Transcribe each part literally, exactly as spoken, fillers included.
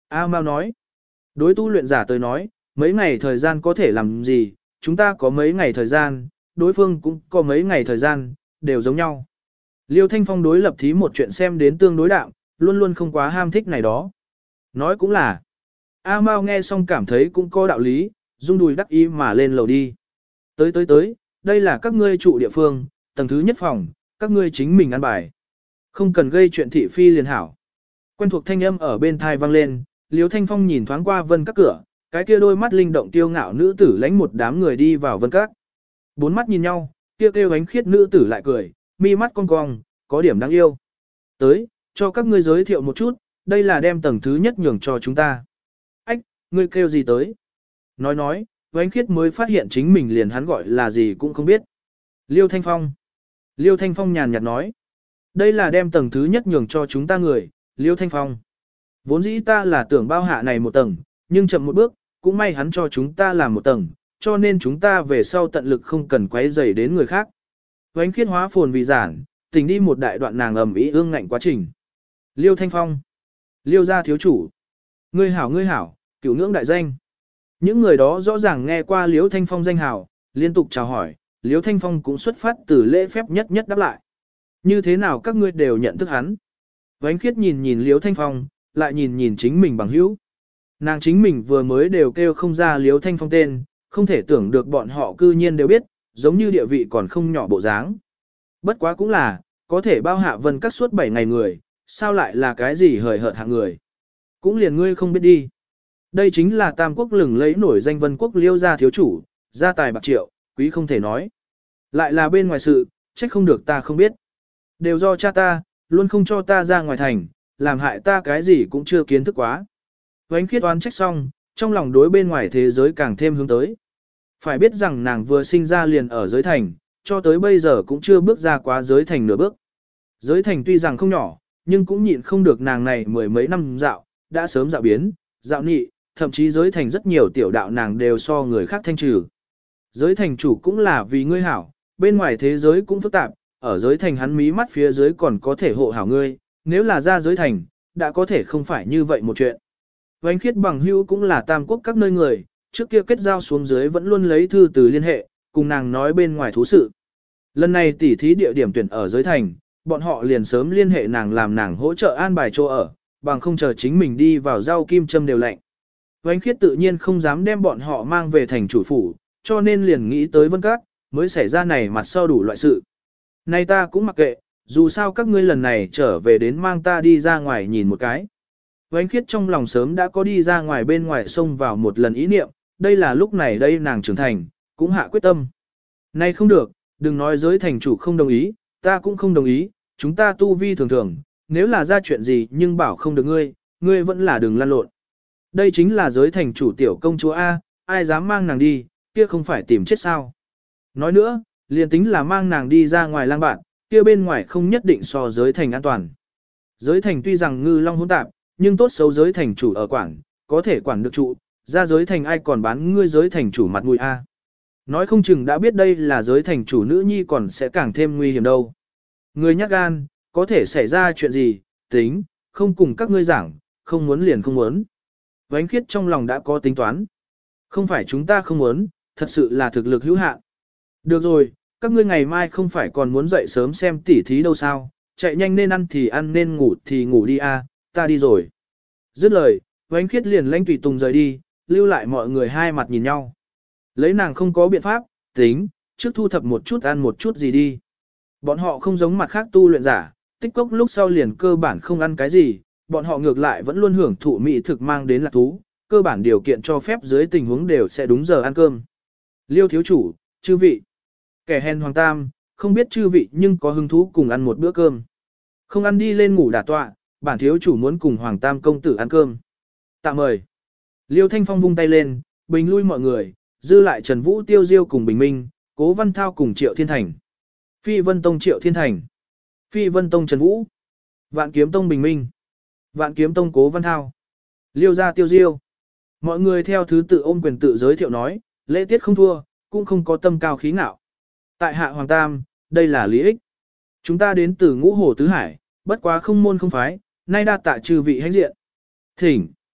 A Mao nói, đối tu luyện giả tới nói, mấy ngày thời gian có thể làm gì, chúng ta có mấy ngày thời gian, đối phương cũng có mấy ngày thời gian, đều giống nhau. Liêu Thanh Phong đối lập thí một chuyện xem đến tương đối đạo, luôn luôn không quá ham thích này đó. Nói cũng là, A Mao nghe xong cảm thấy cũng có đạo lý, rung đùi đắc ý mà lên lầu đi. Tới tới tới, đây là các ngươi trụ địa phương, tầng thứ nhất phòng, các ngươi chính mình ăn bài. Không cần gây chuyện thị phi liền hảo. Quen thuộc thanh âm ở bên thai vang lên, Liêu Thanh Phong nhìn thoáng qua vân các cửa, cái kia đôi mắt linh động tiêu ngạo nữ tử lãnh một đám người đi vào vân các. Bốn mắt nhìn nhau, kia kêu ánh khiết nữ tử lại cười, mi mắt cong cong, có điểm đáng yêu. Tới, cho các ngươi giới thiệu một chút, đây là đem tầng thứ nhất nhường cho chúng ta. Ách, ngươi kêu gì tới? Nói nói, ánh khiết mới phát hiện chính mình liền hắn gọi là gì cũng không biết. Liêu Thanh Phong. Liêu Thanh Phong nhàn nhạt nói. Đây là đem tầng thứ nhất nhường cho chúng ta người, Liêu Thanh Phong. Vốn dĩ ta là tưởng bao hạ này một tầng, nhưng chậm một bước, cũng may hắn cho chúng ta làm một tầng, cho nên chúng ta về sau tận lực không cần quấy rầy đến người khác. Vánh khiết hóa phồn vì giản, tình đi một đại đoạn nàng ầm ĩ ương ngạnh quá trình. Liêu Thanh Phong. Liêu gia thiếu chủ. Ngươi hảo ngươi hảo, cửu ngưỡng đại danh. Những người đó rõ ràng nghe qua Liêu Thanh Phong danh hảo, liên tục chào hỏi, Liêu Thanh Phong cũng xuất phát từ lễ phép nhất nhất đáp lại. Như thế nào các ngươi đều nhận thức hắn? Vánh khiết nhìn nhìn Liêu Thanh Phong, lại nhìn nhìn chính mình bằng hữu. Nàng chính mình vừa mới đều kêu không ra Liêu Thanh Phong tên, không thể tưởng được bọn họ cư nhiên đều biết, giống như địa vị còn không nhỏ bộ dáng. Bất quá cũng là, có thể bao hạ vân các suốt bảy ngày người, sao lại là cái gì hời hợt hạng người. Cũng liền ngươi không biết đi. Đây chính là tam quốc lừng lấy nổi danh vân quốc Liêu gia thiếu chủ, gia tài bạc triệu, quý không thể nói. Lại là bên ngoài sự, trách không được ta không biết. Đều do cha ta, luôn không cho ta ra ngoài thành, làm hại ta cái gì cũng chưa kiến thức quá. Vánh khiết oán trách xong, trong lòng đối bên ngoài thế giới càng thêm hướng tới. Phải biết rằng nàng vừa sinh ra liền ở giới thành, cho tới bây giờ cũng chưa bước ra quá giới thành nửa bước. Giới thành tuy rằng không nhỏ, nhưng cũng nhịn không được nàng này mười mấy năm dạo, đã sớm dạo biến, dạo nị, thậm chí giới thành rất nhiều tiểu đạo nàng đều so người khác thanh trừ. Giới thành chủ cũng là vì ngươi hảo, bên ngoài thế giới cũng phức tạp, ở giới thành hắn mí mắt phía dưới còn có thể hộ hảo ngươi, nếu là ra giới thành, đã có thể không phải như vậy một chuyện. Vánh khiết bằng hữu cũng là tam quốc các nơi người, trước kia kết giao xuống dưới vẫn luôn lấy thư từ liên hệ, cùng nàng nói bên ngoài thú sự. Lần này tỉ thí địa điểm tuyển ở giới thành, bọn họ liền sớm liên hệ nàng làm nàng hỗ trợ an bài chỗ ở, bằng không chờ chính mình đi vào rau kim châm đều lạnh. Vánh khiết tự nhiên không dám đem bọn họ mang về thành chủ phủ, cho nên liền nghĩ tới Vân Các, mới xảy ra này mặt sau đủ loại sự. Nay ta cũng mặc kệ, dù sao các ngươi lần này trở về đến mang ta đi ra ngoài nhìn một cái. Vánh khiết trong lòng sớm đã có đi ra ngoài bên ngoài sông vào một lần ý niệm, đây là lúc này đây nàng trưởng thành, cũng hạ quyết tâm. Nay không được, đừng nói giới thành chủ không đồng ý, ta cũng không đồng ý, chúng ta tu vi thường thường, nếu là ra chuyện gì nhưng bảo không được ngươi, ngươi vẫn là đừng lăn lộn. Đây chính là giới thành chủ tiểu công chúa A, ai dám mang nàng đi, kia không phải tìm chết sao. Nói nữa, liền tính là mang nàng đi ra ngoài lang bạn, kia bên ngoài không nhất định so giới thành an toàn. Giới thành tuy rằng ngư long hỗn tạp, nhưng tốt xấu giới thành chủ ở quản, có thể quản được trụ, ra giới thành ai còn bán ngươi giới thành chủ mặt mũi A. Nói không chừng đã biết đây là giới thành chủ nữ nhi còn sẽ càng thêm nguy hiểm đâu. Ngươi nhát gan, có thể xảy ra chuyện gì, tính, không cùng các ngươi giảng, không muốn liền không muốn. Vánh khiết trong lòng đã có tính toán. Không phải chúng ta không muốn, thật sự là thực lực hữu hạn. Được rồi, các ngươi ngày mai không phải còn muốn dậy sớm xem tỉ thí đâu sao, chạy nhanh nên ăn thì ăn nên ngủ thì ngủ đi a, ta đi rồi. Dứt lời, Vánh khiết liền lãnh tùy tùng rời đi, lưu lại mọi người hai mặt nhìn nhau. Lấy nàng không có biện pháp, tính, trước thu thập một chút ăn một chút gì đi. Bọn họ không giống mặt khác tu luyện giả, tích cốc lúc sau liền cơ bản không ăn cái gì, bọn họ ngược lại vẫn luôn hưởng thụ mỹ thực mang đến lạc thú, cơ bản điều kiện cho phép dưới tình huống đều sẽ đúng giờ ăn cơm. Liêu thiếu chủ, chư vị, kẻ hèn hoàng tam, không biết chư vị nhưng có hứng thú cùng ăn một bữa cơm. Không ăn đi lên ngủ đả tọa, bản thiếu chủ muốn cùng hoàng tam công tử ăn cơm. Tạm mời. Liêu Thanh Phong vung tay lên, bình lui mọi người, dư lại Trần Vũ Tiêu Diêu cùng Bình Minh, Cố Văn Thao cùng Triệu Thiên Thành. Phi Vân Tông Triệu Thiên Thành. Phi Vân Tông Trần Vũ. Vạn Kiếm Tông Bình Minh. Vạn Kiếm Tông Cố Văn Thao. Liêu gia Tiêu Diêu. Mọi người theo thứ tự ôm quyền tự giới thiệu nói, lễ tiết không thua, cũng không có tâm cao khí ngạo. Tại hạ Hoàng Tam, đây là lý ích. Chúng ta đến từ Ngũ Hồ Tứ Hải, bất quá không môn không phái, nay đa tạ trừ vị hãnh diện. Thỉnh.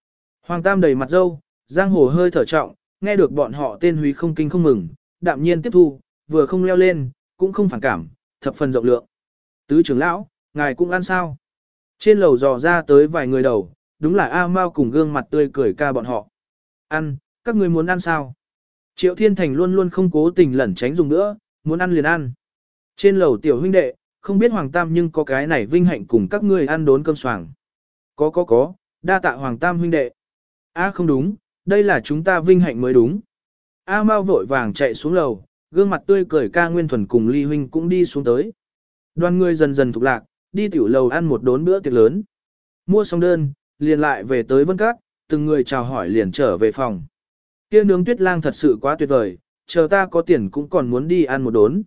Hoàng Tam đầy mặt dâu, giang hồ hơi thở trọng, nghe được bọn họ tên húy không kinh không mừng, đạm nhiên tiếp thu, vừa không leo lên, cũng không phản cảm, thập phần rộng lượng. Tứ trưởng lão, ngài cũng ăn sao? Trên lầu dò ra tới vài người đầu, đúng là A Mao cùng gương mặt tươi cười ca bọn họ. Ăn, các người muốn ăn sao? Triệu Thiên Thành luôn luôn không cố tình lẩn tránh dùng nữa, muốn ăn liền ăn. Trên lầu tiểu huynh đệ, không biết Hoàng Tam nhưng có cái này vinh hạnh cùng các ngươi ăn đốn cơm xoàng. Có có có, đa tạ Hoàng Tam huynh đệ. A không đúng, đây là chúng ta vinh hạnh mới đúng. A Mao vội vàng chạy xuống lầu, gương mặt tươi cười ca Nguyên Thuần cùng Ly huynh cũng đi xuống tới. Đoàn người dần dần thuộc lạc, đi tiểu lầu ăn một đốn bữa tiệc lớn. Mua xong đơn, liền lại về tới Vân Các, từng người chào hỏi liền trở về phòng. Kia nướng tuyết lang thật sự quá tuyệt vời, chờ ta có tiền cũng còn muốn đi ăn một đốn.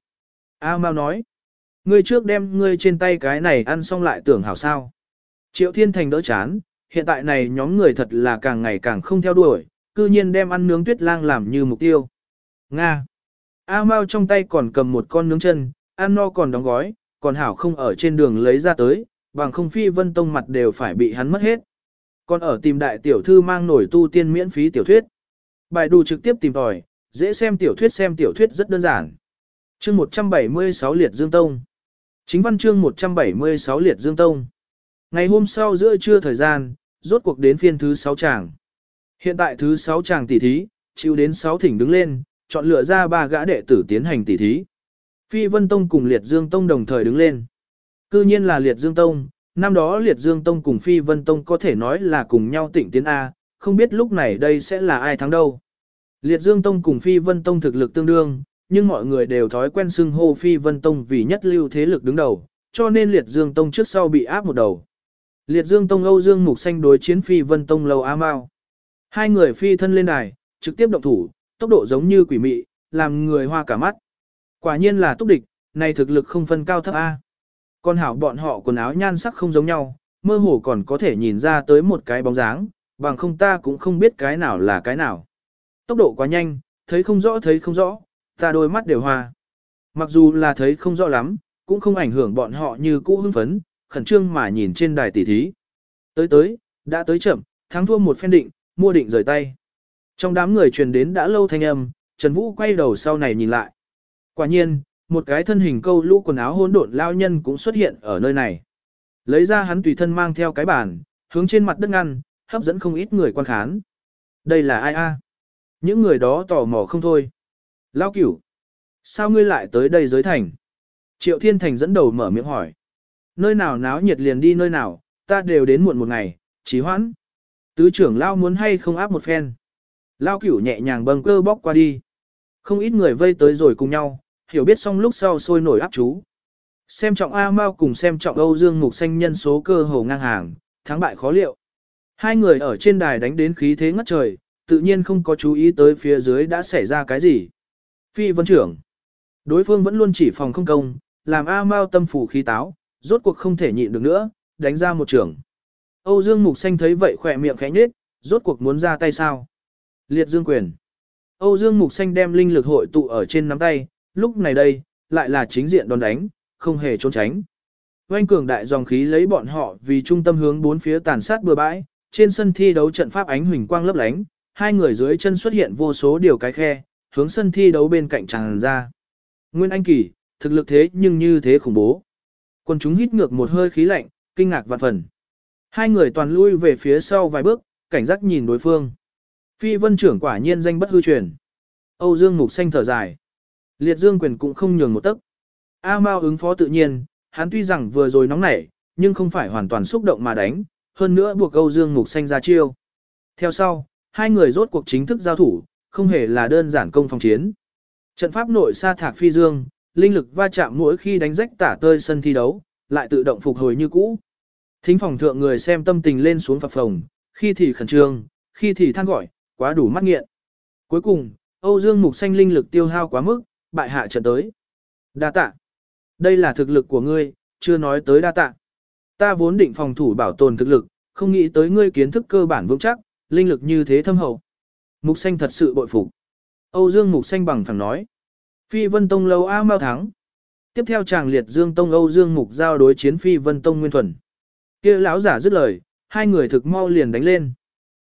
A Mao nói, ngươi trước đem ngươi trên tay cái này ăn xong lại tưởng hảo sao. Triệu Thiên Thành đỡ chán, hiện tại này nhóm người thật là càng ngày càng không theo đuổi, cư nhiên đem ăn nướng tuyết lang làm như mục tiêu. Nga. A Mao trong tay còn cầm một con nướng chân, ăn no còn đóng gói, còn hảo không ở trên đường lấy ra tới, bằng không Phi Vân Tông mặt đều phải bị hắn mất hết. Còn ở tìm đại tiểu thư mang nổi tu tiên miễn phí tiểu thuyết. Bài đủ trực tiếp tìm tòi, dễ xem tiểu thuyết xem tiểu thuyết rất đơn giản. Chương một trăm bảy mươi sáu Liệt Dương Tông. Chính văn chương một trăm bảy mươi sáu Liệt Dương Tông. Ngày hôm sau giữa trưa thời gian, rốt cuộc đến phiên thứ sáu tràng. Hiện tại thứ sáu tràng tỷ thí, chịu đến sáu thỉnh đứng lên, chọn lựa ra ba gã đệ tử tiến hành tỷ thí. Phi Vân Tông cùng Liệt Dương Tông đồng thời đứng lên. Cư nhiên là Liệt Dương Tông, năm đó Liệt Dương Tông cùng Phi Vân Tông có thể nói là cùng nhau tịnh tiến A, không biết lúc này đây sẽ là ai thắng đâu. Liệt Dương Tông cùng Phi Vân Tông thực lực tương đương, nhưng mọi người đều thói quen xưng hô Phi Vân Tông vì nhất lưu thế lực đứng đầu, cho nên Liệt Dương Tông trước sau bị áp một đầu. Liệt Dương Tông Âu Dương Mục Xanh đối chiến Phi Vân Tông Lâu A Mao. Hai người phi thân lên đài, trực tiếp động thủ, tốc độ giống như quỷ mị, làm người hoa cả mắt. Quả nhiên là túc địch, này thực lực không phân cao thấp A. Còn hảo bọn họ quần áo nhan sắc không giống nhau, mơ hồ còn có thể nhìn ra tới một cái bóng dáng, bằng không ta cũng không biết cái nào là cái nào. Tốc độ quá nhanh, thấy không rõ thấy không rõ, ta đôi mắt đều hoa. Mặc dù là thấy không rõ lắm, cũng không ảnh hưởng bọn họ như cũ hưng phấn, khẩn trương mà nhìn trên đài tỷ thí. Tới tới, đã tới chậm, thắng thua một phen định, mua định rời tay. Trong đám người truyền đến đã lâu thanh âm, Trần Vũ quay đầu sau này nhìn lại. Quả nhiên, một cái thân hình câu lũ quần áo hỗn độn lao nhân cũng xuất hiện ở nơi này. Lấy ra hắn tùy thân mang theo cái bàn, hướng trên mặt đất ngăn, hấp dẫn không ít người quan khán. Đây là ai a? Những người đó tò mò không thôi. Lao Cửu, sao ngươi lại tới đây giới thành? Triệu Thiên Thành dẫn đầu mở miệng hỏi. Nơi nào náo nhiệt liền đi nơi nào, ta đều đến muộn một ngày, trí hoãn. Tứ trưởng Lao muốn hay không áp một phen. Lao Cửu nhẹ nhàng bâng cơ bóc qua đi. Không ít người vây tới rồi cùng nhau, hiểu biết xong lúc sau sôi nổi áp chú. Xem trọng A Mao cùng xem trọng Âu Dương Mục Xanh nhân số cơ hồ ngang hàng, thắng bại khó liệu. Hai người ở trên đài đánh đến khí thế ngất trời, tự nhiên không có chú ý tới phía dưới đã xảy ra cái gì. Phi Vân trưởng. Đối phương vẫn luôn chỉ phòng không công, làm A Mao tâm phủ khí táo, rốt cuộc không thể nhịn được nữa, đánh ra một trưởng. Âu Dương Mục Xanh thấy vậy khỏe miệng khẽ nhếch, rốt cuộc muốn ra tay sao? Liệt Dương quyền. Âu Dương Mục Xanh đem linh lực hội tụ ở trên nắm tay, lúc này đây, lại là chính diện đòn đánh, không hề trốn tránh. Oanh cường đại dòng khí lấy bọn họ vì trung tâm hướng bốn phía tàn sát bừa bãi, trên sân thi đấu trận pháp ánh huỳnh quang lấp lánh, hai người dưới chân xuất hiện vô số điều cái khe, hướng sân thi đấu bên cạnh tràn ra. Nguyên Anh Kỳ, thực lực thế nhưng như thế khủng bố. Quân chúng hít ngược một hơi khí lạnh, kinh ngạc vạn phần. Hai người toàn lui về phía sau vài bước, cảnh giác nhìn đối phương. Phi Vân trưởng quả nhiên danh bất hư truyền. Âu Dương Mục Xanh thở dài. Liệt Dương quyền cũng không nhường một tấc. A Mao ứng phó tự nhiên, hắn tuy rằng vừa rồi nóng nảy, nhưng không phải hoàn toàn xúc động mà đánh, hơn nữa buộc Âu Dương Mục Xanh ra chiêu. Theo sau, hai người rốt cuộc chính thức giao thủ, không hề là đơn giản công phòng chiến. Trận pháp nội sa thạc phi dương, linh lực va chạm mỗi khi đánh rách tả tơi sân thi đấu, lại tự động phục hồi như cũ. Thính phòng thượng người xem tâm tình lên xuống phập phồng, khi thì khẩn trương, khi thì than gọi, quá đủ mắt nghiện. Cuối cùng, Âu Dương Mục Xanh linh lực tiêu hao quá mức, bại hạ trận tới. Đa tạ. Đây là thực lực của ngươi, chưa nói tới đa tạ. Ta vốn định phòng thủ bảo tồn thực lực, không nghĩ tới ngươi kiến thức cơ bản vững chắc, linh lực như thế thâm hậu. Mục Xanh thật sự bội phục. Âu Dương Mục Xanh bằng phẳng nói. Phi Vân Tông Lâu A Mao thắng. Tiếp theo chàng Liệt Dương Tông Âu Dương Mục giao đối chiến Phi Vân Tông Nguyên Thuần. Kia lão giả dứt lời, hai người thực mau liền đánh lên.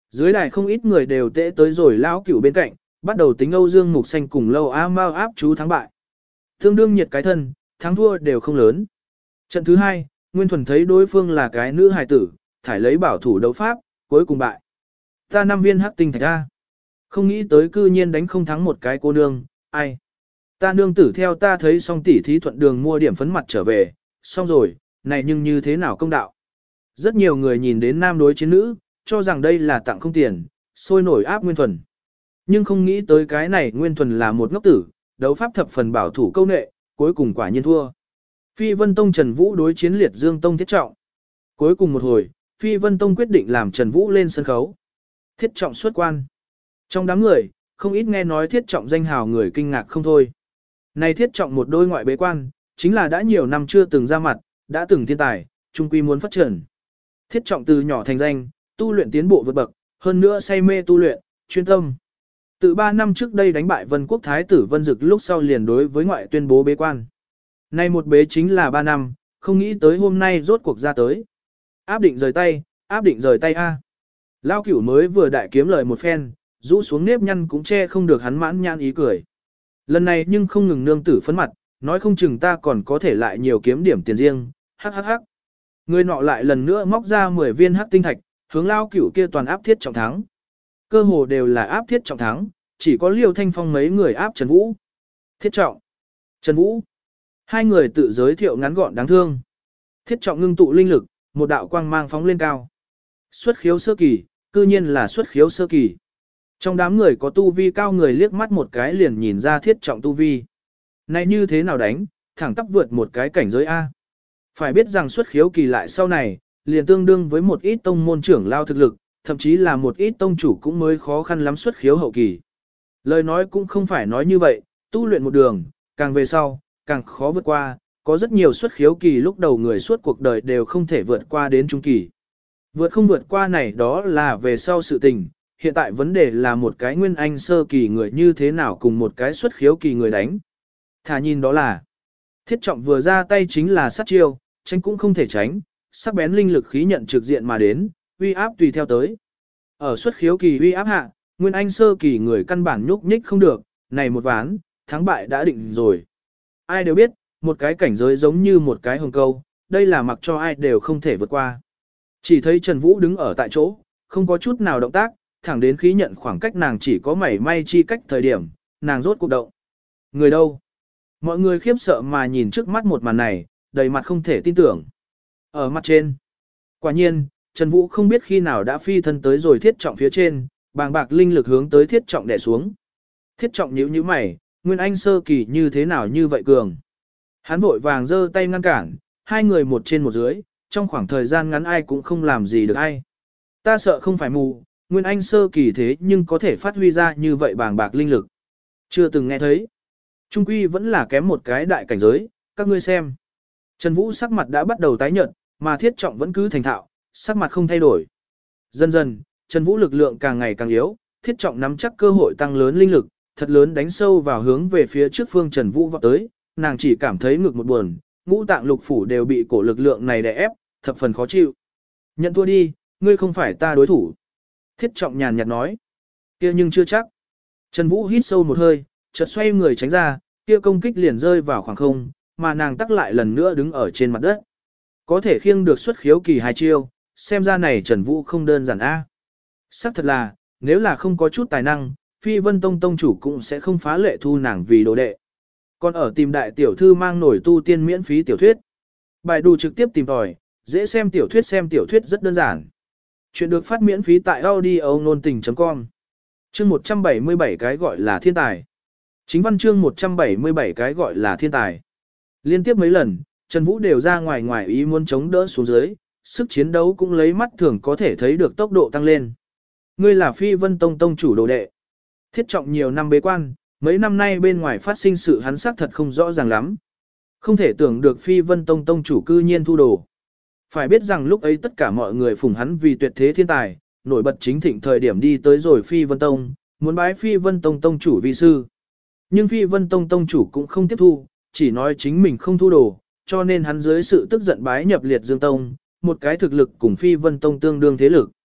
Dưới đài không ít người đều tễ tới rồi lão cửu bên cạnh, bắt đầu tính Âu Dương Mục Xanh cùng Lâu A Mao áp chú thắng bại. Tương đương nhiệt cái thân, thắng thua đều không lớn. Trận thứ hai, Nguyên Thuần thấy đối phương là cái nữ hài tử, thải lấy bảo thủ đấu pháp, cuối cùng bại. Ta năm viên hắc tinh thạch A. Không nghĩ tới cư nhiên đánh không thắng một cái cô nương, ai. Ta nương tử theo ta thấy xong tỉ thí thuận đường mua điểm phấn mặt trở về, xong rồi, này nhưng như thế nào công đạo. Rất nhiều người nhìn đến nam đối chiến nữ, cho rằng đây là tặng không tiền, sôi nổi áp Nguyên Thuần. Nhưng không nghĩ tới cái này Nguyên Thuần là một ngốc tử, đấu pháp thập phần bảo thủ câu nệ, cuối cùng quả nhiên thua. Phi Vân Tông Trần Vũ đối chiến Liệt Dương Tông Thiết Trọng. Cuối cùng một hồi, Phi Vân Tông quyết định làm Trần Vũ lên sân khấu. Thiết Trọng xuất quan. Trong đám người, không ít nghe nói Thiết Trọng danh hào người kinh ngạc không thôi. Này Thiết Trọng một đôi ngoại bế quan, chính là đã nhiều năm chưa từng ra mặt, đã từng thiên tài, trung quy muốn phát triển. Thiết Trọng từ nhỏ thành danh, tu luyện tiến bộ vượt bậc, hơn nữa say mê tu luyện, chuyên tâm. Từ ba năm trước đây đánh bại Vân Quốc Thái tử Vân Dực lúc sau liền đối với ngoại tuyên bố bế quan. Nay một bế chính là ba năm, không nghĩ tới hôm nay rốt cuộc ra tới. Áp định rời tay, áp định rời tay A. Lao Cửu mới vừa đại kiếm lời một phen, rũ xuống nếp nhăn cũng che không được hắn mãn nhãn ý cười. Lần này nhưng không ngừng nương tử phấn mặt, nói không chừng ta còn có thể lại nhiều kiếm điểm tiền riêng, hắc hắc hắc. Người nọ lại lần nữa móc ra mười viên hắc tinh thạch, hướng Lao Cửu kia toàn áp Thiết Trọng thắng. Cơ hồ đều là áp Thiết Trọng thắng, chỉ có Liêu Thanh Phong mấy người áp Trần Vũ. Thiết Trọng, Trần Vũ. Hai người tự giới thiệu ngắn gọn đáng thương. Thiết Trọng ngưng tụ linh lực, một đạo quang mang phóng lên cao. Xuất khiếu sơ kỳ, cư nhiên là xuất khiếu sơ kỳ. Trong đám người có tu vi cao người liếc mắt một cái liền nhìn ra Thiết Trọng tu vi. Này như thế nào đánh, thẳng tắp vượt một cái cảnh giới A. Phải biết rằng xuất khiếu kỳ lại sau này, liền tương đương với một ít tông môn trưởng lao thực lực, thậm chí là một ít tông chủ cũng mới khó khăn lắm xuất khiếu hậu kỳ. Lời nói cũng không phải nói như vậy, tu luyện một đường, càng về sau, càng khó vượt qua, có rất nhiều xuất khiếu kỳ lúc đầu người suốt cuộc đời đều không thể vượt qua đến trung kỳ. Vượt không vượt qua này đó là về sau sự tình, hiện tại vấn đề là một cái nguyên anh sơ kỳ người như thế nào cùng một cái xuất khiếu kỳ người đánh. Thả nhìn đó là, Thiết Trọng vừa ra tay chính là sát chiêu, tránh cũng không thể tránh, sắc bén linh lực khí nhận trực diện mà đến, uy áp tùy theo tới. Ở xuất khiếu kỳ uy áp hạ, nguyên anh sơ kỳ người căn bản nhúc nhích không được, này một ván, thắng bại đã định rồi. Ai đều biết, một cái cảnh giới giống như một cái hồng câu, đây là mặc cho ai đều không thể vượt qua. Chỉ thấy Trần Vũ đứng ở tại chỗ, không có chút nào động tác, thẳng đến khí nhận khoảng cách nàng chỉ có mảy may chi cách thời điểm, nàng rốt cuộc động. Người đâu? Mọi người khiếp sợ mà nhìn trước mắt một màn này, đầy mặt không thể tin tưởng. Ở mặt trên. Quả nhiên, Trần Vũ không biết khi nào đã phi thân tới rồi Thiết Trọng phía trên, bàng bạc linh lực hướng tới Thiết Trọng đè xuống. Thiết Trọng nhíu nhíu mày, nguyên anh sơ kỳ như thế nào như vậy cường. Hắn vội vàng giơ tay ngăn cản, hai người một trên một dưới, trong khoảng thời gian ngắn ai cũng không làm gì được ai. Ta sợ không phải mù, nguyên anh sơ kỳ thế nhưng có thể phát huy ra như vậy bàng bạc linh lực. Chưa từng nghe thấy. Trung quy vẫn là kém một cái đại cảnh giới, các ngươi xem. Trần Vũ sắc mặt đã bắt đầu tái nhợt, mà Thiết Trọng vẫn cứ thành thạo, sắc mặt không thay đổi. Dần dần, Trần Vũ lực lượng càng ngày càng yếu, Thiết Trọng nắm chắc cơ hội tăng lớn linh lực, thật lớn đánh sâu vào hướng về phía trước phương Trần Vũ vọt tới, nàng chỉ cảm thấy ngực một buồn, ngũ tạng lục phủ đều bị cổ lực lượng này đè ép, thập phần khó chịu. Nhận thua đi, ngươi không phải ta đối thủ. Thiết Trọng nhàn nhạt nói. Kia nhưng chưa chắc. Trần Vũ hít sâu một hơi, chợt xoay người tránh ra, kia công kích liền rơi vào khoảng không, mà nàng tắc lại lần nữa đứng ở trên mặt đất. Có thể khiêng được xuất khiếu kỳ hai chiêu, xem ra này Trần Vũ không đơn giản a. Sắc thật là, nếu là không có chút tài năng, Phi Vân Tông tông chủ cũng sẽ không phá lệ thu nàng vì đồ đệ. Còn ở tìm đại tiểu thư mang nổi tu tiên miễn phí tiểu thuyết. Bài đủ trực tiếp tìm tòi, dễ xem tiểu thuyết xem tiểu thuyết rất đơn giản. Chuyện được phát miễn phí tại audio nôn tình chấm com. Chương một trăm bảy mươi bảy cái gọi là thiên tài. Chính văn chương một trăm bảy mươi bảy cái gọi là thiên tài. Liên tiếp mấy lần, Trần Vũ đều ra ngoài ngoài ý muốn chống đỡ xuống dưới, sức chiến đấu cũng lấy mắt thường có thể thấy được tốc độ tăng lên. Ngươi là Phi Vân Tông tông chủ đồ đệ. Thiết Trọng nhiều năm bế quan, mấy năm nay bên ngoài phát sinh sự hắn xác thật không rõ ràng lắm. Không thể tưởng được Phi Vân Tông tông chủ cư nhiên thu đồ. Phải biết rằng lúc ấy tất cả mọi người phụng hắn vì tuyệt thế thiên tài, nổi bật chính thịnh thời điểm đi tới rồi Phi Vân Tông, muốn bái Phi Vân Tông tông chủ vi sư. Nhưng Phi Vân Tông tông chủ cũng không tiếp thu, chỉ nói chính mình không thu đồ, cho nên hắn dưới sự tức giận bái nhập Liệt Dương Tông, một cái thực lực cùng Phi Vân Tông tương đương thế lực.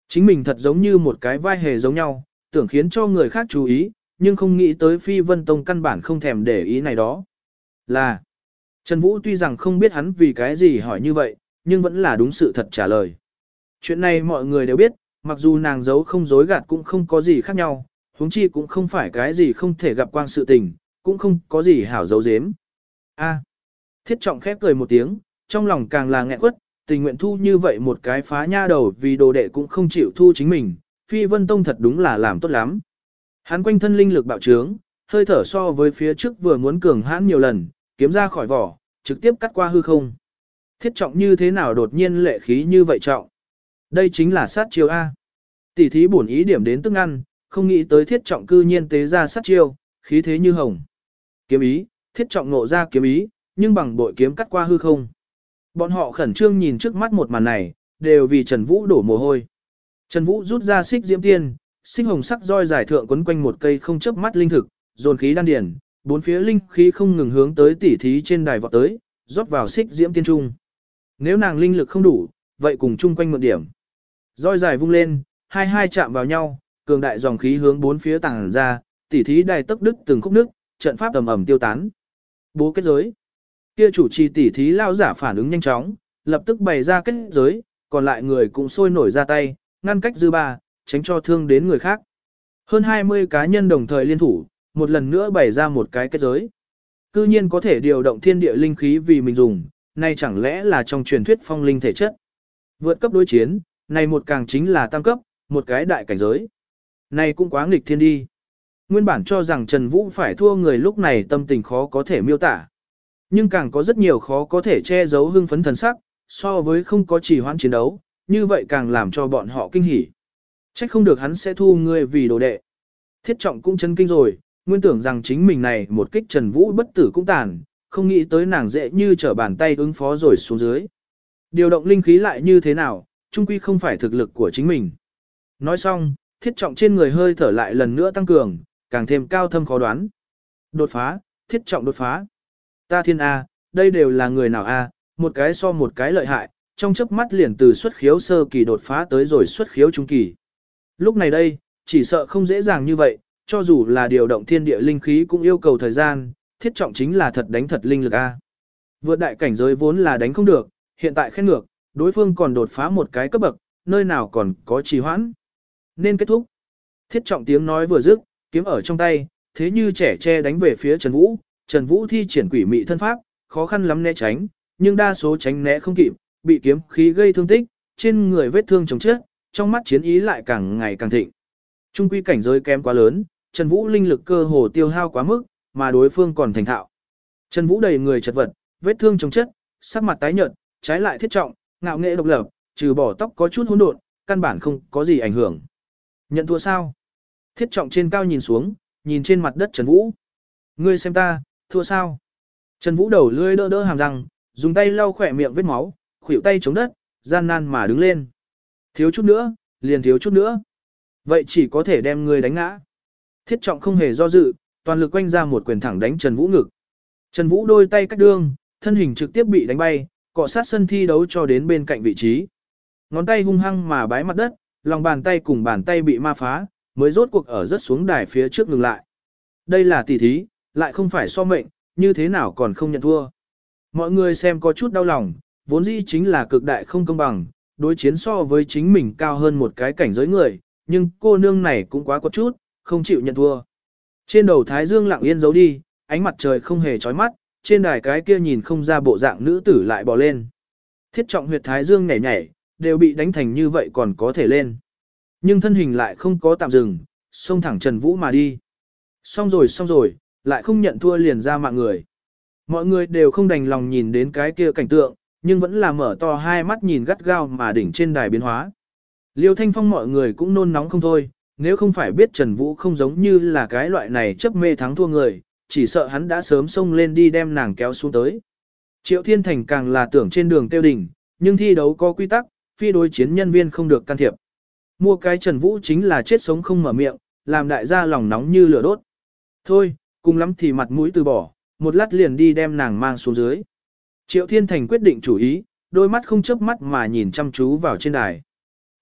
Chính mình thật giống như một cái vai hề giống nhau, tưởng khiến cho người khác chú ý, nhưng không nghĩ tới Phi Vân Tông căn bản không thèm để ý này đó. Là, Trần Vũ tuy rằng không biết hắn vì cái gì hỏi như vậy, nhưng vẫn là đúng sự thật trả lời. Chuyện này mọi người đều biết, mặc dù nàng giấu không dối gạt cũng không có gì khác nhau, huống chi cũng không phải cái gì không thể gặp quang sự tình, cũng không có gì hảo giấu giếm. A. Thiết Trọng khép cười một tiếng, trong lòng càng là nghẹn quất, tình nguyện thu như vậy một cái phá nha đầu vì đồ đệ cũng không chịu thu chính mình, Phi Vân Tông thật đúng là làm tốt lắm. Hắn quanh thân linh lực bạo trướng, hơi thở so với phía trước vừa muốn cường hãn nhiều lần, kiếm ra khỏi vỏ, trực tiếp cắt qua hư không. Thiết Trọng như thế nào đột nhiên lệ khí như vậy trọng? Đây chính là sát chiêu A. Tỷ thí bổn ý điểm đến tức ăn, không nghĩ tới Thiết Trọng cư nhiên tế ra sát chiêu, khí thế như hồng. Kiếm ý, Thiết Trọng nộ ra kiếm ý, nhưng bằng bội kiếm cắt qua hư không. Bọn họ khẩn trương nhìn trước mắt một màn này, đều vì Trần Vũ đổ mồ hôi. Trần Vũ rút ra xích diễm tiên, xích hồng sắc roi giải thượng quấn quanh một cây không chớp mắt linh thực, dồn khí đan điển, bốn phía linh khí không ngừng hướng tới tỉ thí trên đài vọt tới, rót vào xích diễm tiên trung. Nếu nàng linh lực không đủ, vậy cùng chung quanh một điểm. Roi dài vung lên, hai hai chạm vào nhau, cường đại dòng khí hướng bốn phía tàng ra, tỉ thí đài tốc đức từng khúc nước, trận pháp ầm ầm tiêu tán. Bố kết giới. Kia chủ trì tỉ thí lao giả phản ứng nhanh chóng, lập tức bày ra kết giới, còn lại người cũng sôi nổi ra tay, ngăn cách dư ba, tránh cho thương đến người khác. Hơn hai mươi cá nhân đồng thời liên thủ, một lần nữa bày ra một cái kết giới. Cư nhiên có thể điều động thiên địa linh khí vì mình dùng, này chẳng lẽ là trong truyền thuyết phong linh thể chất. Vượt cấp đối chiến, này một càng chính là tam cấp, một cái đại cảnh giới. Này cũng quá nghịch thiên đi. Nguyên bản cho rằng Trần Vũ phải thua người lúc này tâm tình khó có thể miêu tả. Nhưng càng có rất nhiều khó có thể che giấu hưng phấn thần sắc, so với không có trì hoãn chiến đấu, như vậy càng làm cho bọn họ kinh hỉ. Trách không được hắn sẽ thu ngươi vì đồ đệ. Thiết Trọng cũng chấn kinh rồi, nguyên tưởng rằng chính mình này một kích Trần Vũ bất tử cũng tàn, không nghĩ tới nàng dễ như trở bàn tay ứng phó rồi xuống dưới. Điều động linh khí lại như thế nào, chung quy không phải thực lực của chính mình. Nói xong, Thiết Trọng trên người hơi thở lại lần nữa tăng cường, càng thêm cao thâm khó đoán. Đột phá, Thiết Trọng đột phá. Ta thiên A, đây đều là người nào A, một cái so một cái lợi hại, trong chớp mắt liền từ xuất khiếu sơ kỳ đột phá tới rồi xuất khiếu trung kỳ. Lúc này đây, chỉ sợ không dễ dàng như vậy, cho dù là điều động thiên địa linh khí cũng yêu cầu thời gian, Thiết Trọng chính là thật đánh thật linh lực A. Vượt đại cảnh giới vốn là đánh không được, hiện tại khen ngược, đối phương còn đột phá một cái cấp bậc, nơi nào còn có trì hoãn. Nên kết thúc. Thiết Trọng tiếng nói vừa dứt, kiếm ở trong tay, thế như trẻ tre đánh về phía Trần Vũ. Trần Vũ thi triển quỷ mị thân pháp, khó khăn lắm né tránh, nhưng đa số tránh né không kịp, bị kiếm khí gây thương tích, trên người vết thương chồng chết, trong mắt chiến ý lại càng ngày càng thịnh. Trung quy cảnh giới kém quá lớn, Trần Vũ linh lực cơ hồ tiêu hao quá mức, mà đối phương còn thành thạo. Trần Vũ đầy người chật vật, vết thương chồng chất, sắc mặt tái nhợt, trái lại Thiết Trọng, ngạo nghệ độc lập, trừ bỏ tóc có chút hỗn độn, căn bản không có gì ảnh hưởng. Nhận thua sao? Thiết Trọng trên cao nhìn xuống, nhìn trên mặt đất Trần Vũ. Ngươi xem ta, thua sao? Trần Vũ đầu lưỡi đỡ đỡ hàm răng, dùng tay lau khỏe miệng vết máu, khuỷu tay chống đất, gian nan mà đứng lên. Thiếu chút nữa, liền thiếu chút nữa. Vậy chỉ có thể đem ngươi đánh ngã. Thiết Trọng không hề do dự, toàn lực quanh ra một quyền thẳng đánh Trần Vũ ngực. Trần Vũ đôi tay cách đương, thân hình trực tiếp bị đánh bay, cọ sát sân thi đấu cho đến bên cạnh vị trí. Ngón tay hung hăng mà bái mặt đất, lòng bàn tay cùng bàn tay bị ma phá, mới rốt cuộc ở rất xuống đài phía trước ngừng lại. Đây là tỷ thí, lại không phải so mệnh, như thế nào còn không nhận thua. Mọi người xem có chút đau lòng, vốn dĩ chính là cực đại không công bằng, đối chiến so với chính mình cao hơn một cái cảnh giới người, nhưng cô nương này cũng quá có chút, không chịu nhận thua. Trên đầu Thái Dương lặng yên giấu đi, ánh mặt trời không hề chói mắt, trên đài cái kia nhìn không ra bộ dạng nữ tử lại bò lên. Thiết Trọng huyệt Thái Dương nhảy nhảy, đều bị đánh thành như vậy còn có thể lên. Nhưng thân hình lại không có tạm dừng, xông thẳng Trần Vũ mà đi. Xong rồi xong rồi, lại không nhận thua liền ra mạng người. Mọi người đều không đành lòng nhìn đến cái kia cảnh tượng, nhưng vẫn là mở to hai mắt nhìn gắt gao mà đỉnh trên đài biến hóa. Liêu Thanh Phong mọi người cũng nôn nóng không thôi, nếu không phải biết Trần Vũ không giống như là cái loại này chấp mê thắng thua người, chỉ sợ hắn đã sớm xông lên đi đem nàng kéo xuống tới. Triệu Thiên Thành càng là tưởng trên đường tiêu đỉnh, nhưng thi đấu có quy tắc, phi đối chiến nhân viên không được can thiệp. Mua cái Trần Vũ chính là chết sống không mở miệng, làm đại gia lòng nóng như lửa đốt. Thôi, cùng lắm thì mặt mũi từ bỏ, một lát liền đi đem nàng mang xuống dưới. Triệu Thiên Thành quyết định chủ ý, đôi mắt không chớp mắt mà nhìn chăm chú vào trên đài.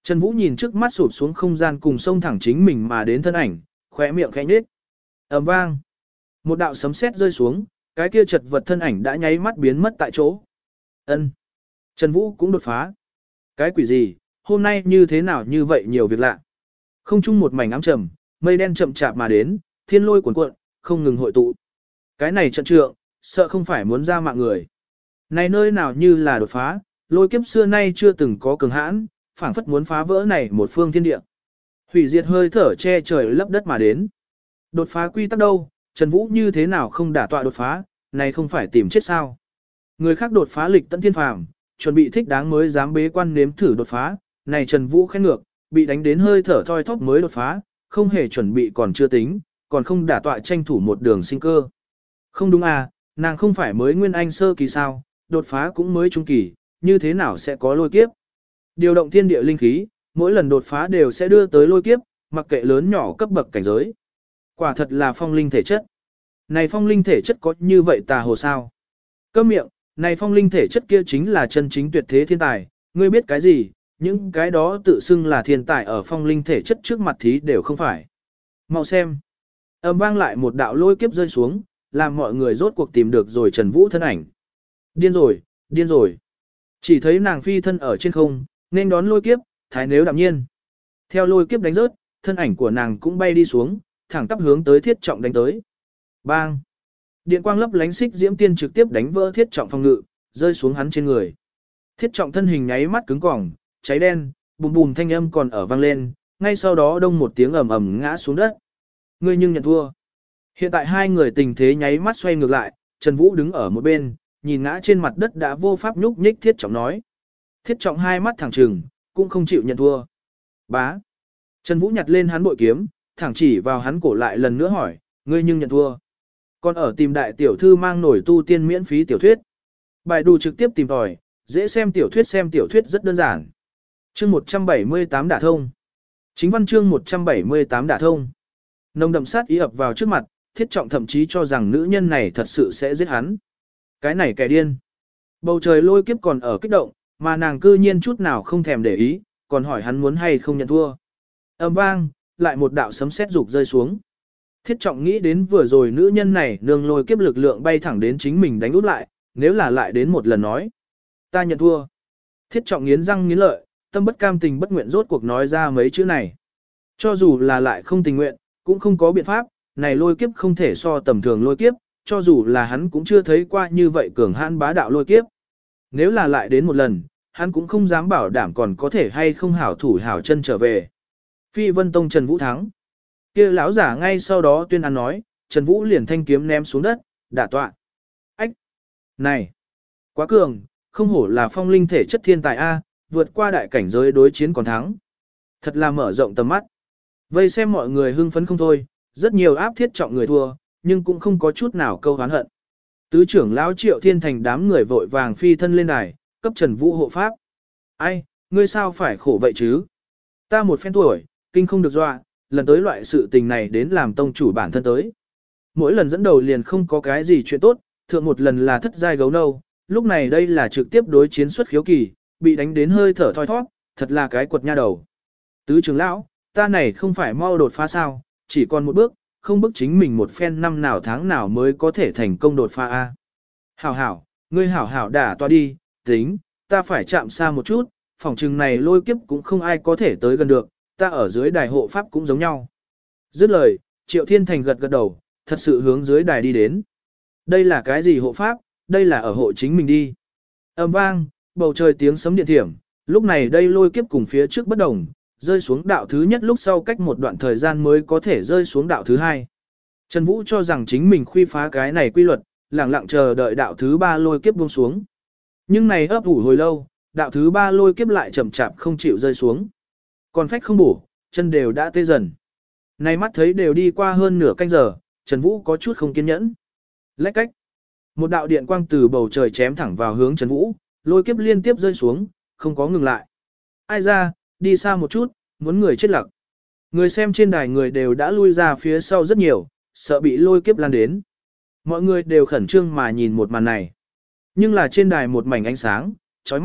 Trần Vũ nhìn trước mắt sụp xuống không gian cùng sông thẳng chính mình mà đến thân ảnh, khóe miệng khẽ nhếch. Ầm vang. Một đạo sấm sét rơi xuống, cái kia chật vật thân ảnh đã nháy mắt biến mất tại chỗ. Ân. Trần Vũ cũng đột phá. Cái quỷ gì, hôm nay như thế nào như vậy nhiều việc lạ. Không chung một mảnh ám trầm, mây đen chậm chạp mà đến, thiên lôi cuồn cuộn, không ngừng hội tụ. Cái này trận trượng, sợ không phải muốn ra mạng người. Này nơi nào như là đột phá, lôi kiếp xưa nay chưa từng có cường hãn, phảng phất muốn phá vỡ này một phương thiên địa. Hủy diệt hơi thở che trời lấp đất mà đến. Đột phá quy tắc đâu, Trần Vũ như thế nào không đả tọa đột phá, này không phải tìm chết sao. Người khác đột phá lịch tận thiên phàm, chuẩn bị thích đáng mới dám bế quan nếm thử đột phá, này Trần Vũ khen ngược, bị đánh đến hơi thở thoi thóp mới đột phá, không hề chuẩn bị còn chưa tính, còn không đả tọa tranh thủ một đường sinh cơ. Không đúng à, nàng không phải mới nguyên anh sơ kỳ sao, đột phá cũng mới trung kỳ, như thế nào sẽ có lôi kiếp. Điều động thiên địa linh khí, mỗi lần đột phá đều sẽ đưa tới lôi kiếp, mặc kệ lớn nhỏ cấp bậc cảnh giới. Quả thật là phong linh thể chất. Này phong linh thể chất có như vậy tà hồ sao? Câm miệng, này phong linh thể chất kia chính là chân chính tuyệt thế thiên tài, ngươi biết cái gì, những cái đó tự xưng là thiên tài ở phong linh thể chất trước mặt thí đều không phải. Mau xem. Âm vang lại một đạo lôi kiếp rơi xuống, làm mọi người rốt cuộc tìm được rồi Trần Vũ thân ảnh. Điên rồi, điên rồi. Chỉ thấy nàng phi thân ở trên không, nên đón lôi kiếp, thái nếu đạm nhiên. Theo lôi kiếp đánh rớt, thân ảnh của nàng cũng bay đi xuống, thẳng tắp hướng tới Thiết Trọng đánh tới. Bang! Điện quang lấp lánh xích diễm tiên trực tiếp đánh vỡ Thiết Trọng phòng ngự, rơi xuống hắn trên người. Thiết Trọng thân hình nháy mắt cứng cỏng, cháy đen, bùm bùm thanh âm còn ở vang lên, ngay sau đó đông một tiếng ầm ầm ngã xuống đất. Ngươi nhưng nhận thua. Hiện tại hai người tình thế nháy mắt xoay ngược lại, Trần Vũ đứng ở một bên, nhìn ngã trên mặt đất đã vô pháp nhúc nhích Thiết Trọng nói. Thiết Trọng hai mắt thẳng trừng, cũng không chịu nhận thua. Bá. Trần Vũ nhặt lên hắn bội kiếm, thẳng chỉ vào hắn cổ lại lần nữa hỏi, ngươi nhưng nhận thua. Còn ở tìm đại tiểu thư mang nổi tu tiên miễn phí tiểu thuyết. Bài đủ trực tiếp tìm tòi, dễ xem tiểu thuyết xem tiểu thuyết rất đơn giản. Chương một trăm bảy mươi tám đả thông. Chính văn chương một trăm bảy mươi tám đả thông. Nồng đậm sát ý ập vào trước mặt, Thiết Trọng thậm chí cho rằng nữ nhân này thật sự sẽ giết hắn. Cái này kẻ điên. Bầu trời lôi kiếp còn ở kích động, mà nàng cư nhiên chút nào không thèm để ý, còn hỏi hắn muốn hay không nhận thua. Âm vang, lại một đạo sấm sét rục rơi xuống. Thiết Trọng nghĩ đến vừa rồi nữ nhân này nương lôi kiếp lực lượng bay thẳng đến chính mình đánh út lại, nếu là lại đến một lần nói. Ta nhận thua. Thiết Trọng nghiến răng nghiến lợi, tâm bất cam tình bất nguyện rốt cuộc nói ra mấy chữ này. Cho dù là lại không tình nguyện, cũng không có biện pháp, này lôi kiếp không thể so tầm thường lôi kiếp, cho dù là hắn cũng chưa thấy qua như vậy cường hãn bá đạo lôi kiếp. Nếu là lại đến một lần, hắn cũng không dám bảo đảm còn có thể hay không hảo thủ hảo chân trở về. Phi Vân Tông Trần Vũ thắng. Kia lão giả ngay sau đó tuyên án nói, Trần Vũ liền thanh kiếm ném xuống đất, đả tọa. Ách! Này! Quá cường, không hổ là phong linh thể chất thiên tài A, vượt qua đại cảnh giới đối chiến còn thắng. Thật là mở rộng tầm mắt. Vây xem mọi người hưng phấn không thôi, rất nhiều áp Thiết Trọng người thua, nhưng cũng không có chút nào câu hán hận. Tứ trưởng lão Triệu Thiên Thành đám người vội vàng phi thân lên đài, cấp Trần Vũ hộ pháp. Ai, ngươi sao phải khổ vậy chứ? Ta một phen tuổi, kinh không được dọa, lần tới loại sự tình này đến làm tông chủ bản thân tới. Mỗi lần dẫn đầu liền không có cái gì chuyện tốt, thượng một lần là thất giai gấu nâu, lúc này đây là trực tiếp đối chiến xuất khiếu kỳ, bị đánh đến hơi thở thoi thoát, thật là cái quật nha đầu. Tứ trưởng lão, ta này không phải mau đột phá sao, chỉ còn một bước, không bước chính mình một phen năm nào tháng nào mới có thể thành công đột phá a. Hảo hảo, ngươi hảo hảo đả toa đi, tính, ta phải chạm xa một chút, phòng trừng này lôi kiếp cũng không ai có thể tới gần được, ta ở dưới đài hộ pháp cũng giống nhau. Dứt lời, Triệu Thiên Thành gật gật đầu, thật sự hướng dưới đài đi đến. Đây là cái gì hộ pháp, đây là ở hộ chính mình đi. Ầm vang, bầu trời tiếng sấm điện thiểm, lúc này đây lôi kiếp cùng phía trước bất đồng, rơi xuống đạo thứ nhất lúc sau cách một đoạn thời gian mới có thể rơi xuống đạo thứ hai. Trần Vũ cho rằng chính mình khuy phá cái này quy luật, lặng lặng chờ đợi đạo thứ ba lôi kiếp buông xuống. Nhưng này ấp ủ hồi lâu, đạo thứ ba lôi kiếp lại chậm chạp không chịu rơi xuống. Còn phách không bổ, chân đều đã tê dần. Nay mắt thấy đều đi qua hơn nửa canh giờ, Trần Vũ có chút không kiên nhẫn. Lách cách. Một đạo điện quang từ bầu trời chém thẳng vào hướng Trần Vũ, lôi kiếp liên tiếp rơi xuống, không có ngừng lại. Ai ra, đi xa một chút, muốn người chết lặng. Người xem trên đài người đều đã lui ra phía sau rất nhiều, sợ bị lôi kiếp lan đến. Mọi người đều khẩn trương mà nhìn một màn này. Nhưng là trên đài một mảnh ánh sáng, chói mắt,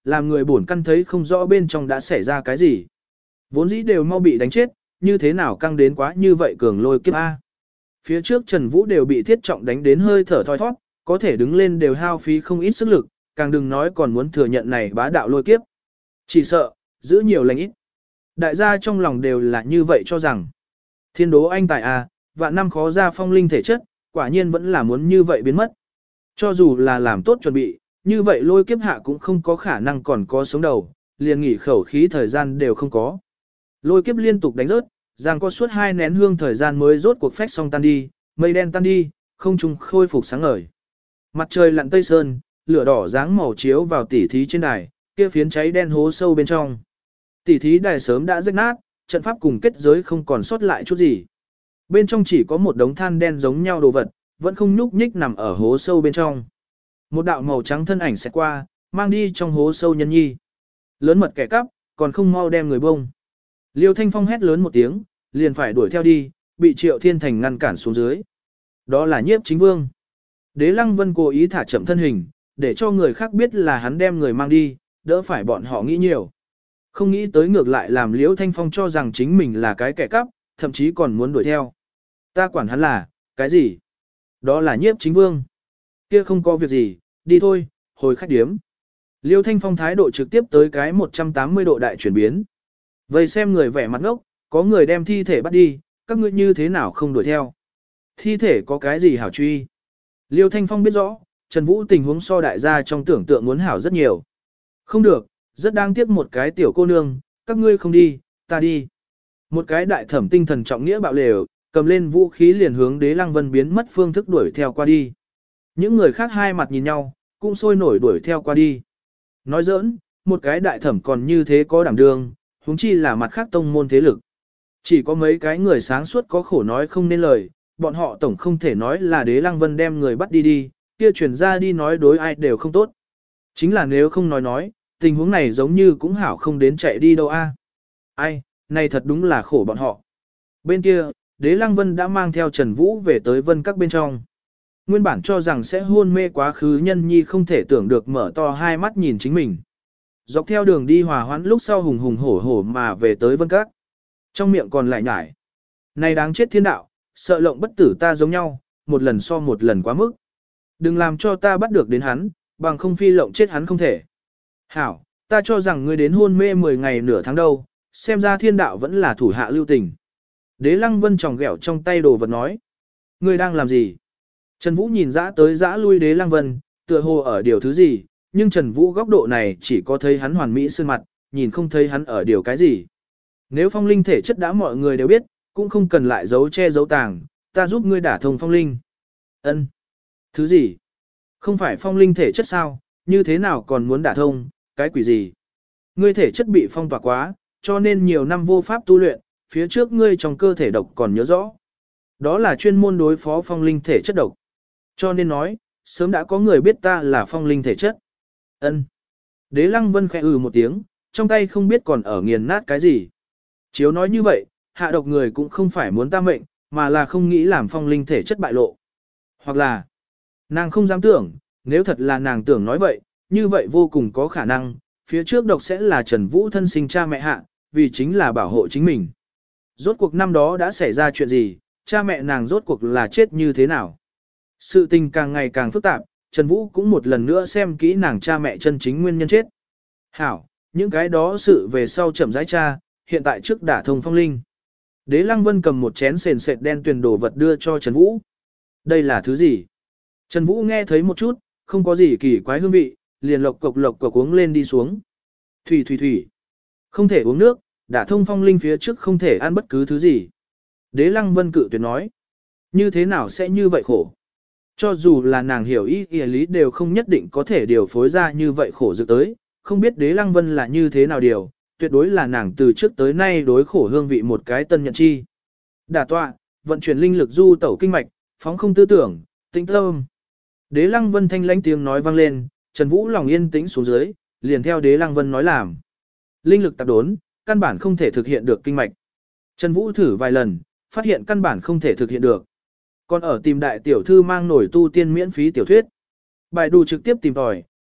làm người buồn căn thấy không rõ bên trong đã xảy ra cái gì. Vốn dĩ đều mau bị đánh chết, như thế nào căng đến quá như vậy cường lôi kiếp A. Phía trước Trần Vũ đều bị Thiết Trọng đánh đến hơi thở thoi thoát, có thể đứng lên đều hao phí không ít sức lực, càng đừng nói còn muốn thừa nhận này bá đạo lôi kiếp. Chỉ sợ, giữ nhiều lành ít. Đại gia trong lòng đều là như vậy cho rằng. Thiên đố anh tài A, vạn năm khó ra phong linh thể chất, quả nhiên vẫn là muốn như vậy biến mất. Cho dù là làm tốt chuẩn bị, như vậy lôi kiếp hạ cũng không có khả năng còn có sống đầu, liền nghỉ khẩu khí thời gian đều không có. Lôi kiếp liên tục đánh rớt, giang có suốt hai nén hương thời gian mới rốt cuộc phách xong tan đi, mây đen tan đi, không trung khôi phục sáng ngời. Mặt trời lặn tây sơn, lửa đỏ dáng màu chiếu vào tỉ thí trên đài, kia phiến cháy đen hố sâu bên trong. Tỉ thí đài sớm đã rách nát, trận pháp cùng kết giới không còn sót lại chút gì. Bên trong chỉ có một đống than đen giống nhau đồ vật, vẫn không nhúc nhích nằm ở hố sâu bên trong. Một đạo màu trắng thân ảnh sẽ qua, mang đi trong hố sâu nhân nhi. Lớn mật kẻ cắp, còn không mau đem người bông. Liêu Thanh Phong hét lớn một tiếng, liền phải đuổi theo đi, bị Triệu Thiên Thành ngăn cản xuống dưới. Đó là Nhiếp Chính Vương. Đế Lăng Vân cố ý thả chậm thân hình, để cho người khác biết là hắn đem người mang đi, đỡ phải bọn họ nghĩ nhiều. Không nghĩ tới ngược lại làm Liêu Thanh Phong cho rằng chính mình là cái kẻ cắp, thậm chí còn muốn đuổi theo. Ta quản hắn là, cái gì? Đó là Nhiếp Chính Vương. Kia không có việc gì, đi thôi, hồi khách điếm. Liêu Thanh Phong thái độ trực tiếp tới cái một trăm tám mươi độ đại chuyển biến. Vậy xem người vẻ mặt ngốc, có người đem thi thể bắt đi, các ngươi như thế nào không đuổi theo. Thi thể có cái gì hảo truy. Liêu Thanh Phong biết rõ, Trần Vũ tình huống so đại gia trong tưởng tượng muốn hảo rất nhiều. Không được, rất đáng tiếc một cái tiểu cô nương, các ngươi không đi, ta đi. Một cái đại thẩm tinh thần trọng nghĩa bạo lều, cầm lên vũ khí liền hướng Đế Lăng Vân biến mất phương thức đuổi theo qua đi. Những người khác hai mặt nhìn nhau, cũng sôi nổi đuổi theo qua đi. Nói giỡn, một cái đại thẩm còn như thế có đảm đương, huống chi là mặt khác tông môn thế lực. Chỉ có mấy cái người sáng suốt có khổ nói không nên lời, bọn họ tổng không thể nói là Đế Lăng Vân đem người bắt đi đi, kia chuyển ra đi nói đối ai đều không tốt. Chính là nếu không nói nói, tình huống này giống như cũng hảo không đến chạy đi đâu a. Ai, này thật đúng là khổ bọn họ. Bên kia, Đế Lăng Vân đã mang theo Trần Vũ về tới Vân Các bên trong. Nguyên bản cho rằng sẽ hôn mê quá khứ nhân nhi không thể tưởng được mở to hai mắt nhìn chính mình. Dọc theo đường đi hòa hoãn lúc sau hùng hùng hổ hổ mà về tới Vân Các. Trong miệng còn lại nhải. Này đáng chết thiên đạo, sợ lộng bất tử ta giống nhau, một lần so một lần quá mức. Đừng làm cho ta bắt được đến hắn, bằng không phi lộng chết hắn không thể. Hảo, ta cho rằng ngươi đến hôn mê mười ngày nửa tháng đâu, xem ra thiên đạo vẫn là thủ hạ lưu tình. Đế Lăng Vân tròng ghẹo trong tay đồ vật nói. Ngươi đang làm gì? Trần Vũ nhìn dã tới dã lui Đế Lăng Vân, tựa hồ ở điều thứ gì, nhưng Trần Vũ góc độ này chỉ có thấy hắn hoàn mỹ sơn mặt, nhìn không thấy hắn ở điều cái gì. Nếu phong linh thể chất đã mọi người đều biết, cũng không cần lại giấu che giấu tàng, ta giúp ngươi đả thông phong linh. Ân, thứ gì? Không phải phong linh thể chất sao, như thế nào còn muốn đả thông, cái quỷ gì? Ngươi thể chất bị phong tỏa quá, cho nên nhiều năm vô pháp tu luyện, phía trước ngươi trong cơ thể độc còn nhớ rõ. Đó là chuyên môn đối phó phong linh thể chất độc. Cho nên nói, sớm đã có người biết ta là phong linh thể chất. Ân. Đế Lăng Vân khẽ ừ một tiếng, trong tay không biết còn ở nghiền nát cái gì. Chiếu nói như vậy, hạ độc người cũng không phải muốn ta mệnh, mà là không nghĩ làm phong linh thể chất bại lộ. Hoặc là, nàng không dám tưởng, nếu thật là nàng tưởng nói vậy, như vậy vô cùng có khả năng, phía trước độc sẽ là Trần Vũ thân sinh cha mẹ hạ, vì chính là bảo hộ chính mình. Rốt cuộc năm đó đã xảy ra chuyện gì, cha mẹ nàng rốt cuộc là chết như thế nào. Sự tình càng ngày càng phức tạp, Trần Vũ cũng một lần nữa xem kỹ nàng cha mẹ chân chính nguyên nhân chết. Hảo, những cái đó sự về sau chậm rãi cha, hiện tại trước đả thông phong linh. Đế Lăng Vân cầm một chén sền sệt đen tuyền đồ vật đưa cho Trần Vũ. Đây là thứ gì? Trần Vũ nghe thấy một chút, không có gì kỳ quái hương vị, liền lộc cộc lộc cộc uống lên đi xuống. Thủy thủy thủy. Không thể uống nước, đả thông phong linh phía trước không thể ăn bất cứ thứ gì. Đế Lăng Vân cự tuyệt nói. Như thế nào sẽ như vậy khổ? Cho dù là nàng hiểu ý y lý đều không nhất định có thể điều phối ra như vậy khổ dự tới, không biết Đế Lăng Vân là như thế nào điều, tuyệt đối là nàng từ trước tới nay đối khổ hương vị một cái tân nhận chi. Đả tọa, vận chuyển linh lực du tẩu kinh mạch, phóng không tư tưởng, tĩnh tâm. Đế Lăng Vân thanh lãnh tiếng nói vang lên, Trần Vũ lòng yên tĩnh xuống dưới, liền theo Đế Lăng Vân nói làm. Linh lực tạp đốn, căn bản không thể thực hiện được kinh mạch. Trần Vũ thử vài lần, phát hiện căn bản không thể thực hiện được. Còn ở tìm đại tiểu thư mang nổi tu tiên miễn phí tiểu thuyết. Bài đủ trực tiếp tìm tòi,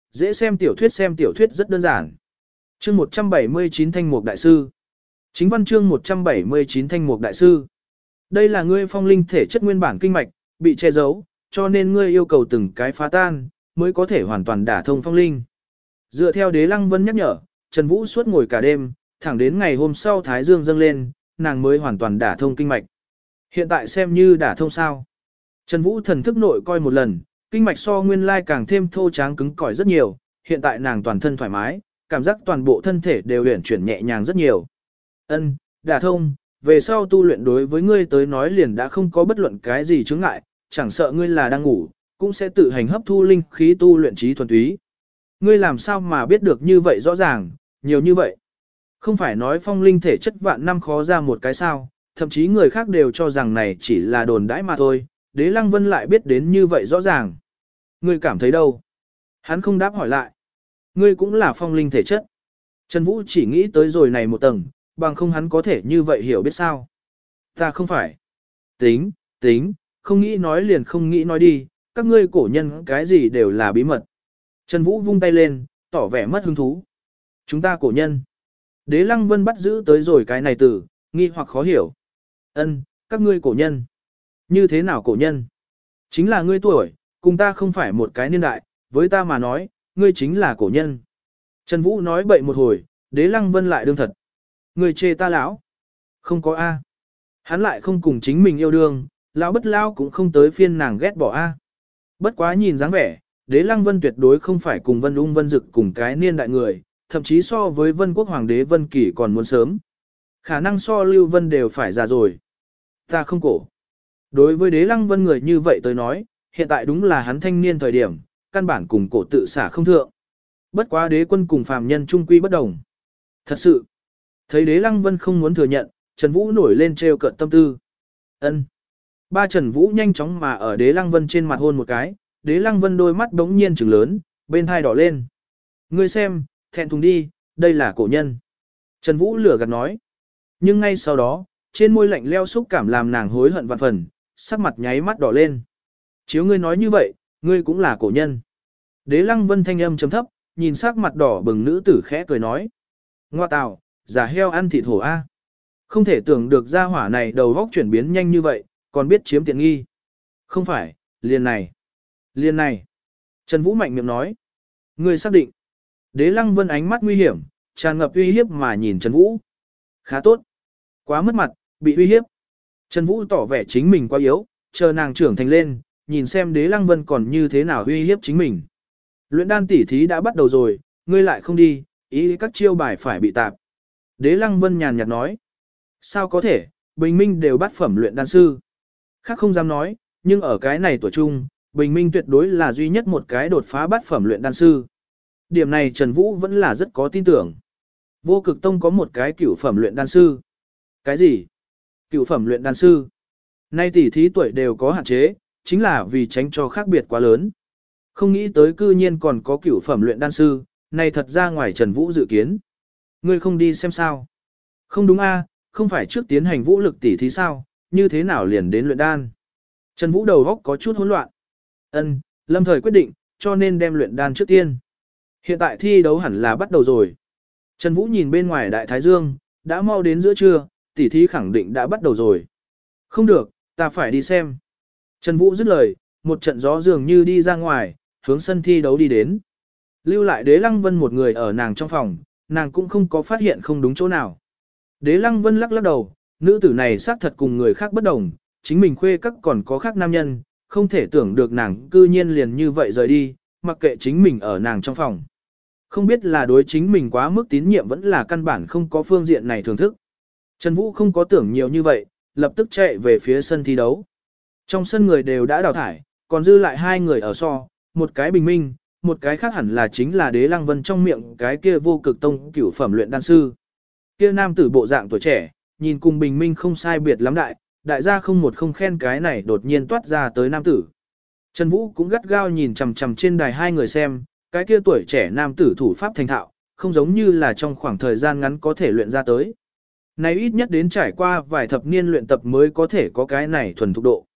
dễ xem tiểu thuyết xem tiểu thuyết rất đơn giản. Chương một trăm bảy mươi chín Thanh Mục Đại Sư. Chính văn chương một trăm bảy mươi chín Thanh Mục Đại Sư. Đây là ngươi phong linh thể chất nguyên bản kinh mạch, bị che giấu, cho nên ngươi yêu cầu từng cái phá tan, mới có thể hoàn toàn đả thông phong linh. Dựa theo Đế Lăng Vân nhắc nhở, Trần Vũ suốt ngồi cả đêm, thẳng đến ngày hôm sau Thái Dương dâng lên, nàng mới hoàn toàn đả thông kinh mạch. Hiện tại xem như đả thông sao. Trần Vũ thần thức nội coi một lần, kinh mạch so nguyên lai càng thêm thô tráng cứng cỏi rất nhiều, hiện tại nàng toàn thân thoải mái, cảm giác toàn bộ thân thể đều uyển chuyển nhẹ nhàng rất nhiều. Ân, đả thông, về sau tu luyện đối với ngươi tới nói liền đã không có bất luận cái gì chướng ngại, chẳng sợ ngươi là đang ngủ, cũng sẽ tự hành hấp thu linh khí tu luyện trí thuần túy. Ngươi làm sao mà biết được như vậy rõ ràng, nhiều như vậy. Không phải nói phong linh thể chất vạn năm khó ra một cái sao, thậm chí người khác đều cho rằng này chỉ là đồn đãi mà thôi, Đế Lăng Vân lại biết đến như vậy rõ ràng. Ngươi cảm thấy đâu? Hắn không đáp hỏi lại. Ngươi cũng là phong linh thể chất. Trần Vũ chỉ nghĩ tới rồi này một tầng, bằng không hắn có thể như vậy hiểu biết sao. Ta không phải. Tính, tính, không nghĩ nói liền không nghĩ nói đi, các ngươi cổ nhân cái gì đều là bí mật. Trần Vũ vung tay lên, tỏ vẻ mất hứng thú. Chúng ta cổ nhân. Đế Lăng Vân bắt giữ tới rồi cái này từ, nghi hoặc khó hiểu. Ân, các ngươi cổ nhân. Như thế nào cổ nhân? Chính là ngươi tuổi, cùng ta không phải một cái niên đại, với ta mà nói, ngươi chính là cổ nhân. Trần Vũ nói bậy một hồi, Đế Lăng Vân lại đương thật. Ngươi chê ta lão? Không có A. Hắn lại không cùng chính mình yêu đương, lão bất lão cũng không tới phiên nàng ghét bỏ A. Bất quá nhìn dáng vẻ, Đế Lăng Vân tuyệt đối không phải cùng Vân Ung Vân Dực cùng cái niên đại người, thậm chí so với Vân Quốc Hoàng đế Vân Kỳ còn muốn sớm. Khả năng so Lưu Vân đều phải già rồi. Ta không cổ. Đối với Đế Lăng Vân người như vậy tới nói, hiện tại đúng là hắn thanh niên thời điểm, căn bản cùng cổ tự xả không thượng. Bất quá đế quân cùng phàm nhân trung quy bất đồng. Thật sự, thấy Đế Lăng Vân không muốn thừa nhận, Trần Vũ nổi lên trêu cợt tâm tư. Ân. Ba Trần Vũ nhanh chóng mà ở Đế Lăng Vân trên mặt hôn một cái, Đế Lăng Vân đôi mắt đống nhiên trừng lớn, bên thai đỏ lên. Ngươi xem, thẹn thùng đi, đây là cổ nhân. Trần Vũ lửa gạt nói. Nhưng ngay sau đó, trên môi lạnh leo xúc cảm làm nàng hối hận vạn phần, sắc mặt nháy mắt đỏ lên. Chiếu ngươi nói như vậy, ngươi cũng là cổ nhân. Đế Lăng Vân thanh âm chấm thấp, nhìn sắc mặt đỏ bừng nữ tử khẽ cười nói. Ngoa tào, giả heo ăn thịt hổ A. Không thể tưởng được gia hỏa này đầu góc chuyển biến nhanh như vậy, còn biết chiếm tiện nghi. Không phải, liền này. Liền này. Trần Vũ mạnh miệng nói. Ngươi xác định. Đế Lăng Vân ánh mắt nguy hiểm, tràn ngập uy hiếp mà nhìn Trần Vũ. Khá tốt. Quá mất mặt, bị uy hiếp. Trần Vũ tỏ vẻ chính mình quá yếu, chờ nàng trưởng thành lên, nhìn xem Đế Lăng Vân còn như thế nào uy hiếp chính mình. Luyện đan tỉ thí đã bắt đầu rồi, ngươi lại không đi, ý các chiêu bài phải bị tạp. Đế Lăng Vân nhàn nhạt nói. Sao có thể, Bình Minh đều bắt phẩm luyện đan sư. Khác không dám nói, nhưng ở cái này tuổi trung, Bình Minh tuyệt đối là duy nhất một cái đột phá bắt phẩm luyện đan sư. Điểm này Trần Vũ vẫn là rất có tin tưởng. Vô Cực Tông có một cái cửu phẩm luyện đan sư. Cái gì? Cửu phẩm luyện đan sư. Nay tỷ thí tuổi đều có hạn chế, chính là vì tránh cho khác biệt quá lớn. Không nghĩ tới cư nhiên còn có cửu phẩm luyện đan sư, này thật ra ngoài Trần Vũ dự kiến. Ngươi không đi xem sao? Không đúng a, không phải trước tiến hành vũ lực tỷ thí sao, như thế nào liền đến luyện đan? Trần Vũ đầu óc có chút hỗn loạn. Ân, lâm thời quyết định, cho nên đem luyện đan trước tiên. Hiện tại thi đấu hẳn là bắt đầu rồi. Trần Vũ nhìn bên ngoài đại thái dương, đã mau đến giữa trưa, tỷ thí khẳng định đã bắt đầu rồi. Không được, ta phải đi xem. Trần Vũ dứt lời, một trận gió dường như đi ra ngoài, hướng sân thi đấu đi đến. Lưu lại Đế Lăng Vân một người ở nàng trong phòng, nàng cũng không có phát hiện không đúng chỗ nào. Đế Lăng Vân lắc lắc đầu, nữ tử này xác thật cùng người khác bất đồng, chính mình khuê các còn có khác nam nhân, không thể tưởng được nàng cư nhiên liền như vậy rời đi, mặc kệ chính mình ở nàng trong phòng. Không biết là đối chính mình quá mức tín nhiệm vẫn là căn bản không có phương diện này thưởng thức. Trần Vũ không có tưởng nhiều như vậy, lập tức chạy về phía sân thi đấu. Trong sân người đều đã đào thải, còn dư lại hai người ở so, một cái Bình Minh, một cái khác hẳn là chính là Đế Lăng Vân trong miệng cái kia Vô Cực Tông cửu phẩm luyện đan sư. Kia nam tử bộ dạng tuổi trẻ, nhìn cùng Bình Minh không sai biệt lắm đại, đại gia không một không khen cái này đột nhiên toát ra tới nam tử. Trần Vũ cũng gắt gao nhìn chằm chằm trên đài hai người xem, cái kia tuổi trẻ nam tử thủ pháp thành thạo, không giống như là trong khoảng thời gian ngắn có thể luyện ra tới. Này ít nhất đến trải qua vài thập niên luyện tập mới có thể có cái này thuần thục độ.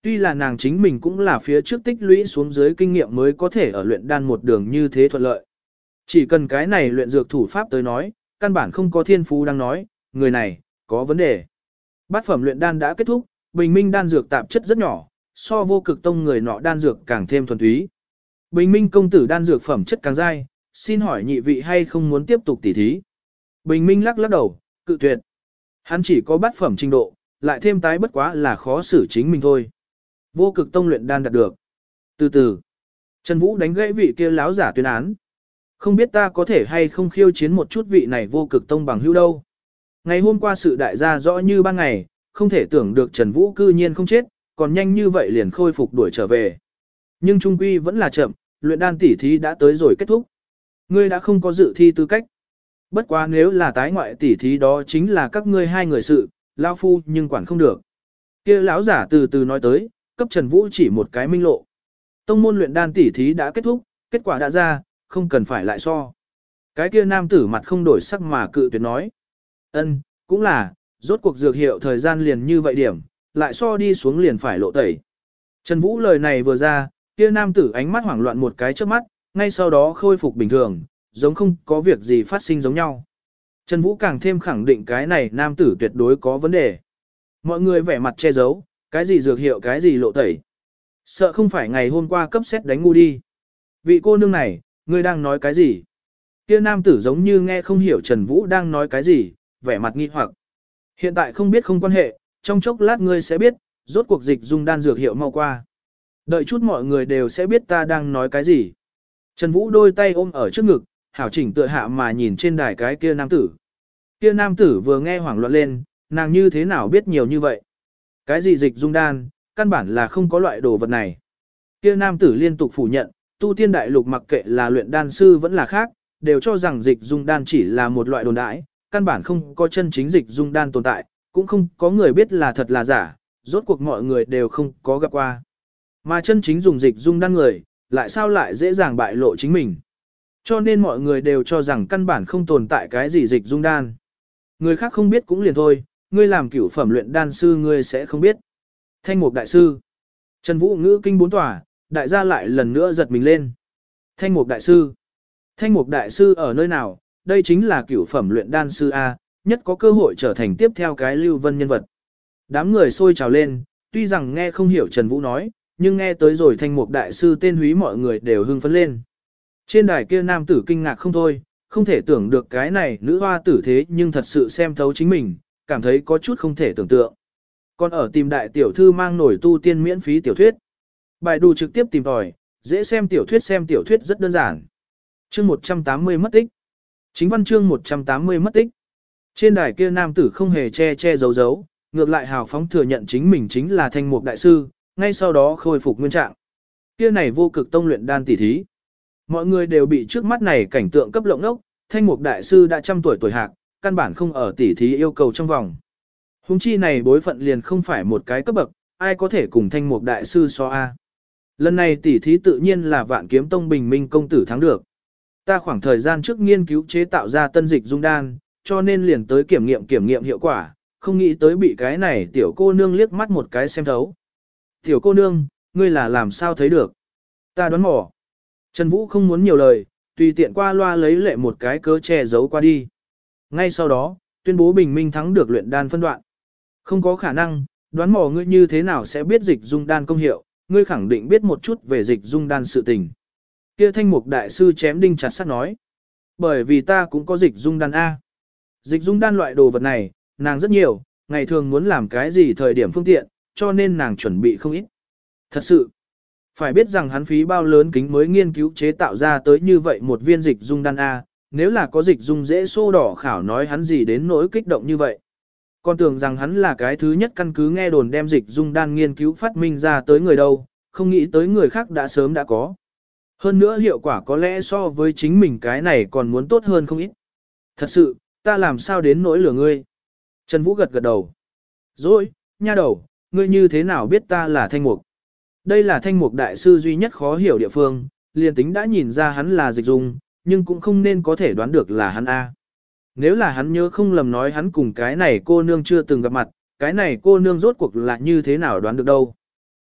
Tuy là nàng chính mình cũng là phía trước tích lũy xuống dưới kinh nghiệm mới có thể ở luyện đan một đường như thế thuận lợi. Chỉ cần cái này luyện dược thủ pháp tới nói, căn bản không có thiên phú đang nói, người này, có vấn đề. Bát phẩm luyện đan đã kết thúc, bình minh đan dược tạp chất rất nhỏ, so vô cực tông người nọ đan dược càng thêm thuần túy. Bình minh công tử đan dược phẩm chất càng dai, xin hỏi nhị vị hay không muốn tiếp tục tỉ thí. Bình minh lắc lắc đầu, cự tuyệt. Hắn chỉ có bát phẩm trình độ, lại thêm tái bất quá là khó xử chính mình thôi. Vô cực tông luyện đan đạt được. Từ từ, Trần Vũ đánh gãy vị kia láo giả tuyên án. Không biết ta có thể hay không khiêu chiến một chút vị này vô cực tông bằng hữu đâu. Ngày hôm qua sự đại gia rõ như ban ngày, không thể tưởng được Trần Vũ cư nhiên không chết, còn nhanh như vậy liền khôi phục đuổi trở về. Nhưng trung quy vẫn là chậm, luyện đan tỉ thí đã tới rồi kết thúc. Ngươi đã không có dự thi tư cách. Bất quá nếu là tái ngoại tỉ thí đó chính là các ngươi hai người sự, lão phu nhưng quản không được. Kia lão giả từ từ nói tới, cấp Trần Vũ chỉ một cái minh lộ. Tông môn luyện đan tỉ thí đã kết thúc, kết quả đã ra, không cần phải lại so. Cái kia nam tử mặt không đổi sắc mà cự tuyệt nói. Ân, cũng là, rốt cuộc dược hiệu thời gian liền như vậy điểm, lại so đi xuống liền phải lộ tẩy. Trần Vũ lời này vừa ra, kia nam tử ánh mắt hoảng loạn một cái trước mắt, ngay sau đó khôi phục bình thường, giống không có việc gì phát sinh giống nhau. Trần Vũ càng thêm khẳng định cái này nam tử tuyệt đối có vấn đề. Mọi người vẻ mặt che giấu, cái gì dược hiệu cái gì lộ tẩy. Sợ không phải ngày hôm qua cấp xét đánh ngu đi. Vị cô nương này, ngươi đang nói cái gì? Kia nam tử giống như nghe không hiểu Trần Vũ đang nói cái gì, vẻ mặt nghi hoặc. Hiện tại không biết không quan hệ, trong chốc lát ngươi sẽ biết, rốt cuộc dịch dung đan dược hiệu mau qua. Đợi chút mọi người đều sẽ biết ta đang nói cái gì. Trần Vũ đôi tay ôm ở trước ngực, hảo chỉnh tựa hạ mà nhìn trên đài cái kia nam tử. Kia nam tử vừa nghe hoảng loạn lên, nàng như thế nào biết nhiều như vậy? Cái gì dịch dung đan, căn bản là không có loại đồ vật này. Kia nam tử liên tục phủ nhận, tu tiên đại lục mặc kệ là luyện đan sư vẫn là khác, đều cho rằng dịch dung đan chỉ là một loại đồn đãi, căn bản không có chân chính dịch dung đan tồn tại, cũng không có người biết là thật là giả, rốt cuộc mọi người đều không có gặp qua. Mà chân chính dùng dịch dung đan người, lại sao lại dễ dàng bại lộ chính mình. Cho nên mọi người đều cho rằng căn bản không tồn tại cái gì dịch dung đan. Người khác không biết cũng liền thôi, ngươi làm cửu phẩm luyện đan sư ngươi sẽ không biết. Thanh mục đại sư. Trần Vũ ngữ kinh bốn tỏa, đại gia lại lần nữa giật mình lên. Thanh mục đại sư. Thanh mục đại sư ở nơi nào, đây chính là cửu phẩm luyện đan sư A, nhất có cơ hội trở thành tiếp theo cái Lưu Vân nhân vật. Đám người sôi trào lên, tuy rằng nghe không hiểu Trần Vũ nói, nhưng nghe tới rồi thanh mục đại sư tên húy mọi người đều hưng phấn lên. Trên đài kia nam tử kinh ngạc không thôi, không thể tưởng được cái này nữ hoa tử thế nhưng thật sự xem thấu chính mình, cảm thấy có chút không thể tưởng tượng. Còn ở tìm đại tiểu thư mang nổi tu tiên miễn phí tiểu thuyết. Bài đù trực tiếp tìm tòi, dễ xem tiểu thuyết xem tiểu thuyết rất đơn giản. Chương một trăm tám mươi mất tích. Chính văn chương một trăm tám mươi mất tích. Trên đài kia nam tử không hề che che giấu giấu, ngược lại hào phóng thừa nhận chính mình chính là thanh mục đại sư, ngay sau đó khôi phục nguyên trạng. Kia này vô cực tông luyện đan tỉ thí. Mọi người đều bị trước mắt này cảnh tượng cấp lộng ốc, thanh mục đại sư đã trăm tuổi tuổi hạc, căn bản không ở tỉ thí yêu cầu trong vòng. Hùng chi này bối phận liền không phải một cái cấp bậc, ai có thể cùng thanh mục đại sư so a. Lần này tỉ thí tự nhiên là vạn kiếm tông bình minh công tử thắng được. Ta khoảng thời gian trước nghiên cứu chế tạo ra tân dịch dung đan, cho nên liền tới kiểm nghiệm kiểm nghiệm hiệu quả, không nghĩ tới bị cái này tiểu cô nương liếc mắt một cái xem thấu. Tiểu cô nương, ngươi là làm sao thấy được? Ta đoán mò. Trần Vũ không muốn nhiều lời, tùy tiện qua loa lấy lệ một cái cớ che giấu qua đi. Ngay sau đó, tuyên bố bình minh thắng được luyện đan phân đoạn. Không có khả năng, đoán mò ngươi như thế nào sẽ biết dịch dung đan công hiệu, ngươi khẳng định biết một chút về dịch dung đan sự tình. Kia thanh mục đại sư chém đinh chặt sắt nói. Bởi vì ta cũng có dịch dung đan A. Dịch dung đan loại đồ vật này, nàng rất nhiều, ngày thường muốn làm cái gì thời điểm phương tiện, cho nên nàng chuẩn bị không ít. Thật sự, phải biết rằng hắn phí bao lớn kính mới nghiên cứu chế tạo ra tới như vậy một viên dịch dung đan A, nếu là có dịch dung dễ xô đỏ khảo nói hắn gì đến nỗi kích động như vậy. Còn tưởng rằng hắn là cái thứ nhất căn cứ nghe đồn đem dịch dung đan nghiên cứu phát minh ra tới người đâu, không nghĩ tới người khác đã sớm đã có. Hơn nữa hiệu quả có lẽ so với chính mình cái này còn muốn tốt hơn không ít. Thật sự, ta làm sao đến nỗi lừa ngươi? Trần Vũ gật gật đầu. Rồi, nha đầu, ngươi như thế nào biết ta là thanh mục? Đây là thanh mục đại sư duy nhất khó hiểu địa phương, liền tính đã nhìn ra hắn là dịch dung, nhưng cũng không nên có thể đoán được là hắn A. Nếu là hắn nhớ không lầm nói hắn cùng cái này cô nương chưa từng gặp mặt, cái này cô nương rốt cuộc là như thế nào đoán được đâu.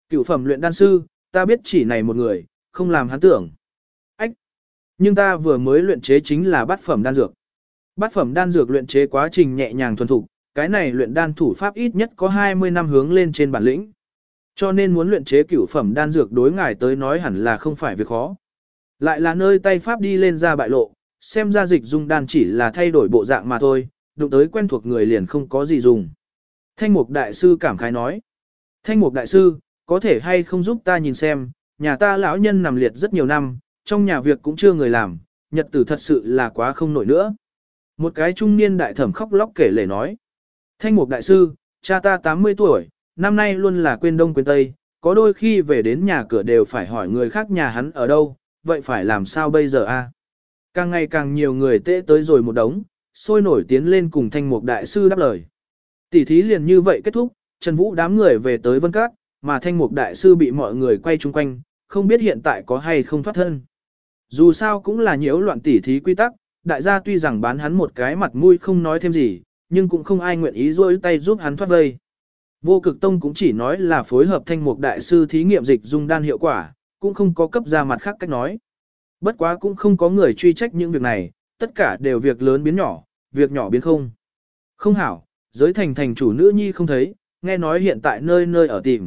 Cửu phẩm luyện đan sư, ta biết chỉ này một người, không làm hắn tưởng. Ách! Nhưng ta vừa mới luyện chế chính là bát phẩm đan dược. Bát phẩm đan dược luyện chế quá trình nhẹ nhàng thuần thục, cái này luyện đan thủ pháp ít nhất có hai mươi năm hướng lên trên bản lĩnh. Cho nên muốn luyện chế cửu phẩm đan dược đối ngài tới nói hẳn là không phải việc khó. Lại là nơi tay pháp đi lên ra bại lộ, xem ra dịch dung đan chỉ là thay đổi bộ dạng mà thôi, đụng tới quen thuộc người liền không có gì dùng. Thanh mục đại sư cảm khái nói. Thanh mục đại sư, có thể hay không giúp ta nhìn xem, nhà ta lão nhân nằm liệt rất nhiều năm, trong nhà việc cũng chưa người làm, nhật tử thật sự là quá không nổi nữa. Một cái trung niên đại thẩm khóc lóc kể lể nói. Thanh mục đại sư, cha ta tám mươi tuổi, năm nay luôn là quên đông quên tây, có đôi khi về đến nhà cửa đều phải hỏi người khác nhà hắn ở đâu, vậy phải làm sao bây giờ a? Càng ngày càng nhiều người tệ tới rồi một đống, sôi nổi tiến lên cùng thanh mục đại sư đáp lời. Tỷ thí liền như vậy kết thúc, Trần Vũ đám người về tới Vân Các, mà thanh mục đại sư bị mọi người quay chung quanh, không biết hiện tại có hay không thoát thân. Dù sao cũng là nhiễu loạn tỷ thí quy tắc, đại gia tuy rằng bán hắn một cái mặt mũi không nói thêm gì, nhưng cũng không ai nguyện ý rôi tay giúp hắn thoát vây. Vô Cực Tông cũng chỉ nói là phối hợp thanh mục đại sư thí nghiệm dịch dung đan hiệu quả, cũng không có cấp ra mặt khác cách nói. Bất quá cũng không có người truy trách những việc này, tất cả đều việc lớn biến nhỏ, việc nhỏ biến không. Không hảo, giới thành thành chủ nữ nhi không thấy, nghe nói hiện tại nơi nơi ở tìm.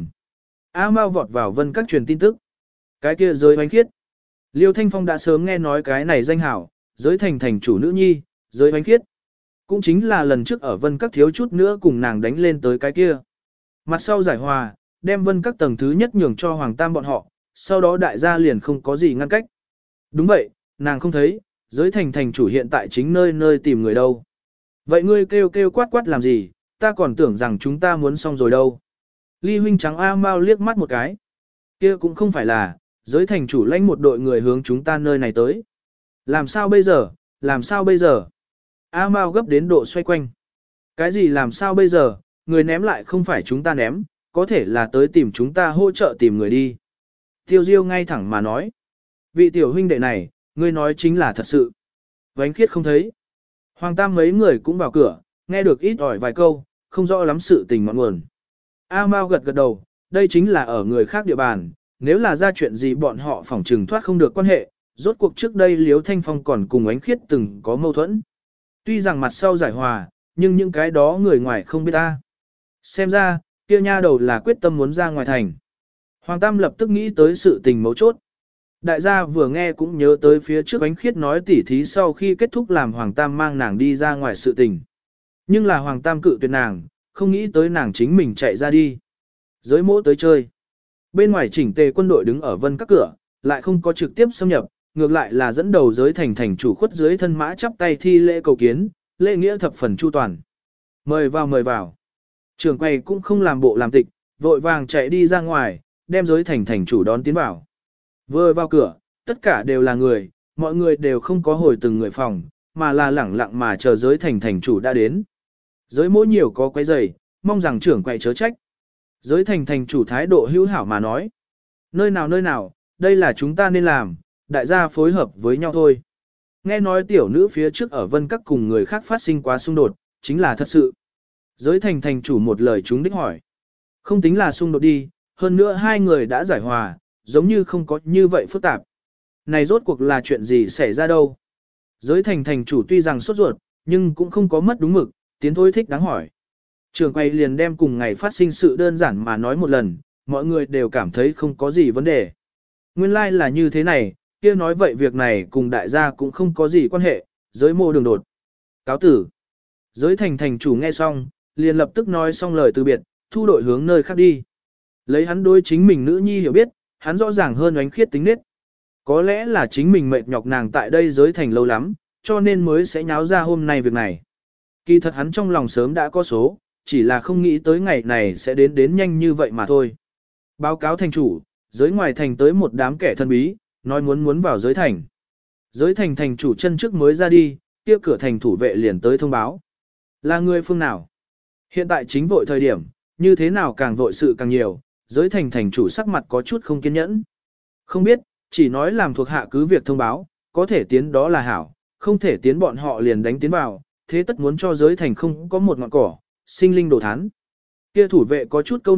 A Mao vọt vào Vân Các truyền tin tức. Cái kia giới bánh khiết. Liêu Thanh Phong đã sớm nghe nói cái này danh hảo, giới thành thành chủ nữ nhi, giới bánh khiết. Cũng chính là lần trước ở Vân Các thiếu chút nữa cùng nàng đánh lên tới cái kia. Mặt sau giải hòa, đem Vân Các tầng thứ nhất nhường cho Hoàng Tam bọn họ, sau đó đại gia liền không có gì ngăn cách. Đúng vậy, nàng không thấy, giới thành thành chủ hiện tại chính nơi nơi tìm người đâu. Vậy ngươi kêu kêu quát quát làm gì, ta còn tưởng rằng chúng ta muốn xong rồi đâu. Ly huynh trắng A Mao liếc mắt một cái. Kia cũng không phải là, giới thành chủ lãnh một đội người hướng chúng ta nơi này tới. Làm sao bây giờ, làm sao bây giờ? A Mao gấp đến độ xoay quanh. Cái gì làm sao bây giờ, người ném lại không phải chúng ta ném, có thể là tới tìm chúng ta hỗ trợ tìm người đi. Tiêu Diêu ngay thẳng mà nói. Vị tiểu huynh đệ này, ngươi nói chính là thật sự. Vánh Khiết không thấy. Hoàng Tam mấy người cũng vào cửa, nghe được ít ỏi vài câu, không rõ lắm sự tình ngọn nguồn. A Mao gật gật đầu, đây chính là ở người khác địa bàn, nếu là ra chuyện gì bọn họ phỏng trừng thoát không được quan hệ, rốt cuộc trước đây Liếu Thanh Phong còn cùng Ánh Khiết từng có mâu thuẫn. Tuy rằng mặt sau giải hòa, nhưng những cái đó người ngoài không biết ta. Xem ra, kia nha đầu là quyết tâm muốn ra ngoài thành. Hoàng Tam lập tức nghĩ tới sự tình mấu chốt. Đại gia vừa nghe cũng nhớ tới phía trước Ánh Khiết nói tỉ thí sau khi kết thúc làm Hoàng Tam mang nàng đi ra ngoài sự tình. Nhưng là Hoàng Tam cự tuyệt nàng, không nghĩ tới nàng chính mình chạy ra đi. Giới mỗ tới chơi. Bên ngoài chỉnh tề quân đội đứng ở Vân Các cửa, lại không có trực tiếp xâm nhập, ngược lại là dẫn đầu giới thành thành chủ khuất dưới thân mã chắp tay thi lễ cầu kiến, lễ nghĩa thập phần chu toàn. Mời vào mời vào. Trường quay cũng không làm bộ làm tịch, vội vàng chạy đi ra ngoài, đem giới thành thành chủ đón tiến vào. Vừa vào cửa, tất cả đều là người, mọi người đều không có hồi từng người phòng, mà là lẳng lặng mà chờ giới thành thành chủ đã đến. Giới mỗi nhiều có quấy rầy, mong rằng trưởng quậy chớ trách. Giới thành thành chủ thái độ hữu hảo mà nói. Nơi nào nơi nào, đây là chúng ta nên làm, đại gia phối hợp với nhau thôi. Nghe nói tiểu nữ phía trước ở Vân Các cùng người khác phát sinh quá xung đột, chính là thật sự. Giới thành thành chủ một lời chúng đích hỏi. Không tính là xung đột đi, hơn nữa hai người đã giải hòa, giống như không có như vậy phức tạp. Này rốt cuộc là chuyện gì xảy ra đâu? Giới thành thành chủ tuy rằng sốt ruột, nhưng cũng không có mất đúng mực, tiến thôi thích đáng hỏi. Trường quay liền đem cùng ngày phát sinh sự đơn giản mà nói một lần, mọi người đều cảm thấy không có gì vấn đề. Nguyên lai like là như thế này, kia nói vậy việc này cùng đại gia cũng không có gì quan hệ, giới mô đường đột. Cáo tử. Giới thành thành chủ nghe xong, liền lập tức nói xong lời từ biệt, thu đội hướng nơi khác đi. Lấy hắn đối chính mình nữ nhi hiểu biết, hắn rõ ràng hơn Ánh Khiết tính nết. Có lẽ là chính mình mệt nhọc nàng tại đây giới thành lâu lắm, cho nên mới sẽ nháo ra hôm nay việc này. Kỳ thật hắn trong lòng sớm đã có số, chỉ là không nghĩ tới ngày này sẽ đến đến nhanh như vậy mà thôi. Báo cáo thành chủ, giới ngoài thành tới một đám kẻ thân bí, nói muốn muốn vào giới thành. Giới thành thành chủ chân trước mới ra đi, kia cửa thành thủ vệ liền tới thông báo. Là người phương nào? Hiện tại chính vội thời điểm, như thế nào càng vội sự càng nhiều, giới thành thành chủ sắc mặt có chút không kiên nhẫn. Không biết, chỉ nói làm thuộc hạ cứ việc thông báo, có thể tiến đó là hảo, không thể tiến bọn họ liền đánh tiến vào, thế tất muốn cho giới thành không có một ngọn cỏ, sinh linh đồ thán. Kia thủ vệ có chút câu nệ,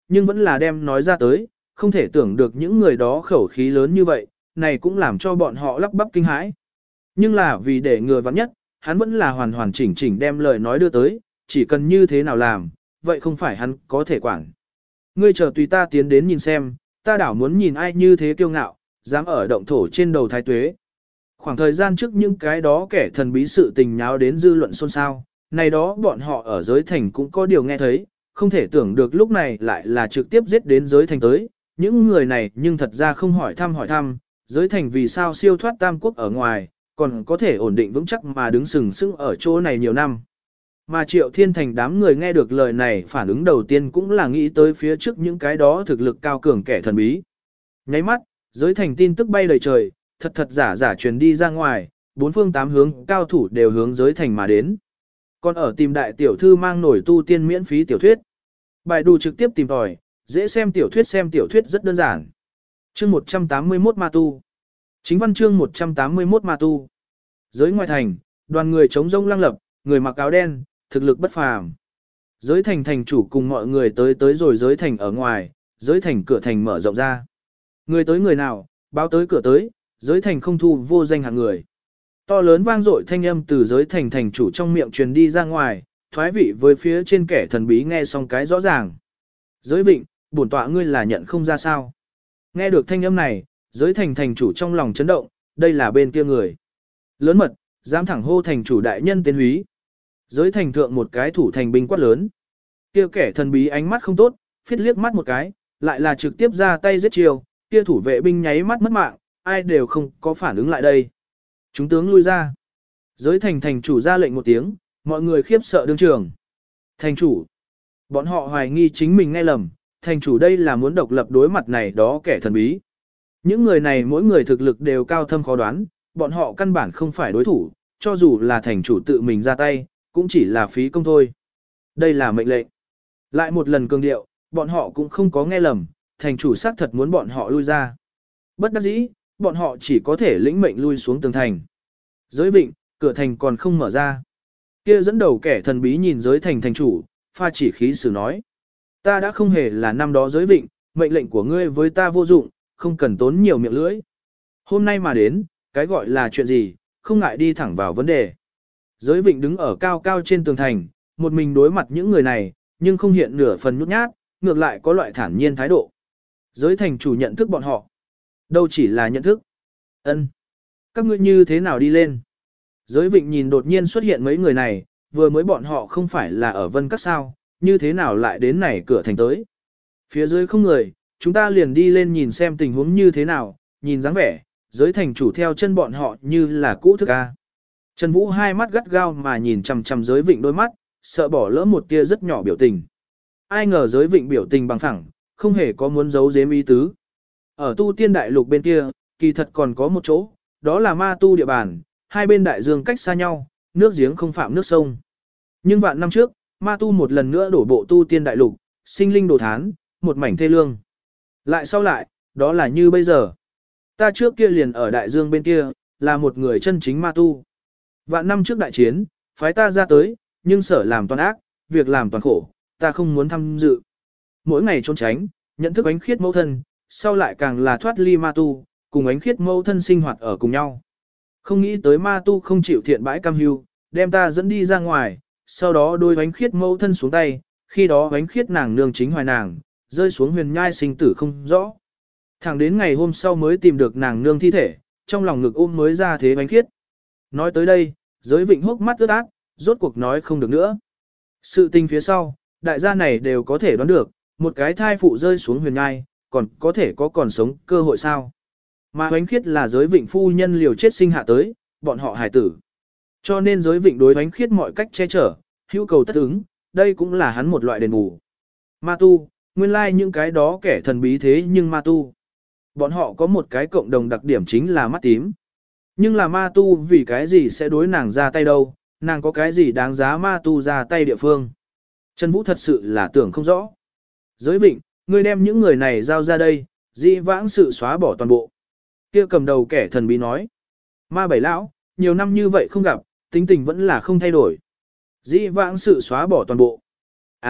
nhưng vẫn là đem nói ra tới, không thể tưởng được những người đó khẩu khí lớn như vậy, này cũng làm cho bọn họ lắp bắp kinh hãi. Nhưng là vì để ngừa vắng nhất, hắn vẫn là hoàn hoàn chỉnh chỉnh đem lời nói đưa tới, chỉ cần như thế nào làm, vậy không phải hắn có thể quản. Ngươi chờ tùy ta tiến đến nhìn xem, ta đảo muốn nhìn ai như thế kiêu ngạo, dám ở động thổ trên đầu thái tuế. Khoảng thời gian trước những cái đó kẻ thần bí sự tình nháo đến dư luận xôn xao, này đó bọn họ ở giới thành cũng có điều nghe thấy, không thể tưởng được lúc này lại là trực tiếp giết đến giới thành tới, những người này nhưng thật ra không hỏi thăm hỏi thăm, giới thành vì sao siêu thoát tam quốc ở ngoài, còn có thể ổn định vững chắc mà đứng sừng sững ở chỗ này nhiều năm. Mà Triệu Thiên Thành đám người nghe được lời này phản ứng đầu tiên cũng là nghĩ tới phía trước những cái đó thực lực cao cường kẻ thần bí. Nháy mắt, giới thành tin tức bay đầy trời, thật thật giả giả truyền đi ra ngoài, bốn phương tám hướng cao thủ đều hướng giới thành mà đến. Còn ở tìm đại tiểu thư mang nổi tu tiên miễn phí tiểu thuyết. Bài đù trực tiếp tìm tòi, dễ xem tiểu thuyết xem tiểu thuyết rất đơn giản. Chương một trăm tám mươi mốt Ma Tu. Chính văn chương một trăm tám mươi mốt Ma Tu. Giới ngoài thành, đoàn người chống rông lăng lập, người mặc áo đen, thực lực bất phàm. Giới thành thành chủ cùng mọi người tới tới rồi giới thành ở ngoài, giới thành cửa thành mở rộng ra. Người tới người nào, báo tới cửa tới, giới thành không thu vô danh hạng người. To lớn vang dội thanh âm từ giới thành thành chủ trong miệng truyền đi ra ngoài, thoái vị với phía trên kẻ thần bí nghe xong cái rõ ràng. Giới vịnh, bổn tọa ngươi là nhận không ra sao. Nghe được thanh âm này, giới thành thành chủ trong lòng chấn động, đây là bên kia người. Lớn mật, dám thẳng hô thành chủ đại nhân tên húy. Giới thành thượng một cái thủ thành binh quát lớn. Kia kẻ thần bí ánh mắt không tốt, phiết liếc mắt một cái, lại là trực tiếp ra tay giết chiêu, kia thủ vệ binh nháy mắt mất mạng, ai đều không có phản ứng lại đây. Chúng tướng lui ra. Giới thành thành chủ ra lệnh một tiếng, mọi người khiếp sợ đương trường. Thành chủ. Bọn họ hoài nghi chính mình nghe lầm, thành chủ đây là muốn độc lập đối mặt này đó kẻ thần bí. Những người này mỗi người thực lực đều cao thâm khó đoán, bọn họ căn bản không phải đối thủ, cho dù là thành chủ tự mình ra tay, cũng chỉ là phí công thôi. Đây là mệnh lệnh. Lại một lần cường điệu, bọn họ cũng không có nghe lầm, thành chủ xác thật muốn bọn họ lui ra. Bất đắc dĩ, bọn họ chỉ có thể lĩnh mệnh lui xuống tường thành. Giới vịnh, cửa thành còn không mở ra. Kia dẫn đầu kẻ thần bí nhìn giới thành thành chủ, pha chỉ khí sử nói. Ta đã không hề là năm đó giới vịnh, mệnh lệnh của ngươi với ta vô dụng, không cần tốn nhiều miệng lưỡi. Hôm nay mà đến, cái gọi là chuyện gì, không ngại đi thẳng vào vấn đề. Giới vịnh đứng ở cao cao trên tường thành, một mình đối mặt những người này, nhưng không hiện nửa phần nhút nhát, ngược lại có loại thản nhiên thái độ. Giới thành chủ nhận thức bọn họ. Đâu chỉ là nhận thức. Ân, các ngươi như thế nào đi lên? Giới vịnh nhìn đột nhiên xuất hiện mấy người này, vừa mới bọn họ không phải là ở vân các sao, như thế nào lại đến này cửa thành tới. Phía dưới không người, chúng ta liền đi lên nhìn xem tình huống như thế nào, nhìn dáng vẻ, giới thành chủ theo chân bọn họ như là cũ thức a. Trần Vũ hai mắt gắt gao mà nhìn chằm chằm giới vịnh đôi mắt, sợ bỏ lỡ một tia rất nhỏ biểu tình. Ai ngờ giới vịnh biểu tình bằng phẳng, không hề có muốn giấu giếm ý tứ. Ở tu tiên đại lục bên kia, kỳ thật còn có một chỗ, đó là ma tu địa bàn, hai bên đại dương cách xa nhau, nước giếng không phạm nước sông. Nhưng vạn năm trước, ma tu một lần nữa đổ bộ tu tiên đại lục, sinh linh đồ thán, một mảnh thê lương. Lại sau lại, đó là như bây giờ. Ta trước kia liền ở đại dương bên kia, là một người chân chính ma tu. Vạn năm trước đại chiến, phái ta ra tới, nhưng sở làm toàn ác, việc làm toàn khổ, ta không muốn tham dự. Mỗi ngày trốn tránh, nhận thức ánh khiết mẫu thân, sau lại càng là thoát ly ma tu, cùng ánh khiết mẫu thân sinh hoạt ở cùng nhau. Không nghĩ tới ma tu không chịu thiện bãi cam hưu, đem ta dẫn đi ra ngoài, sau đó đôi ánh khiết mẫu thân xuống tay, khi đó ánh khiết nàng nương chính hoài nàng, rơi xuống huyền nhai sinh tử không rõ. Thẳng đến ngày hôm sau mới tìm được nàng nương thi thể, trong lòng ngực ôm mới ra thế ánh khiết. Nói tới đây, giới vịnh hốc mắt ướt át, rốt cuộc nói không được nữa. Sự tình phía sau, đại gia này đều có thể đoán được, một cái thai phụ rơi xuống huyền nhai, còn có thể có còn sống cơ hội sao. Mà ánh khiết là giới vịnh phu nhân liều chết sinh hạ tới, bọn họ hài tử. Cho nên giới vịnh đối ánh khiết mọi cách che chở, hữu cầu tất ứng, đây cũng là hắn một loại đền bù. Ma tu, nguyên lai like những cái đó kẻ thần bí thế nhưng ma tu. Bọn họ có một cái cộng đồng đặc điểm chính là mắt tím. Nhưng là ma tu vì cái gì sẽ đối nàng ra tay đâu, nàng có cái gì đáng giá ma tu ra tay địa phương. Trần Vũ thật sự là tưởng không rõ. Giới vịnh, ngươi đem những người này giao ra đây, dĩ vãng sự xóa bỏ toàn bộ. Kia cầm đầu kẻ thần bí nói. Ma bảy lão, nhiều năm như vậy không gặp, tính tình vẫn là không thay đổi. Dĩ vãng sự xóa bỏ toàn bộ. À,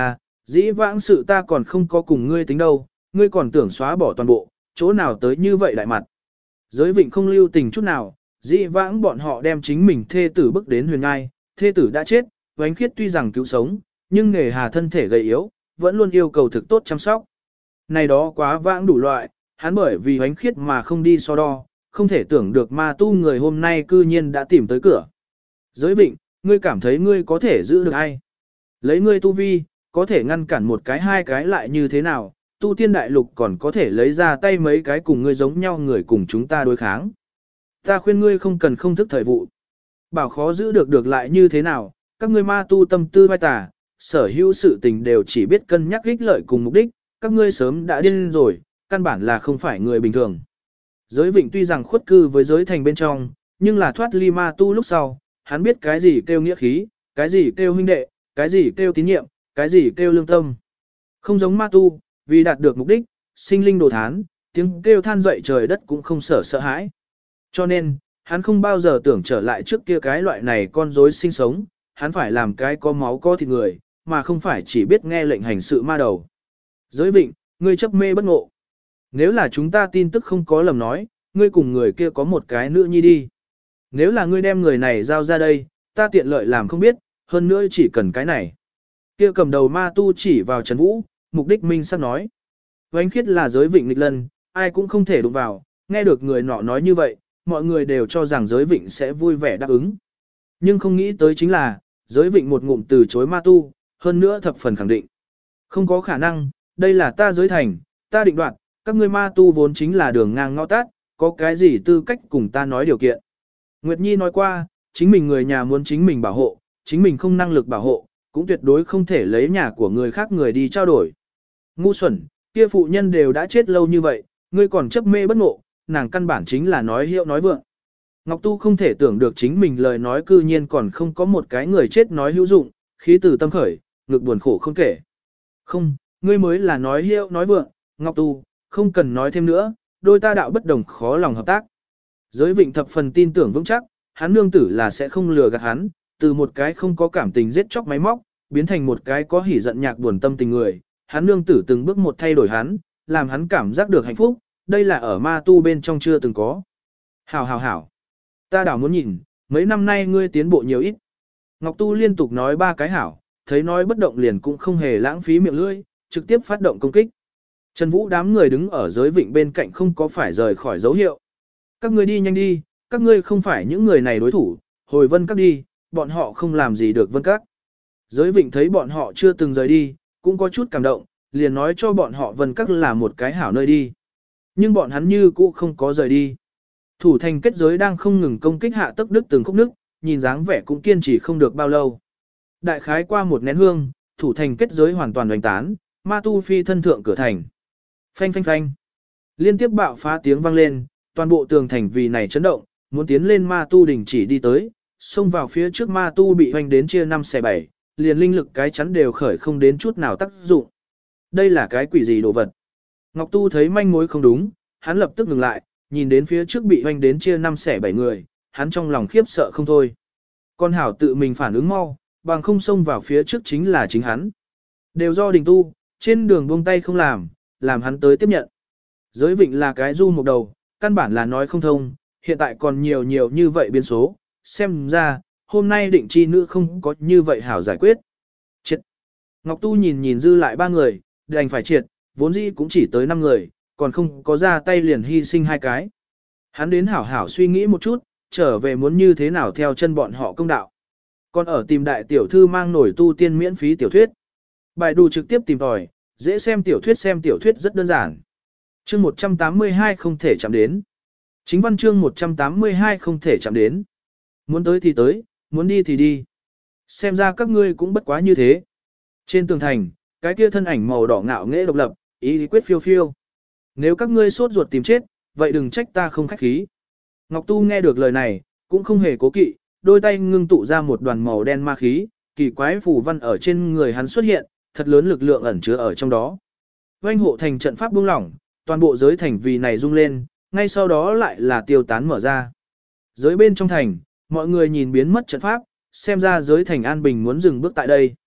Dĩ vãng sự ta còn không có cùng ngươi tính đâu, ngươi còn tưởng xóa bỏ toàn bộ, chỗ nào tới như vậy đại mặt. Giới vịnh không lưu tình chút nào, dĩ vãng bọn họ đem chính mình thê tử bức đến huyền ngai, thê tử đã chết, Vánh Khiết tuy rằng cứu sống, nhưng nghề hà thân thể gầy yếu, vẫn luôn yêu cầu thực tốt chăm sóc. Này đó quá vãng đủ loại, hắn bởi vì Vánh Khiết mà không đi so đo, không thể tưởng được ma tu người hôm nay cư nhiên đã tìm tới cửa. Giới vịnh, ngươi cảm thấy ngươi có thể giữ được ai? Lấy ngươi tu vi, có thể ngăn cản một cái hai cái lại như thế nào, tu tiên đại lục còn có thể lấy ra tay mấy cái cùng ngươi giống nhau người cùng chúng ta đối kháng. Ta khuyên ngươi không cần không thức thời vụ. Bảo khó giữ được được lại như thế nào, các ngươi ma tu tâm tư vai tà, sở hữu sự tình đều chỉ biết cân nhắc ích lợi cùng mục đích, các ngươi sớm đã điên rồi, căn bản là không phải người bình thường. Giới vịnh tuy rằng khuất cư với giới thành bên trong, nhưng là thoát ly ma tu lúc sau, hắn biết cái gì kêu nghĩa khí, cái gì kêu huynh đệ, cái gì kêu tín nhiệm, cái gì kêu lương tâm. Không giống ma tu, vì đạt được mục đích, sinh linh đồ thán, tiếng kêu than dậy trời đất cũng không sợ sợ hãi. Cho nên, hắn không bao giờ tưởng trở lại trước kia cái loại này con rối sinh sống, hắn phải làm cái có máu có thịt người, mà không phải chỉ biết nghe lệnh hành sự ma đầu. Giới vịnh, ngươi chấp mê bất ngộ. Nếu là chúng ta tin tức không có lầm nói, ngươi cùng người kia có một cái nữa nhi đi. Nếu là ngươi đem người này giao ra đây, ta tiện lợi làm không biết, hơn nữa chỉ cần cái này. Kia cầm đầu ma tu chỉ vào Trần Vũ, mục đích minh sắp nói. Vánh Khiết là giới vịnh nghịch lân, ai cũng không thể đụng vào, nghe được người nọ nói như vậy, mọi người đều cho rằng giới vịnh sẽ vui vẻ đáp ứng. Nhưng không nghĩ tới chính là, giới vịnh một ngụm từ chối ma tu, hơn nữa thập phần khẳng định. Không có khả năng, đây là ta giới thành, ta định đoạt, các ngươi ma tu vốn chính là đường ngang ngõ tát, có cái gì tư cách cùng ta nói điều kiện. Nguyệt Nhi nói qua, chính mình người nhà muốn chính mình bảo hộ, chính mình không năng lực bảo hộ, cũng tuyệt đối không thể lấy nhà của người khác người đi trao đổi. Ngu xuẩn, kia phụ nhân đều đã chết lâu như vậy, ngươi còn chấp mê bất ngộ, nàng căn bản chính là nói hiệu nói vượng. Ngọc Tu không thể tưởng được chính mình lời nói cư nhiên còn không có một cái người chết nói hữu dụng, khí từ tâm khởi, ngực buồn khổ không kể. Không, ngươi mới là nói hiệu nói vượng, Ngọc Tu, không cần nói thêm nữa, đôi ta đạo bất đồng khó lòng hợp tác. Giới vịnh thập phần tin tưởng vững chắc, hắn nương tử là sẽ không lừa gạt hắn, từ một cái không có cảm tình giết chóc máy móc, biến thành một cái có hỉ giận nhạc buồn tâm tình người, hắn nương tử từng bước một thay đổi hắn, làm hắn cảm giác được hạnh phúc, đây là ở ma tu bên trong chưa từng có. Hảo hảo hảo, ta đảo muốn nhìn, mấy năm nay ngươi tiến bộ nhiều ít. Ngọc Tu liên tục nói ba cái hảo, thấy nói bất động liền cũng không hề lãng phí miệng lưỡi, trực tiếp phát động công kích. Trần Vũ đám người đứng ở giới vịnh bên cạnh không có phải rời khỏi dấu hiệu. Các ngươi đi nhanh đi, các ngươi không phải những người này đối thủ, hồi vân các đi, bọn họ không làm gì được vân các. Giới vịnh thấy bọn họ chưa từng rời đi, cũng có chút cảm động, liền nói cho bọn họ vân các là một cái hảo nơi đi. Nhưng bọn hắn như cũ không có rời đi. Thủ thành kết giới đang không ngừng công kích hạ tức đức từng khúc nước, nhìn dáng vẻ cũng kiên trì không được bao lâu. Đại khái qua một nén hương, thủ thành kết giới hoàn toàn đánh tán, ma tu phi thân thượng cửa thành. Phanh phanh phanh. Liên tiếp bạo phá tiếng vang lên, toàn bộ tường thành vì này chấn động, muốn tiến lên ma tu đình chỉ đi tới, xông vào phía trước ma tu bị hoành đến chia năm xẻ bảy, liền linh lực cái chắn đều khởi không đến chút nào tác dụng. Đây là cái quỷ gì đồ vật? Ngọc Tu thấy manh mối không đúng, hắn lập tức ngừng lại, nhìn đến phía trước bị hoành đến chia năm xẻ bảy người, hắn trong lòng khiếp sợ không thôi. Con hảo tự mình phản ứng mau, bằng không xông vào phía trước chính là chính hắn. Đều do đình tu, trên đường buông tay không làm, làm hắn tới tiếp nhận. Giới vịnh là cái du một đầu, căn bản là nói không thông, hiện tại còn nhiều nhiều như vậy biến số, xem ra, hôm nay định chi nữ không có như vậy hảo giải quyết. Triệt. Ngọc Tu nhìn nhìn dư lại ba người, đành phải triệt, vốn dĩ cũng chỉ tới năm người, còn không có ra tay liền hy sinh hai cái. Hắn đến hảo hảo suy nghĩ một chút, trở về muốn như thế nào theo chân bọn họ công đạo. Còn ở tìm đại tiểu thư mang nổi tu tiên miễn phí tiểu thuyết. Bài đù trực tiếp tìm tòi, dễ xem tiểu thuyết xem tiểu thuyết rất đơn giản. Chương một trăm tám mươi hai không thể chạm đến. Chính văn chương một trăm tám mươi hai không thể chạm đến. Muốn tới thì tới, muốn đi thì đi. Xem ra các ngươi cũng bất quá như thế. Trên tường thành, cái kia thân ảnh màu đỏ ngạo nghễ độc lập, ý quyết phiêu phiêu. Nếu các ngươi sốt ruột tìm chết, vậy đừng trách ta không khách khí. Ngọc Tu nghe được lời này, cũng không hề cố kỵ, đôi tay ngưng tụ ra một đoàn màu đen ma khí, kỳ quái phù văn ở trên người hắn xuất hiện, thật lớn lực lượng ẩn chứa ở trong đó. Oanh hộ thành trận pháp buông lỏng, toàn bộ giới thành vì này rung lên, ngay sau đó lại là tiêu tán mở ra. Giới bên trong thành, mọi người nhìn biến mất trận pháp, xem ra giới thành an bình muốn dừng bước tại đây.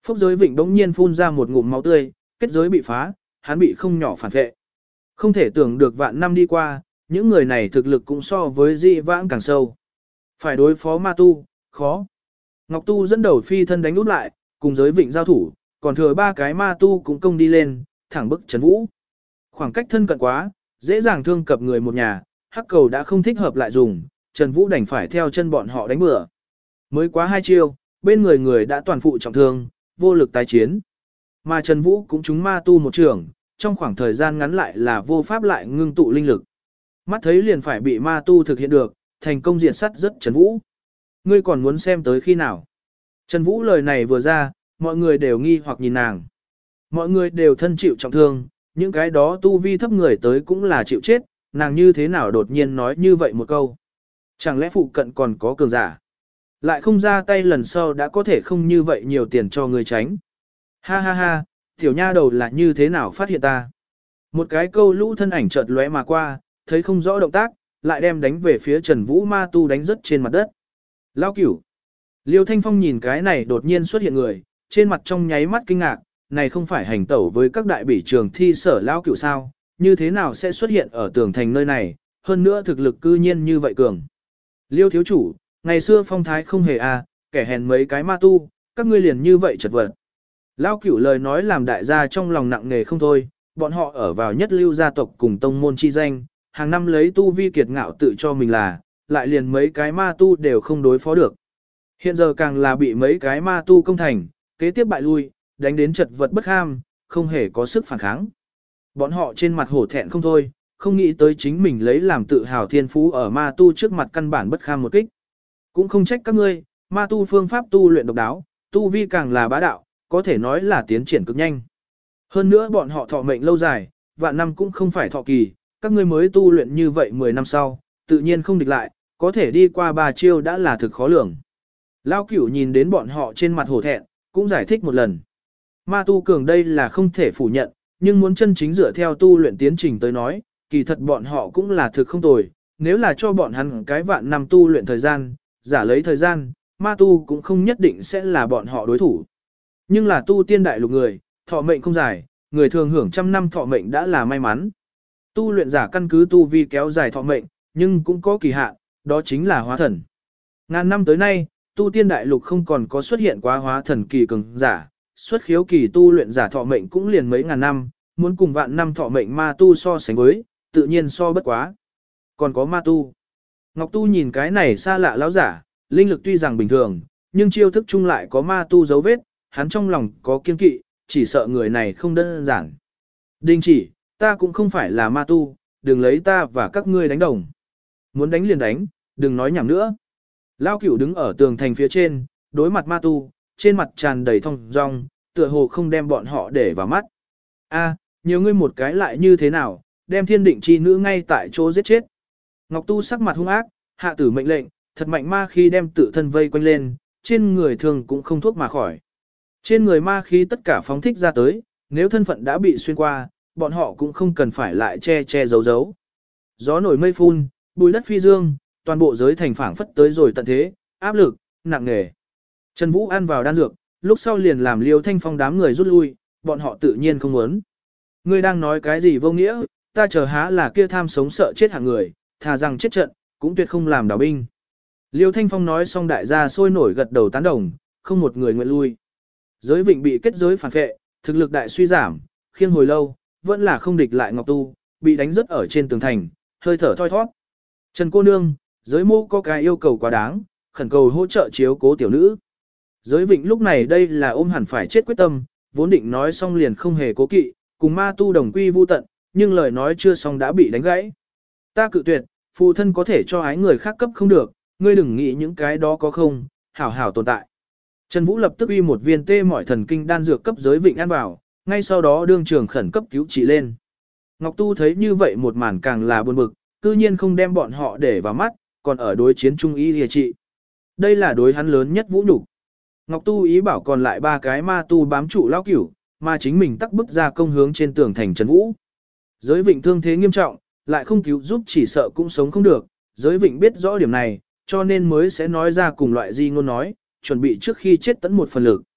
Phốc giới vịnh bỗng nhiên phun ra một ngụm máu tươi, kết giới bị phá, hắn bị không nhỏ phản vệ. Không thể tưởng được vạn năm đi qua, những người này thực lực cũng so với dị vãng càng sâu. Phải đối phó ma tu, khó. Ngọc Tu dẫn đầu phi thân đánh úp lại, cùng giới vịnh giao thủ, còn thừa ba cái ma tu cũng công đi lên, thẳng bức Trần Vũ. Khoảng cách thân cận quá, dễ dàng thương cập người một nhà, hắc cầu đã không thích hợp lại dùng, Trần Vũ đành phải theo chân bọn họ đánh bừa. Mới quá hai chiêu, bên người người đã toàn phụ trọng thương, vô lực tái chiến. Mà Trần Vũ cũng trúng ma tu một trường, trong khoảng thời gian ngắn lại là vô pháp lại ngưng tụ linh lực. Mắt thấy liền phải bị ma tu thực hiện được, thành công diệt sát rất Trần Vũ. Ngươi còn muốn xem tới khi nào? Trần Vũ lời này vừa ra, mọi người đều nghi hoặc nhìn nàng. Mọi người đều thân chịu trọng thương, những cái đó tu vi thấp người tới cũng là chịu chết, nàng như thế nào đột nhiên nói như vậy một câu. Chẳng lẽ phụ cận còn có cường giả? Lại không ra tay lần sau đã có thể không như vậy nhiều tiền cho người tránh. Ha ha ha, tiểu nha đầu là như thế nào phát hiện ta? Một cái câu lũ thân ảnh chợt lóe mà qua, thấy không rõ động tác, lại đem đánh về phía Trần Vũ ma tu đánh rất trên mặt đất. Lao cửu. Liêu Thanh Phong nhìn cái này đột nhiên xuất hiện người, trên mặt trong nháy mắt kinh ngạc, này không phải hành tẩu với các đại bỉ trường thi sở Lao cửu sao, như thế nào sẽ xuất hiện ở tường thành nơi này, hơn nữa thực lực cư nhiên như vậy cường. Liêu thiếu chủ, ngày xưa phong thái không hề à, kẻ hèn mấy cái ma tu, các ngươi liền như vậy chật vật. Lao cửu lời nói làm đại gia trong lòng nặng nề không thôi, bọn họ ở vào nhất lưu gia tộc cùng tông môn chi danh, hàng năm lấy tu vi kiệt ngạo tự cho mình là, lại liền mấy cái ma tu đều không đối phó được. Hiện giờ càng là bị mấy cái ma tu công thành, kế tiếp bại lui, đánh đến chật vật bất ham, không hề có sức phản kháng. Bọn họ trên mặt hổ thẹn không thôi, không nghĩ tới chính mình lấy làm tự hào thiên phú ở ma tu trước mặt căn bản bất kham một kích. Cũng không trách các ngươi, ma tu phương pháp tu luyện độc đáo, tu vi càng là bá đạo, có thể nói là tiến triển cực nhanh. Hơn nữa bọn họ thọ mệnh lâu dài, vạn năm cũng không phải thọ kỳ, các ngươi mới tu luyện như vậy mười năm sau, tự nhiên không địch lại, có thể đi qua ba chiêu đã là thực khó lường. Lao cửu nhìn đến bọn họ trên mặt hổ thẹn, cũng giải thích một lần. Ma tu cường đây là không thể phủ nhận, nhưng muốn chân chính dựa theo tu luyện tiến trình tới nói, kỳ thật bọn họ cũng là thực không tồi, nếu là cho bọn hắn cái vạn năm tu luyện thời gian, giả lấy thời gian, ma tu cũng không nhất định sẽ là bọn họ đối thủ. Nhưng là tu tiên đại lục người, thọ mệnh không dài, người thường hưởng trăm năm thọ mệnh đã là may mắn. Tu luyện giả căn cứ tu vi kéo dài thọ mệnh, nhưng cũng có kỳ hạn, đó chính là hóa thần. Ngàn năm tới nay, tu tiên đại lục không còn có xuất hiện quá hóa thần kỳ cường giả, xuất khiếu kỳ tu luyện giả thọ mệnh cũng liền mấy ngàn năm, muốn cùng vạn năm thọ mệnh ma tu so sánh với, tự nhiên so bất quá. Còn có ma tu. Ngọc Tu nhìn cái này xa lạ lão giả, linh lực tuy rằng bình thường, nhưng chiêu thức chung lại có ma tu dấu vết, hắn trong lòng có kiên kỵ, chỉ sợ người này không đơn giản. Đình chỉ, ta cũng không phải là ma tu, đừng lấy ta và các ngươi đánh đồng. Muốn đánh liền đánh, đừng nói nhảm nữa. Lao Cửu đứng ở tường thành phía trên, đối mặt ma tu, trên mặt tràn đầy thông dong, tựa hồ không đem bọn họ để vào mắt. A, nhiều ngươi một cái lại như thế nào, đem thiên định chi nữ ngay tại chỗ giết chết. Ngọc Tu sắc mặt hung ác, hạ tử mệnh lệnh, thật mạnh ma khi đem tự thân vây quanh lên, trên người thường cũng không thuốc mà khỏi. Trên người ma khí tất cả phóng thích ra tới, nếu thân phận đã bị xuyên qua, bọn họ cũng không cần phải lại che che giấu giấu. Gió nổi mây phun, bùi đất phi dương, toàn bộ giới thành phảng phất tới rồi tận thế, áp lực, nặng nề. Trần Vũ ăn vào đan dược, lúc sau liền làm Liêu Thanh Phong đám người rút lui, bọn họ tự nhiên không muốn. Ngươi đang nói cái gì vô nghĩa, ta chờ há là kia tham sống sợ chết hạng người, thà rằng chết trận, cũng tuyệt không làm đảo binh. Liêu Thanh Phong nói xong đại gia sôi nổi gật đầu tán đồng, không một người nguyện lui. Giới vịnh bị kết giới phản phệ, thực lực đại suy giảm, khiêng hồi lâu, vẫn là không địch lại Ngọc Tu, bị đánh rất ở trên tường thành, hơi thở thoi thoát. Trần cô nương, giới mô có cái yêu cầu quá đáng, khẩn cầu hỗ trợ chiếu cố tiểu nữ. Giới vịnh lúc này đây là ôm hẳn phải chết quyết tâm, vốn định nói xong liền không hề cố kỵ, cùng ma tu đồng quy vu tận, nhưng lời nói chưa xong đã bị đánh gãy. Ta cự tuyệt, phụ thân có thể cho ái người khác cấp không được, ngươi đừng nghĩ những cái đó có không, hảo hảo tồn tại. Trần Vũ lập tức uy một viên tê mỏi thần kinh đan dược cấp giới vịnh ăn vào, ngay sau đó đương trường khẩn cấp cứu trị lên. Ngọc Tu thấy như vậy một màn càng là buồn bực, cư nhiên không đem bọn họ để vào mắt, còn ở đối chiến trung y địa trị. Đây là đối hắn lớn nhất vũ nhục. Ngọc Tu ý bảo còn lại ba cái ma tu bám trụ lão cửu, mà chính mình tắc bức ra công hướng trên tường thành Trần Vũ. Giới vịnh thương thế nghiêm trọng, lại không cứu giúp chỉ sợ cũng sống không được, giới vịnh biết rõ điểm này, cho nên mới sẽ nói ra cùng loại di ngôn nói, chuẩn bị trước khi chết tấn một phần lực.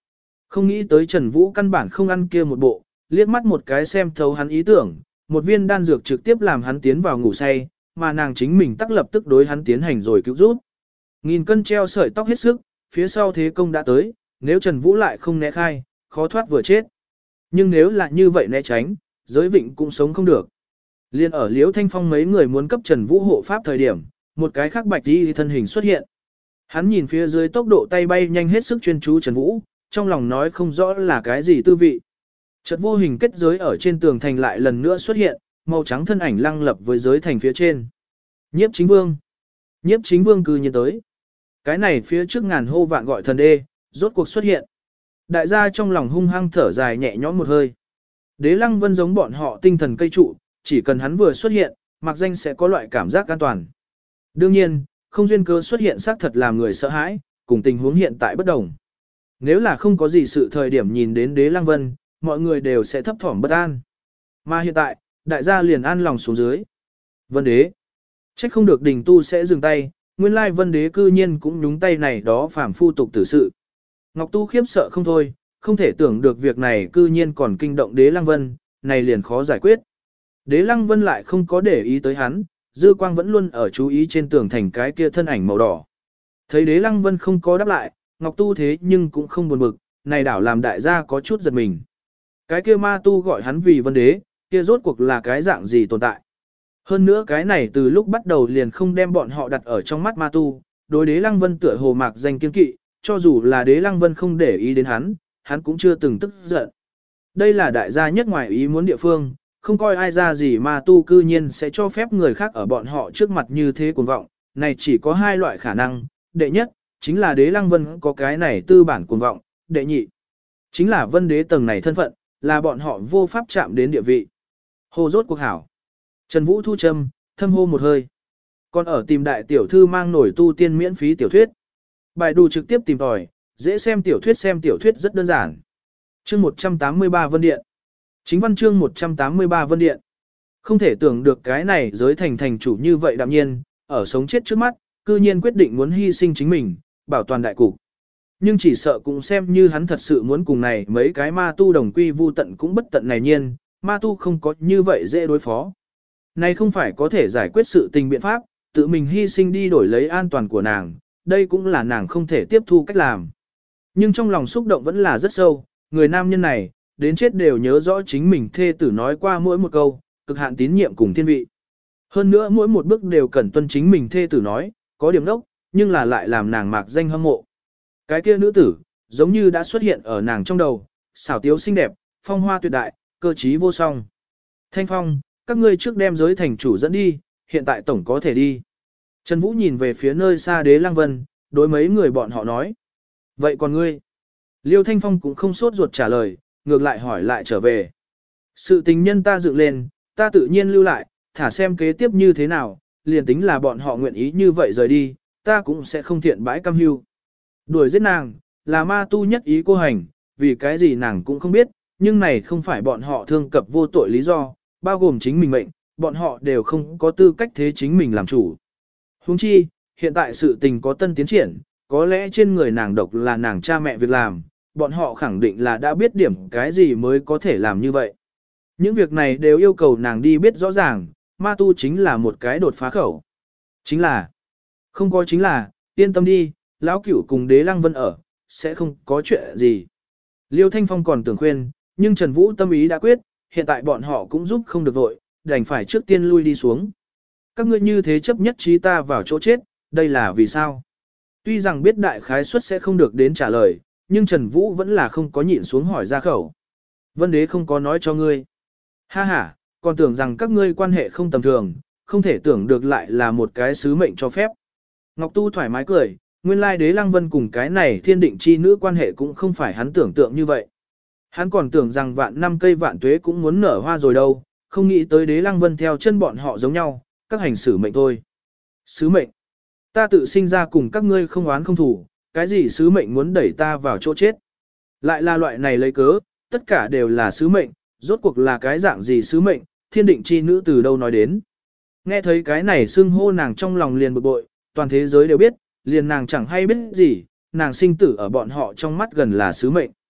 Không nghĩ tới Trần Vũ căn bản không ăn kia một bộ, liếc mắt một cái xem thấu hắn ý tưởng, một viên đan dược trực tiếp làm hắn tiến vào ngủ say, mà nàng chính mình tắc lập tức đối hắn tiến hành rồi cứu giúp. Nghìn cân treo sợi tóc hết sức, phía sau thế công đã tới, nếu Trần Vũ lại không né khai, khó thoát vừa chết. Nhưng nếu là như vậy né tránh, giới vịnh cũng sống không được. Liên ở Liễu Thanh Phong mấy người muốn cấp Trần Vũ hộ pháp thời điểm, một cái khác bạch đi thân hình xuất hiện. Hắn nhìn phía dưới tốc độ tay bay nhanh hết sức chuyên chú Trần Vũ, trong lòng nói không rõ là cái gì tư vị. Chợt vô hình kết giới ở trên tường thành lại lần nữa xuất hiện, màu trắng thân ảnh lăng lập với giới thành phía trên. Nhiếp chính vương. Nhiếp chính vương cư nhiên tới. Cái này phía trước ngàn hô vạn gọi thần đê, rốt cuộc xuất hiện. Đại gia trong lòng hung hăng thở dài nhẹ nhõm một hơi. Đế Lăng Vân giống bọn họ tinh thần cây trụ, chỉ cần hắn vừa xuất hiện, mặc danh sẽ có loại cảm giác an toàn. Đương nhiên, không duyên cớ xuất hiện xác thật làm người sợ hãi, cùng tình huống hiện tại bất đồng. Nếu là không có gì sự thời điểm nhìn đến Đế Lăng Vân, mọi người đều sẽ thấp thỏm bất an. Mà hiện tại, đại gia liền an lòng xuống dưới. Vân Đế. Trách không được đình tu sẽ dừng tay, nguyên lai Vân Đế cư nhiên cũng nhúng tay này đó phàm phu tục tử sự. Ngọc Tu khiếp sợ không thôi, không thể tưởng được việc này cư nhiên còn kinh động Đế Lăng Vân, này liền khó giải quyết. Đế Lăng Vân lại không có để ý tới hắn, dư quang vẫn luôn ở chú ý trên tường thành cái kia thân ảnh màu đỏ. Thấy Đế Lăng Vân không có đáp lại, Ngọc Tu thế nhưng cũng không buồn bực, này đảo làm đại gia có chút giật mình. Cái kia ma tu gọi hắn vì Vân Đế, kia rốt cuộc là cái dạng gì tồn tại. Hơn nữa cái này từ lúc bắt đầu liền không đem bọn họ đặt ở trong mắt ma tu, đối Đế Lăng Vân tựa hồ mạc danh kiên kỵ, cho dù là Đế Lăng Vân không để ý đến hắn, hắn cũng chưa từng tức giận. Đây là đại gia nhất ngoài ý muốn địa phương, không coi ai ra gì ma tu cư nhiên sẽ cho phép người khác ở bọn họ trước mặt như thế cuồng vọng, này chỉ có hai loại khả năng, đệ nhất, chính là Đế Lăng Vân có cái này tư bản cuồng vọng, đệ nhị, chính là Vân Đế tầng này thân phận, là bọn họ vô pháp chạm đến địa vị. Hồ rốt cuộc hảo. Trần Vũ thu châm, thâm hô một hơi. Còn ở tìm đại tiểu thư mang nổi tu tiên miễn phí tiểu thuyết. Bài đủ trực tiếp tìm tòi, dễ xem tiểu thuyết xem tiểu thuyết rất đơn giản. Chương một trăm tám mươi ba Vân Điện. Chính văn chương một trăm tám mươi ba Vân Điện. Không thể tưởng được cái này giới thành thành chủ như vậy đạm nhiên, ở sống chết trước mắt, cư nhiên quyết định muốn hy sinh chính mình, bảo toàn đại cục. Nhưng chỉ sợ cũng xem như hắn thật sự muốn cùng này mấy cái ma tu đồng quy vu tận cũng bất tận này nhiên, ma tu không có như vậy dễ đối phó. Này không phải có thể giải quyết sự tình biện pháp, tự mình hy sinh đi đổi lấy an toàn của nàng, đây cũng là nàng không thể tiếp thu cách làm. Nhưng trong lòng xúc động vẫn là rất sâu, người nam nhân này, đến chết đều nhớ rõ chính mình thê tử nói qua mỗi một câu, cực hạn tín nhiệm cùng thiên vị. Hơn nữa mỗi một bước đều cần tuân chính mình thê tử nói, có điểm đốc, nhưng là lại làm nàng mạc danh hâm mộ. Cái kia nữ tử, giống như đã xuất hiện ở nàng trong đầu, xảo tiếu xinh đẹp, phong hoa tuyệt đại, cơ trí vô song. Thanh Phong, các ngươi trước đem giới thành chủ dẫn đi, hiện tại tổng có thể đi. Trần Vũ nhìn về phía nơi xa Đế Lăng Vân, đối mấy người bọn họ nói. Vậy còn ngươi? Liêu Thanh Phong cũng không sốt ruột trả lời, ngược lại hỏi lại trở về. Sự tình nhân ta dựng lên, ta tự nhiên lưu lại, thả xem kế tiếp như thế nào, liền tính là bọn họ nguyện ý như vậy rời đi, ta cũng sẽ không thiện bãi cam hưu. Đuổi giết nàng, là ma tu nhất ý cô hành, vì cái gì nàng cũng không biết, nhưng này không phải bọn họ thương cập vô tội lý do, bao gồm chính mình mệnh, bọn họ đều không có tư cách thế chính mình làm chủ. Huống chi, hiện tại sự tình có tân tiến triển, có lẽ trên người nàng độc là nàng cha mẹ việc làm, bọn họ khẳng định là đã biết điểm cái gì mới có thể làm như vậy. Những việc này đều yêu cầu nàng đi biết rõ ràng, ma tu chính là một cái đột phá khẩu. Chính là, không có chính là, yên tâm đi, lão cửu cùng Đế Lăng Vân ở, sẽ không có chuyện gì. Liêu Thanh Phong còn tưởng khuyên, nhưng Trần Vũ tâm ý đã quyết, hiện tại bọn họ cũng giúp không được vội, đành phải trước tiên lui đi xuống. Các ngươi như thế chấp nhất trí ta vào chỗ chết, đây là vì sao? Tuy rằng biết đại khái suất sẽ không được đến trả lời, nhưng Trần Vũ vẫn là không có nhịn xuống hỏi ra khẩu. Vân Đế không có nói cho ngươi. Ha ha, còn tưởng rằng các ngươi quan hệ không tầm thường, không thể tưởng được lại là một cái sứ mệnh cho phép. Ngọc Tu thoải mái cười, nguyên lai Đế Lăng Vân cùng cái này thiên định chi nữ quan hệ cũng không phải hắn tưởng tượng như vậy. Hắn còn tưởng rằng vạn năm cây vạn tuế cũng muốn nở hoa rồi đâu, không nghĩ tới Đế Lăng Vân theo chân bọn họ giống nhau, các hành xử mệnh thôi. Sứ mệnh. Ta tự sinh ra cùng các ngươi không oán không thủ, cái gì sứ mệnh muốn đẩy ta vào chỗ chết. Lại là loại này lấy cớ, tất cả đều là sứ mệnh, rốt cuộc là cái dạng gì sứ mệnh, thiên định chi nữ từ đâu nói đến. Nghe thấy cái này xưng hô nàng trong lòng liền bực bội, toàn thế giới đều biết, liền nàng chẳng hay biết gì, nàng sinh tử ở bọn họ trong mắt gần là sứ mệnh.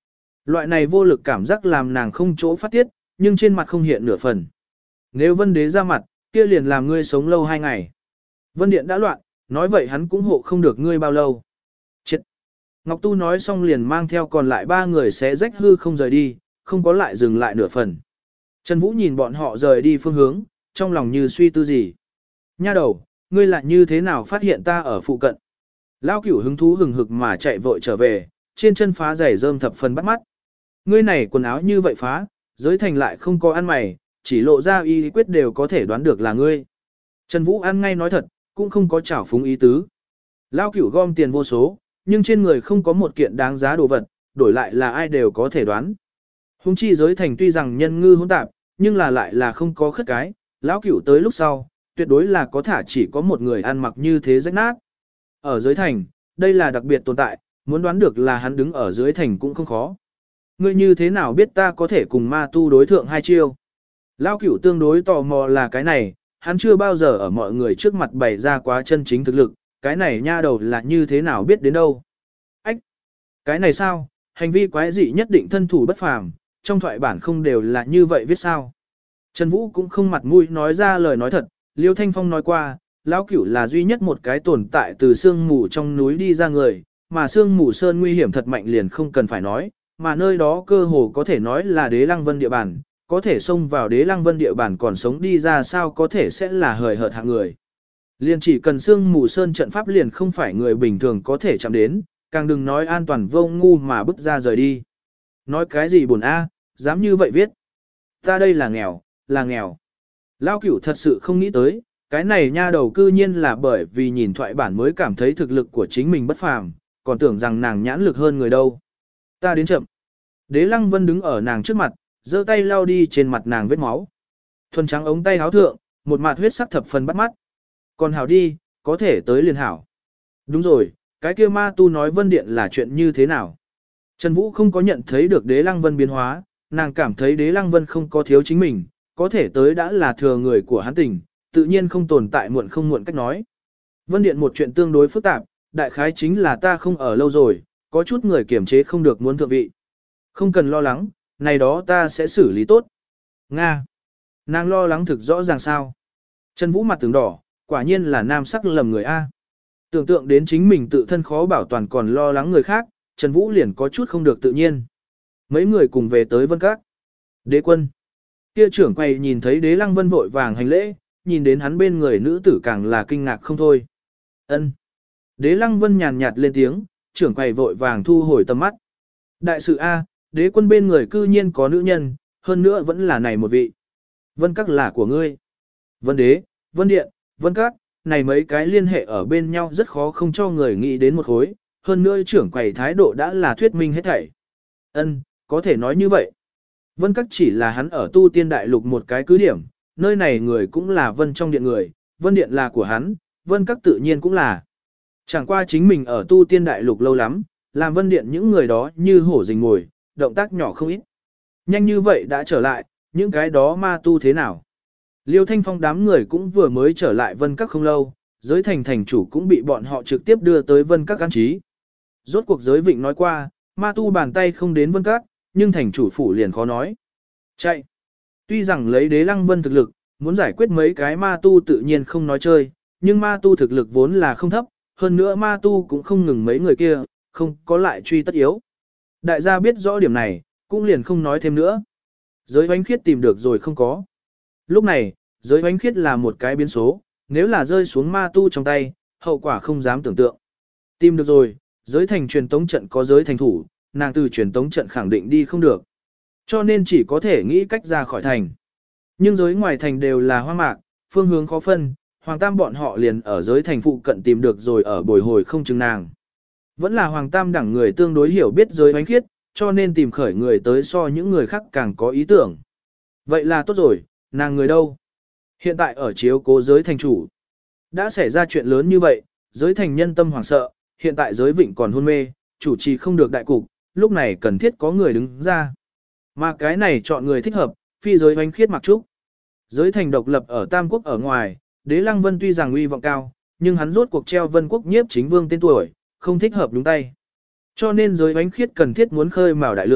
Loại này vô lực cảm giác làm nàng không chỗ phát tiết, nhưng trên mặt không hiện nửa phần. Nếu Vân Đế ra mặt, kia liền làm ngươi sống lâu hai ngày. Vân Điện đã loạn, nói vậy hắn cũng hộ không được ngươi bao lâu. Chết! Ngọc Tu nói xong liền mang theo còn lại ba người sẽ rách hư không rời đi, không có lại dừng lại nửa phần. Trần Vũ nhìn bọn họ rời đi phương hướng, trong lòng như suy tư gì. Nha đầu, ngươi lại như thế nào phát hiện ta ở phụ cận? Lao Cửu hứng thú hừng hực mà chạy vội trở về, trên chân phá giày rơm thập phần bắt mắt. Ngươi này quần áo như vậy phá, giới thành lại không có ăn mày, chỉ lộ ra y quyết đều có thể đoán được là ngươi. Trần Vũ ăn ngay nói thật, cũng không có trảo phúng ý tứ. Lao Cửu gom tiền vô số, nhưng trên người không có một kiện đáng giá đồ vật, đổi lại là ai đều có thể đoán. Hùng chi giới thành tuy rằng nhân ngư hỗn tạp, nhưng là lại là không có khất cái, Lão Cửu tới lúc sau, tuyệt đối là có thả chỉ có một người ăn mặc như thế rách nát. Ở giới thành, đây là đặc biệt tồn tại, muốn đoán được là hắn đứng ở dưới thành cũng không khó. Ngươi như thế nào biết ta có thể cùng ma tu đối thượng hai chiêu? Lão Cửu tương đối tò mò là cái này, hắn chưa bao giờ ở mọi người trước mặt bày ra quá chân chính thực lực, cái này nha đầu là như thế nào biết đến đâu. Ách! Cái này sao? Hành vi quái dị nhất định thân thủ bất phàm, trong thoại bản không đều là như vậy viết sao? Trần Vũ cũng không mặt mũi nói ra lời nói thật, Liêu Thanh Phong nói qua, Lão Cửu là duy nhất một cái tồn tại từ sương mù trong núi đi ra người, mà sương mù sơn nguy hiểm thật mạnh liền không cần phải nói, mà nơi đó cơ hồ có thể nói là Đế Lăng Vân địa bàn, có thể xông vào Đế Lăng Vân địa bàn còn sống đi ra sao có thể sẽ là hời hợt hạng người. Liền chỉ cần sương mù sơn trận pháp liền không phải người bình thường có thể chạm đến, càng đừng nói an toàn vô ngu mà bước ra rời đi. Nói cái gì buồn a, dám như vậy viết. Ta đây là nghèo, là nghèo. Lao Cửu thật sự không nghĩ tới, cái này nha đầu cư nhiên là bởi vì nhìn thoại bản mới cảm thấy thực lực của chính mình bất phàm, còn tưởng rằng nàng nhãn lực hơn người đâu. Ta đến chậm. Đế Lăng Vân đứng ở nàng trước mặt, giơ tay lau đi trên mặt nàng vết máu. Thuần trắng ống tay háo thượng, một mặt huyết sắc thập phần bắt mắt. Còn hảo đi, có thể tới liền hảo. Đúng rồi, cái kia ma tu nói Vân Điện là chuyện như thế nào? Trần Vũ không có nhận thấy được Đế Lăng Vân biến hóa, nàng cảm thấy Đế Lăng Vân không có thiếu chính mình, có thể tới đã là thừa người của hắn tình, tự nhiên không tồn tại muộn không muộn cách nói. Vân Điện một chuyện tương đối phức tạp, đại khái chính là ta không ở lâu rồi, có chút người kiểm chế không được muốn thượng vị. Không cần lo lắng, này đó ta sẽ xử lý tốt. Nga. Nàng lo lắng thực rõ ràng sao. Trần Vũ mặt tướng đỏ, quả nhiên là nam sắc lầm người A. Tưởng tượng đến chính mình tự thân khó bảo toàn còn lo lắng người khác, Trần Vũ liền có chút không được tự nhiên. Mấy người cùng về tới Vân Các. Đế quân. Kia trưởng quầy nhìn thấy Đế Lăng Vân vội vàng hành lễ, nhìn đến hắn bên người nữ tử càng là kinh ngạc không thôi. Ân. Đế Lăng Vân nhàn nhạt lên tiếng, trưởng quầy vội vàng thu hồi tầm mắt. Đại sự A, đế quân bên người cư nhiên có nữ nhân, hơn nữa vẫn là này một vị. Vân Các là của ngươi. Vân Đế, Vân Điện, Vân Các, này mấy cái liên hệ ở bên nhau rất khó không cho người nghĩ đến một khối, hơn nữa trưởng quầy thái độ đã là thuyết minh hết thảy. Ân, có thể nói như vậy. Vân Các chỉ là hắn ở tu tiên đại lục một cái cứ điểm, nơi này người cũng là Vân trong điện người, Vân Điện là của hắn, Vân Các tự nhiên cũng là. Chẳng qua chính mình ở tu tiên đại lục lâu lắm, làm Vân Điện những người đó như hổ rình ngồi, động tác nhỏ không ít. Nhanh như vậy đã trở lại, những cái đó ma tu thế nào? Liêu Thanh Phong đám người cũng vừa mới trở lại Vân Các không lâu, giới thành thành chủ cũng bị bọn họ trực tiếp đưa tới Vân Các an trí. Rốt cuộc giới vịnh nói qua, ma tu bàn tay không đến Vân Các, nhưng thành chủ phủ liền khó nói. Chạy! Tuy rằng lấy Đế Lăng Vân thực lực, muốn giải quyết mấy cái ma tu tự nhiên không nói chơi, nhưng ma tu thực lực vốn là không thấp, hơn nữa ma tu cũng không ngừng mấy người kia, không có lại truy tất yếu. Đại gia biết rõ điểm này, cũng liền không nói thêm nữa. Giới hoánh khiết tìm được rồi không có. Lúc này, giới hoánh khiết là một cái biến số, nếu là rơi xuống ma tu trong tay, hậu quả không dám tưởng tượng. Tìm được rồi, giới thành truyền tống trận có giới thành thủ, nàng từ truyền tống trận khẳng định đi không được. Cho nên chỉ có thể nghĩ cách ra khỏi thành. Nhưng giới ngoài thành đều là hoang mạc, phương hướng khó phân, Hoàng Tam bọn họ liền ở giới thành phụ cận tìm được rồi ở bồi hồi không chừng nàng. Vẫn là Hoàng Tam đẳng người tương đối hiểu biết giới hoánh khiết, cho nên tìm khởi người tới so những người khác càng có ý tưởng. Vậy là tốt rồi, nàng người đâu? Hiện tại ở chiếu cố giới thành chủ. Đã xảy ra chuyện lớn như vậy, giới thành nhân tâm hoảng sợ, hiện tại giới vịnh còn hôn mê, chủ trì không được đại cục, lúc này cần thiết có người đứng ra. Mà cái này chọn người thích hợp, phi giới hoánh khiết mặc trúc. Giới thành độc lập ở Tam Quốc ở ngoài, Đế Lăng Vân tuy rằng uy vọng cao, nhưng hắn rốt cuộc treo Vân Quốc nhiếp chính vương tên tuổi, không thích hợp đúng tay. Cho nên giới hoánh khiết cần thiết muốn khơi mào đại lương,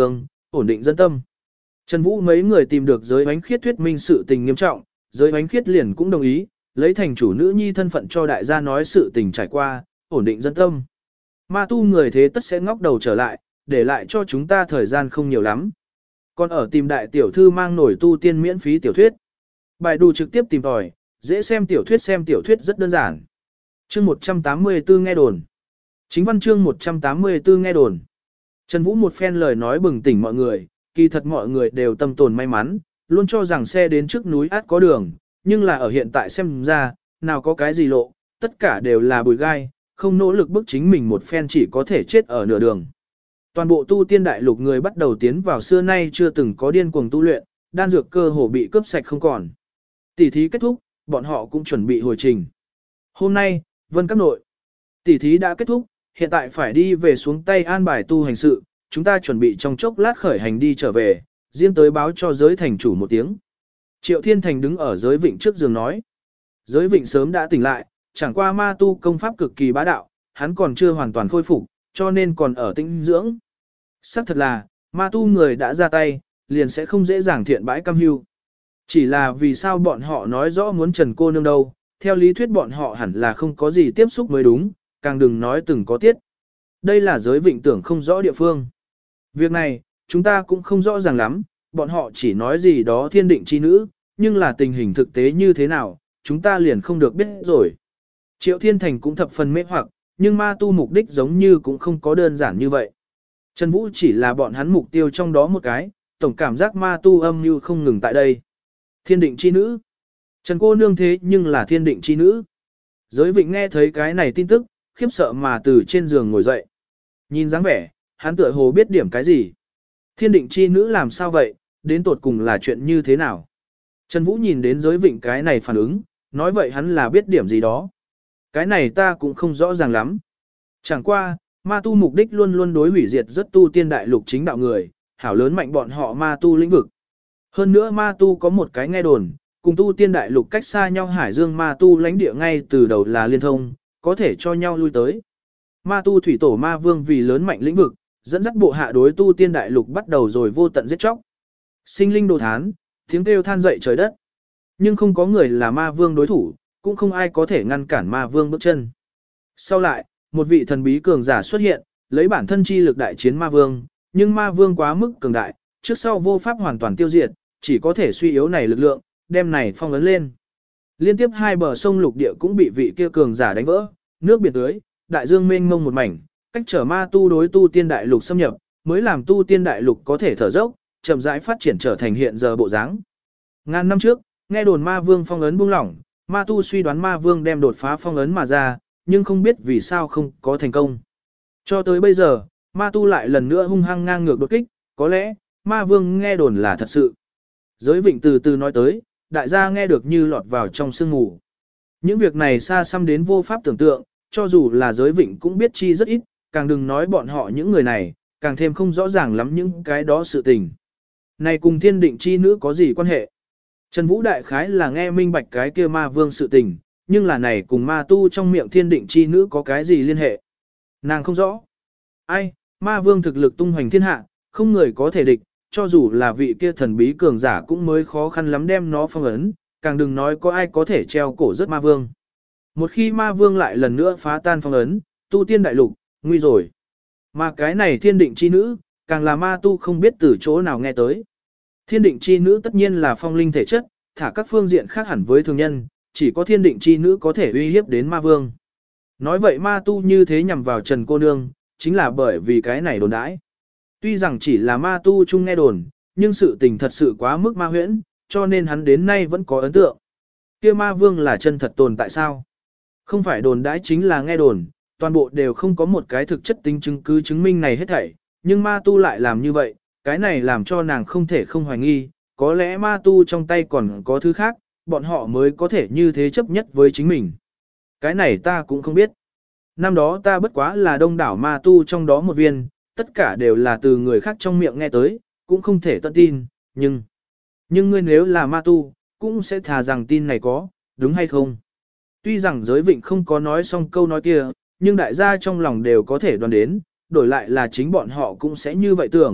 ổn định dân tâm. Trần Vũ mấy người tìm được giới ánh khiết thuyết minh sự tình nghiêm trọng, giới ánh khiết liền cũng đồng ý, lấy thành chủ nữ nhi thân phận cho đại gia nói sự tình trải qua, ổn định dân tâm. Ma tu người thế tất sẽ ngóc đầu trở lại, để lại cho chúng ta thời gian không nhiều lắm. Còn ở tìm đại tiểu thư mang nổi tu tiên miễn phí tiểu thuyết. Bài đủ trực tiếp tìm tòi, dễ xem tiểu thuyết xem tiểu thuyết rất đơn giản. Chương một trăm tám mươi tư nghe đồn. Chính văn chương một trăm tám mươi tư nghe đồn. Trần Vũ một phen lời nói bừng tỉnh mọi người, kỳ thật mọi người đều tâm tồn may mắn, luôn cho rằng xe đến trước núi át có đường, nhưng là ở hiện tại xem ra, nào có cái gì lộ, tất cả đều là bùi gai, không nỗ lực bức chính mình một phen chỉ có thể chết ở nửa đường. Toàn bộ tu tiên đại lục người bắt đầu tiến vào xưa nay chưa từng có điên cuồng tu luyện, đan dược cơ hồ bị cướp sạch không còn. Tỷ thí kết thúc, bọn họ cũng chuẩn bị hồi trình. Hôm nay, Vân Các nội, tỷ thí đã kết thúc, hiện tại phải đi về xuống tay an bài tu hành sự, chúng ta chuẩn bị trong chốc lát khởi hành đi trở về, riêng tới báo cho giới thành chủ một tiếng. Triệu Thiên Thành đứng ở giới vịnh trước giường nói. Giới vịnh sớm đã tỉnh lại, chẳng qua ma tu công pháp cực kỳ bá đạo, hắn còn chưa hoàn toàn khôi phục, cho nên còn ở tĩnh dưỡng. Sắc thật là, ma tu người đã ra tay, liền sẽ không dễ dàng thiện bãi cam hưu. Chỉ là vì sao bọn họ nói rõ muốn Trần cô nương đâu, theo lý thuyết bọn họ hẳn là không có gì tiếp xúc mới đúng, càng đừng nói từng có tiết. Đây là giới vịnh tưởng không rõ địa phương. Việc này, chúng ta cũng không rõ ràng lắm, bọn họ chỉ nói gì đó thiên định chi nữ, nhưng là tình hình thực tế như thế nào, chúng ta liền không được biết rồi. Triệu Thiên Thành cũng thập phần mê hoặc, nhưng ma tu mục đích giống như cũng không có đơn giản như vậy. Trần Vũ chỉ là bọn hắn mục tiêu trong đó một cái, tổng cảm giác ma tu âm như không ngừng tại đây. Thiên định chi nữ. Trần cô nương thế nhưng là thiên định chi nữ. Giới vịnh nghe thấy cái này tin tức, khiếp sợ mà từ trên giường ngồi dậy. Nhìn dáng vẻ, hắn tựa hồ biết điểm cái gì. Thiên định chi nữ làm sao vậy, đến tột cùng là chuyện như thế nào? Trần Vũ nhìn đến giới vịnh cái này phản ứng, nói vậy hắn là biết điểm gì đó. Cái này ta cũng không rõ ràng lắm. Chẳng qua, ma tu mục đích luôn luôn đối hủy diệt rất tu tiên đại lục chính đạo người, hảo lớn mạnh bọn họ ma tu lĩnh vực. Hơn nữa ma tu có một cái nghe đồn, cùng tu tiên đại lục cách xa nhau hải dương ma tu lãnh địa ngay từ đầu là liên thông, có thể cho nhau lui tới. Ma tu thủy tổ ma vương vì lớn mạnh lĩnh vực, dẫn dắt bộ hạ đối tu tiên đại lục bắt đầu rồi vô tận giết chóc. Sinh linh đồ thán, tiếng kêu than dậy trời đất. Nhưng không có người là ma vương đối thủ, cũng không ai có thể ngăn cản ma vương bước chân. Sau lại, một vị thần bí cường giả xuất hiện, lấy bản thân chi lực đại chiến ma vương, nhưng ma vương quá mức cường đại, trước sau vô pháp hoàn toàn tiêu diệt, chỉ có thể suy yếu này lực lượng, đem này phong ấn lên. Liên tiếp hai bờ sông lục địa cũng bị vị kia cường giả đánh vỡ, nước biển tưới, đại dương mênh mông một mảnh, cách trở ma tu đối tu tiên đại lục xâm nhập, mới làm tu tiên đại lục có thể thở dốc, chậm rãi phát triển trở thành hiện giờ bộ dáng. Ngàn năm trước, nghe đồn ma vương phong ấn buông lỏng, ma tu suy đoán ma vương đem đột phá phong ấn mà ra, nhưng không biết vì sao không có thành công. Cho tới bây giờ, ma tu lại lần nữa hung hăng ngang ngược đột kích, có lẽ, ma vương nghe đồn là thật sự. Giới vịnh từ từ nói tới, đại gia nghe được như lọt vào trong sương mù. Những việc này xa xăm đến vô pháp tưởng tượng, cho dù là giới vịnh cũng biết chi rất ít, càng đừng nói bọn họ những người này, càng thêm không rõ ràng lắm những cái đó sự tình. Này cùng thiên định chi nữ có gì quan hệ? Trần Vũ đại khái là nghe minh bạch cái kia ma vương sự tình, nhưng là này cùng ma tu trong miệng thiên định chi nữ có cái gì liên hệ? Nàng không rõ. Ai, ma vương thực lực tung hoành thiên hạ, không người có thể địch, cho dù là vị kia thần bí cường giả cũng mới khó khăn lắm đem nó phong ấn, càng đừng nói có ai có thể treo cổ rất ma vương. Một khi ma vương lại lần nữa phá tan phong ấn, tu tiên đại lục, nguy rồi. Mà cái này thiên định chi nữ, càng là ma tu không biết từ chỗ nào nghe tới. Thiên định chi nữ tất nhiên là phong linh thể chất, thả các phương diện khác hẳn với thường nhân, chỉ có thiên định chi nữ có thể uy hiếp đến ma vương. Nói vậy ma tu như thế nhằm vào Trần cô nương, chính là bởi vì cái này đồn đãi. Tuy rằng chỉ là ma tu chung nghe đồn, nhưng sự tình thật sự quá mức ma huyễn, cho nên hắn đến nay vẫn có ấn tượng. Kia ma vương là chân thật tồn tại sao? Không phải đồn đãi chính là nghe đồn, toàn bộ đều không có một cái thực chất tính chứng cứ chứng minh này hết thảy, nhưng ma tu lại làm như vậy, cái này làm cho nàng không thể không hoài nghi, có lẽ ma tu trong tay còn có thứ khác, bọn họ mới có thể như thế chấp nhất với chính mình. Cái này ta cũng không biết. Năm đó ta bất quá là đông đảo ma tu trong đó một viên, tất cả đều là từ người khác trong miệng nghe tới, cũng không thể tận tin, nhưng... Nhưng ngươi nếu là ma tu, cũng sẽ thà rằng tin này có, đúng hay không? Tuy rằng giới vịnh không có nói xong câu nói kia, nhưng đại gia trong lòng đều có thể đoán đến, đổi lại là chính bọn họ cũng sẽ như vậy tưởng,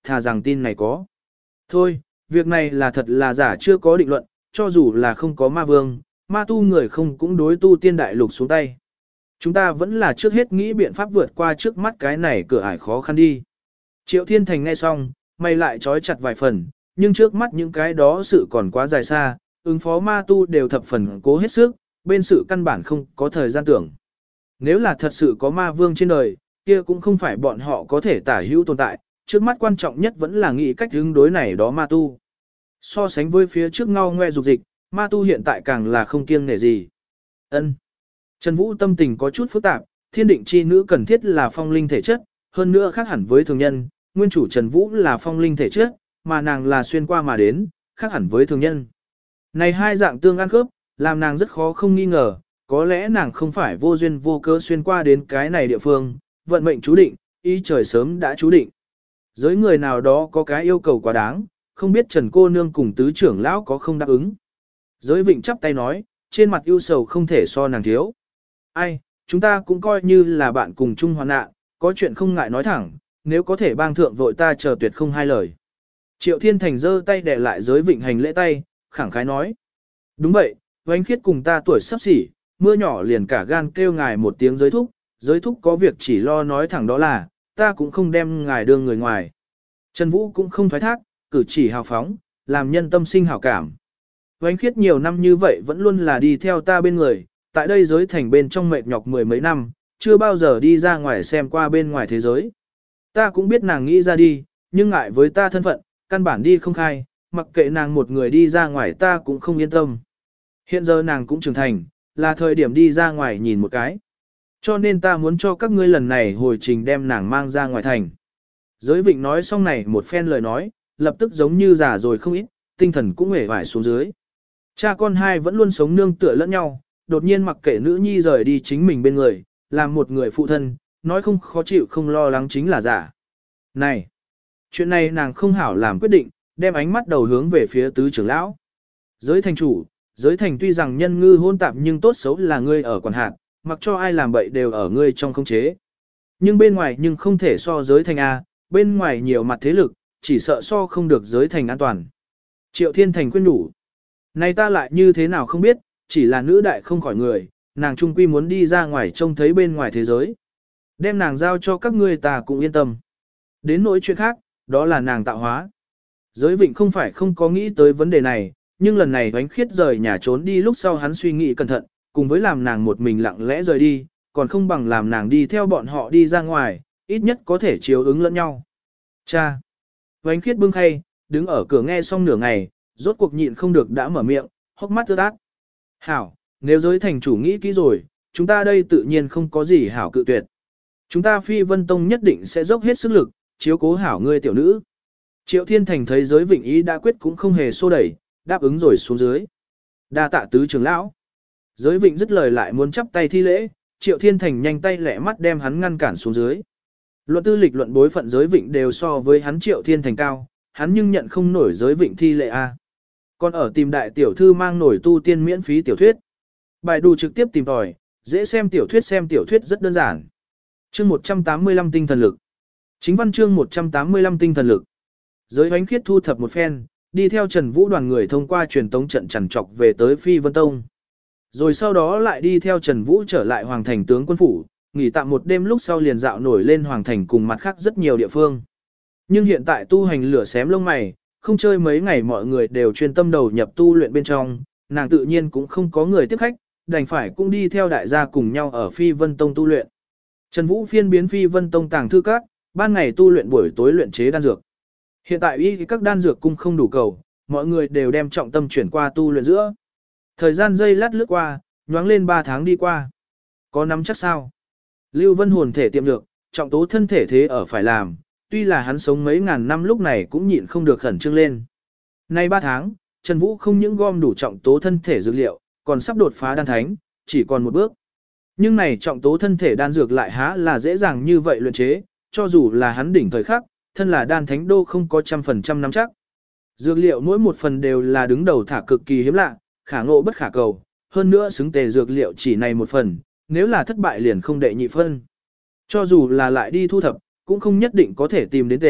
thà rằng tin này có. Thôi, việc này là thật là giả chưa có định luận, cho dù là không có ma vương, ma tu người không cũng đối tu tiên đại lục xuống tay. Chúng ta vẫn là trước hết nghĩ biện pháp vượt qua trước mắt cái này cửa ải khó khăn đi. Triệu Thiên Thành nghe xong, mày lại trói chặt vài phần, nhưng trước mắt những cái đó sự còn quá dài xa, ứng phó ma tu đều thập phần cố hết sức, bên sự căn bản không có thời gian tưởng. Nếu là thật sự có ma vương trên đời, kia cũng không phải bọn họ có thể tả hữu tồn tại, trước mắt quan trọng nhất vẫn là nghĩ cách ứng đối này đó ma tu. So sánh với phía trước ngao ngoe dục dịch, ma tu hiện tại càng là không kiêng nể gì. Ân. Trần Vũ tâm tình có chút phức tạp, thiên định chi nữ cần thiết là phong linh thể chất, hơn nữa khác hẳn với thường nhân, nguyên chủ Trần Vũ là phong linh thể chất, mà nàng là xuyên qua mà đến, khác hẳn với thường nhân. Này hai dạng tương ăn khớp, làm nàng rất khó không nghi ngờ, có lẽ nàng không phải vô duyên vô cớ xuyên qua đến cái này địa phương, vận mệnh chú định, ý trời sớm đã chú định. Giới người nào đó có cái yêu cầu quá đáng, không biết Trần cô nương cùng tứ trưởng lão có không đáp ứng. Giới Vịnh chắp tay nói, trên mặt ưu sầu không thể so nàng thiếu. Ai, chúng ta cũng coi như là bạn cùng chung hoạn nạn, có chuyện không ngại nói thẳng, nếu có thể bang thượng vội ta chờ tuyệt không hai lời. Triệu Thiên Thành giơ tay đè lại Giới Vịnh hành lễ tay, khẳng khái nói. Đúng vậy, Oanh Khiết cùng ta tuổi sắp xỉ, mưa nhỏ liền cả gan kêu ngài một tiếng giới thúc, giới thúc có việc chỉ lo nói thẳng đó là, ta cũng không đem ngài đưa người ngoài. Trần Vũ cũng không thoái thác, cử chỉ hào phóng, làm nhân tâm sinh hảo cảm. Oanh Khiết nhiều năm như vậy vẫn luôn là đi theo ta bên người, tại đây giới thành bên trong mệt nhọc mười mấy năm, chưa bao giờ đi ra ngoài xem qua bên ngoài thế giới. Ta cũng biết nàng nghĩ ra đi, nhưng ngại với ta thân phận, căn bản đi không khai, mặc kệ nàng một người đi ra ngoài ta cũng không yên tâm. Hiện giờ nàng cũng trưởng thành, là thời điểm đi ra ngoài nhìn một cái. Cho nên ta muốn cho các ngươi lần này hồi trình đem nàng mang ra ngoài thành. Giới Vịnh nói xong này một phen lời nói, lập tức giống như già rồi không ít, tinh thần cũng hề vải xuống dưới. Cha con hai vẫn luôn sống nương tựa lẫn nhau, đột nhiên mặc kệ nữ nhi rời đi chính mình bên người, làm một người phụ thân, nói không khó chịu không lo lắng chính là giả. Này, chuyện này nàng không hảo làm quyết định, đem ánh mắt đầu hướng về phía tứ trưởng lão. Giới thành chủ, giới thành tuy rằng nhân ngư hôn tạp nhưng tốt xấu là ngươi ở quản hạt, mặc cho ai làm bậy đều ở ngươi trong khống chế. Nhưng bên ngoài nhưng không thể so giới thành A, bên ngoài nhiều mặt thế lực, chỉ sợ so không được giới thành an toàn. Triệu Thiên Thành khuyên nhủ. Này ta lại như thế nào không biết, chỉ là nữ đại không khỏi người, nàng trung quy muốn đi ra ngoài trông thấy bên ngoài thế giới. Đem nàng giao cho các ngươi ta cũng yên tâm. Đến nỗi chuyện khác, đó là nàng tạo hóa. Giới Vịnh không phải không có nghĩ tới vấn đề này, nhưng lần này Oánh Khiết rời nhà trốn đi lúc sau hắn suy nghĩ cẩn thận, cùng với làm nàng một mình lặng lẽ rời đi, còn không bằng làm nàng đi theo bọn họ đi ra ngoài, ít nhất có thể chiếu ứng lẫn nhau. Cha! Oánh Khiết bưng khay, đứng ở cửa nghe xong nửa ngày, rốt cuộc nhịn không được đã mở miệng, hốc mắt ướt át. Hảo, nếu giới thành chủ nghĩ kỹ rồi, chúng ta đây tự nhiên không có gì hảo cự tuyệt. Chúng ta Phi Vân Tông nhất định sẽ dốc hết sức lực, chiếu cố hảo ngươi tiểu nữ. Triệu Thiên Thành thấy giới Vịnh ý đã quyết cũng không hề xô đẩy, đáp ứng rồi xuống dưới. Đa tạ tứ trưởng lão. Giới Vịnh dứt lời lại muốn chắp tay thi lễ, Triệu Thiên Thành nhanh tay lẹ mắt đem hắn ngăn cản xuống dưới. Luận tư lịch luận bối phận giới Vịnh đều so với hắn Triệu Thiên Thành cao, hắn nhưng nhận không nổi giới Vịnh thi lệ a. Còn ở tìm đại tiểu thư mang nổi tu tiên miễn phí tiểu thuyết. Bài đù trực tiếp tìm tòi, dễ xem tiểu thuyết xem tiểu thuyết rất đơn giản. Chương một trăm tám mươi lăm tinh thần lực. Chính văn chương một trăm tám mươi lăm tinh thần lực. Giới Oánh Khiết thu thập một phen, đi theo Trần Vũ đoàn người thông qua truyền tống trận chằn trọc về tới Phi Vân Tông. Rồi sau đó lại đi theo Trần Vũ trở lại Hoàng Thành tướng quân phủ, nghỉ tạm một đêm lúc sau liền dạo nổi lên Hoàng Thành cùng mặt khác rất nhiều địa phương. Nhưng hiện tại tu hành lửa xém lông mày, không chơi mấy ngày mọi người đều chuyên tâm đầu nhập tu luyện bên trong, nàng tự nhiên cũng không có người tiếp khách, đành phải cũng đi theo đại gia cùng nhau ở Phi Vân Tông tu luyện. Trần Vũ phiên biến Phi Vân Tông tàng thư các, ban ngày tu luyện buổi tối luyện chế đan dược. Hiện tại y các đan dược cung không đủ cầu, mọi người đều đem trọng tâm chuyển qua tu luyện giữa. Thời gian giây lát lướt qua, nhoáng lên ba tháng đi qua. Có nắm chắc sao? Lưu Vân hồn thể tiệm được, trọng tố thân thể thế ở phải làm, tuy là hắn sống mấy ngàn năm lúc này cũng nhịn không được khẩn trương lên. Nay ba tháng, Trần Vũ không những gom đủ trọng tố thân thể dược liệu, còn sắp đột phá đan thánh, chỉ còn một bước. Nhưng này trọng tố thân thể đan dược lại há là dễ dàng như vậy luyện chế, cho dù là hắn đỉnh thời khắc, thân là đan thánh đô không có trăm phần trăm nắm chắc. Dược liệu mỗi một phần đều là đứng đầu thả cực kỳ hiếm lạ, khả ngộ bất khả cầu, hơn nữa xứng tề dược liệu chỉ này một phần, nếu là thất bại liền không đệ nhị phân. Cho dù là lại đi thu thập, cũng không nhất định có thể tìm đến tề,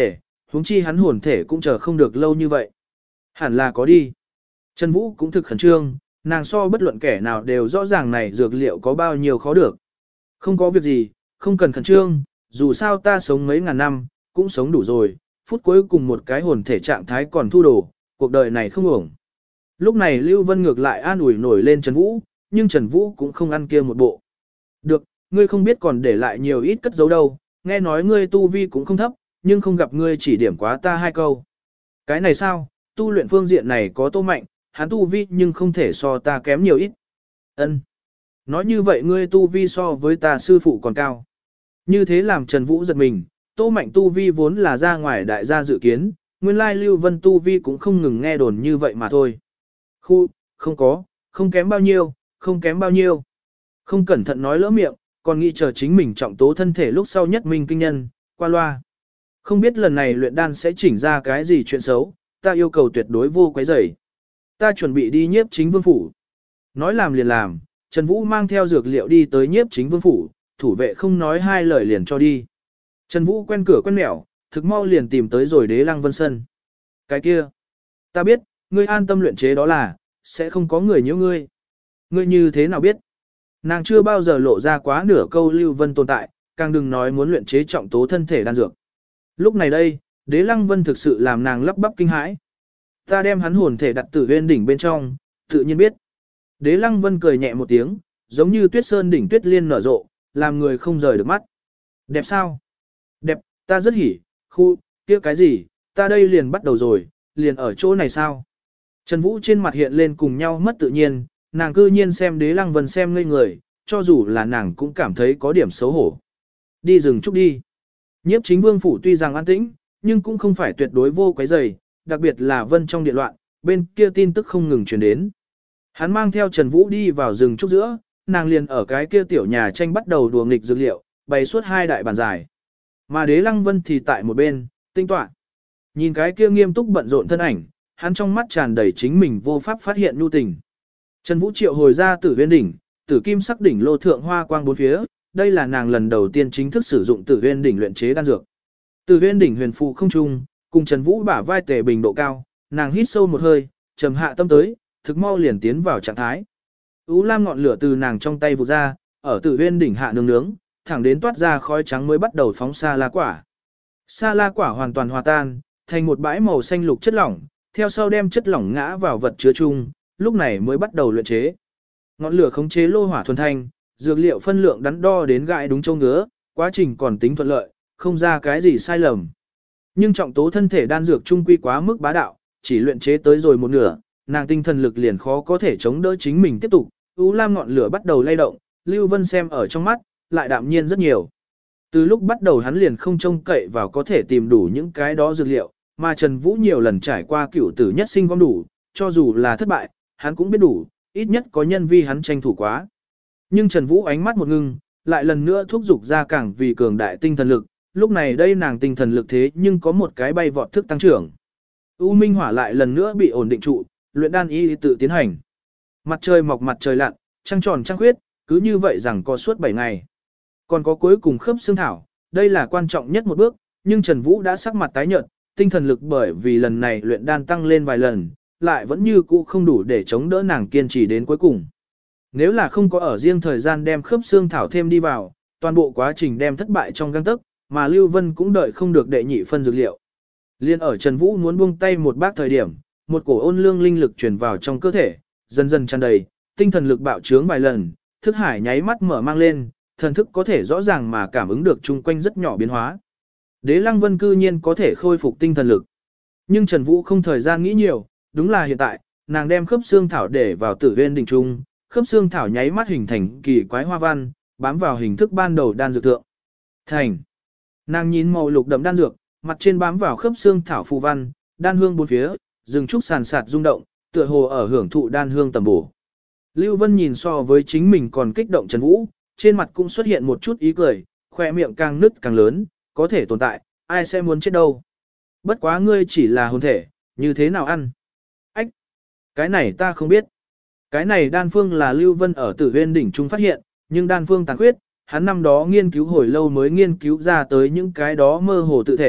huống chi hắn hồn thể cũng chờ không được lâu như vậy. Hẳn là có đi. Trần Vũ cũng thực khẩn trương, nàng so bất luận kẻ nào đều rõ ràng này dược liệu có bao nhiêu khó được. Không có việc gì, không cần khẩn trương, dù sao ta sống mấy ngàn năm, cũng sống đủ rồi, phút cuối cùng một cái hồn thể trạng thái còn thu đồ, cuộc đời này không ổng. Lúc này Lưu Vân ngược lại an ủi nổi lên Trần Vũ, nhưng Trần Vũ cũng không ăn kia một bộ. Được, ngươi không biết còn để lại nhiều ít cất giấu đâu, nghe nói ngươi tu vi cũng không thấp, nhưng không gặp ngươi chỉ điểm quá ta hai câu. Cái này sao, tu luyện phương diện này có Tô Mạnh, hắn tu vi nhưng không thể so ta kém nhiều ít. Ân. Nói như vậy ngươi tu vi so với ta sư phụ còn cao. Như thế làm Trần Vũ giật mình, Tô Mạnh tu vi vốn là ra ngoài đại gia dự kiến, nguyên lai Lưu Vân tu vi cũng không ngừng nghe đồn như vậy mà thôi. Khu, không có, không kém bao nhiêu, không kém bao nhiêu. Không cẩn thận nói lỡ miệng, còn nghĩ chờ chính mình trọng tố thân thể lúc sau nhất minh kinh nhân, qua loa. Không biết lần này luyện đan sẽ chỉnh ra cái gì chuyện xấu, ta yêu cầu tuyệt đối vô quấy rầy. Ta chuẩn bị đi nhiếp chính vương phủ. Nói làm liền làm, Trần Vũ mang theo dược liệu đi tới nhiếp chính vương phủ, thủ vệ không nói hai lời liền cho đi. Trần Vũ quen cửa quen mẻo, thực mau liền tìm tới rồi Đế Lăng Vân Sân. Cái kia, ta biết, ngươi an tâm luyện chế đó là, sẽ không có người nhiễu ngươi. Ngươi như thế nào biết? Nàng chưa bao giờ lộ ra quá nửa câu Lưu Vân tồn tại, càng đừng nói muốn luyện chế trọng tố thân thể đan dược. Lúc này đây, Đế Lăng Vân thực sự làm nàng lắp bắp kinh hãi. Ta đem hắn hồn thể đặt Tử Huyên đỉnh bên trong, tự nhiên biết. Đế Lăng Vân cười nhẹ một tiếng, giống như tuyết sơn đỉnh tuyết liên nở rộ, làm người không rời được mắt. Đẹp sao? Đẹp, ta rất hỉ, khu, kia cái gì, ta đây liền bắt đầu rồi, liền ở chỗ này sao? Trần Vũ trên mặt hiện lên cùng nhau mất tự nhiên, nàng cư nhiên xem Đế Lăng Vân xem ngây người, cho dù là nàng cũng cảm thấy có điểm xấu hổ. Đi rừng trúc đi. Nhiếp chính vương phủ tuy rằng an tĩnh, nhưng cũng không phải tuyệt đối vô quấy rầy, đặc biệt là Vân trong điện loạn, bên kia tin tức không ngừng truyền đến. Hắn mang theo Trần Vũ đi vào rừng trúc giữa, nàng liền ở cái kia tiểu nhà tranh bắt đầu đùa nghịch dược liệu, bày suốt hai đại bàn dài. Mà Đế Lăng Vân thì tại một bên, tinh tọa. Nhìn cái kia nghiêm túc bận rộn thân ảnh, hắn trong mắt tràn đầy chính mình vô pháp phát hiện nhu tình. Trần Vũ triệu hồi ra Tử Huyên đỉnh, tử kim sắc đỉnh lô thượng hoa quang bốn phía, đây là nàng lần đầu tiên chính thức sử dụng Tử Huyên đỉnh luyện chế đan dược. Tử Huyên đỉnh huyền phù không trung, cùng Trần Vũ bả vai tề bình độ cao, nàng hít sâu một hơi, trầm hạ tâm tới, thực mau liền tiến vào trạng thái. Ú lam ngọn lửa từ nàng trong tay vụt ra, ở Tử Huyên đỉnh hạ nướng nướng, thẳng đến toát ra khói trắng mới bắt đầu phóng sa la quả. Sa la quả hoàn toàn hòa tan, thành một bãi màu xanh lục chất lỏng, theo sau đem chất lỏng ngã vào vật chứa chung, lúc này mới bắt đầu luyện chế. Ngọn lửa khống chế lô hỏa thuần thanh, dược liệu phân lượng đắn đo đến gãi đúng châu ngứa, quá trình còn tính thuận lợi, không ra cái gì sai lầm. Nhưng trọng tố thân thể đan dược trung quy quá mức bá đạo, chỉ luyện chế tới rồi một nửa, nàng tinh thần lực liền khó có thể chống đỡ chính mình tiếp tục, u lam ngọn lửa bắt đầu lay động, Lưu Vân xem ở trong mắt, lại đạm nhiên rất nhiều. Từ lúc bắt đầu hắn liền không trông cậy vào có thể tìm đủ những cái đó dược liệu, mà Trần Vũ nhiều lần trải qua cửu tử nhất sinh gom đủ, cho dù là thất bại, hắn cũng biết đủ, ít nhất có nhân vi hắn tranh thủ quá. Nhưng Trần Vũ ánh mắt một ngưng, lại lần nữa thúc giục ra càng vì cường đại tinh thần lực, lúc này đây nàng tinh thần lực thế nhưng có một cái bay vọt thức tăng trưởng. U Minh Hỏa lại lần nữa bị ổn định trụ, luyện đan y tự tiến hành. Mặt trời mọc mặt trời lặn, trăng tròn trăng khuyết, cứ như vậy rằng có suốt bảy ngày. Còn có cuối cùng khớp xương thảo, đây là quan trọng nhất một bước, nhưng Trần Vũ đã sắc mặt tái nhợt, tinh thần lực bởi vì lần này luyện đan tăng lên vài lần, lại vẫn như cũ không đủ để chống đỡ nàng kiên trì đến cuối cùng. Nếu là không có ở riêng thời gian đem khớp xương thảo thêm đi vào, toàn bộ quá trình đem thất bại trong gang tấc, mà Lưu Vân cũng đợi không được đệ nhị phân dược liệu. Liên ở Trần Vũ muốn buông tay một bác thời điểm, một cổ ôn lương linh lực truyền vào trong cơ thể, dần dần tràn đầy, tinh thần lực bạo trướng vài lần, thức hải nháy mắt mở mang lên, thần thức có thể rõ ràng mà cảm ứng được chung quanh rất nhỏ biến hóa. Đế Lăng Vân cư nhiên có thể khôi phục tinh thần lực. Nhưng Trần Vũ không thời gian nghĩ nhiều, đúng là hiện tại, nàng đem khớp xương thảo để vào Tử Huyên đỉnh trung, khớp xương thảo nháy mắt hình thành kỳ quái hoa văn, bám vào hình thức ban đầu đan dược thượng. Thành. Nàng nhìn màu lục đậm đan dược, mặt trên bám vào khớp xương thảo phù văn, đan hương bốn phía, rừng trúc sàn sạt rung động, tựa hồ ở hưởng thụ đan hương tầm bổ. Lưu Vân nhìn so với chính mình còn kích động Trần Vũ, trên mặt cũng xuất hiện một chút ý cười, khỏe miệng càng nứt càng lớn, có thể tồn tại, ai sẽ muốn chết đâu. Bất quá ngươi chỉ là hồn thể, như thế nào ăn? Ách! Cái này ta không biết. Cái này đan phương là Lưu Vân ở Tử Huyên đỉnh trung phát hiện, nhưng đan phương tàn khuyết, hắn năm đó nghiên cứu hồi lâu mới nghiên cứu ra tới những cái đó mơ hồ tự thể,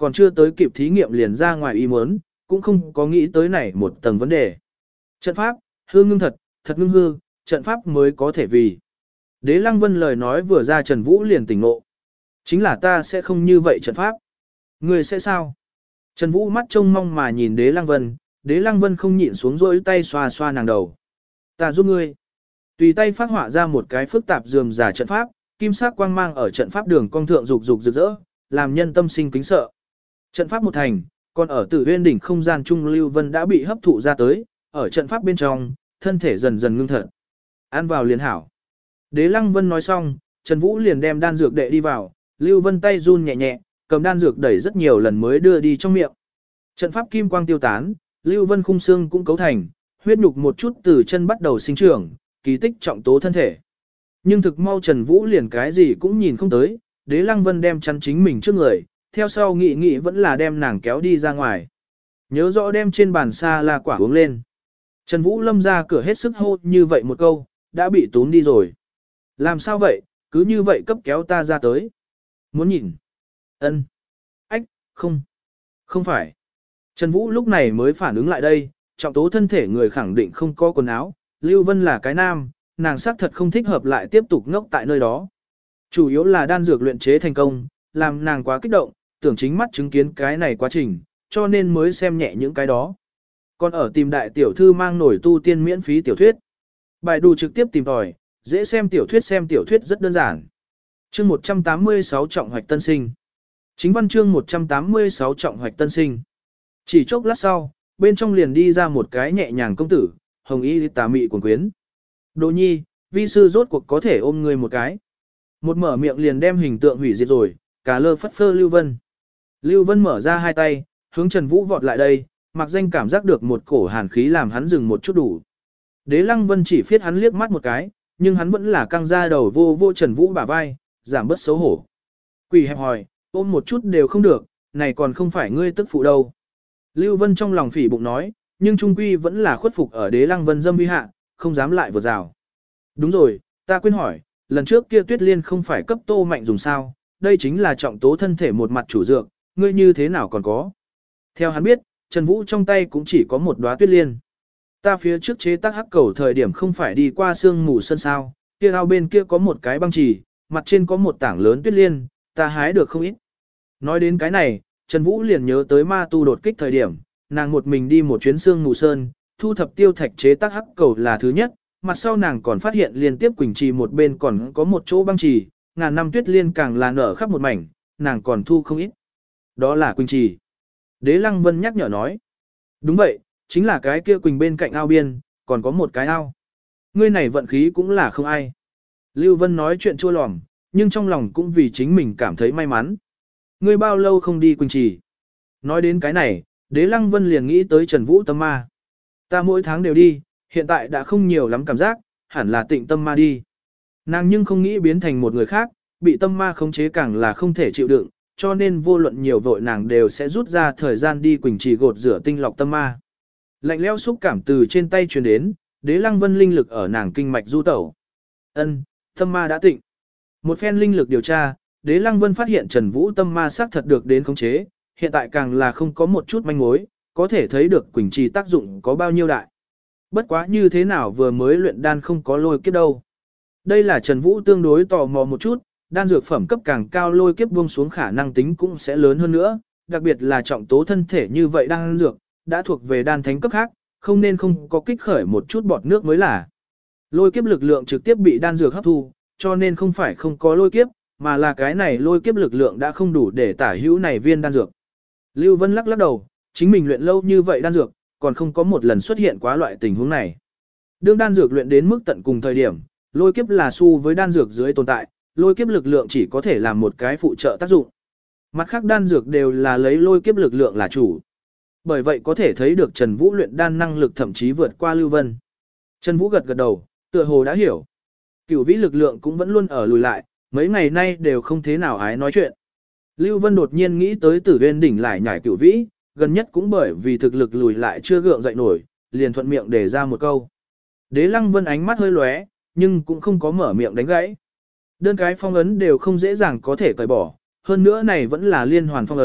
còn chưa tới kịp thí nghiệm liền ra ngoài ý muốn, cũng không có nghĩ tới này một tầng vấn đề. Trận pháp, hư ngưng thật, thật ngưng hư, trận pháp mới có thể vì. Đế Lăng Vân lời nói vừa ra Trần Vũ liền tỉnh ngộ. Chính là ta sẽ không như vậy trận pháp. Người sẽ sao? Trần Vũ mắt trông mong mà nhìn Đế Lăng Vân, Đế Lăng Vân không nhịn xuống rỗi tay xoa xoa nàng đầu. Ta giúp ngươi. Tùy tay phát họa ra một cái phức tạp dườm giả trận pháp, kim sắc quang mang ở trận pháp đường cong thượng dục dục rực rỡ, làm nhân tâm sinh kính sợ. Trận pháp một thành, còn ở Tử Huyên đỉnh không gian trung Lưu Vân đã bị hấp thụ ra tới, ở trận pháp bên trong, thân thể dần dần ngưng thật. Ăn vào liền hảo. Đế Lăng Vân nói xong, Trần Vũ liền đem đan dược đệ đi vào, Lưu Vân tay run nhẹ nhẹ, cầm đan dược đẩy rất nhiều lần mới đưa đi trong miệng. Trận pháp kim quang tiêu tán, Lưu Vân khung xương cũng cấu thành, huyết nhục một chút từ chân bắt đầu sinh trưởng, kỳ tích trọng tố thân thể. Nhưng thực mau Trần Vũ liền cái gì cũng nhìn không tới, Đế Lăng Vân đem chắn chính mình trước người, theo sau nghị nghị vẫn là đem nàng kéo đi ra ngoài. Nhớ rõ đem trên bàn xa là quả uống lên. Trần Vũ lâm ra cửa hết sức hô như vậy một câu, đã bị tốn đi rồi. Làm sao vậy, cứ như vậy cấp kéo ta ra tới. Muốn nhìn. Ân. Ách, không. Không phải. Trần Vũ lúc này mới phản ứng lại đây, trọng tố thân thể người khẳng định không có quần áo, Lưu Vân là cái nam, nàng xác thật không thích hợp lại tiếp tục ngốc tại nơi đó. Chủ yếu là đan dược luyện chế thành công, làm nàng quá kích động, tưởng chính mắt chứng kiến cái này quá trình, cho nên mới xem nhẹ những cái đó. Còn ở tìm đại tiểu thư mang nổi tu tiên miễn phí tiểu thuyết. Bài đủ trực tiếp tìm tòi, dễ xem tiểu thuyết xem tiểu thuyết rất đơn giản. Chương một trăm tám mươi sáu trọng hoạch tân sinh. Chính văn chương một trăm tám mươi sáu trọng hoạch tân sinh. Chỉ chốc lát sau, bên trong liền đi ra một cái nhẹ nhàng công tử, hồng y tà mị cuồng quyến. Đỗ nhi, vi sư rốt cuộc có thể ôm người một cái. Một mở miệng liền đem hình tượng hủy diệt rồi, cả lơ phất phơ Lưu Vân. Lưu Vân mở ra hai tay, hướng Trần Vũ vọt lại đây, mặc danh cảm giác được một cổ hàn khí làm hắn dừng một chút đủ. Đế Lăng Vân chỉ phiết hắn liếc mắt một cái, nhưng hắn vẫn là căng ra đầu vô vô Trần Vũ bả vai, giảm bớt xấu hổ. Quỷ hẹp hòi, ôm một chút đều không được, này còn không phải ngươi tức phụ đâu. Lưu Vân trong lòng phỉ bụng nói, nhưng trung quy vẫn là khuất phục ở Đế Lăng Vân dâm uy hạ, không dám lại vượt rào. Đúng rồi, ta quên hỏi, lần trước kia Tuyết Liên không phải cấp Tô Mạnh dùng sao, đây chính là trọng tố thân thể một mặt chủ dược, ngươi như thế nào còn có. Theo hắn biết, Trần Vũ trong tay cũng chỉ có một đóa Tuyết Liên. Ta phía trước chế tác hắc cầu thời điểm không phải đi qua sương mù sân sao, kia ao bên kia có một cái băng trì, mặt trên có một tảng lớn Tuyết Liên, ta hái được không ít. Nói đến cái này, Trần Vũ liền nhớ tới ma tu đột kích thời điểm, nàng một mình đi một chuyến sương mù sơn, thu thập tiêu thạch chế tác hắc cầu là thứ nhất, mặt sau nàng còn phát hiện liên tiếp quỳnh trì một bên còn có một chỗ băng trì, ngàn năm Tuyết Liên càng là nở khắp một mảnh, nàng còn thu không ít. Đó là quỳnh trì. Đế Lăng Vân nhắc nhở nói. Đúng vậy, chính là cái kia quỳnh bên cạnh ao biên, còn có một cái ao. Ngươi này vận khí cũng là không ai. Lưu Vân nói chuyện chua lòm, nhưng trong lòng cũng vì chính mình cảm thấy may mắn. Ngươi bao lâu không đi quỳnh trì? Nói đến cái này, Đế Lăng Vân liền nghĩ tới Trần Vũ tâm ma. Ta mỗi tháng đều đi, hiện tại đã không nhiều lắm cảm giác, hẳn là tịnh tâm ma đi. Nàng nhưng không nghĩ biến thành một người khác, bị tâm ma khống chế càng là không thể chịu đựng, cho nên vô luận nhiều vội nàng đều sẽ rút ra thời gian đi quỳnh trì gột rửa tinh lọc tâm ma. Lạnh lẽo xúc cảm từ trên tay truyền đến, Đế Lăng Vân linh lực ở nàng kinh mạch du tẩu. Ân, tâm ma đã tịnh. Một phen linh lực điều tra, Đế Lăng Vân phát hiện Trần Vũ tâm ma xác thật được đến khống chế, hiện tại càng là không có một chút manh mối, có thể thấy được quỳnh trì tác dụng có bao nhiêu đại. Bất quá như thế nào vừa mới luyện đan không có lôi kiếp đâu. Đây là Trần Vũ tương đối tò mò một chút, đan dược phẩm cấp càng cao lôi kiếp buông xuống khả năng tính cũng sẽ lớn hơn nữa, đặc biệt là trọng tố thân thể như vậy đan dược, đã thuộc về đan thánh cấp khác, không nên không có kích khởi một chút bọt nước mới là. Lôi kiếp lực lượng trực tiếp bị đan dược hấp thu, cho nên không phải không có lôi kiếp, mà là cái này lôi kiếp lực lượng đã không đủ để tả hữu này viên đan dược. Lưu Vân lắc lắc đầu, chính mình luyện lâu như vậy đan dược, còn không có một lần xuất hiện quá loại tình huống này. Đương đan dược luyện đến mức tận cùng thời điểm, lôi kiếp là xu với đan dược dưới tồn tại, lôi kiếp lực lượng chỉ có thể làm một cái phụ trợ tác dụng. Mặt khác đan dược đều là lấy lôi kiếp lực lượng là chủ. Bởi vậy có thể thấy được Trần Vũ luyện đan năng lực thậm chí vượt qua Lưu Vân. Trần Vũ gật gật đầu, tựa hồ đã hiểu. Cửu vĩ lực lượng cũng vẫn luôn ở lùi lại, mấy ngày nay đều không thế nào ái nói chuyện. Lưu Vân đột nhiên nghĩ tới Tử Huyên đỉnh lại nhảy cửu vĩ, gần nhất cũng bởi vì thực lực lùi lại chưa gượng dậy nổi, liền thuận miệng để ra một câu. Đế Lăng Vân ánh mắt hơi lóe, nhưng cũng không có mở miệng đánh gãy. Đơn cái phong ấn đều không dễ dàng có thể cởi bỏ, hơn nữa này vẫn là liên hoàn phong ấn,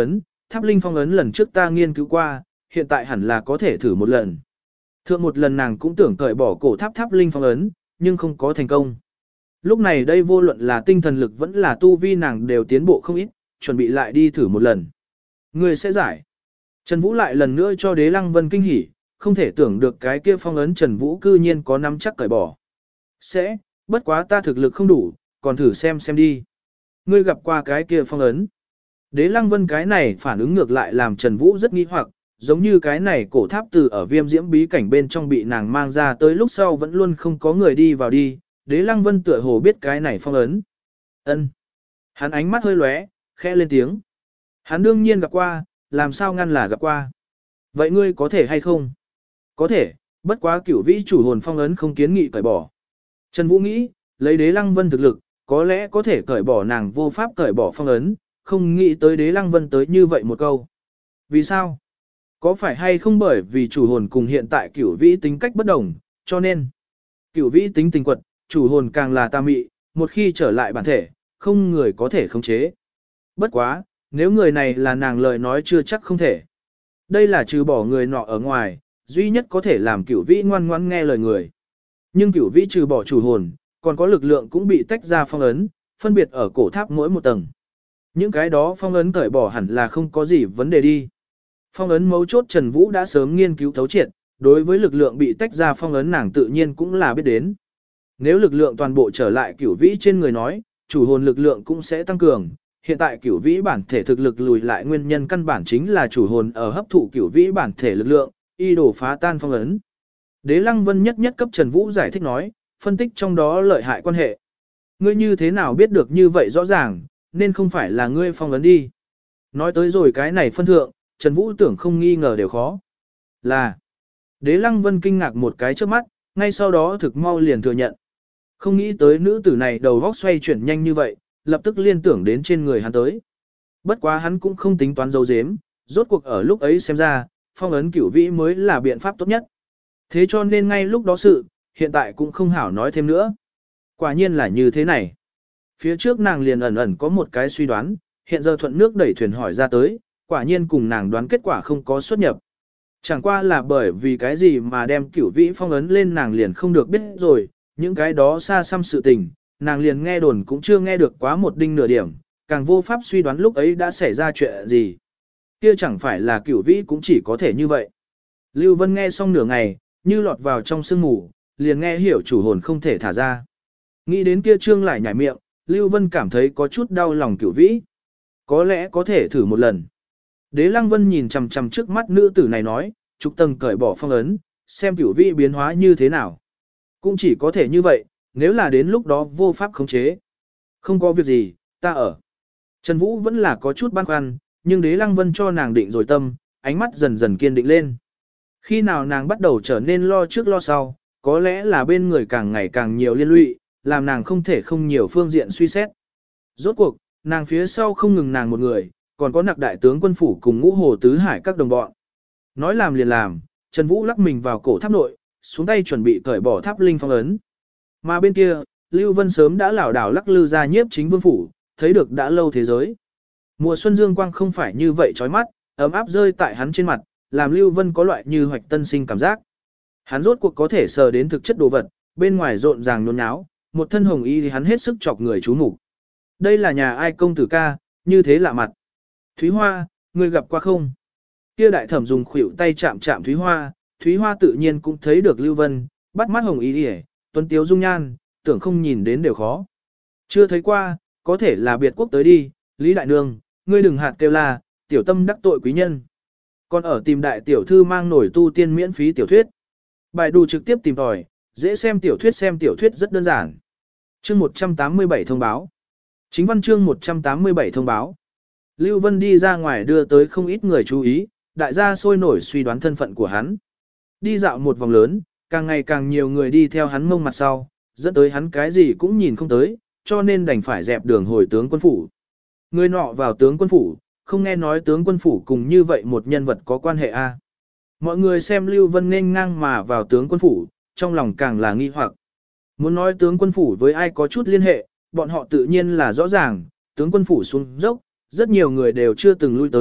tháp linh phong ấn lần trước ta nghiên cứu qua, hiện tại hẳn là có thể thử một lần. Thượng một lần nàng cũng tưởng cởi bỏ cổ tháp tháp linh phong ấn, nhưng không có thành công. Lúc này đây vô luận là tinh thần lực vẫn là tu vi nàng đều tiến bộ không ít, chuẩn bị lại đi thử một lần. Người sẽ giải. Trần Vũ lại lần nữa cho Đế Lăng Vân kinh hỉ, không thể tưởng được cái kia phong ấn Trần Vũ cư nhiên có nắm chắc cởi bỏ. Sẽ, bất quá ta thực lực không đủ, còn thử xem xem đi. Ngươi gặp qua cái kia phong ấn. Đế Lăng Vân cái này phản ứng ngược lại làm Trần Vũ rất nghi hoặc, giống như cái này cổ tháp từ ở viêm diễm bí cảnh bên trong bị nàng mang ra tới lúc sau vẫn luôn không có người đi vào đi. Đế Lăng Vân tựa hồ biết cái này phong ấn. Ân. Hắn ánh mắt hơi lóe, khẽ lên tiếng. Hắn đương nhiên gặp qua, làm sao ngăn là gặp qua. Vậy ngươi có thể hay không? Có thể, bất quá cửu vĩ chủ hồn phong ấn không kiến nghị cởi bỏ. Trần Vũ nghĩ, lấy Đế Lăng Vân thực lực, có lẽ có thể cởi bỏ nàng vô pháp cởi bỏ phong ấn, không nghĩ tới Đế Lăng Vân tới như vậy một câu. Vì sao? Có phải hay không bởi vì chủ hồn cùng hiện tại cửu vĩ tính cách bất đồng, cho nên cửu vĩ tính tình quật, chủ hồn càng là tà mị, một khi trở lại bản thể, không người có thể khống chế. Bất quá, nếu người này là nàng lời nói chưa chắc không thể. Đây là trừ bỏ người nọ ở ngoài, duy nhất có thể làm cửu vĩ ngoan ngoãn nghe lời người. Nhưng cửu vĩ trừ bỏ chủ hồn, còn có lực lượng cũng bị tách ra phong ấn, phân biệt ở cổ tháp mỗi một tầng. Những cái đó phong ấn cởi bỏ hẳn là không có gì vấn đề đi. Phong ấn mấu chốt Trần Vũ đã sớm nghiên cứu thấu triệt, đối với lực lượng bị tách ra phong ấn nàng tự nhiên cũng là biết đến. Nếu lực lượng toàn bộ trở lại cửu vĩ trên người nói, chủ hồn lực lượng cũng sẽ tăng cường. Hiện tại cửu vĩ bản thể thực lực lùi lại nguyên nhân căn bản chính là chủ hồn ở hấp thụ cửu vĩ bản thể lực lượng, y đổ phá tan phong ấn. Đế Lăng Vân nhất nhất cấp Trần Vũ giải thích nói, phân tích trong đó lợi hại quan hệ. Ngươi như thế nào biết được như vậy rõ ràng, nên không phải là ngươi phong ấn đi. Nói tới rồi cái này phân thượng, Trần Vũ tưởng không nghi ngờ đều khó. Là. Đế Lăng Vân kinh ngạc một cái trước mắt, ngay sau đó thực mau liền thừa nhận. Không nghĩ tới nữ tử này đầu vóc xoay chuyển nhanh như vậy, lập tức liên tưởng đến trên người hắn tới. Bất quá hắn cũng không tính toán dấu dếm, rốt cuộc ở lúc ấy xem ra, phong ấn cửu vĩ mới là biện pháp tốt nhất. Thế cho nên ngay lúc đó sự, hiện tại cũng không hảo nói thêm nữa. Quả nhiên là như thế này. Phía trước nàng liền ẩn ẩn có một cái suy đoán, hiện giờ thuận nước đẩy thuyền hỏi ra tới, quả nhiên cùng nàng đoán kết quả không có xuất nhập. Chẳng qua là bởi vì cái gì mà đem cửu vĩ phong ấn lên nàng liền không được biết rồi, những cái đó xa xăm sự tình, nàng liền nghe đồn cũng chưa nghe được quá một đinh nửa điểm, càng vô pháp suy đoán lúc ấy đã xảy ra chuyện gì. Kia chẳng phải là cửu vĩ cũng chỉ có thể như vậy. Lưu Vân nghe xong nửa ngày, như lọt vào trong sương mù, liền nghe hiểu chủ hồn không thể thả ra. Nghĩ đến kia trương lại nhảy miệng, Lưu Vân cảm thấy có chút đau lòng cửu vĩ. Có lẽ có thể thử một lần. Đế Lăng Vân nhìn chằm chằm trước mắt nữ tử này nói, trục tầng cởi bỏ phong ấn, xem cửu vĩ biến hóa như thế nào. Cũng chỉ có thể như vậy, nếu là đến lúc đó vô pháp khống chế. Không có việc gì, ta ở. Trần Vũ vẫn là có chút băn khoăn, nhưng Đế Lăng Vân cho nàng định rồi tâm, ánh mắt dần dần kiên định lên. Khi nào nàng bắt đầu trở nên lo trước lo sau, có lẽ là bên người càng ngày càng nhiều liên lụy, làm nàng không thể không nhiều phương diện suy xét. Rốt cuộc, nàng phía sau không ngừng nàng một người, còn có nặc đại tướng quân phủ cùng ngũ hồ tứ hải các đồng bọn. Nói làm liền làm, Trần Vũ lắc mình vào cổ tháp nội, xuống tay chuẩn bị cởi bỏ tháp linh phong ấn. Mà bên kia, Lưu Vân sớm đã lảo đảo lắc lư ra nhiếp chính vương phủ, thấy được đã lâu thế giới. Mùa xuân dương quang không phải như vậy chói mắt, ấm áp rơi tại hắn trên mặt, làm Lưu Vân có loại như hoạch tân sinh cảm giác. Hắn rốt cuộc có thể sờ đến thực chất đồ vật, bên ngoài rộn ràng nhốn nháo, một thân hồng y thì hắn hết sức chọc người chú mục. Đây là nhà ai công tử ca, như thế lạ mặt. Thúy Hoa, ngươi gặp qua không? Kia đại thẩm dùng khuỷu tay chạm chạm Thúy Hoa, Thúy Hoa tự nhiên cũng thấy được Lưu Vân, bắt mắt hồng y đi tuấn tiếu dung nhan, tưởng không nhìn đến đều khó. Chưa thấy qua, có thể là biệt quốc tới đi, Lý Đại Nương, ngươi đừng hạt kêu la, tiểu tâm đắc tội quý nhân. Còn ở tìm đại tiểu thư mang nổi tu tiên miễn phí tiểu thuyết. Bài đù trực tiếp tìm tòi, dễ xem tiểu thuyết xem tiểu thuyết rất đơn giản. Chương một trăm tám mươi bảy thông báo. Chính văn chương một trăm tám mươi bảy thông báo. Lưu Vân đi ra ngoài đưa tới không ít người chú ý, đại gia sôi nổi suy đoán thân phận của hắn. Đi dạo một vòng lớn, càng ngày càng nhiều người đi theo hắn mông mặt sau, dẫn tới hắn cái gì cũng nhìn không tới, cho nên đành phải dẹp đường hồi tướng quân phủ. Người nọ vào tướng quân phủ, không nghe nói tướng quân phủ cùng như vậy một nhân vật có quan hệ a. Mọi người xem Lưu Vân nên ngang mà vào tướng quân phủ, trong lòng càng là nghi hoặc. Muốn nói tướng quân phủ với ai có chút liên hệ, bọn họ tự nhiên là rõ ràng, tướng quân phủ xuống dốc, rất nhiều người đều chưa từng lui tới,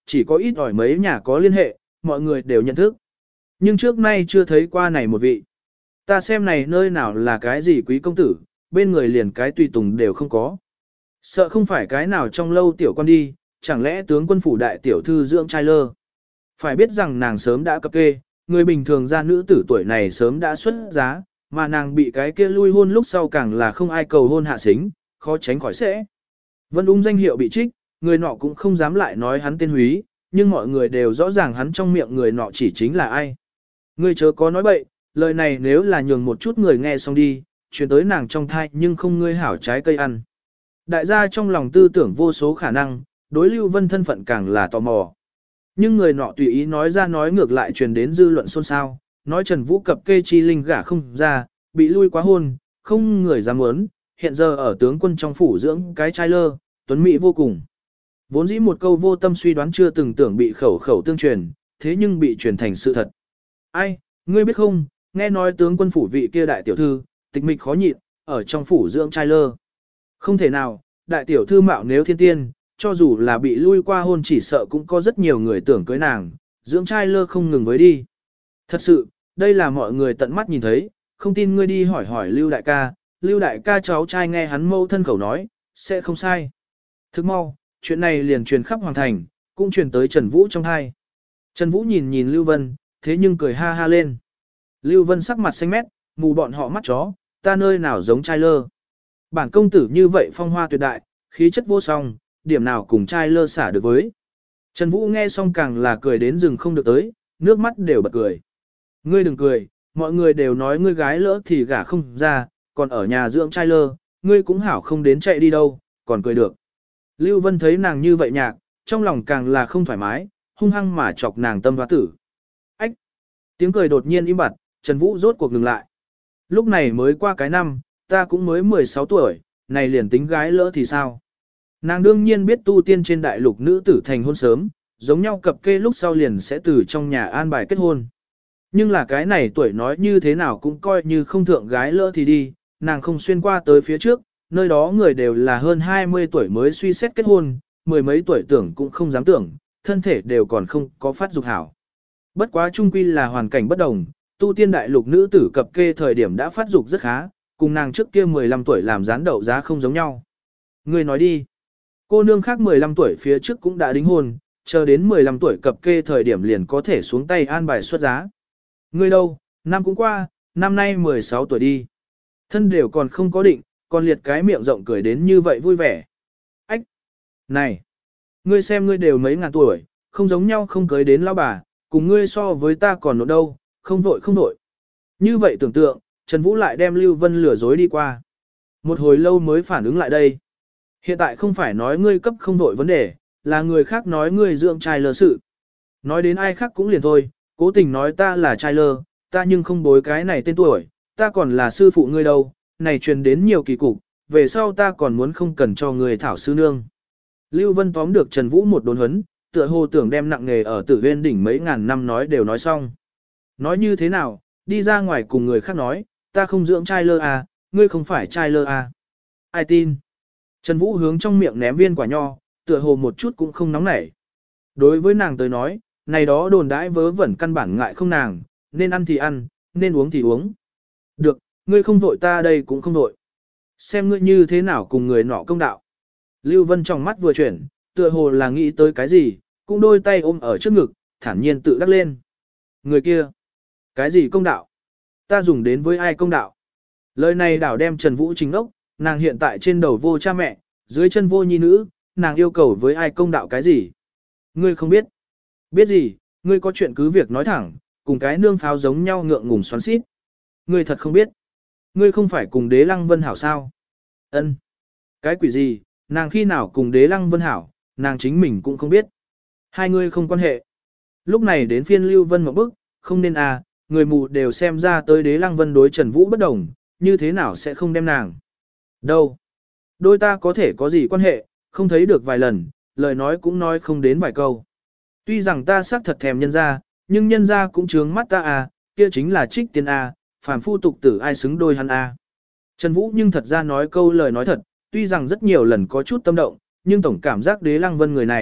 chỉ có ít ỏi mấy nhà có liên hệ, mọi người đều nhận thức. Nhưng trước nay chưa thấy qua này một vị. Ta xem này nơi nào là cái gì quý công tử, bên người liền cái tùy tùng đều không có. Sợ không phải cái nào trong lâu tiểu con đi, chẳng lẽ tướng quân phủ đại tiểu thư dưỡng trai lơ. Phải biết rằng nàng sớm đã cập kê, người bình thường ra nữ tử tuổi này sớm đã xuất giá, mà nàng bị cái kia lui hôn lúc sau càng là không ai cầu hôn hạ xính, khó tránh khỏi sẽ. Vân ung danh hiệu bị trích, người nọ cũng không dám lại nói hắn tên húy, nhưng mọi người đều rõ ràng hắn trong miệng người nọ chỉ chính là ai. Ngươi chớ có nói bậy, lời này nếu là nhường một chút người nghe xong đi, truyền tới nàng trong thai nhưng không ngươi hảo trái cây ăn. Đại gia trong lòng tư tưởng vô số khả năng, đối Lưu Vân thân phận càng là tò mò. Nhưng người nọ tùy ý nói ra nói ngược lại truyền đến dư luận xôn xao, nói Trần Vũ cập kê chi linh gả không ra, bị lui quá hôn, không người dám muốn, hiện giờ ở tướng quân trong phủ dưỡng cái trai lơ, tuấn mỹ vô cùng. Vốn dĩ một câu vô tâm suy đoán chưa từng tưởng bị khẩu khẩu tương truyền, thế nhưng bị truyền thành sự thật. Ai, ngươi biết không, nghe nói tướng quân phủ vị kia đại tiểu thư, tịch mịch khó nhịn, ở trong phủ dưỡng trai lơ. Không thể nào, đại tiểu thư mạo nếu thiên tiên, cho dù là bị lui qua hôn chỉ sợ cũng có rất nhiều người tưởng cưới nàng, dưỡng trai lơ không ngừng với đi. Thật sự, đây là mọi người tận mắt nhìn thấy, không tin ngươi đi hỏi hỏi Lưu đại ca, Lưu đại ca cháu trai nghe hắn mâu thân khẩu nói, sẽ không sai. Thức mau, chuyện này liền truyền khắp hoàng thành, cũng truyền tới Trần Vũ trong hai. Trần Vũ nhìn nhìn Lưu Vân, thế nhưng cười ha ha lên. Lưu Vân sắc mặt xanh mét, mù bọn họ mắt chó, ta nơi nào giống trai lơ. Bản công tử như vậy phong hoa tuyệt đại, khí chất vô song, điểm nào cùng trai lơ xả được với. Trần Vũ nghe xong càng là cười đến rừng không được tới, nước mắt đều bật cười. Ngươi đừng cười, mọi người đều nói ngươi gái lỡ thì gả không ra, còn ở nhà dưỡng trai lơ, ngươi cũng hảo không đến chạy đi đâu, còn cười được. Lưu Vân thấy nàng như vậy nhạc, trong lòng càng là không thoải mái, hung hăng mà chọc nàng tâm hoa tử. Ách! Tiếng cười đột nhiên im bặt, Trần Vũ rốt cuộc ngừng lại. Lúc này mới qua cái năm, ta cũng mới mười sáu tuổi, này liền tính gái lỡ thì sao? Nàng đương nhiên biết tu tiên trên đại lục nữ tử thành hôn sớm, giống nhau cập kê lúc sau liền sẽ từ trong nhà an bài kết hôn. Nhưng là cái này tuổi nói như thế nào cũng coi như không thượng gái lỡ thì đi, nàng không xuyên qua tới phía trước, nơi đó người đều là hơn hai mươi tuổi mới suy xét kết hôn, mười mấy tuổi tưởng cũng không dám tưởng, thân thể đều còn không có phát dục hảo. Bất quá chung quy là hoàn cảnh bất đồng, tu tiên đại lục nữ tử cập kê thời điểm đã phát dục rất khá, cùng nàng trước kia mười lăm tuổi làm gián đậu giá không giống nhau. Người nói đi, cô nương khác mười lăm tuổi phía trước cũng đã đính hôn, chờ đến mười lăm tuổi cập kê thời điểm liền có thể xuống tay an bài xuất giá. Người đâu, năm cũng qua, năm nay mười sáu tuổi đi. Thân đều còn không có định, còn liệt cái miệng rộng cười đến như vậy vui vẻ. Ách! Này! Ngươi xem ngươi đều mấy ngàn tuổi, không giống nhau không cưới đến lão bà, cùng ngươi so với ta còn nộn đâu, không vội không vội. Như vậy tưởng tượng, Trần Vũ lại đem Lưu Vân lừa dối đi qua. Một hồi lâu mới phản ứng lại đây. Hiện tại không phải nói ngươi cấp không vội vấn đề, là người khác nói ngươi dưỡng trai lơ sự. Nói đến ai khác cũng liền thôi, cố tình nói ta là trai lơ, ta nhưng không bối cái này tên tuổi, ta còn là sư phụ ngươi đâu, này truyền đến nhiều kỳ cục, về sau ta còn muốn không cần cho người thảo sư nương. Lưu Vân tóm được Trần Vũ một đốn huấn, tựa hồ tưởng đem nặng nghề ở Tử Huyên đỉnh mấy ngàn năm nói đều nói xong. Nói như thế nào, đi ra ngoài cùng người khác nói, ta không dưỡng trai lơ à, ngươi không phải trai lơ à. Ai tin? Trần Vũ hướng trong miệng ném viên quả nho, tựa hồ một chút cũng không nóng nảy. Đối với nàng tới nói, này đó đồn đãi vớ vẩn căn bản ngại không nàng, nên ăn thì ăn, nên uống thì uống. Được, ngươi không vội ta đây cũng không vội. Xem ngươi như thế nào cùng người nọ công đạo. Lưu Vân trong mắt vừa chuyển, tựa hồ là nghĩ tới cái gì, cũng đôi tay ôm ở trước ngực, thản nhiên tự đắc lên. Người kia, cái gì công đạo? Ta dùng đến với ai công đạo? Lời này đảo đem Trần Vũ chính ốc, nàng hiện tại trên đầu vô cha mẹ, dưới chân vô nhi nữ, nàng yêu cầu với ai công đạo cái gì? Ngươi không biết. Biết gì, ngươi có chuyện cứ việc nói thẳng, cùng cái nương pháo giống nhau ngượng ngùng xoắn xít. Ngươi thật không biết. Ngươi không phải cùng đế lăng vân hảo sao? Ân. Cái quỷ gì, nàng khi nào cùng đế lăng vân hảo, nàng chính mình cũng không biết. Hai ngươi không quan hệ. Lúc này đến phiên Lưu Vân một bức, không nên à, người mù đều xem ra tới đế lăng vân đối Trần Vũ bất đồng, như thế nào sẽ không đem nàng. Đâu? Đôi ta có thể có gì quan hệ, không thấy được vài lần, lời nói cũng nói không đến vài câu. Tuy rằng ta xác thật thèm nhân ra, nhưng nhân ra cũng trướng mắt ta à, kia chính là trích tiên à, phàm phu tục tử ai xứng đôi hắn à. Trần Vũ nhưng thật ra nói câu lời nói thật, tuy rằng rất nhiều lần có chút tâm động, nhưng tổng cảm giác đế lăng vân người này,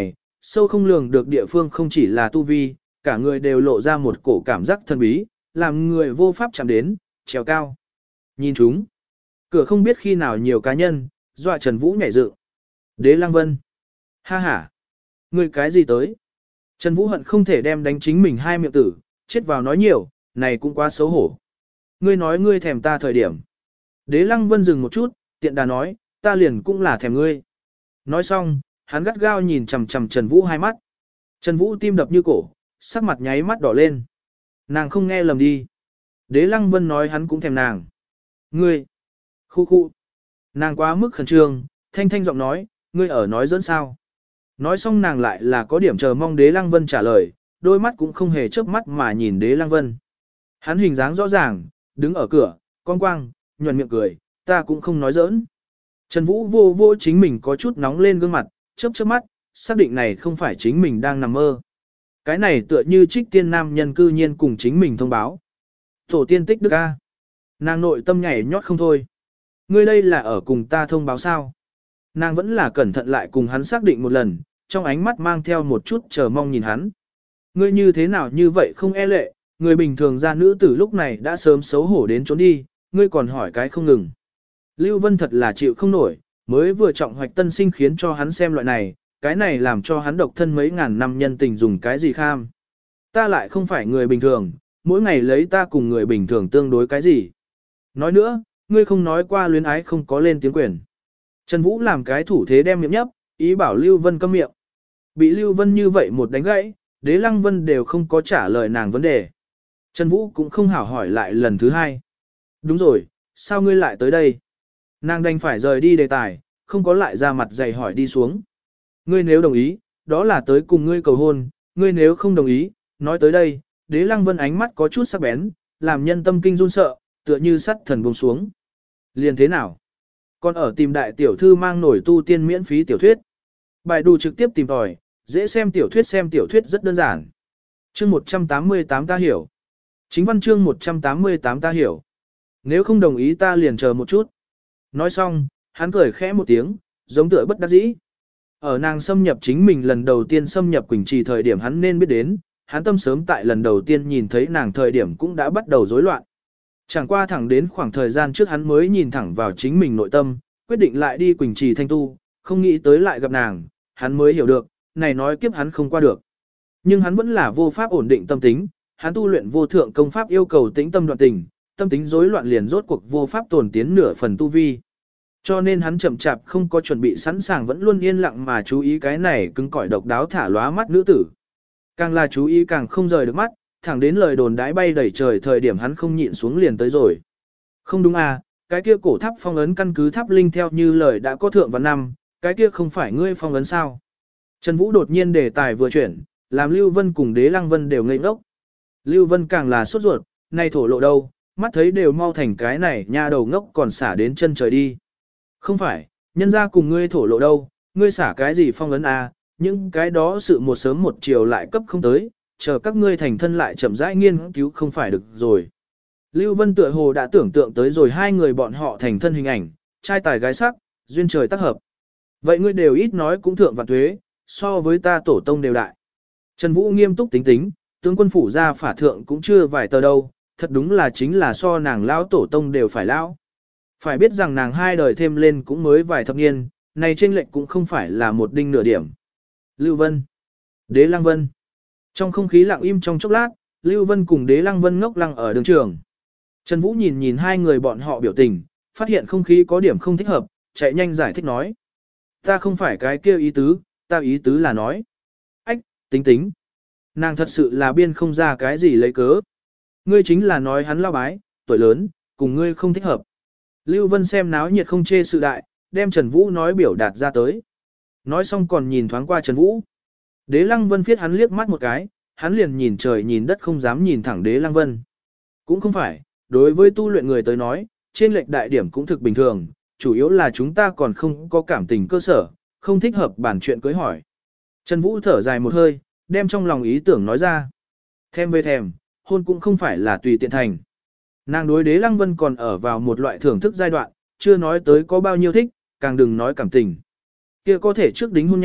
sâu không lường được địa phương không chỉ là tu vi, cả người đều lộ ra một cổ cảm giác thần bí, làm người vô pháp chạm đến, trèo cao. Nhìn chúng, cửa không biết khi nào nhiều cá nhân, dọa Trần Vũ nhảy dựng. Đế Lăng Vân. Ha ha. Ngươi cái gì tới? Trần Vũ hận không thể đem đánh chính mình hai miệng tử, chết vào nói nhiều, này cũng quá xấu hổ. Ngươi nói ngươi thèm ta thời điểm. Đế Lăng Vân dừng một chút, tiện đà nói, ta liền cũng là thèm ngươi. Nói xong, hắn gắt gao nhìn chằm chằm Trần Vũ hai mắt. Trần Vũ tim đập như cổ, sắc mặt nháy mắt đỏ lên. Nàng không nghe lầm đi. Đế Lăng Vân nói hắn cũng thèm nàng. Ngươi. Khu khu. Nàng quá mức khẩn trương, thanh thanh giọng nói, ngươi ở nói dẫn sao. Nói xong nàng lại là có điểm chờ mong Đế Lăng Vân trả lời, đôi mắt cũng không hề chớp mắt mà nhìn Đế Lăng Vân. Hắn hình dáng rõ ràng, đứng ở cửa, con quang, nhuận miệng cười, ta cũng không nói giỡn. Trần Vũ vô vô chính mình có chút nóng lên gương mặt, chớp chớp mắt, xác định này không phải chính mình đang nằm mơ. Cái này tựa như trích tiên nam nhân cư nhiên cùng chính mình thông báo. Tổ tiên tích đức A. Nàng nội tâm nhảy nhót không thôi. Ngươi đây là ở cùng ta thông báo sao? Nàng vẫn là cẩn thận lại cùng hắn xác định một lần, trong ánh mắt mang theo một chút chờ mong nhìn hắn. Ngươi như thế nào như vậy không e lệ, người bình thường ra nữ tử lúc này đã sớm xấu hổ đến trốn đi, ngươi còn hỏi cái không ngừng. Lưu Vân thật là chịu không nổi, mới vừa trọng hoạch tân sinh khiến cho hắn xem loại này, cái này làm cho hắn độc thân mấy ngàn năm nhân tình dùng cái gì kham. Ta lại không phải người bình thường, mỗi ngày lấy ta cùng người bình thường tương đối cái gì. Nói nữa, ngươi không nói qua luyến ái không có lên tiếng quyền. Trần Vũ làm cái thủ thế đem miệng nhấp, ý bảo Lưu Vân câm miệng. Bị Lưu Vân như vậy một đánh gãy, Đế Lăng Vân đều không có trả lời nàng vấn đề. Trần Vũ cũng không hảo hỏi lại lần thứ hai. Đúng rồi, sao ngươi lại tới đây? Nàng đành phải rời đi đề tài, không có lại ra mặt dày hỏi đi xuống. Ngươi nếu đồng ý, đó là tới cùng ngươi cầu hôn, ngươi nếu không đồng ý, nói tới đây, Đế Lăng Vân ánh mắt có chút sắc bén, làm nhân tâm kinh run sợ, tựa như sắt thần buông xuống. Liền thế nào? Còn ở tìm đại tiểu thư mang nổi tu tiên miễn phí tiểu thuyết. Bài đủ trực tiếp tìm tòi, dễ xem tiểu thuyết xem tiểu thuyết rất đơn giản. Chương một trăm tám mươi tám ta hiểu. Chính văn chương một trăm tám mươi tám ta hiểu. Nếu không đồng ý ta liền chờ một chút. Nói xong, hắn cười khẽ một tiếng, giống tựa bất đắc dĩ. Ở nàng xâm nhập chính mình lần đầu tiên xâm nhập Quỳnh Trì thời điểm hắn nên biết đến, hắn tâm sớm tại lần đầu tiên nhìn thấy nàng thời điểm cũng đã bắt đầu rối loạn. Chẳng qua thẳng đến khoảng thời gian trước hắn mới nhìn thẳng vào chính mình nội tâm, quyết định lại đi Quỳnh Trì thanh tu, không nghĩ tới lại gặp nàng, hắn mới hiểu được, này nói kiếp hắn không qua được. Nhưng hắn vẫn là vô pháp ổn định tâm tính, hắn tu luyện vô thượng công pháp yêu cầu tĩnh tâm đoạn tình, tâm tính rối loạn liền rốt cuộc vô pháp tồn tiến nửa phần tu vi. Cho nên hắn chậm chạp không có chuẩn bị sẵn sàng vẫn luôn yên lặng mà chú ý cái này cứng cỏi độc đáo thả lóa mắt nữ tử. Càng là chú ý càng không rời được mắt, thẳng đến lời đồn đãi bay đầy trời thời điểm hắn không nhịn xuống liền tới rồi. Không đúng à, cái kia cổ tháp phong ấn căn cứ tháp linh theo như lời đã có thượng vạn năm, cái kia không phải ngươi phong ấn sao? Trần Vũ đột nhiên đề tài vừa chuyển, làm Lưu Vân cùng Đế Lăng Vân đều ngây ngốc. Lưu Vân càng là sốt ruột, nay thổ lộ đâu, mắt thấy đều mau thành cái này nha đầu ngốc còn xả đến chân trời đi. Không phải, nhân ra cùng ngươi thổ lộ đâu, ngươi xả cái gì phong ấn à, những cái đó sự một sớm một chiều lại cấp không tới, chờ các ngươi thành thân lại chậm rãi nghiên cứu không phải được rồi. Lưu Vân tựa hồ đã tưởng tượng tới rồi hai người bọn họ thành thân hình ảnh, trai tài gái sắc, duyên trời tác hợp. Vậy ngươi đều ít nói cũng thượng vạn tuế, so với ta tổ tông đều đại. Trần Vũ nghiêm túc tính tính, tướng quân phủ ra phả thượng cũng chưa vài tờ đâu, thật đúng là chính là so nàng lão tổ tông đều phải lão. Phải biết rằng nàng hai đời thêm lên cũng mới vài thập niên, này chênh lệch cũng không phải là một đinh nửa điểm. Lưu Vân, Đế Lăng Vân. Trong không khí lặng im trong chốc lát, Lưu Vân cùng Đế Lăng Vân ngốc lăng ở đường trường. Trần Vũ nhìn nhìn hai người bọn họ biểu tình, phát hiện không khí có điểm không thích hợp, chạy nhanh giải thích nói. Ta không phải cái kêu ý tứ, ta ý tứ là nói. Ách, tính tính. Nàng thật sự là biên không ra cái gì lấy cớ. Ngươi chính là nói hắn lao bái, tuổi lớn, cùng ngươi không thích hợp. Lưu Vân xem náo nhiệt không chê sự đại, đem Trần Vũ nói biểu đạt ra tới. Nói xong còn nhìn thoáng qua Trần Vũ. Đế Lăng Vân phiết hắn liếc mắt một cái, hắn liền nhìn trời nhìn đất không dám nhìn thẳng Đế Lăng Vân. Cũng không phải, đối với tu luyện người tới nói, trên lệch đại điểm cũng thực bình thường, chủ yếu là chúng ta còn không có cảm tình cơ sở, không thích hợp bản chuyện cưới hỏi. Trần Vũ thở dài một hơi, đem trong lòng ý tưởng nói ra. Thèm về thèm, hôn cũng không phải là tùy tiện thành. Nàng đối Đế Lăng Vân còn ở vào một loại thưởng thức giai đoạn, chưa nói tới có bao nhiêu thích, càng đừng nói cảm tình. Kia có thể trước đính hôn nha,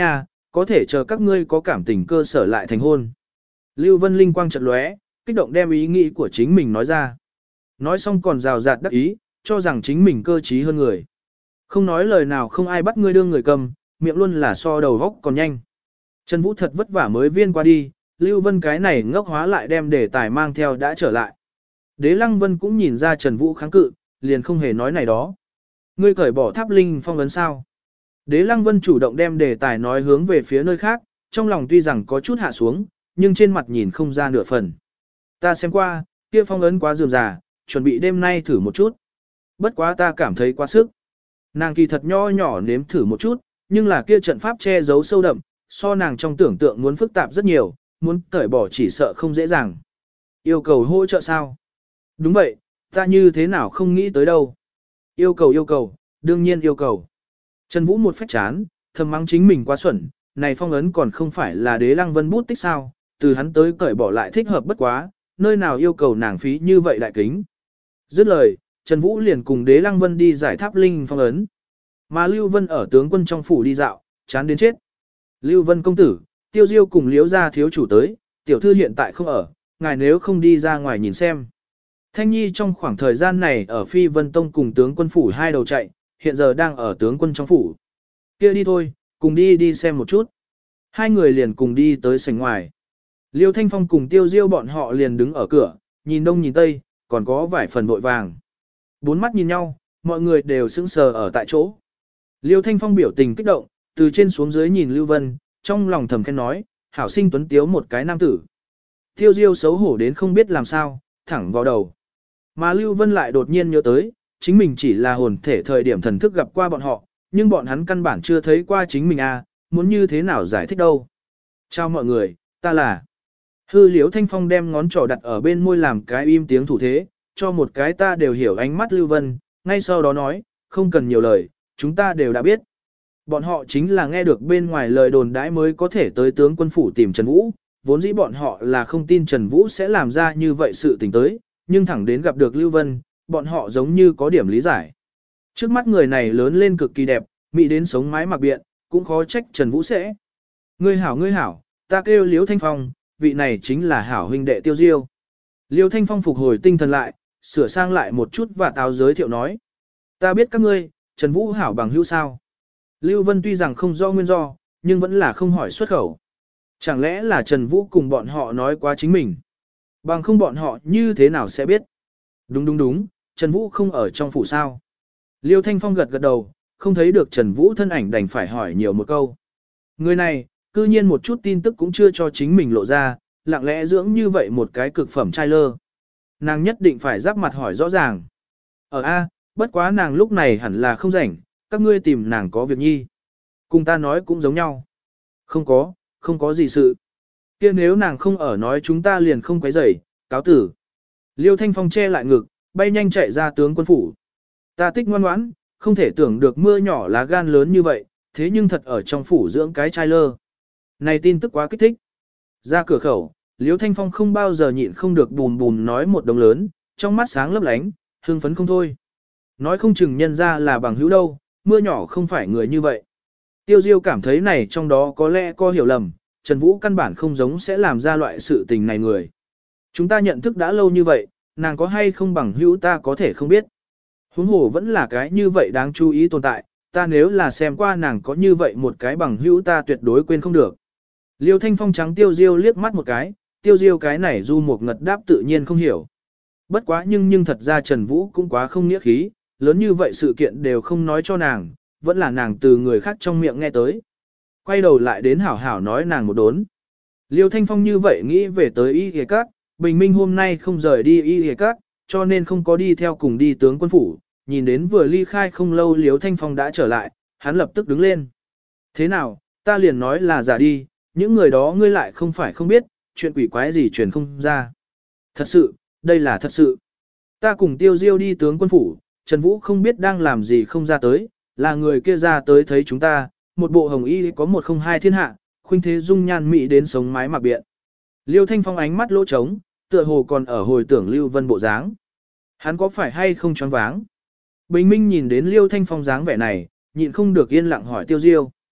có thể chờ các ngươi có cảm tình cơ sở lại thành hôn. Lưu Vân Linh quang chợt lóe, kích động đem ý nghĩ của chính mình nói ra. Nói xong còn rào rạt đắc ý, cho rằng chính mình cơ trí hơn người. Không nói lời nào không ai bắt ngươi đương người cầm, miệng luôn là so đầu góc còn nhanh. Trần Vũ thật vất vả mới viên qua đi, Lưu Vân cái này ngốc hóa lại đem đề tài mang theo đã trở lại. Đế Lăng Vân cũng nhìn ra Trần Vũ kháng cự, liền không hề nói này đó. Ngươi cởi bỏ tháp linh phong ấn sao? Đế Lăng Vân chủ động đem đề tài nói hướng về phía nơi khác, trong lòng tuy rằng có chút hạ xuống, nhưng trên mặt nhìn không ra nửa phần. Ta xem qua, kia phong ấn quá rườm rà, chuẩn bị đêm nay thử một chút. Bất quá ta cảm thấy quá sức. Nàng kỳ thật nho nhỏ nếm thử một chút, nhưng là kia trận pháp che giấu sâu đậm, so nàng trong tưởng tượng muốn phức tạp rất nhiều, muốn cởi bỏ chỉ sợ không dễ dàng. Yêu cầu hỗ trợ sao? Đúng vậy, ta như thế nào không nghĩ tới đâu. Yêu cầu yêu cầu, đương nhiên yêu cầu. Trần Vũ một phách chán, thầm mắng chính mình quá xuẩn, này phong ấn còn không phải là Đế Lăng Vân bút tích sao, từ hắn tới cởi bỏ lại thích hợp bất quá, nơi nào yêu cầu nàng phí như vậy đại kính. Dứt lời, Trần Vũ liền cùng Đế Lăng Vân đi giải tháp linh phong ấn. Mà Lưu Vân ở tướng quân trong phủ đi dạo, chán đến chết. Lưu Vân công tử, Tiêu Diêu cùng Liếu gia thiếu chủ tới, tiểu thư hiện tại không ở, ngài nếu không đi ra ngoài nhìn xem. Thanh Nhi trong khoảng thời gian này ở Phi Vân Tông cùng tướng quân phủ hai đầu chạy, hiện giờ đang ở tướng quân trong phủ. Kia đi thôi, cùng đi đi xem một chút. Hai người liền cùng đi tới sảnh ngoài. Liêu Thanh Phong cùng Tiêu Diêu bọn họ liền đứng ở cửa, nhìn đông nhìn tây, còn có vài phần vội vàng. Bốn mắt nhìn nhau, mọi người đều sững sờ ở tại chỗ. Liêu Thanh Phong biểu tình kích động, từ trên xuống dưới nhìn Lưu Vân, trong lòng thầm khen nói, hảo sinh tuấn tiếu một cái nam tử. Tiêu Diêu xấu hổ đến không biết làm sao, thẳng vào đầu. Mà Lưu Vân lại đột nhiên nhớ tới, chính mình chỉ là hồn thể thời điểm thần thức gặp qua bọn họ, nhưng bọn hắn căn bản chưa thấy qua chính mình à, muốn như thế nào giải thích đâu. Chào mọi người, ta là... Hư Liễu Thanh Phong đem ngón trỏ đặt ở bên môi làm cái im tiếng thủ thế, cho một cái ta đều hiểu ánh mắt Lưu Vân, ngay sau đó nói, không cần nhiều lời, chúng ta đều đã biết. Bọn họ chính là nghe được bên ngoài lời đồn đãi mới có thể tới tướng quân phủ tìm Trần Vũ, vốn dĩ bọn họ là không tin Trần Vũ sẽ làm ra như vậy sự tình tới, nhưng thẳng đến gặp được Lưu Vân, bọn họ giống như có điểm lý giải. Trước mắt người này lớn lên cực kỳ đẹp, mỹ đến sống mái mặc biện, cũng khó trách Trần Vũ sẽ. Ngươi hảo ngươi hảo, ta kêu Liễu Thanh Phong, vị này chính là hảo huynh đệ Tiêu Diêu. Liêu Thanh Phong phục hồi tinh thần lại, sửa sang lại một chút và táo giới thiệu nói. Ta biết các ngươi, Trần Vũ hảo bằng hữu sao. Lưu Vân tuy rằng không rõ nguyên do, nhưng vẫn là không hỏi xuất khẩu. Chẳng lẽ là Trần Vũ cùng bọn họ nói quá chính mình. Bằng không bọn họ như thế nào sẽ biết. Đúng đúng đúng, Trần Vũ không ở trong phủ sao. Liêu Thanh Phong gật gật đầu, không thấy được Trần Vũ thân ảnh đành phải hỏi nhiều một câu. Người này, cư nhiên một chút tin tức cũng chưa cho chính mình lộ ra, lặng lẽ dưỡng như vậy một cái cực phẩm trai lơ. Nàng nhất định phải giáp mặt hỏi rõ ràng. Ở A, bất quá nàng lúc này hẳn là không rảnh, các ngươi tìm nàng có việc nhi. Cùng ta nói cũng giống nhau. Không có, không có gì sự. Kia nếu nàng không ở nói chúng ta liền không quấy rầy, cáo tử. Liêu Thanh Phong che lại ngực, bay nhanh chạy ra tướng quân phủ. Ta tích ngoan ngoãn, không thể tưởng được mưa nhỏ lá gan lớn như vậy, thế nhưng thật ở trong phủ dưỡng cái trai lơ. Này tin tức quá kích thích. Ra cửa khẩu, Liêu Thanh Phong không bao giờ nhịn không được bùm bùm nói một đồng lớn, trong mắt sáng lấp lánh, hưng phấn không thôi. Nói không chừng nhân ra là bằng hữu đâu, mưa nhỏ không phải người như vậy. Tiêu Diêu cảm thấy này trong đó có lẽ có hiểu lầm, Trần Vũ căn bản không giống sẽ làm ra loại sự tình này người. Chúng ta nhận thức đã lâu như vậy, nàng có hay không bằng hữu ta có thể không biết. Huống hồ vẫn là cái như vậy đáng chú ý tồn tại, ta nếu là xem qua nàng có như vậy một cái bằng hữu ta tuyệt đối quên không được. Liêu Thanh Phong trắng Tiêu Diêu liếc mắt một cái, Tiêu Diêu cái này du một ngật đáp tự nhiên không hiểu. Bất quá nhưng nhưng thật ra Trần Vũ cũng quá không nghĩa khí, lớn như vậy sự kiện đều không nói cho nàng, vẫn là nàng từ người khác trong miệng nghe tới. Quay đầu lại đến hảo hảo nói nàng một đốn. Liêu Thanh Phong như vậy nghĩ về tới Y Hề Các, Bình Minh hôm nay không rời đi Y Hề Các, cho nên không có đi theo cùng đi tướng quân phủ, nhìn đến vừa ly khai không lâu Liêu Thanh Phong đã trở lại, hắn lập tức đứng lên. Thế nào, ta liền nói là giả đi, những người đó ngươi lại không phải không biết, chuyện quỷ quái gì truyền không ra. Thật sự, đây là thật sự. Ta cùng Tiêu Diêu đi tướng quân phủ, Trần Vũ không biết đang làm gì không ra tới, là người kia ra tới thấy chúng ta, một bộ hồng y có một không hai thiên hạ, khuynh thế dung nhan mỹ đến sống mái mặc biện. Liêu Thanh Phong ánh mắt lỗ trống, tựa hồ còn ở hồi tưởng Lưu Vân bộ dáng. Hắn có phải hay không choáng váng? Bình Minh nhìn đến Liêu Thanh Phong dáng vẻ này, nhịn không được yên lặng hỏi Tiêu Diêu.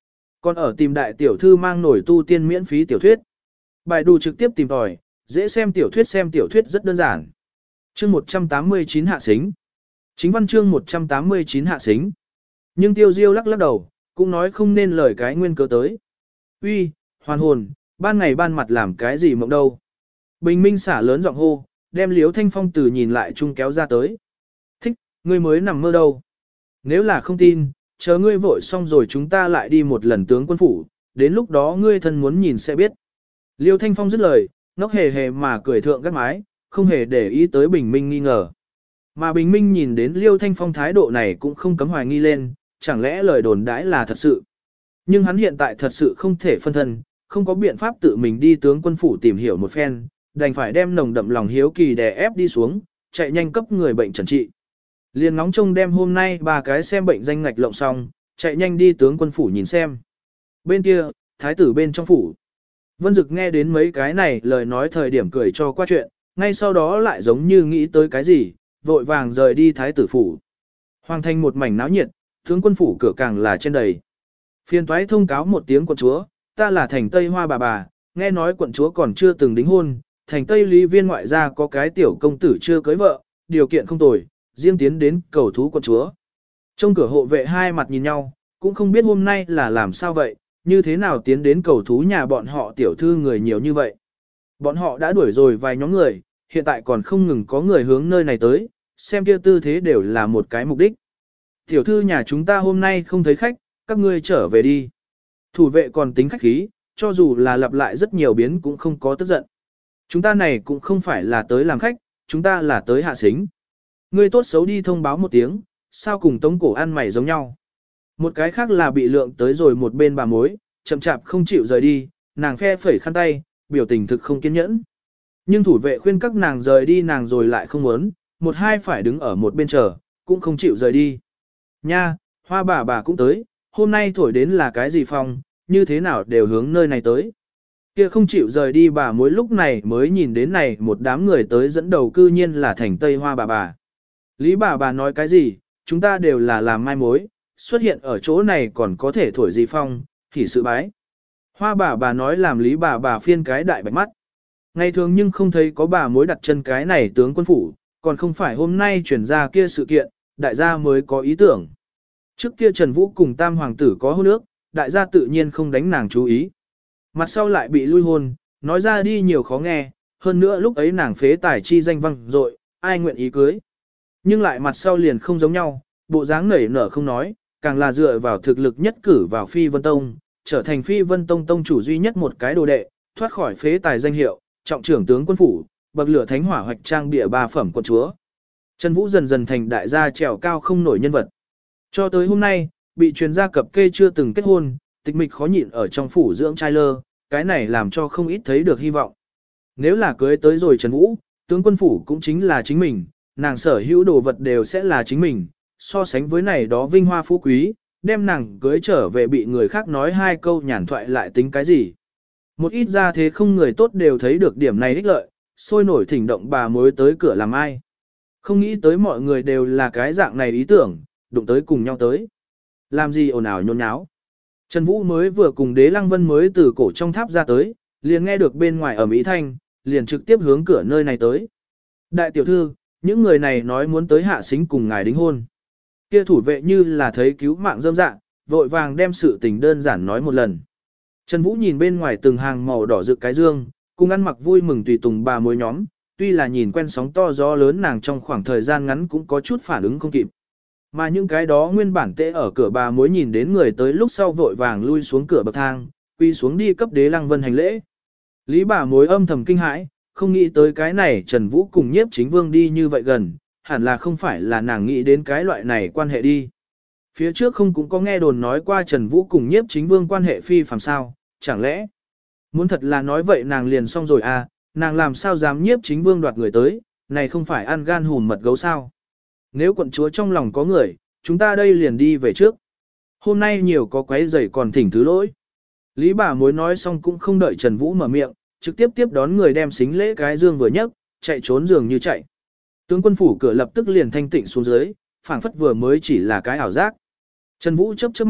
Còn ở tìm đại tiểu thư mang nổi tu tiên miễn phí tiểu thuyết. Bài đủ trực tiếp tìm tòi, dễ xem tiểu thuyết xem tiểu thuyết rất đơn giản. Chương một trăm tám mươi chín hạ xính. Chính văn chương một trăm tám mươi chín hạ xính. Nhưng Tiêu Diêu lắc lắc đầu, cũng nói không nên lời cái nguyên cớ tới. Uy, hoàn hồn, ban ngày ban mặt làm cái gì mộng đâu. Bình minh xả lớn giọng hô, đem Liếu Thanh Phong từ nhìn lại chung kéo ra tới. Thích, ngươi mới nằm mơ đâu. Nếu là không tin, chờ ngươi vội xong rồi chúng ta lại đi một lần tướng quân phủ, đến lúc đó ngươi thân muốn nhìn sẽ biết. Liêu Thanh Phong dứt lời, ngốc hề hề mà cười thượng các mái, không hề để ý tới Bình Minh nghi ngờ. Mà Bình Minh nhìn đến Liêu Thanh Phong thái độ này cũng không cấm hoài nghi lên, chẳng lẽ lời đồn đãi là thật sự. Nhưng hắn hiện tại thật sự không thể phân thân, không có biện pháp tự mình đi tướng quân phủ tìm hiểu một phen, đành phải đem nồng đậm lòng hiếu kỳ đè ép đi xuống, chạy nhanh cấp người bệnh trần trị. Liền ngóng trông đem hôm nay ba cái xem bệnh danh ngạch lộng xong, chạy nhanh đi tướng quân phủ nhìn xem. Bên kia, thái tử bên trong phủ. Vân Dực nghe đến mấy cái này lời nói thời điểm cười cho qua chuyện, ngay sau đó lại giống như nghĩ tới cái gì, vội vàng rời đi thái tử phủ. Hoàng thành một mảnh náo nhiệt, tướng quân phủ cửa càng là trên đầy. Phiên toái thông cáo một tiếng quận chúa, ta là thành Tây Hoa bà bà, nghe nói quận chúa còn chưa từng đính hôn, thành Tây Lý viên ngoại gia có cái tiểu công tử chưa cưới vợ, điều kiện không tồi, riêng tiến đến cầu thú quận chúa. Trong cửa hộ vệ hai mặt nhìn nhau, cũng không biết hôm nay là làm sao vậy, như thế nào tiến đến cầu thú nhà bọn họ tiểu thư người nhiều như vậy. Bọn họ đã đuổi rồi vài nhóm người, hiện tại còn không ngừng có người hướng nơi này tới, xem kia tư thế đều là một cái mục đích. Tiểu thư nhà chúng ta hôm nay không thấy khách, các ngươi trở về đi. Thủ vệ còn tính khách khí, cho dù là lặp lại rất nhiều biến cũng không có tức giận. Chúng ta này cũng không phải là tới làm khách, chúng ta là tới hạ xính. Ngươi tốt xấu đi thông báo một tiếng, sao cùng tống cổ ăn mày giống nhau. Một cái khác là bị lượng tới rồi một bên bà mối, chậm chạp không chịu rời đi, nàng phe phẩy khăn tay, biểu tình thực không kiên nhẫn. Nhưng thủ vệ khuyên các nàng rời đi nàng rồi lại không muốn, một hai phải đứng ở một bên chờ, cũng không chịu rời đi. Nha, hoa bà bà cũng tới, hôm nay thổi đến là cái gì phong, như thế nào đều hướng nơi này tới. Kia không chịu rời đi bà mối lúc này mới nhìn đến này một đám người tới dẫn đầu cư nhiên là thành Tây Hoa bà bà. Lý bà bà nói cái gì, chúng ta đều là làm mai mối, xuất hiện ở chỗ này còn có thể thổi gì phong, thì sự bái. Hoa bà bà nói làm Lý bà bà phiên cái đại bạch mắt. Ngày thường nhưng không thấy có bà mối đặt chân cái này tướng quân phủ, còn không phải hôm nay chuyển ra kia sự kiện, đại gia mới có ý tưởng. Trước kia Trần Vũ cùng tam hoàng tử có hôn ước, đại gia tự nhiên không đánh nàng chú ý. Mặt sau lại bị lui hôn, nói ra đi nhiều khó nghe, hơn nữa lúc ấy nàng phế tài chi danh văng rồi, ai nguyện ý cưới. Nhưng lại mặt sau liền không giống nhau, bộ dáng nảy nở không nói, càng là dựa vào thực lực nhất cử vào Phi Vân Tông, trở thành Phi Vân Tông tông chủ duy nhất một cái đồ đệ, thoát khỏi phế tài danh hiệu, trọng trưởng tướng quân phủ, bậc lửa thánh hỏa hoạch trang bịa ba phẩm quân chúa. Trần Vũ dần dần thành đại gia trèo cao không nổi nhân vật. Cho tới hôm nay, bị truyền gia cập kê chưa từng kết hôn, tịch mịch khó nhịn ở trong phủ dưỡng trai lơ, cái này làm cho không ít thấy được hy vọng. Nếu là cưới tới rồi Trần Vũ, tướng quân phủ cũng chính là chính mình, nàng sở hữu đồ vật đều sẽ là chính mình, so sánh với này đó vinh hoa phú quý, đem nàng cưới trở về bị người khác nói hai câu nhàn thoại lại tính cái gì. Một ít ra thế không người tốt đều thấy được điểm này ích lợi, sôi nổi thỉnh động bà mối tới cửa làm ai. Không nghĩ tới mọi người đều là cái dạng này ý tưởng, đụng tới cùng nhau tới. Làm gì ồn ào nhôn nháo. Trần Vũ mới vừa cùng Đế Lăng Vân mới từ cổ trong tháp ra tới, liền nghe được bên ngoài ở Mỹ Thanh, liền trực tiếp hướng cửa nơi này tới. Đại tiểu thư, những người này nói muốn tới hạ xính cùng ngài đính hôn. Kia thủ vệ như là thấy cứu mạng dâm dạ, vội vàng đem sự tình đơn giản nói một lần. Trần Vũ nhìn bên ngoài từng hàng màu đỏ rực cái dương, cùng ăn mặc vui mừng tùy tùng bà mối nhóm, tuy là nhìn quen sóng to gió lớn nàng trong khoảng thời gian ngắn cũng có chút phản ứng không kịp. Mà những cái đó nguyên bản tệ ở cửa bà mối nhìn đến người tới lúc sau vội vàng lui xuống cửa bậc thang, quy xuống đi cấp Đế Lăng Vân hành lễ. Lý bà mối âm thầm kinh hãi, không nghĩ tới cái này Trần Vũ cùng Nhiếp Chính Vương đi như vậy gần, hẳn là không phải là nàng nghĩ đến cái loại này quan hệ đi. Phía trước không cũng có nghe đồn nói qua Trần Vũ cùng Nhiếp Chính Vương quan hệ phi phàm sao, chẳng lẽ muốn thật là nói vậy nàng liền xong rồi à, nàng làm sao dám Nhiếp Chính Vương đoạt người tới, này không phải ăn gan hùn mật gấu sao. Nếu quận chúa trong lòng có người, chúng ta đây liền đi về trước. Hôm nay nhiều có quấy rầy còn thỉnh thứ lỗi. Lý bà mối nói xong cũng không đợi Trần Vũ mở miệng, trực tiếp tiếp đón người đem xính lễ cái dương vừa nhấc, chạy trốn giường như chạy. Tướng quân phủ cửa lập tức liền thanh tịnh xuống dưới, phảng phất vừa mới chỉ là cái ảo giác. Trần Vũ chớp chớp mắt,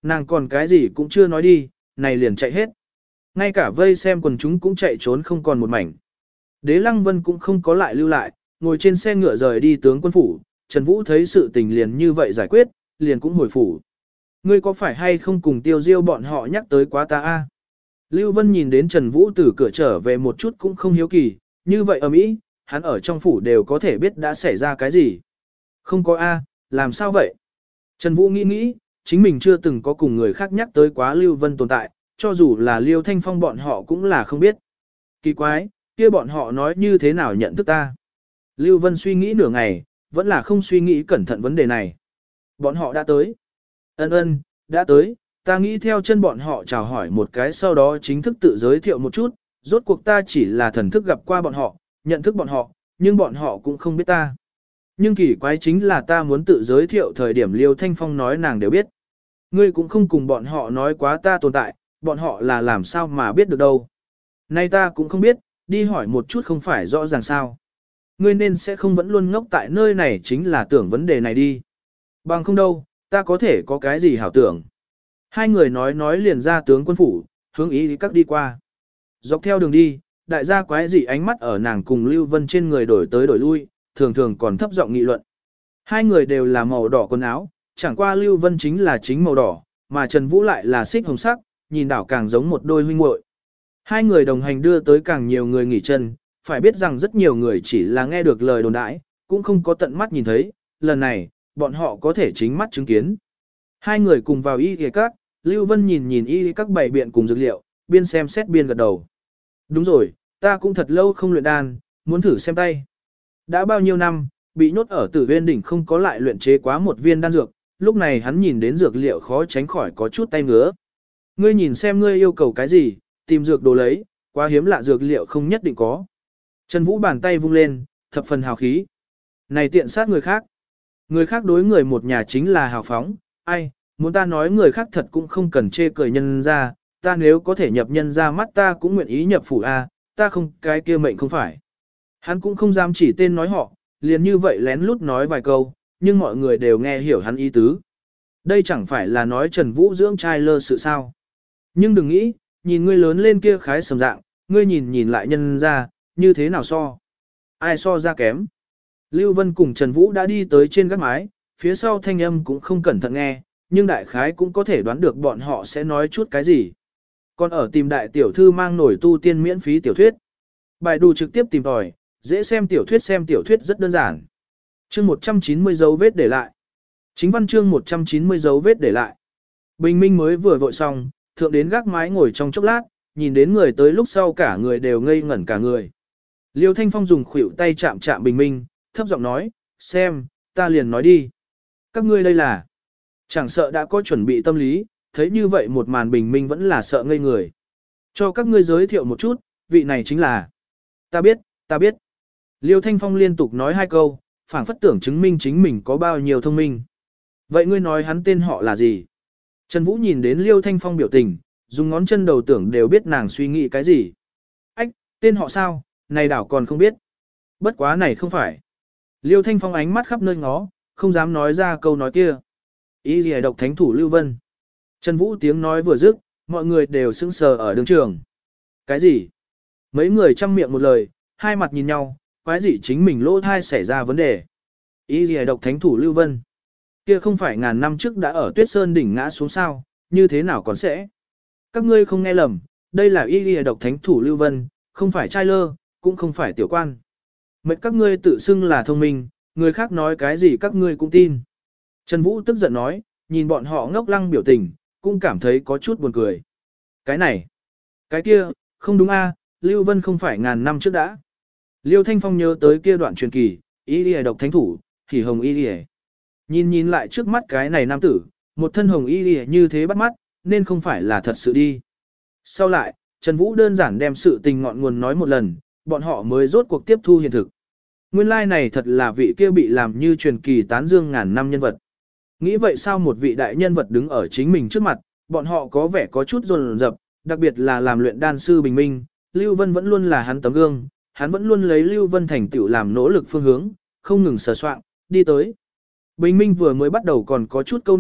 Nàng còn cái gì cũng chưa nói đi, này liền chạy hết. Ngay cả vây xem quần chúng cũng chạy trốn không còn một mảnh. Đế Lăng Vân cũng không có lại lưu lại, ngồi trên xe ngựa rời đi tướng quân phủ, Trần Vũ thấy sự tình liền như vậy giải quyết, liền cũng hồi phủ. Ngươi có phải hay không cùng tiêu diêu bọn họ nhắc tới quá ta a? Lưu Vân nhìn đến Trần Vũ từ cửa trở về một chút cũng không hiếu kỳ, như vậy ở Mỹ, hắn ở trong phủ đều có thể biết đã xảy ra cái gì. Không có a, làm sao vậy? Trần Vũ nghĩ nghĩ, chính mình chưa từng có cùng người khác nhắc tới quá Lưu Vân tồn tại, cho dù là Liêu Thanh Phong bọn họ cũng là không biết. Kỳ quái, kia bọn họ nói như thế nào nhận thức ta? Lưu Vân suy nghĩ nửa ngày, vẫn là không suy nghĩ cẩn thận vấn đề này. Bọn họ đã tới. Ân ân, đã tới, ta nghĩ theo chân bọn họ chào hỏi một cái sau đó chính thức tự giới thiệu một chút, rốt cuộc ta chỉ là thần thức gặp qua bọn họ, nhận thức bọn họ, nhưng bọn họ cũng không biết ta. Nhưng kỳ quái chính là ta muốn tự giới thiệu thời điểm Liêu Thanh Phong nói nàng đều biết. Ngươi cũng không cùng bọn họ nói quá ta tồn tại, bọn họ là làm sao mà biết được đâu. Nay ta cũng không biết, đi hỏi một chút không phải rõ ràng sao. Ngươi nên sẽ không vẫn luôn ngốc tại nơi này chính là tưởng vấn đề này đi. Bằng không đâu, ta có thể có cái gì hảo tưởng. Hai người nói nói liền ra tướng quân phủ, hướng ý các đi qua. Dọc theo đường đi, đại gia quái dị ánh mắt ở nàng cùng Lưu Vân trên người đổi tới đổi lui, thường thường còn thấp giọng nghị luận. Hai người đều là màu đỏ quần áo, chẳng qua Lưu Vân chính là chính màu đỏ, mà Trần Vũ lại là xích hồng sắc, nhìn đảo càng giống một đôi huynh muội. Hai người đồng hành đưa tới càng nhiều người nghỉ chân, phải biết rằng rất nhiều người chỉ là nghe được lời đồn đãi, cũng không có tận mắt nhìn thấy, lần này, bọn họ có thể chính mắt chứng kiến. Hai người cùng vào y y các, Lưu Vân nhìn nhìn y các bảy biện cùng dược liệu, biên xem xét biên gật đầu. Đúng rồi, ta cũng thật lâu không luyện đan, muốn thử xem tay. Đã bao nhiêu năm, bị nhốt ở Tử Viên đỉnh không có lại luyện chế quá một viên đan dược, lúc này hắn nhìn đến dược liệu khó tránh khỏi có chút tay ngứa. Ngươi nhìn xem ngươi yêu cầu cái gì, tìm dược đồ lấy, quá hiếm lạ dược liệu không nhất định có. Trần Vũ bàn tay vung lên, thập phần hào khí. Này tiện sát người khác. Người khác đối người một nhà chính là hào phóng, ai, muốn ta nói người khác thật cũng không cần chê cười nhân ra, ta nếu có thể nhập nhân ra mắt ta cũng nguyện ý nhập phủ A, ta không cái kia mệnh không phải. Hắn cũng không dám chỉ tên nói họ, liền như vậy lén lút nói vài câu, nhưng mọi người đều nghe hiểu hắn ý tứ. Đây chẳng phải là nói Trần Vũ dưỡng trai lơ sự sao. Nhưng đừng nghĩ, nhìn ngươi lớn lên kia khái sầm dạng, ngươi nhìn nhìn lại nhân ra, như thế nào so. Ai so ra kém. Lưu Vân cùng Trần Vũ đã đi tới trên gác mái, phía sau thanh âm cũng không cẩn thận nghe, nhưng đại khái cũng có thể đoán được bọn họ sẽ nói chút cái gì. Còn ở tìm đại tiểu thư mang nổi tu tiên miễn phí tiểu thuyết. Bài đù trực tiếp tìm tòi, dễ xem tiểu thuyết xem tiểu thuyết rất đơn giản. Chương một trăm chín mươi dấu vết để lại. Chính văn chương một trăm chín mươi dấu vết để lại. Bình minh mới vừa vội xong, thượng đến gác mái ngồi trong chốc lát, nhìn đến người tới lúc sau cả người đều ngây ngẩn cả người. Liêu Thanh Phong dùng khuỷu tay chạm chạm bình minh, thấp giọng nói, xem, ta liền nói đi. Các ngươi đây là, chẳng sợ đã có chuẩn bị tâm lý, thấy như vậy một màn bình minh vẫn là sợ ngây người. Cho các ngươi giới thiệu một chút, vị này chính là, ta biết, ta biết. Liêu Thanh Phong liên tục nói hai câu, phảng phất tưởng chứng minh chính mình có bao nhiêu thông minh. Vậy ngươi nói hắn tên họ là gì? Trần Vũ nhìn đến Liêu Thanh Phong biểu tình, dùng ngón chân đầu tưởng đều biết nàng suy nghĩ cái gì. Ách, tên họ sao, này đảo còn không biết. Bất quá này không phải. Liêu Thanh Phong ánh mắt khắp nơi ngó, không dám nói ra câu nói kia. Ý gì độc thánh thủ Lưu Vân. Trần Vũ tiếng nói vừa dứt, mọi người đều sững sờ ở đường trường. Cái gì? Mấy người chăm miệng một lời, hai mặt nhìn nhau, quái gì chính mình lỗ thai xảy ra vấn đề. Ý gì độc thánh thủ Lưu Vân. Kia không phải ngàn năm trước đã ở Tuyết Sơn đỉnh ngã xuống sao, như thế nào còn sẽ? Các ngươi không nghe lầm, đây là y lìa độc thánh thủ Lưu Vân, không phải trai lơ, cũng không phải tiểu quan. Mệnh các ngươi tự xưng là thông minh, người khác nói cái gì các ngươi cũng tin. Trần Vũ tức giận nói, nhìn bọn họ ngốc lăng biểu tình, cũng cảm thấy có chút buồn cười. Cái này, cái kia, không đúng a, Lưu Vân không phải ngàn năm trước đã. Liêu Thanh Phong nhớ tới kia đoạn truyền kỳ, y lìa độc thánh thủ, thì hồng y lìa. Nhìn nhìn lại trước mắt cái này nam tử, một thân hồng y lìa như thế bắt mắt, nên không phải là thật sự đi. Sau lại, Trần Vũ đơn giản đem sự tình ngọn nguồn nói một lần, bọn họ mới rốt cuộc tiếp thu hiện thực. Nguyên lai like này thật là vị kia bị làm như truyền kỳ tán dương ngàn năm nhân vật. Nghĩ vậy sao một vị đại nhân vật đứng ở chính mình trước mặt, bọn họ có vẻ có chút rồn rập, đặc biệt là làm luyện đan sư Bình Minh, Lưu Vân vẫn luôn là hắn tấm gương, hắn vẫn luôn lấy Lưu Vân thành tựu làm nỗ lực phương hướng, không ngừng sờ soạn, đi tới. Bình Minh vừa mới bắt đầu còn có chút câu nệ,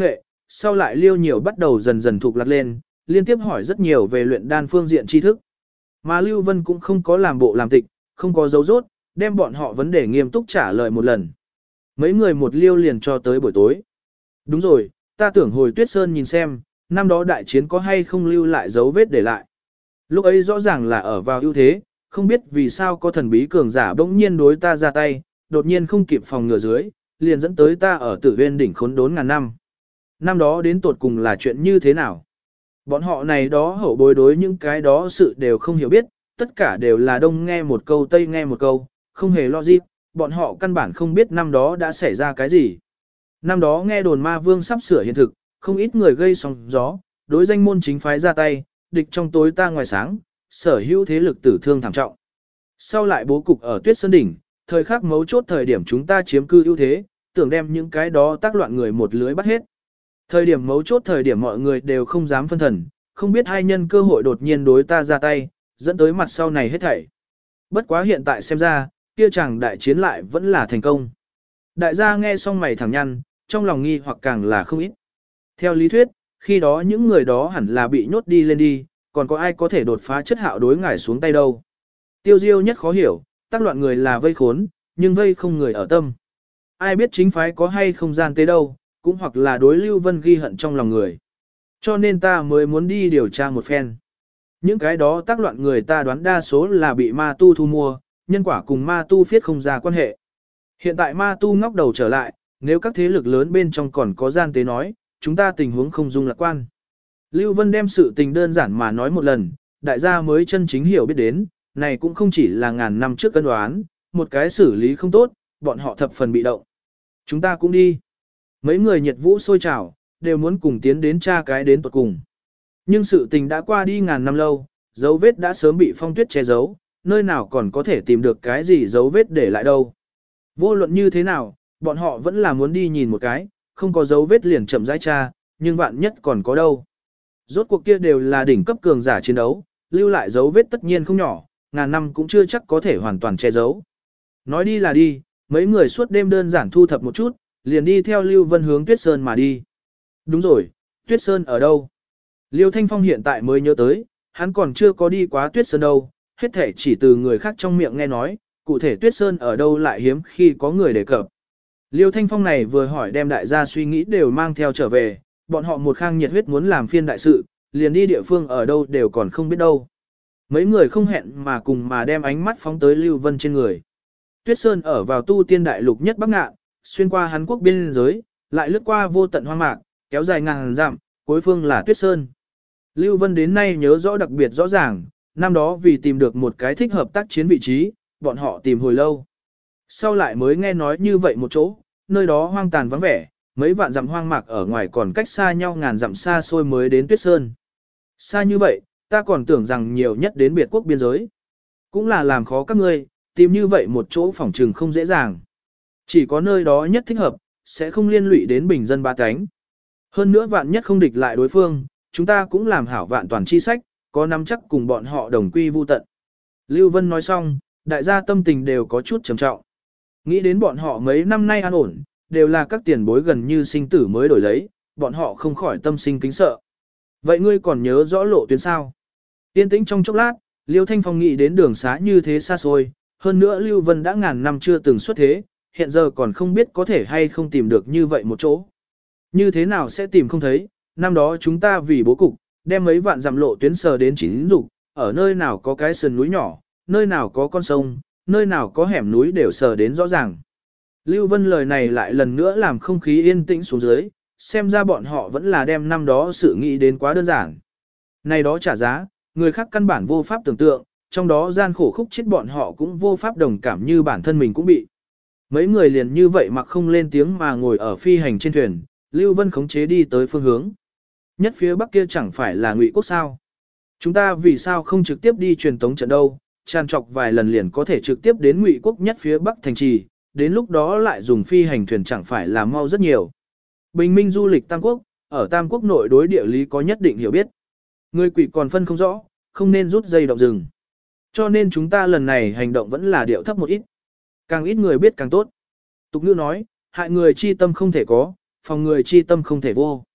sau lại Liêu nhiều bắt đầu dần dần thuộc lạc lên, liên tiếp hỏi rất nhiều về luyện đan phương diện tri thức. Mà Lưu Vân cũng không có làm bộ làm tịch, không có dấu rốt, đem bọn họ vấn đề nghiêm túc trả lời một lần. Mấy người một liêu liền cho tới buổi tối. Đúng rồi, ta tưởng hồi Tuyết Sơn nhìn xem, năm đó đại chiến có hay không lưu lại dấu vết để lại. Lúc ấy rõ ràng là ở vào ưu thế, không biết vì sao có thần bí cường giả bỗng nhiên đối ta ra tay, đột nhiên không kịp phòng ngừa dưới, liền dẫn tới ta ở Tử Viên đỉnh khốn đốn ngàn năm. Năm đó đến tột cùng là chuyện như thế nào? Bọn họ này đó hậu bối đối những cái đó sự đều không hiểu biết, tất cả đều là đông nghe một câu tây nghe một câu, không hề logic, bọn họ căn bản không biết năm đó đã xảy ra cái gì. Năm đó nghe đồn ma vương sắp sửa hiện thực, không ít người gây sóng gió, đối danh môn chính phái ra tay, địch trong tối ta ngoài sáng, sở hữu thế lực tử thương thảm trọng. Sau lại bố cục ở Tuyết Sơn đỉnh, thời khắc mấu chốt thời điểm chúng ta chiếm cư ưu thế, tưởng đem những cái đó tác loạn người một lưới bắt hết. Thời điểm mấu chốt thời điểm mọi người đều không dám phân thần, không biết hai nhân cơ hội đột nhiên đối ta ra tay, dẫn tới mặt sau này hết thảy. Bất quá hiện tại xem ra, kia chàng đại chiến lại vẫn là thành công. Đại gia nghe xong mày thẳng nhăn, trong lòng nghi hoặc càng là không ít. Theo lý thuyết, khi đó những người đó hẳn là bị nhốt đi lên đi, còn có ai có thể đột phá chất hạo đối ngải xuống tay đâu. Tiêu diêu nhất khó hiểu, tác loạn người là vây khốn, nhưng vây không người ở tâm. Ai biết chính phái có hay không gian tế đâu, cũng hoặc là đối Lưu Vân ghi hận trong lòng người. Cho nên ta mới muốn đi điều tra một phen. Những cái đó tác loạn người ta đoán đa số là bị ma tu thu mua, nhân quả cùng ma tu phiết không ra quan hệ. Hiện tại ma tu ngóc đầu trở lại, nếu các thế lực lớn bên trong còn có gian tế nói, chúng ta tình huống không dung lạc quan. Lưu Vân đem sự tình đơn giản mà nói một lần, đại gia mới chân chính hiểu biết đến, này cũng không chỉ là ngàn năm trước cân đoán, một cái xử lý không tốt, bọn họ thập phần bị động. Chúng ta cũng đi. Mấy người nhiệt vũ sôi trào, đều muốn cùng tiến đến tra cái đến tuột cùng. Nhưng sự tình đã qua đi ngàn năm lâu, dấu vết đã sớm bị phong tuyết che giấu, nơi nào còn có thể tìm được cái gì dấu vết để lại đâu. Vô luận như thế nào, bọn họ vẫn là muốn đi nhìn một cái, không có dấu vết liền chậm rãi tra, nhưng vạn nhất còn có đâu. Rốt cuộc kia đều là đỉnh cấp cường giả chiến đấu, lưu lại dấu vết tất nhiên không nhỏ, ngàn năm cũng chưa chắc có thể hoàn toàn che giấu. Nói đi là đi, mấy người suốt đêm đơn giản thu thập một chút, liền đi theo Lưu Vân hướng Tuyết Sơn mà đi. Đúng rồi, Tuyết Sơn ở đâu? Liêu Thanh Phong hiện tại mới nhớ tới, hắn còn chưa có đi quá Tuyết Sơn đâu, hết thể chỉ từ người khác trong miệng nghe nói, cụ thể Tuyết Sơn ở đâu lại hiếm khi có người đề cập. Liêu Thanh Phong này vừa hỏi đem đại gia suy nghĩ đều mang theo trở về, bọn họ một khang nhiệt huyết muốn làm phiên đại sự, liền đi địa phương ở đâu đều còn không biết đâu. Mấy người không hẹn mà cùng mà đem ánh mắt phóng tới Lưu Vân trên người. Tuyết Sơn ở vào tu tiên đại lục nhất Bắc Ngạn, xuyên qua Hàn Quốc biên giới, lại lướt qua vô tận hoang mạc, kéo dài ngàn dặm, cuối phương là Tuyết Sơn. Lưu Vân đến nay nhớ rõ đặc biệt rõ ràng, năm đó vì tìm được một cái thích hợp tác chiến vị trí, bọn họ tìm hồi lâu. Sau lại mới nghe nói như vậy một chỗ, nơi đó hoang tàn vắng vẻ, mấy vạn dặm hoang mạc ở ngoài còn cách xa nhau ngàn dặm xa xôi mới đến Tuyết Sơn. Xa như vậy, ta còn tưởng rằng nhiều nhất đến biệt quốc biên giới. Cũng là làm khó các ngươi, tìm như vậy một chỗ phòng trừng không dễ dàng. Chỉ có nơi đó nhất thích hợp, sẽ không liên lụy đến bình dân ba cánh. Hơn nữa vạn nhất không địch lại đối phương, chúng ta cũng làm hảo vạn toàn chi sách, có nắm chắc cùng bọn họ đồng quy vu tận. Lưu Vân nói xong, đại gia tâm tình đều có chút trầm trọng. Nghĩ đến bọn họ mấy năm nay an ổn, đều là các tiền bối gần như sinh tử mới đổi lấy, bọn họ không khỏi tâm sinh kính sợ. Vậy ngươi còn nhớ rõ lộ tuyến sao? Yên tĩnh trong chốc lát, Liêu Thanh Phong nghĩ đến đường xá như thế xa xôi, hơn nữa Lưu Vân đã ngàn năm chưa từng xuất thế, hiện giờ còn không biết có thể hay không tìm được như vậy một chỗ. Như thế nào sẽ tìm không thấy, năm đó chúng ta vì bố cục, đem mấy vạn dặm lộ tuyến sờ đến chín dục, ở nơi nào có cái sườn núi nhỏ, nơi nào có con sông, nơi nào có hẻm núi đều sờ đến rõ ràng. Lưu Vân lời này lại lần nữa làm không khí yên tĩnh xuống dưới, xem ra bọn họ vẫn là đem năm đó sự nghĩ đến quá đơn giản. Này đó trả giá, người khác căn bản vô pháp tưởng tượng, trong đó gian khổ khúc chết bọn họ cũng vô pháp đồng cảm như bản thân mình cũng bị. Mấy người liền như vậy mặc không lên tiếng mà ngồi ở phi hành trên thuyền, Lưu Vân khống chế đi tới phương hướng. Nhất phía bắc kia chẳng phải là Ngụy quốc sao? Chúng ta vì sao không trực tiếp đi truyền tống trận đâu, tràn trọc vài lần liền có thể trực tiếp đến Ngụy quốc nhất phía bắc thành trì, đến lúc đó lại dùng phi hành thuyền chẳng phải là mau rất nhiều. Bình minh du lịch Tam Quốc, ở Tam Quốc nội đối địa lý có nhất định hiểu biết. Người Quỷ còn phân không rõ, không nên rút dây động rừng. Cho nên chúng ta lần này hành động vẫn là điệu thấp một ít. Càng ít người biết càng tốt. Tục ngữ nói, hại người chi tâm không thể có, phòng người chi tâm không thể vô.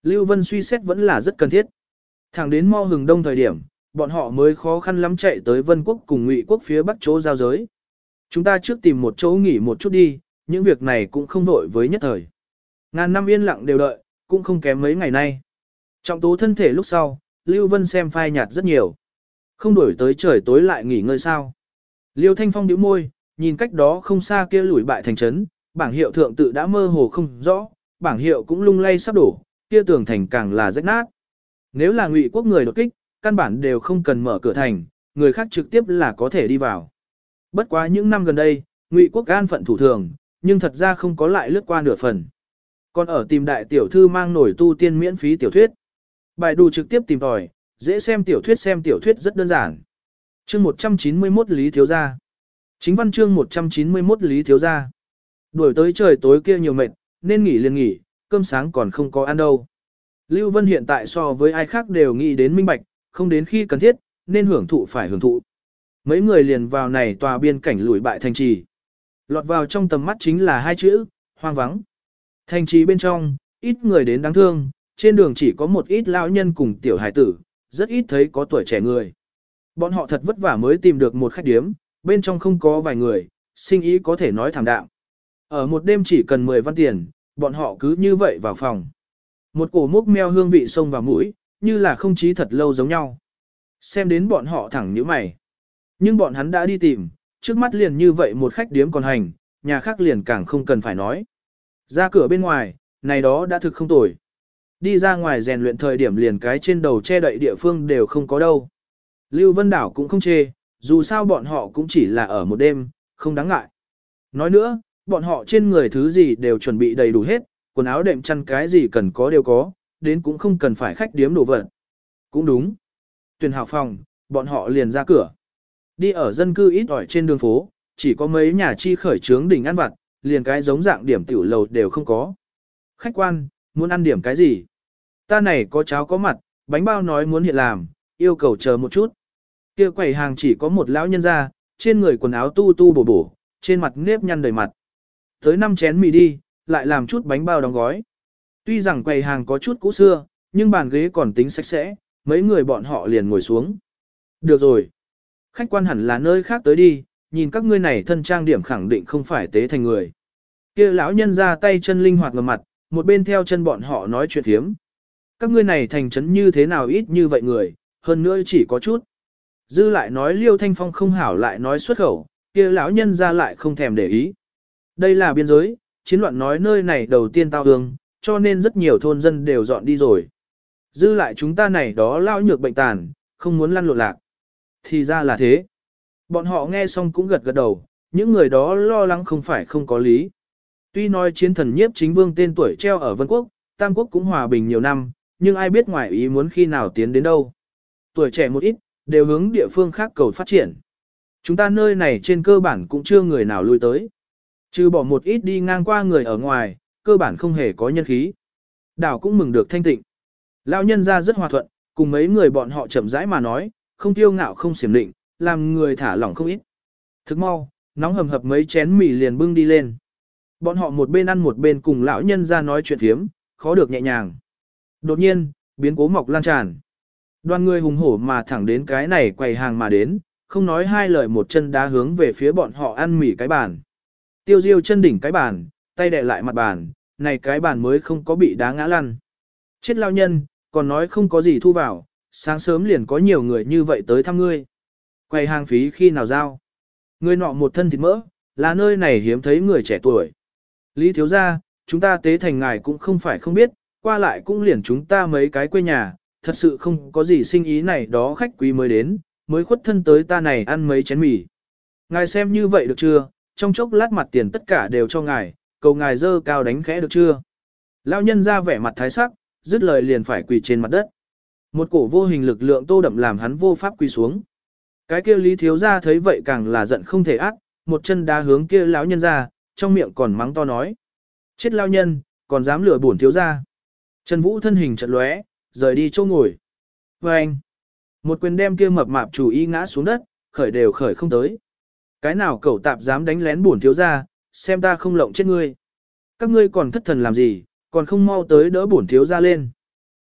Lưu Vân suy xét vẫn là rất cần thiết. Thẳng đến mo hừng đông thời điểm, bọn họ mới khó khăn lắm chạy tới Vân Quốc cùng Ngụy Quốc phía bắc chỗ giao giới. Chúng ta trước tìm một chỗ nghỉ một chút đi, những việc này cũng không vội với nhất thời. Ngàn năm yên lặng đều đợi, cũng không kém mấy ngày nay. Trọng tố thân thể lúc sau, Lưu Vân xem phai nhạt rất nhiều. Không đổi tới trời tối lại nghỉ ngơi sao. Liêu Thanh Phong nhíu môi, nhìn cách đó không xa kia lủi bại thành trấn, bảng hiệu thượng tự đã mơ hồ không rõ, bảng hiệu cũng lung lay sắp đổ, kia tường thành càng là rách nát. Nếu là Ngụy Quốc người đột kích, căn bản đều không cần mở cửa thành, người khác trực tiếp là có thể đi vào. Bất quá những năm gần đây, Ngụy Quốc an phận thủ thường, nhưng thật ra không có lại lướt qua nửa phần. Còn ở tìm đại tiểu thư mang nổi tu tiên miễn phí tiểu thuyết. Bài đù trực tiếp tìm tòi, dễ xem tiểu thuyết xem tiểu thuyết rất đơn giản. Chương một trăm chín mươi mốt Lý Thiếu Gia. Chính văn chương một trăm chín mươi mốt Lý Thiếu Gia. Đuổi tới trời tối kia nhiều mệt, nên nghỉ liền nghỉ, cơm sáng còn không có ăn đâu. Lưu Vân hiện tại so với ai khác đều nghĩ đến minh bạch, không đến khi cần thiết, nên hưởng thụ phải hưởng thụ. Mấy người liền vào này tòa biên cảnh lùi bại thành trì. Lọt vào trong tầm mắt chính là hai chữ, hoang vắng. Thành trì bên trong, ít người đến đáng thương, trên đường chỉ có một ít lão nhân cùng tiểu hải tử, rất ít thấy có tuổi trẻ người. Bọn họ thật vất vả mới tìm được một khách điếm, bên trong không có vài người, sinh ý có thể nói thảm đạm. Ở một đêm chỉ cần mười văn tiền, bọn họ cứ như vậy vào phòng. Một cổ mốc meo hương vị xông vào mũi, như là không chí thật lâu giống nhau. Xem đến bọn họ thẳng nhíu mày. Nhưng bọn hắn đã đi tìm, trước mắt liền như vậy một khách điếm còn hành, nhà khác liền càng không cần phải nói. Ra cửa bên ngoài, này đó đã thực không tồi. Đi ra ngoài rèn luyện thời điểm liền cái trên đầu che đậy địa phương đều không có đâu. Lưu Vân Đảo cũng không chê, dù sao bọn họ cũng chỉ là ở một đêm, không đáng ngại. Nói nữa, bọn họ trên người thứ gì đều chuẩn bị đầy đủ hết, quần áo đệm chăn cái gì cần có đều có, đến cũng không cần phải khách điếm đồ vật. Cũng đúng. Tuyển hảo phòng, bọn họ liền ra cửa. Đi ở dân cư ít ỏi trên đường phố, chỉ có mấy nhà chi khởi trướng đỉnh ăn vặt, liền cái giống dạng điểm tiểu lầu đều không có. Khách quan, muốn ăn điểm cái gì? Ta này có cháo có mặt, bánh bao nói muốn hiện làm, yêu cầu chờ một chút. Kia quầy hàng chỉ có một lão nhân ra, trên người quần áo tu tu bổ bổ, trên mặt nếp nhăn đầy mặt. Tới năm chén mì đi, lại làm chút bánh bao đóng gói. Tuy rằng quầy hàng có chút cũ xưa, nhưng bàn ghế còn tính sạch sẽ, mấy người bọn họ liền ngồi xuống. Được rồi. Khách quan hẳn là nơi khác tới đi, nhìn các ngươi này thân trang điểm khẳng định không phải tế thành người. Kia lão nhân ra tay chân linh hoạt ngầm mặt, một bên theo chân bọn họ nói chuyện thiếm. Các ngươi này thành trấn như thế nào ít như vậy người, hơn nữa chỉ có chút. Dư lại nói Liêu Thanh Phong không hảo lại nói xuất khẩu, kia lão nhân ra lại không thèm để ý. Đây là biên giới, chiến loạn nói nơi này đầu tiên tao hương, cho nên rất nhiều thôn dân đều dọn đi rồi. Dư lại chúng ta này đó lao nhược bệnh tàn, không muốn lăn lộn lạc. Thì ra là thế. Bọn họ nghe xong cũng gật gật đầu, những người đó lo lắng không phải không có lý. Tuy nói chiến thần nhiếp chính vương tên tuổi treo ở Vân Quốc, Tam Quốc cũng hòa bình nhiều năm, nhưng ai biết ngoài ý muốn khi nào tiến đến đâu. Tuổi trẻ một ít, đều hướng địa phương khác cầu phát triển. Chúng ta nơi này trên cơ bản cũng chưa người nào lui tới. Trừ bỏ một ít đi ngang qua người ở ngoài, cơ bản không hề có nhân khí. Đảo cũng mừng được thanh tịnh. Lão nhân ra rất hòa thuận, cùng mấy người bọn họ chậm rãi mà nói, không tiêu ngạo không xiểm định, làm người thả lỏng không ít. Thức mau, nóng hầm hập mấy chén mì liền bưng đi lên. Bọn họ một bên ăn một bên cùng lão nhân ra nói chuyện thiếm, khó được nhẹ nhàng. Đột nhiên, biến cố mọc lan tràn. Đoàn người hùng hổ mà thẳng đến cái này quầy hàng mà đến, không nói hai lời một chân đá hướng về phía bọn họ ăn mì cái bàn. Tiêu Diêu chân đỉnh cái bàn, tay đè lại mặt bàn, này cái bàn mới không có bị đá ngã lăn. Chết lao nhân, còn nói không có gì thu vào, sáng sớm liền có nhiều người như vậy tới thăm ngươi. Quầy hàng phí khi nào giao? Người nọ một thân thịt mỡ, là nơi này hiếm thấy người trẻ tuổi. Lý thiếu gia, chúng ta tế thành ngài cũng không phải không biết, qua lại cũng liền chúng ta mấy cái quê nhà, thật sự không có gì sinh ý này đó khách quý mới đến, mới khuất thân tới ta này ăn mấy chén mì. Ngài xem như vậy được chưa, trong chốc lát mặt tiền tất cả đều cho ngài, cầu ngài dơ cao đánh khẽ được chưa. Lão nhân ra vẻ mặt thái sắc, dứt lời liền phải quỳ trên mặt đất. Một cổ vô hình lực lượng tô đậm làm hắn vô pháp quỳ xuống. Cái kia Lý thiếu gia thấy vậy càng là giận không thể ác, một chân đá hướng kia lão nhân ra, trong miệng còn mắng to nói. Chết lão nhân, còn dám lừa bổn thiếu gia. Trần Vũ thân hình chợt lóe, rời đi chỗ ngồi. Và anh, một quyền đem kia mập mạp chủ ý ngã xuống đất, khởi đều khởi không tới. Cái nào cẩu tạp dám đánh lén bổn thiếu gia, xem ta không lộng chết ngươi. Các ngươi còn thất thần làm gì, còn không mau tới đỡ bổn thiếu gia lên.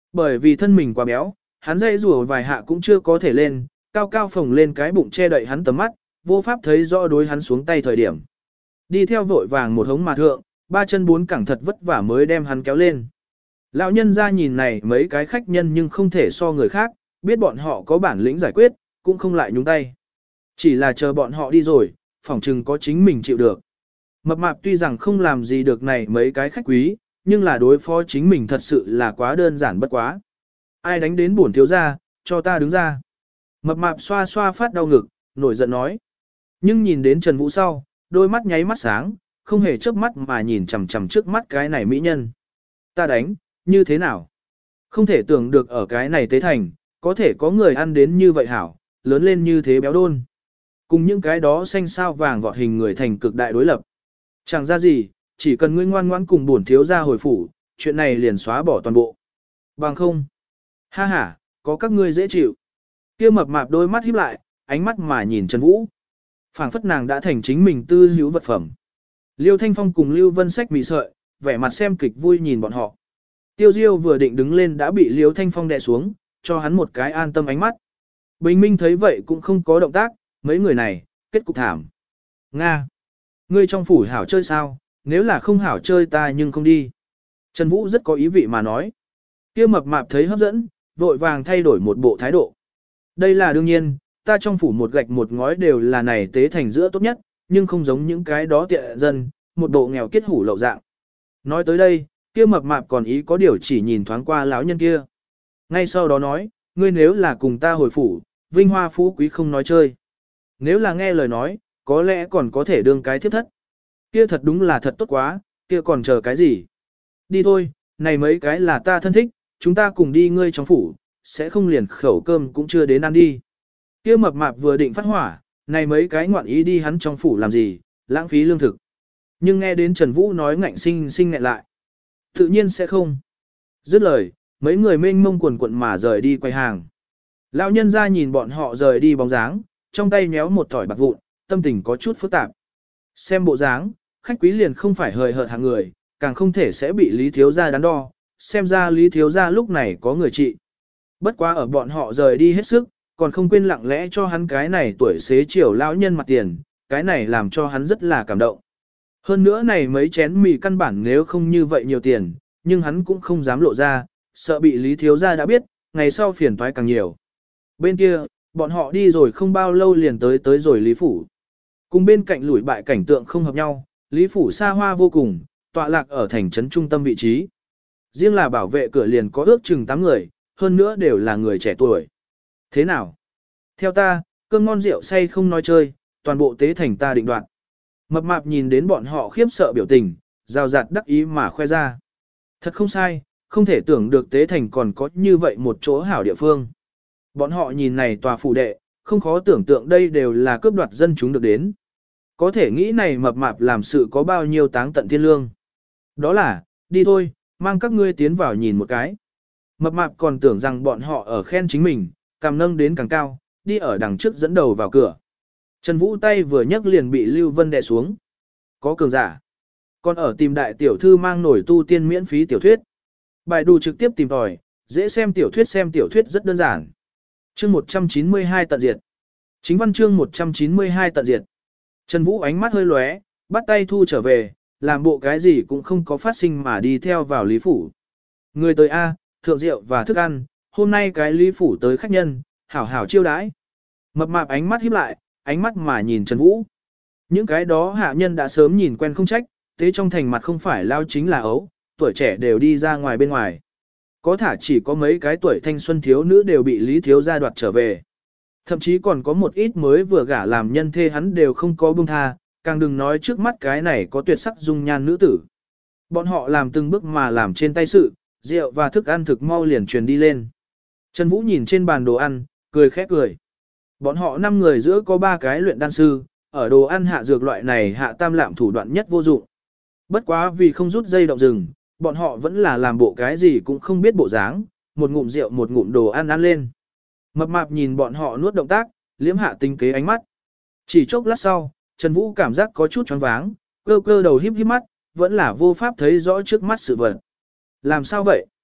Bởi vì thân mình quá béo, hắn dây rùa vài hạ cũng chưa có thể lên, cao cao phồng lên cái bụng che đậy hắn tầm mắt, vô pháp thấy rõ đối hắn xuống tay thời điểm. Đi theo vội vàng một hống mà thượng, ba chân bốn cẳng thật vất vả mới đem hắn kéo lên. Lão nhân ra nhìn này mấy cái khách nhân nhưng không thể so người khác, biết bọn họ có bản lĩnh giải quyết, cũng không lại nhúng tay. Chỉ là chờ bọn họ đi rồi, phỏng chừng có chính mình chịu được. Mập mạp tuy rằng không làm gì được này mấy cái khách quý, nhưng là đối phó chính mình thật sự là quá đơn giản bất quá. Ai đánh đến bổn thiếu gia, cho ta đứng ra. Mập mạp xoa xoa phát đau ngực, nổi giận nói. Nhưng nhìn đến Trần Vũ sau, đôi mắt nháy mắt sáng, không hề chớp mắt mà nhìn chằm chằm trước mắt cái này mỹ nhân. Ta đánh, như thế nào? Không thể tưởng được ở cái này tế thành, có thể có người ăn đến như vậy hảo, lớn lên như thế béo đôn. Cùng những cái đó xanh sao vàng vọt hình người thành cực đại đối lập. Chẳng ra gì, chỉ cần ngươi ngoan ngoãn cùng bổn thiếu gia hồi phủ, chuyện này liền xóa bỏ toàn bộ. Bằng không. Ha ha, có các ngươi dễ chịu. Kia mập mạp đôi mắt híp lại, ánh mắt mà nhìn Trần Vũ. Phảng phất nàng đã thành chính mình tư hữu vật phẩm. Liêu Thanh Phong cùng Lưu Vân Sách mị sợi, vẻ mặt xem kịch vui nhìn bọn họ. Tiêu Diêu vừa định đứng lên đã bị Liêu Thanh Phong đè xuống, cho hắn một cái an tâm ánh mắt. Bình Minh thấy vậy cũng không có động tác, mấy người này, kết cục thảm. Nga! Ngươi trong phủ hảo chơi sao, nếu là không hảo chơi ta nhưng không đi. Trần Vũ rất có ý vị mà nói. Kia mập mạp thấy hấp dẫn, vội vàng thay đổi một bộ thái độ. Đây là đương nhiên, ta trong phủ một gạch một ngói đều là này tế thành giữa tốt nhất, nhưng không giống những cái đó tiện dân, một bộ nghèo kết hủ lậu dạng. Nói tới đây, kia mập mạp còn ý có điều chỉ nhìn thoáng qua lão nhân kia. Ngay sau đó nói, ngươi nếu là cùng ta hồi phủ, vinh hoa phú quý không nói chơi. Nếu là nghe lời nói, có lẽ còn có thể đương cái thiếp thất. Kia thật đúng là thật tốt quá, kia còn chờ cái gì? Đi thôi, này mấy cái là ta thân thích, chúng ta cùng đi ngươi trong phủ, sẽ không liền khẩu cơm cũng chưa đến ăn đi. Kia mập mạp vừa định phát hỏa, này mấy cái ngoạn ý đi hắn trong phủ làm gì, lãng phí lương thực. Nhưng nghe đến Trần Vũ nói ngạnh sinh sinh ngại lại. Tự nhiên sẽ không. Dứt lời, mấy người mênh mông quần quận mà rời đi quay hàng. Lão nhân ra nhìn bọn họ rời đi bóng dáng, trong tay nhéo một thỏi bạc vụn, tâm tình có chút phức tạp. Xem bộ dáng, khách quý liền không phải hời hợt hạng người, càng không thể sẽ bị Lý Thiếu Gia đắn đo, xem ra Lý Thiếu Gia lúc này có người trị. Bất quá ở bọn họ rời đi hết sức, còn không quên lặng lẽ cho hắn cái này tuổi xế chiều lão nhân mặt tiền, cái này làm cho hắn rất là cảm động. Hơn nữa này mấy chén mì căn bản nếu không như vậy nhiều tiền, nhưng hắn cũng không dám lộ ra, sợ bị Lý Thiếu Gia đã biết, ngày sau phiền toái càng nhiều. Bên kia, bọn họ đi rồi không bao lâu liền tới tới rồi Lý Phủ. Cùng bên cạnh lủi bại cảnh tượng không hợp nhau, Lý Phủ xa hoa vô cùng, tọa lạc ở thành trấn trung tâm vị trí. Riêng là bảo vệ cửa liền có ước chừng tám người, hơn nữa đều là người trẻ tuổi. Thế nào? Theo ta, cơm ngon rượu say không nói chơi, toàn bộ tế thành ta định đoạt. Mập mạp nhìn đến bọn họ khiếp sợ biểu tình, rào rạt đắc ý mà khoe ra. Thật không sai, không thể tưởng được tế thành còn có như vậy một chỗ hảo địa phương. Bọn họ nhìn này tòa phủ đệ, không khó tưởng tượng đây đều là cướp đoạt dân chúng được đến. Có thể nghĩ này mập mạp làm sự có bao nhiêu táng tận thiên lương. Đó là, đi thôi, mang các ngươi tiến vào nhìn một cái. Mập mạp còn tưởng rằng bọn họ ở khen chính mình, cầm nâng đến càng cao, đi ở đằng trước dẫn đầu vào cửa. Trần Vũ tay vừa nhấc liền bị Lưu Vân đè xuống. Có cường giả. Còn ở tìm đại tiểu thư mang nổi tu tiên miễn phí tiểu thuyết. Bài đù trực tiếp tìm tòi, dễ xem tiểu thuyết xem tiểu thuyết rất đơn giản. Chương một trăm chín mươi hai tận diệt. Chính văn chương một trăm chín mươi hai tận diệt. Trần Vũ ánh mắt hơi lóe, bắt tay thu trở về, làm bộ cái gì cũng không có phát sinh mà đi theo vào Lý Phủ. Người tới A, thượng rượu và thức ăn, hôm nay cái Lý Phủ tới khách nhân, hảo hảo chiêu đãi. Mập mạp ánh mắt híp lại, ánh mắt mà nhìn Trần Vũ. Những cái đó hạ nhân đã sớm nhìn quen không trách, thế trong thành mặt không phải lao chính là ấu, tuổi trẻ đều đi ra ngoài bên ngoài. Có thả chỉ có mấy cái tuổi thanh xuân thiếu nữ đều bị Lý Thiếu gia đoạt trở về. Thậm chí còn có một ít mới vừa gả làm nhân thê hắn đều không có buông tha, càng đừng nói trước mắt cái này có tuyệt sắc dung nhan nữ tử. Bọn họ làm từng bước mà làm trên tay sự, rượu và thức ăn thực mau liền truyền đi lên. Trần Vũ nhìn trên bàn đồ ăn, cười khẽ cười. Bọn họ năm người giữa có ba cái luyện đan sư, ở đồ ăn hạ dược loại này hạ tam lạm thủ đoạn nhất vô dụng. Bất quá vì không rút dây động rừng, bọn họ vẫn là làm bộ cái gì cũng không biết bộ dáng, một ngụm rượu một ngụm đồ ăn ăn lên. Mập mạp nhìn bọn họ nuốt động tác, liếm hạ tinh kế ánh mắt. Chỉ chốc lát sau, Trần Vũ cảm giác có chút choáng váng, cơ cơ đầu híp híp mắt, vẫn là vô pháp thấy rõ trước mắt sự vật. Làm sao vậy?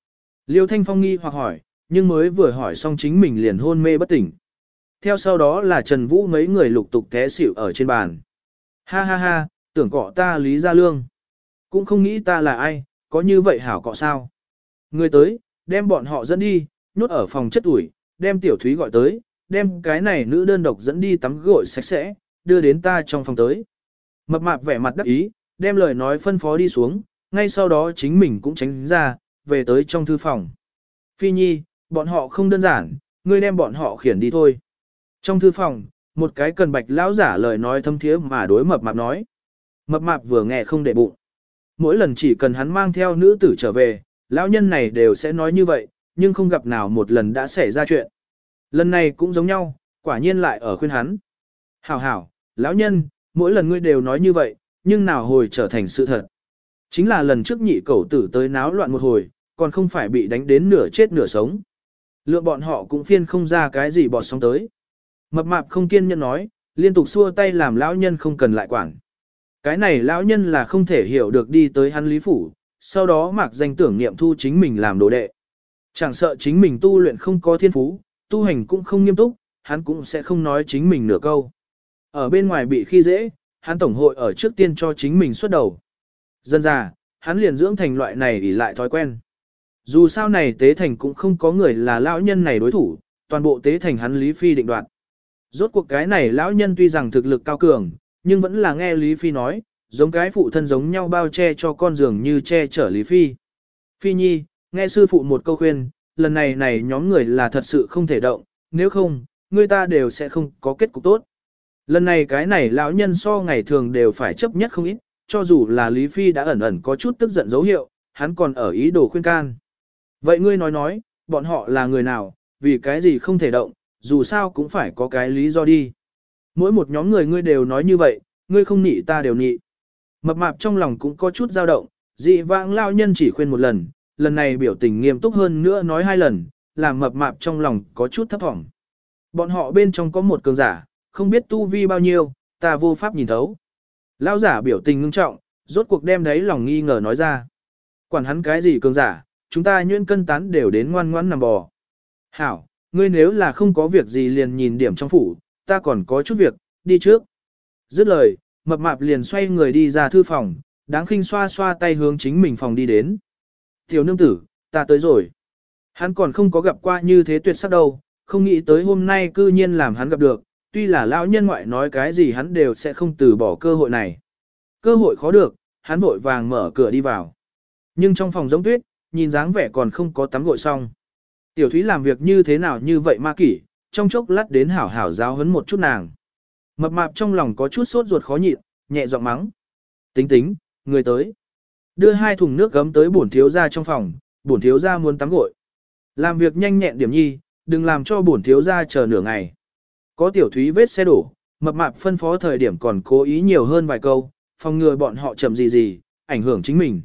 Liêu Thanh Phong nghi hoặc hỏi, nhưng mới vừa hỏi xong chính mình liền hôn mê bất tỉnh. Theo sau đó là Trần Vũ mấy người lục tục té xỉu ở trên bàn. Ha ha ha, tưởng cọ ta Lý Gia Lương. Cũng không nghĩ ta là ai, có như vậy hảo cọ sao. Người tới, đem bọn họ dẫn đi, nhốt ở phòng chất ủi, đem Tiểu Thúy gọi tới, đem cái này nữ đơn độc dẫn đi tắm gội sạch sẽ, đưa đến ta trong phòng tới. Mập mạp vẻ mặt đắc ý, đem lời nói phân phó đi xuống, ngay sau đó chính mình cũng tránh ra, về tới trong thư phòng. Phi Nhi, bọn họ không đơn giản, ngươi đem bọn họ khiển đi thôi. Trong thư phòng, một cái cần bạch lão giả lời nói thâm thiế mà đối mập mạp nói. Mập mạp vừa nghe không để bụng. Mỗi lần chỉ cần hắn mang theo nữ tử trở về, lão nhân này đều sẽ nói như vậy, nhưng không gặp nào một lần đã xảy ra chuyện. Lần này cũng giống nhau, quả nhiên lại ở khuyên hắn. Hảo hảo, lão nhân, mỗi lần ngươi đều nói như vậy, nhưng nào hồi trở thành sự thật. Chính là lần trước nhị cẩu tử tới náo loạn một hồi, còn không phải bị đánh đến nửa chết nửa sống. Lượng bọn họ cũng phiên không ra cái gì bọt sóng tới. Mập mạp không kiên nhẫn nói, liên tục xua tay làm lão nhân không cần lại quản. Cái này lão nhân là không thể hiểu được đi tới hắn lý phủ, sau đó mặc danh tưởng niệm thu chính mình làm đồ đệ. Chẳng sợ chính mình tu luyện không có thiên phú, tu hành cũng không nghiêm túc, hắn cũng sẽ không nói chính mình nửa câu. Ở bên ngoài bị khi dễ, hắn tổng hội ở trước tiên cho chính mình xuất đầu. Dần ra, hắn liền dưỡng thành loại này ỷ lại thói quen. Dù sao này tế thành cũng không có người là lão nhân này đối thủ, toàn bộ tế thành hắn Lý Phi định đoạt. Rốt cuộc cái này lão nhân tuy rằng thực lực cao cường, nhưng vẫn là nghe Lý Phi nói, giống cái phụ thân giống nhau bao che cho con giường như che chở Lý Phi. Phi Nhi, nghe sư phụ một câu khuyên, lần này này nhóm người là thật sự không thể động, nếu không, người ta đều sẽ không có kết cục tốt. Lần này cái này lão nhân so ngày thường đều phải chấp nhất không ít, cho dù là Lý Phi đã ẩn ẩn có chút tức giận dấu hiệu, hắn còn ở ý đồ khuyên can. Vậy ngươi nói nói, bọn họ là người nào, vì cái gì không thể động, dù sao cũng phải có cái lý do đi. Mỗi một nhóm người ngươi đều nói như vậy, ngươi không nị ta đều nị. Mập mạp trong lòng cũng có chút dao động, dị vãng lao nhân chỉ khuyên một lần, lần này biểu tình nghiêm túc hơn nữa nói hai lần, làm mập mạp trong lòng có chút thấp thỏm. Bọn họ bên trong có một cường giả, không biết tu vi bao nhiêu, ta vô pháp nhìn thấu. Lao giả biểu tình ngưng trọng, rốt cuộc đem đấy lòng nghi ngờ nói ra. Quản hắn cái gì cường giả, chúng ta nhuyễn cân tán đều đến ngoan ngoãn nằm bò. Hảo, ngươi nếu là không có việc gì liền nhìn điểm trong phủ, ta còn có chút việc, đi trước. Dứt lời, mập mạp liền xoay người đi ra thư phòng, đáng khinh xoa xoa tay hướng chính mình phòng đi đến. Tiểu nương tử, ta tới rồi. Hắn còn không có gặp qua như thế tuyệt sắc đâu, không nghĩ tới hôm nay cư nhiên làm hắn gặp được, tuy là lão nhân ngoại nói cái gì hắn đều sẽ không từ bỏ cơ hội này. Cơ hội khó được, hắn vội vàng mở cửa đi vào. Nhưng trong phòng giống tuyết, nhìn dáng vẻ còn không có tắm gội xong. Tiểu Thúy làm việc như thế nào như vậy ma kỷ, trong chốc lát đến hảo hảo giáo huấn một chút nàng. Mập mạp trong lòng có chút sốt ruột khó nhịn, nhẹ giọng mắng. Tính tính, người tới. Đưa hai thùng nước gấm tới bổn thiếu gia trong phòng, bổn thiếu gia muốn tắm gội. Làm việc nhanh nhẹn điểm nhi, đừng làm cho bổn thiếu gia chờ nửa ngày. Có Tiểu Thúy vết xe đổ, mập mạp phân phó thời điểm còn cố ý nhiều hơn vài câu, phòng ngừa bọn họ chậm gì gì, ảnh hưởng chính mình.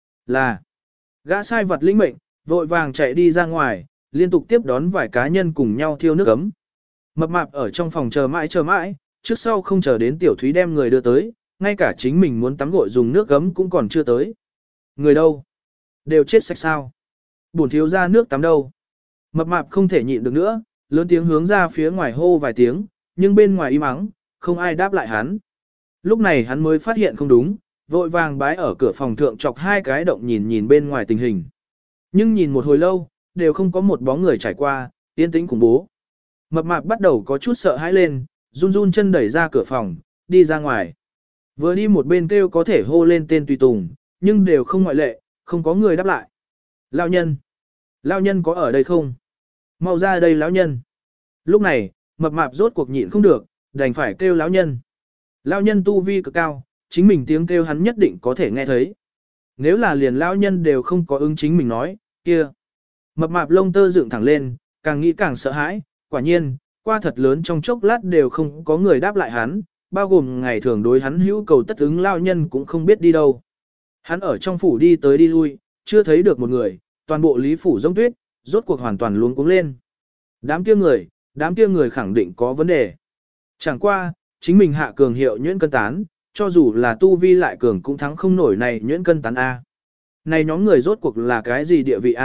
Là, gã sai vật lĩnh mệnh, vội vàng chạy đi ra ngoài, liên tục tiếp đón vài cá nhân cùng nhau thiêu nước ấm. Mập mạp ở trong phòng chờ mãi chờ mãi, trước sau không chờ đến Tiểu Thúy đem người đưa tới, ngay cả chính mình muốn tắm gội dùng nước ấm cũng còn chưa tới. Người đâu? Đều chết sạch sao? Bổn thiếu ra nước tắm đâu? Mập mạp không thể nhịn được nữa, lớn tiếng hướng ra phía ngoài hô vài tiếng, nhưng bên ngoài im ắng, không ai đáp lại hắn. Lúc này hắn mới phát hiện không đúng, vội vàng bái ở cửa phòng thượng chọc hai cái động nhìn nhìn bên ngoài tình hình. Nhưng nhìn một hồi lâu, đều không có một bóng người trải qua, yên tĩnh khủng bố. Mập mạp bắt đầu có chút sợ hãi lên, run run chân đẩy ra cửa phòng, đi ra ngoài. Vừa đi một bên kêu có thể hô lên tên tùy tùng, nhưng đều không ngoại lệ, không có người đáp lại. Lão nhân! Lão nhân có ở đây không? Mau ra đây lão nhân! Lúc này, mập mạp rốt cuộc nhịn không được, đành phải kêu lão nhân. Lão nhân tu vi cực cao, chính mình tiếng kêu hắn nhất định có thể nghe thấy. Nếu là liền lão nhân đều không có ứng chính mình nói, kia. Mập mạp lông tơ dựng thẳng lên, càng nghĩ càng sợ hãi, quả nhiên, qua thật lớn trong chốc lát đều không có người đáp lại hắn, bao gồm ngày thường đối hắn hữu cầu tất ứng lao nhân cũng không biết đi đâu. Hắn ở trong phủ đi tới đi lui, chưa thấy được một người, toàn bộ lý phủ giống tuyết, rốt cuộc hoàn toàn luống cuống lên. Đám kia người, đám kia người khẳng định có vấn đề. Chẳng qua, chính mình hạ cường hiệu nhuyễn cân tán, cho dù là tu vi lại cường cũng thắng không nổi này nhuyễn cân tán A. Này nhóm người rốt cuộc là cái gì địa vị A,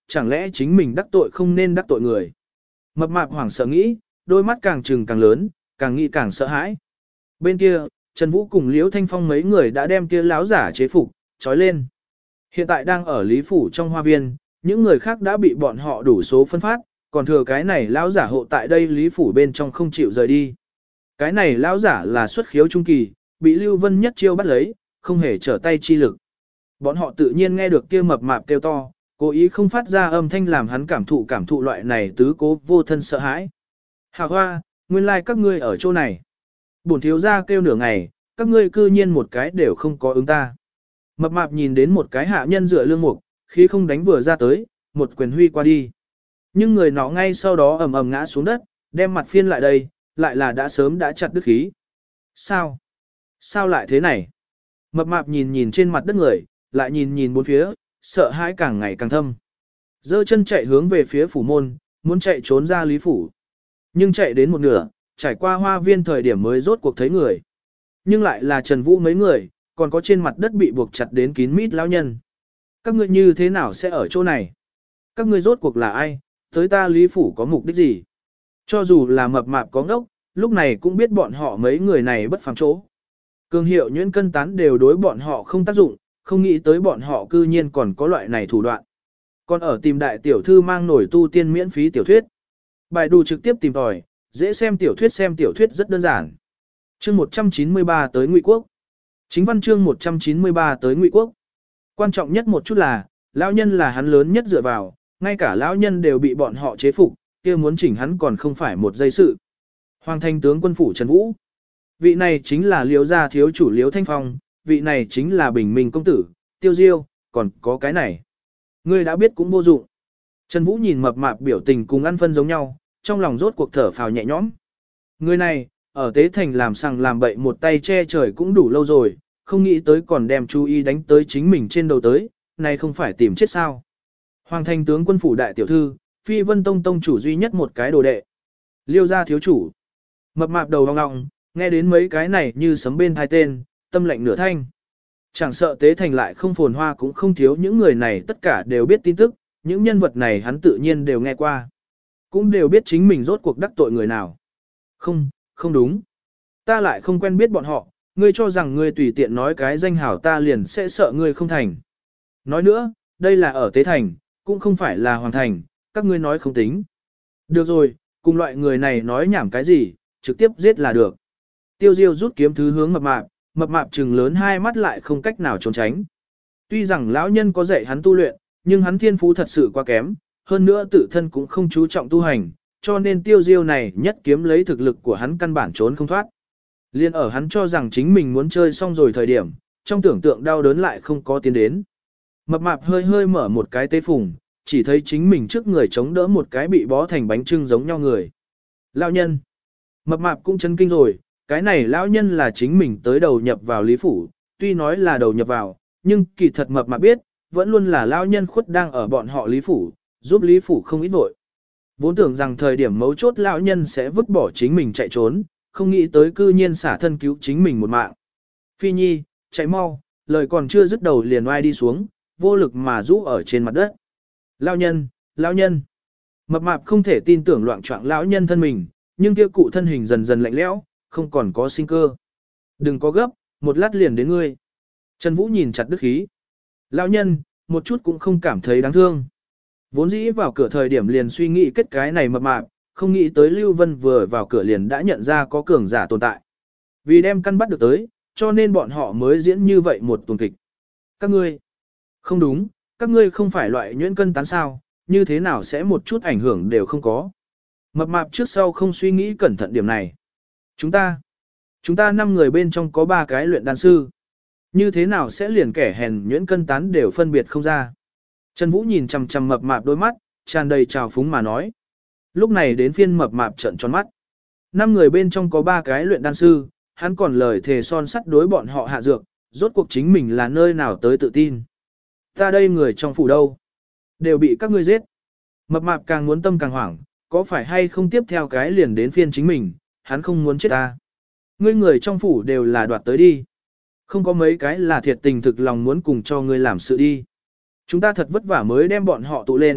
chẳng lẽ chính mình đắc tội không nên đắc tội người. Mập mạp hoảng sợ nghĩ, đôi mắt càng trừng càng lớn, càng nghĩ càng sợ hãi. Bên kia, Trần Vũ cùng Liễu Thanh Phong mấy người đã đem kia láo giả chế phục, trói lên. Hiện tại đang ở Lý Phủ trong hoa viên, những người khác đã bị bọn họ đủ số phân phát, còn thừa cái này láo giả hộ tại đây Lý Phủ bên trong không chịu rời đi. Cái này láo giả là xuất khiếu trung kỳ, bị Lưu Vân nhất chiêu bắt lấy, không hề trở tay chi lực. Bọn họ tự nhiên nghe được kia mập mạp kêu to, cố ý không phát ra âm thanh làm hắn cảm thụ cảm thụ loại này tứ cố vô thân sợ hãi. Hà hoa, nguyên lai like các ngươi ở chỗ này. Bổn thiếu gia kêu nửa ngày, các ngươi cư nhiên một cái đều không có ứng ta. Mập mạp nhìn đến một cái hạ nhân dựa lương mục, khi không đánh vừa ra tới, một quyền huy qua đi. Nhưng người nó ngay sau đó ầm ầm ngã xuống đất, đem mặt phiên lại đây, lại là đã sớm đã chặt đứt khí. Sao? Sao lại thế này? Mập mạp nhìn nhìn trên mặt đất người, lại nhìn nhìn bốn phía, sợ hãi càng ngày càng thâm. Giơ chân chạy hướng về phía phủ môn, muốn chạy trốn ra Lý Phủ. Nhưng chạy đến một nửa, trải qua hoa viên thời điểm mới rốt cuộc thấy người. Nhưng lại là Trần Vũ mấy người, còn có trên mặt đất bị buộc chặt đến kín mít lão nhân. Các ngươi như thế nào sẽ ở chỗ này? Các ngươi rốt cuộc là ai? Tới ta Lý Phủ có mục đích gì? Cho dù là mập mạp có ngốc, lúc này cũng biết bọn họ mấy người này bất phàm chỗ. Cường hiệu nhuyễn cân tán đều đối bọn họ không tác dụng, không nghĩ tới bọn họ cư nhiên còn có loại này thủ đoạn. Còn ở tìm đại tiểu thư mang nổi tu tiên miễn phí tiểu thuyết. Bài đủ trực tiếp tìm tòi, dễ xem tiểu thuyết xem tiểu thuyết rất đơn giản. Chương một trăm chín mươi ba tới Ngụy Quốc. Chính văn chương một trăm chín mươi ba tới Ngụy Quốc. Quan trọng nhất một chút là, lão nhân là hắn lớn nhất dựa vào, ngay cả lão nhân đều bị bọn họ chế phục, kia muốn chỉnh hắn còn không phải một giây sự. Hoàng thành tướng quân phủ Trần Vũ. Vị này chính là Liễu gia thiếu chủ Liễu Thanh Phong, vị này chính là Bình Minh công tử, Tiêu Diêu, còn có cái này. Ngươi đã biết cũng vô dụng. Trần Vũ nhìn mập mạp biểu tình cùng ăn phân giống nhau, trong lòng rốt cuộc thở phào nhẹ nhõm. Người này, ở Tế Thành làm sằng làm bậy một tay che trời cũng đủ lâu rồi, không nghĩ tới còn đem chú ý đánh tới chính mình trên đầu tới, này không phải tìm chết sao. Hoàng thành tướng quân phủ đại tiểu thư, Phi Vân Tông tông chủ duy nhất một cái đồ đệ. Liêu gia thiếu chủ. Mập mạp đầu hoang ngọng, nghe đến mấy cái này như sấm bên hai tên, tâm lệnh nửa thanh. Chẳng sợ Tế Thành lại không phồn hoa cũng không thiếu những người này tất cả đều biết tin tức, những nhân vật này hắn tự nhiên đều nghe qua. Cũng đều biết chính mình rốt cuộc đắc tội người nào. Không, không đúng. Ta lại không quen biết bọn họ, ngươi cho rằng ngươi tùy tiện nói cái danh hảo ta liền sẽ sợ ngươi không thành. Nói nữa, đây là ở Tế Thành, cũng không phải là Hoàng Thành, các ngươi nói không tính. Được rồi, cùng loại người này nói nhảm cái gì, trực tiếp giết là được. Tiêu Diêu rút kiếm thứ hướng mập mạp, mập mạp trừng lớn hai mắt lại không cách nào trốn tránh. Tuy rằng lão nhân có dạy hắn tu luyện, nhưng hắn thiên phú thật sự quá kém, hơn nữa tự thân cũng không chú trọng tu hành, cho nên Tiêu Diêu này nhất kiếm lấy thực lực của hắn căn bản trốn không thoát. Liên ở hắn cho rằng chính mình muốn chơi xong rồi thời điểm, trong tưởng tượng đau đớn lại không có tiến đến. Mập mạp hơi hơi mở một cái tế phùng, chỉ thấy chính mình trước người chống đỡ một cái bị bó thành bánh trưng giống nhau người. Lão nhân. Mập mạp cũng chấn kinh rồi, cái này lão nhân là chính mình tới đầu nhập vào Lý Phủ, tuy nói là đầu nhập vào, nhưng kỳ thật mập mạp biết, vẫn luôn là lão nhân khuất đang ở bọn họ Lý Phủ, giúp Lý Phủ không ít vội. Vốn tưởng rằng thời điểm mấu chốt lão nhân sẽ vứt bỏ chính mình chạy trốn, không nghĩ tới cư nhiên xả thân cứu chính mình một mạng. Phi Nhi, chạy mau, lời còn chưa dứt đầu liền oai đi xuống, vô lực mà rũ ở trên mặt đất. Lão nhân, lão nhân. Mập mạp không thể tin tưởng loạn trọng lão nhân thân mình, nhưng kia cụ thân hình dần dần lạnh lẽo, không còn có sinh cơ. Đừng có gấp, một lát liền đến ngươi. Trần Vũ nhìn chặt đức khí. Lão nhân, một chút cũng không cảm thấy đáng thương. Vốn dĩ vào cửa thời điểm liền suy nghĩ kết cái này mập mạp, không nghĩ tới Lưu Vân vừa vào cửa liền đã nhận ra có cường giả tồn tại. Vì đem căn bắt được tới, cho nên bọn họ mới diễn như vậy một tuần kịch. Các ngươi, không đúng, các ngươi không phải loại nhuyễn cân tán sao, như thế nào sẽ một chút ảnh hưởng đều không có. Mập mạp trước sau không suy nghĩ cẩn thận điểm này. Chúng ta, chúng ta năm người bên trong có ba cái luyện đan sư. Như thế nào sẽ liền kẻ hèn nhuyễn cân tán đều phân biệt không ra. Trần Vũ nhìn chằm chằm mập mạp đôi mắt, tràn đầy trào phúng mà nói. Lúc này đến phiên mập mạp trợn tròn mắt. Năm người bên trong có ba cái luyện đan sư, hắn còn lời thề son sắt đối bọn họ hạ dược, rốt cuộc chính mình là nơi nào tới tự tin. Ta đây người trong phủ đâu? Đều bị các ngươi giết. Mập mạp càng muốn tâm càng hoảng, có phải hay không tiếp theo cái liền đến phiên chính mình, hắn không muốn chết ta. Ngươi người trong phủ đều là đoạt tới đi. Không có mấy cái là thiệt tình thực lòng muốn cùng cho ngươi làm sự đi. Chúng ta thật vất vả mới đem bọn họ tụ lên,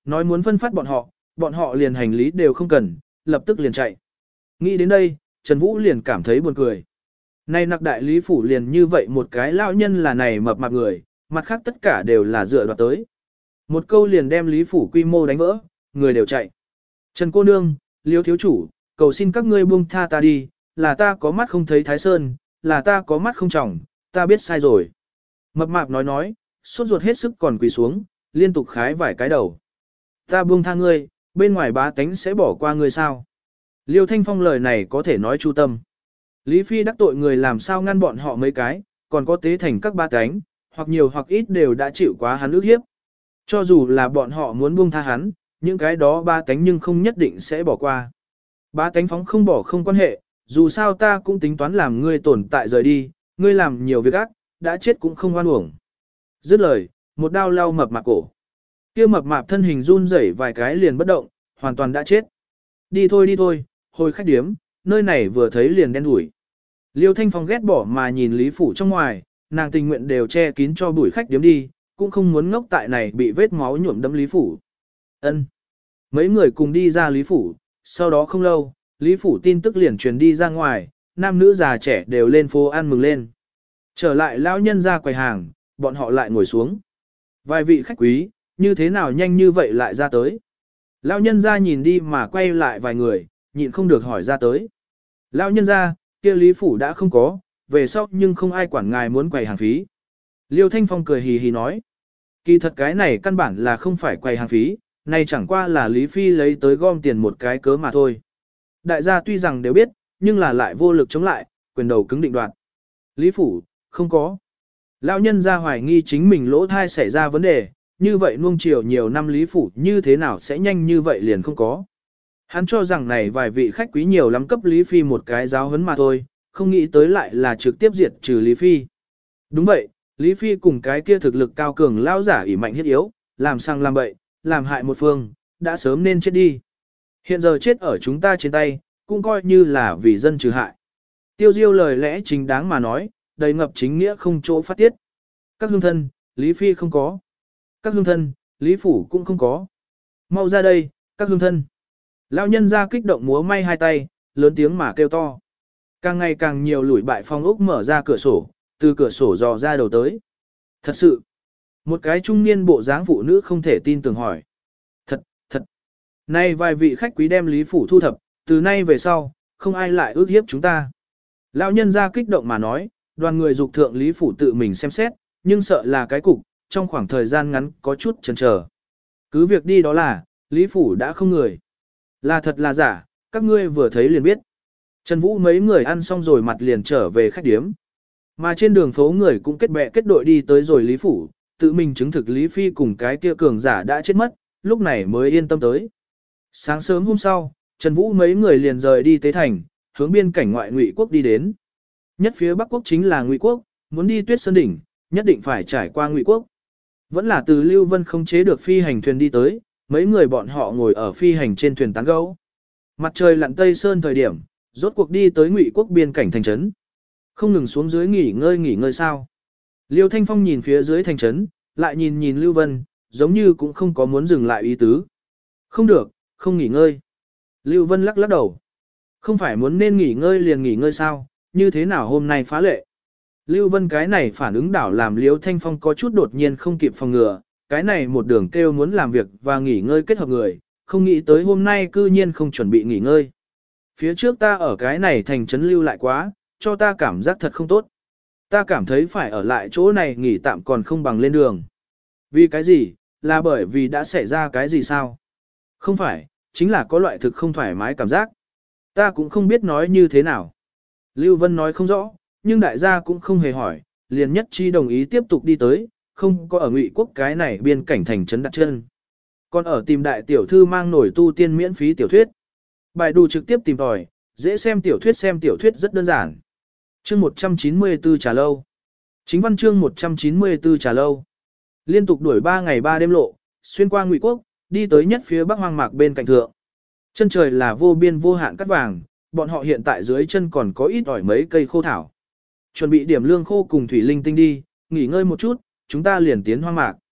Nói muốn phân phát bọn họ, bọn họ liền hành lý đều không cần, lập tức liền chạy. Nghĩ đến đây, Trần Vũ liền cảm thấy buồn cười. Nay nặc đại lý phủ liền như vậy một cái lão nhân là này mập mạp người, mặt khác tất cả đều là dựa đoạt tới. Một câu liền đem lý phủ quy mô đánh vỡ, người đều chạy. Trần cô nương, Liêu thiếu chủ, cầu xin các ngươi buông tha ta đi, là ta có mắt không thấy Thái Sơn, là ta có mắt không tròng, ta biết sai rồi. Mập mạp nói nói, sốt ruột hết sức còn quỳ xuống, liên tục khái vài cái đầu. Ta buông tha ngươi, bên ngoài bá tánh sẽ bỏ qua ngươi sao? Liêu Thanh Phong lời này có thể nói chu tâm. Lý Phi đắc tội người làm sao ngăn bọn họ mấy cái, còn có tế thành các ba tánh, hoặc nhiều hoặc ít đều đã chịu quá hắn ức hiếp. Cho dù là bọn họ muốn buông tha hắn, những cái đó ba tánh nhưng không nhất định sẽ bỏ qua. Ba tánh phóng không bỏ không quan hệ, dù sao ta cũng tính toán làm ngươi tồn tại rời đi, ngươi làm nhiều việc ác, đã chết cũng không oan uổng. Dứt lời, một đao lau mập mạp cổ. Kia mập mạp thân hình run rẩy vài cái liền bất động, hoàn toàn đã chết. Đi thôi đi thôi, hồi khách điếm, nơi này vừa thấy liền đen đủi. Liêu Thanh Phong ghét bỏ mà nhìn Lý Phủ trong ngoài, nàng tình nguyện đều che kín cho bụi khách điếm đi, cũng không muốn ngốc tại này bị vết máu nhuộm đẫm Lý Phủ. Ân. Mấy người cùng đi ra Lý Phủ, sau đó không lâu, Lý Phủ tin tức liền truyền đi ra ngoài, nam nữ già trẻ đều lên phố ăn mừng lên. Trở lại lão nhân ra quầy hàng, bọn họ lại ngồi xuống. Vài vị khách quý, như thế nào nhanh như vậy lại ra tới. Lão nhân ra nhìn đi mà quay lại vài người, nhịn không được hỏi ra tới. Lão nhân ra, kia Lý Phủ đã không có, về sau nhưng không ai quản ngài muốn quầy hàng phí. Liêu Thanh Phong cười hì hì nói. Kỳ thật cái này căn bản là không phải quầy hàng phí, này chẳng qua là Lý Phi lấy tới gom tiền một cái cớ mà thôi. Đại gia tuy rằng đều biết, nhưng là lại vô lực chống lại, quyền đầu cứng định đoạt. Lý Phủ, không có. Lão nhân ra hoài nghi chính mình lỗ thai xảy ra vấn đề, như vậy nuông chiều nhiều năm Lý Phủ như thế nào sẽ nhanh như vậy liền không có. Hắn cho rằng này vài vị khách quý nhiều lắm cấp Lý Phi một cái giáo huấn mà thôi, không nghĩ tới lại là trực tiếp diệt trừ Lý Phi. Đúng vậy, Lý Phi cùng cái kia thực lực cao cường lao giả ỷ mạnh hiết yếu, làm sang làm bậy, làm hại một phương, đã sớm nên chết đi. Hiện giờ chết ở chúng ta trên tay, cũng coi như là vì dân trừ hại. Tiêu Diêu lời lẽ chính đáng mà nói, đầy ngập chính nghĩa không chỗ phát tiết. Các hương thân, Lý Phi không có. Các hương thân, Lý Phủ cũng không có. Mau ra đây, các hương thân. Lão nhân ra kích động múa may hai tay, lớn tiếng mà kêu to. Càng ngày càng nhiều lủi bại phong ốc mở ra cửa sổ, từ cửa sổ dò ra đầu tới. Thật sự, một cái trung niên bộ dáng phụ nữ không thể tin tưởng hỏi. Thật, thật. Nay vài vị khách quý đem Lý Phủ thu thập, từ nay về sau, không ai lại ước hiếp chúng ta. Lão nhân ra kích động mà nói, đoàn người dục thượng Lý Phủ tự mình xem xét, nhưng sợ là cái cục, trong khoảng thời gian ngắn có chút chần chờ. Cứ việc đi đó là, Lý Phủ đã không người. Là thật là giả, các ngươi vừa thấy liền biết. Trần Vũ mấy người ăn xong rồi mặt liền trở về khách điếm. Mà trên đường phố người cũng kết bè kết đội đi tới rồi Lý Phủ, tự mình chứng thực Lý Phi cùng cái kia cường giả đã chết mất, lúc này mới yên tâm tới. Sáng sớm hôm sau, Trần Vũ mấy người liền rời đi Tế Thành, hướng biên cảnh ngoại Ngụy quốc đi đến. Nhất phía Bắc quốc chính là Ngụy quốc, muốn đi Tuyết Sơn đỉnh, nhất định phải trải qua Ngụy quốc. Vẫn là từ Lưu Vân không chế được phi hành thuyền đi tới, mấy người bọn họ ngồi ở phi hành trên thuyền tán gẫu. Mặt trời lặn tây sơn thời điểm, rốt cuộc đi tới Ngụy quốc biên cảnh thành trấn. Không ngừng xuống dưới nghỉ ngơi nghỉ ngơi sao? Liêu Thanh Phong nhìn phía dưới thành trấn, lại nhìn nhìn Lưu Vân, giống như cũng không có muốn dừng lại ý tứ. Không được, không nghỉ ngơi. Lưu Vân lắc lắc đầu. Không phải muốn nên nghỉ ngơi liền nghỉ ngơi sao, như thế nào hôm nay phá lệ. Lưu Vân cái này phản ứng đảo làm Liêu Thanh Phong có chút đột nhiên không kịp phòng ngừa, cái này một đường kêu muốn làm việc và nghỉ ngơi kết hợp người, không nghĩ tới hôm nay cư nhiên không chuẩn bị nghỉ ngơi. Phía trước ta ở cái này thành trấn lưu lại quá, cho ta cảm giác thật không tốt. Ta cảm thấy phải ở lại chỗ này nghỉ tạm còn không bằng lên đường. Vì cái gì, là bởi vì đã xảy ra cái gì sao? Không phải, chính là có loại thực không thoải mái cảm giác. Ta cũng không biết nói như thế nào. Lưu Vân nói không rõ, nhưng đại gia cũng không hề hỏi, liền nhất chi đồng ý tiếp tục đi tới, không có ở Ngụy quốc cái này biên cảnh thành trấn đặt chân. Còn ở tìm đại tiểu thư mang nổi tu tiên miễn phí tiểu thuyết. Bài đù trực tiếp tìm tòi, dễ xem tiểu thuyết xem tiểu thuyết rất đơn giản. Chương một trăm chín mươi tư trà lâu. Chính văn chương một trăm chín mươi tư trà lâu. Liên tục đuổi ba ngày ba đêm lộ, xuyên qua Ngụy quốc, đi tới nhất phía bắc hoang mạc bên cạnh thượng. Chân trời là vô biên vô hạn cát vàng, bọn họ hiện tại dưới chân còn có ít ỏi mấy cây khô thảo. Chuẩn bị điểm lương khô cùng thủy linh tinh đi, nghỉ ngơi một chút, chúng ta liền tiến hoang mạc.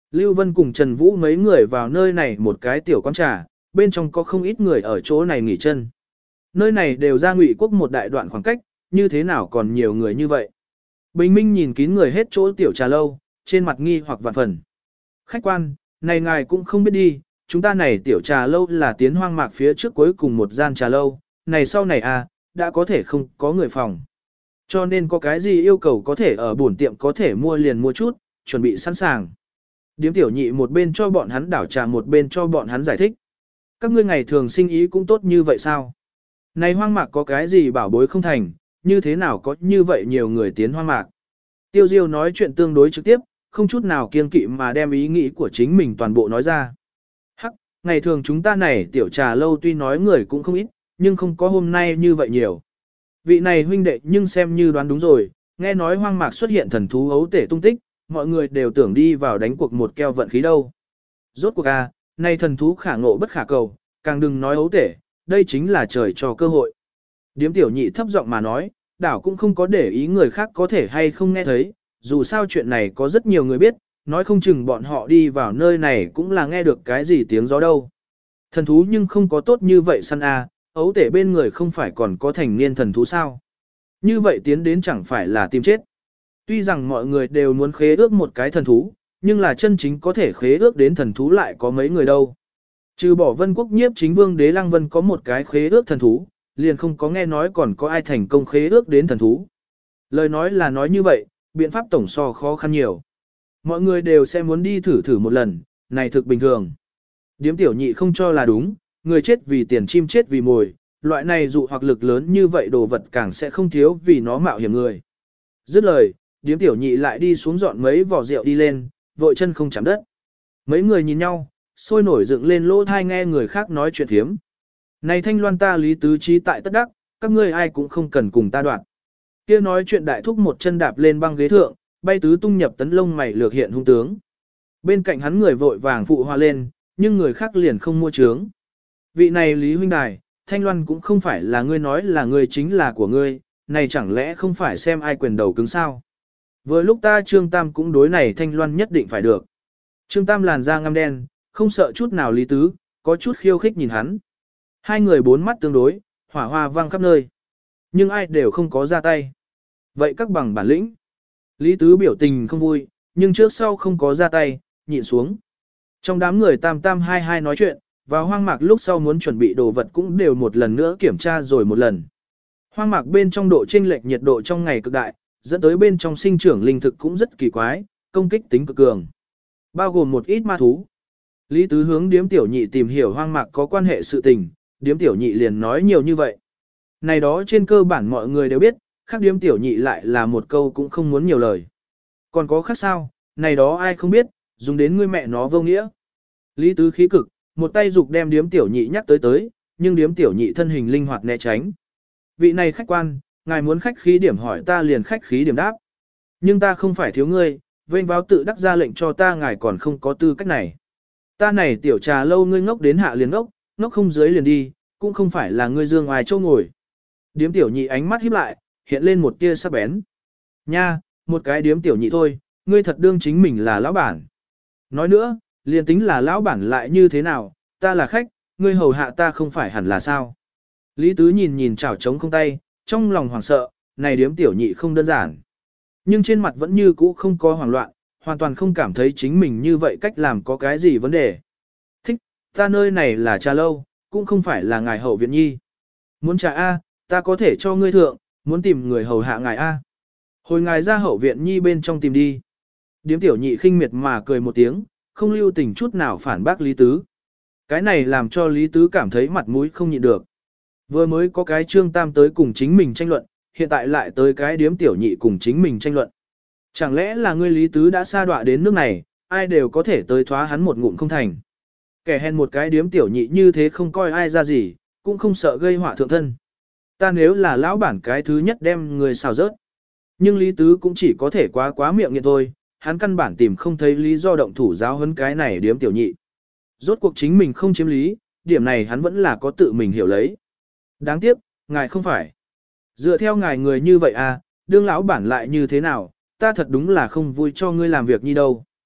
Lưu Vân cùng Trần Vũ mấy người vào nơi này một cái tiểu quán trà, bên trong có không ít người ở chỗ này nghỉ chân. Nơi này đều ra Ngụy quốc một đại đoạn khoảng cách, như thế nào còn nhiều người như vậy. Bình Minh nhìn kín người hết chỗ tiểu trà lâu, trên mặt nghi hoặc vạn phần. Khách quan, này ngài cũng không biết đi, chúng ta này tiểu trà lâu là tiến hoang mạc phía trước cuối cùng một gian trà lâu, này sau này à, đã có thể không có người phòng. Cho nên có cái gì yêu cầu có thể ở bổn tiệm có thể mua liền mua chút, chuẩn bị sẵn sàng. Điếm tiểu nhị một bên cho bọn hắn đảo trà một bên cho bọn hắn giải thích. Các ngươi ngày thường sinh ý cũng tốt như vậy sao? Này hoang mạc có cái gì bảo bối không thành, như thế nào có như vậy nhiều người tiến hoang mạc? Tiêu Diêu nói chuyện tương đối trực tiếp, không chút nào kiêng kỵ mà đem ý nghĩ của chính mình toàn bộ nói ra. Hắc, ngày thường chúng ta này tiểu trà lâu tuy nói người cũng không ít, nhưng không có hôm nay như vậy nhiều. Vị này huynh đệ nhưng xem như đoán đúng rồi, nghe nói hoang mạc xuất hiện thần thú ấu tể tung tích, mọi người đều tưởng đi vào đánh cuộc một keo vận khí đâu. Rốt cuộc à, nay thần thú khả ngộ bất khả cầu, càng đừng nói ấu tể, đây chính là trời cho cơ hội. Điếm tiểu nhị thấp giọng mà nói, đảo cũng không có để ý người khác có thể hay không nghe thấy, dù sao chuyện này có rất nhiều người biết, nói không chừng bọn họ đi vào nơi này cũng là nghe được cái gì tiếng gió đâu. Thần thú nhưng không có tốt như vậy săn à, ấu tể bên người không phải còn có thành niên thần thú sao. Như vậy tiến đến chẳng phải là tìm chết. Tuy rằng mọi người đều muốn khế ước một cái thần thú, nhưng là chân chính có thể khế ước đến thần thú lại có mấy người đâu. Trừ bỏ Vân Quốc nhiếp chính vương đế Lăng Vân có một cái khế ước thần thú, liền không có nghe nói còn có ai thành công khế ước đến thần thú. Lời nói là nói như vậy, biện pháp tổng so khó khăn nhiều. Mọi người đều sẽ muốn đi thử thử một lần, này thực bình thường. Điếm tiểu nhị không cho là đúng, người chết vì tiền chim chết vì mồi, loại này dụ hoặc lực lớn như vậy đồ vật càng sẽ không thiếu vì nó mạo hiểm người. Dứt lời, điếm tiểu nhị lại đi xuống dọn mấy vỏ rượu đi lên, vội chân không chạm đất. Mấy người nhìn nhau, sôi nổi dựng lên lỗ thai nghe người khác nói chuyện thiếm. Này Thanh Loan ta lý tứ trí tại tất đắc, các ngươi ai cũng không cần cùng ta đoạn. Kia nói chuyện đại thúc một chân đạp lên băng ghế thượng, bay tứ tung nhập tấn lông mày lược hiện hung tướng. Bên cạnh hắn người vội vàng phụ hoa lên, nhưng người khác liền không mua trướng. Vị này Lý huynh đài, Thanh Loan cũng không phải là ngươi nói là ngươi chính là của ngươi, này chẳng lẽ không phải xem ai quyền đầu cứng sao. Vừa lúc ta Trương Tam cũng đối này Thanh Loan nhất định phải được. Trương Tam làn da ngăm đen, không sợ chút nào Lý Tứ, có chút khiêu khích nhìn hắn. Hai người bốn mắt tương đối, hỏa hoa vang khắp nơi. Nhưng ai đều không có ra tay. Vậy các bằng bản lĩnh. Lý Tứ biểu tình không vui, nhưng trước sau không có ra tay, nhịn xuống. Trong đám người tam tam hai hai nói chuyện, vào hoang mạc lúc sau muốn chuẩn bị đồ vật cũng đều một lần nữa kiểm tra rồi một lần. Hoang mạc bên trong độ chênh lệch nhiệt độ trong ngày cực đại, dẫn tới bên trong sinh trưởng linh thực cũng rất kỳ quái, công kích tính cực cường. Bao gồm một ít ma thú. Lý Tứ hướng điếm tiểu nhị tìm hiểu hoang mạc có quan hệ sự tình, điếm tiểu nhị liền nói nhiều như vậy. Này đó trên cơ bản mọi người đều biết, khác điếm tiểu nhị lại là một câu cũng không muốn nhiều lời. Còn có khác sao, này đó ai không biết, dùng đến ngươi mẹ nó vô nghĩa. Lý Tứ khí cực, một tay dục đem điếm tiểu nhị nhắc tới tới, nhưng điếm tiểu nhị thân hình linh hoạt né tránh. Vị này khách quan, ngài muốn khách khí điểm hỏi ta liền khách khí điểm đáp. Nhưng ta không phải thiếu ngươi, vênh báo tự đắc ra lệnh cho ta ngài còn không có tư cách này. Ta này tiểu trà lâu ngươi ngốc đến hạ liền ngốc, ngốc không dưới liền đi, cũng không phải là ngươi dương ngoài châu ngồi. Điếm tiểu nhị ánh mắt híp lại, hiện lên một tia sắc bén. Nha, một cái điếm tiểu nhị thôi, ngươi thật đương chính mình là lão bản. Nói nữa, liền tính là lão bản lại như thế nào, ta là khách, ngươi hầu hạ ta không phải hẳn là sao. Lý Tứ nhìn nhìn chảo trống không tay, trong lòng hoảng sợ, này điếm tiểu nhị không đơn giản. Nhưng trên mặt vẫn như cũ không có hoảng loạn, hoàn toàn không cảm thấy chính mình như vậy cách làm có cái gì vấn đề. Thích, ta nơi này là trà lâu, cũng không phải là ngài hậu viện nhi. Muốn trà A, ta có thể cho ngươi thượng, muốn tìm người hầu hạ ngài A. Hồi ngài ra hậu viện nhi bên trong tìm đi. Điếm tiểu nhị khinh miệt mà cười một tiếng, không lưu tình chút nào phản bác Lý Tứ. Cái này làm cho Lý Tứ cảm thấy mặt mũi không nhịn được. Vừa mới có cái Trương Tam tới cùng chính mình tranh luận, hiện tại lại tới cái điếm tiểu nhị cùng chính mình tranh luận. Chẳng lẽ là ngươi Lý Tứ đã sa đọa đến nước này, ai đều có thể tới thoá hắn một ngụm không thành. Kẻ hèn một cái điếm tiểu nhị như thế không coi ai ra gì, cũng không sợ gây họa thượng thân. Ta nếu là lão bản cái thứ nhất đem người xào rớt. Nhưng Lý Tứ cũng chỉ có thể quá quá miệng nghiện thôi, hắn căn bản tìm không thấy lý do động thủ giáo huấn cái này điếm tiểu nhị. Rốt cuộc chính mình không chiếm lý, điểm này hắn vẫn là có tự mình hiểu lấy. Đáng tiếc, ngài không phải. Dựa theo ngài người như vậy à, đương lão bản lại như thế nào, ta thật đúng là không vui cho ngươi làm việc như đâu.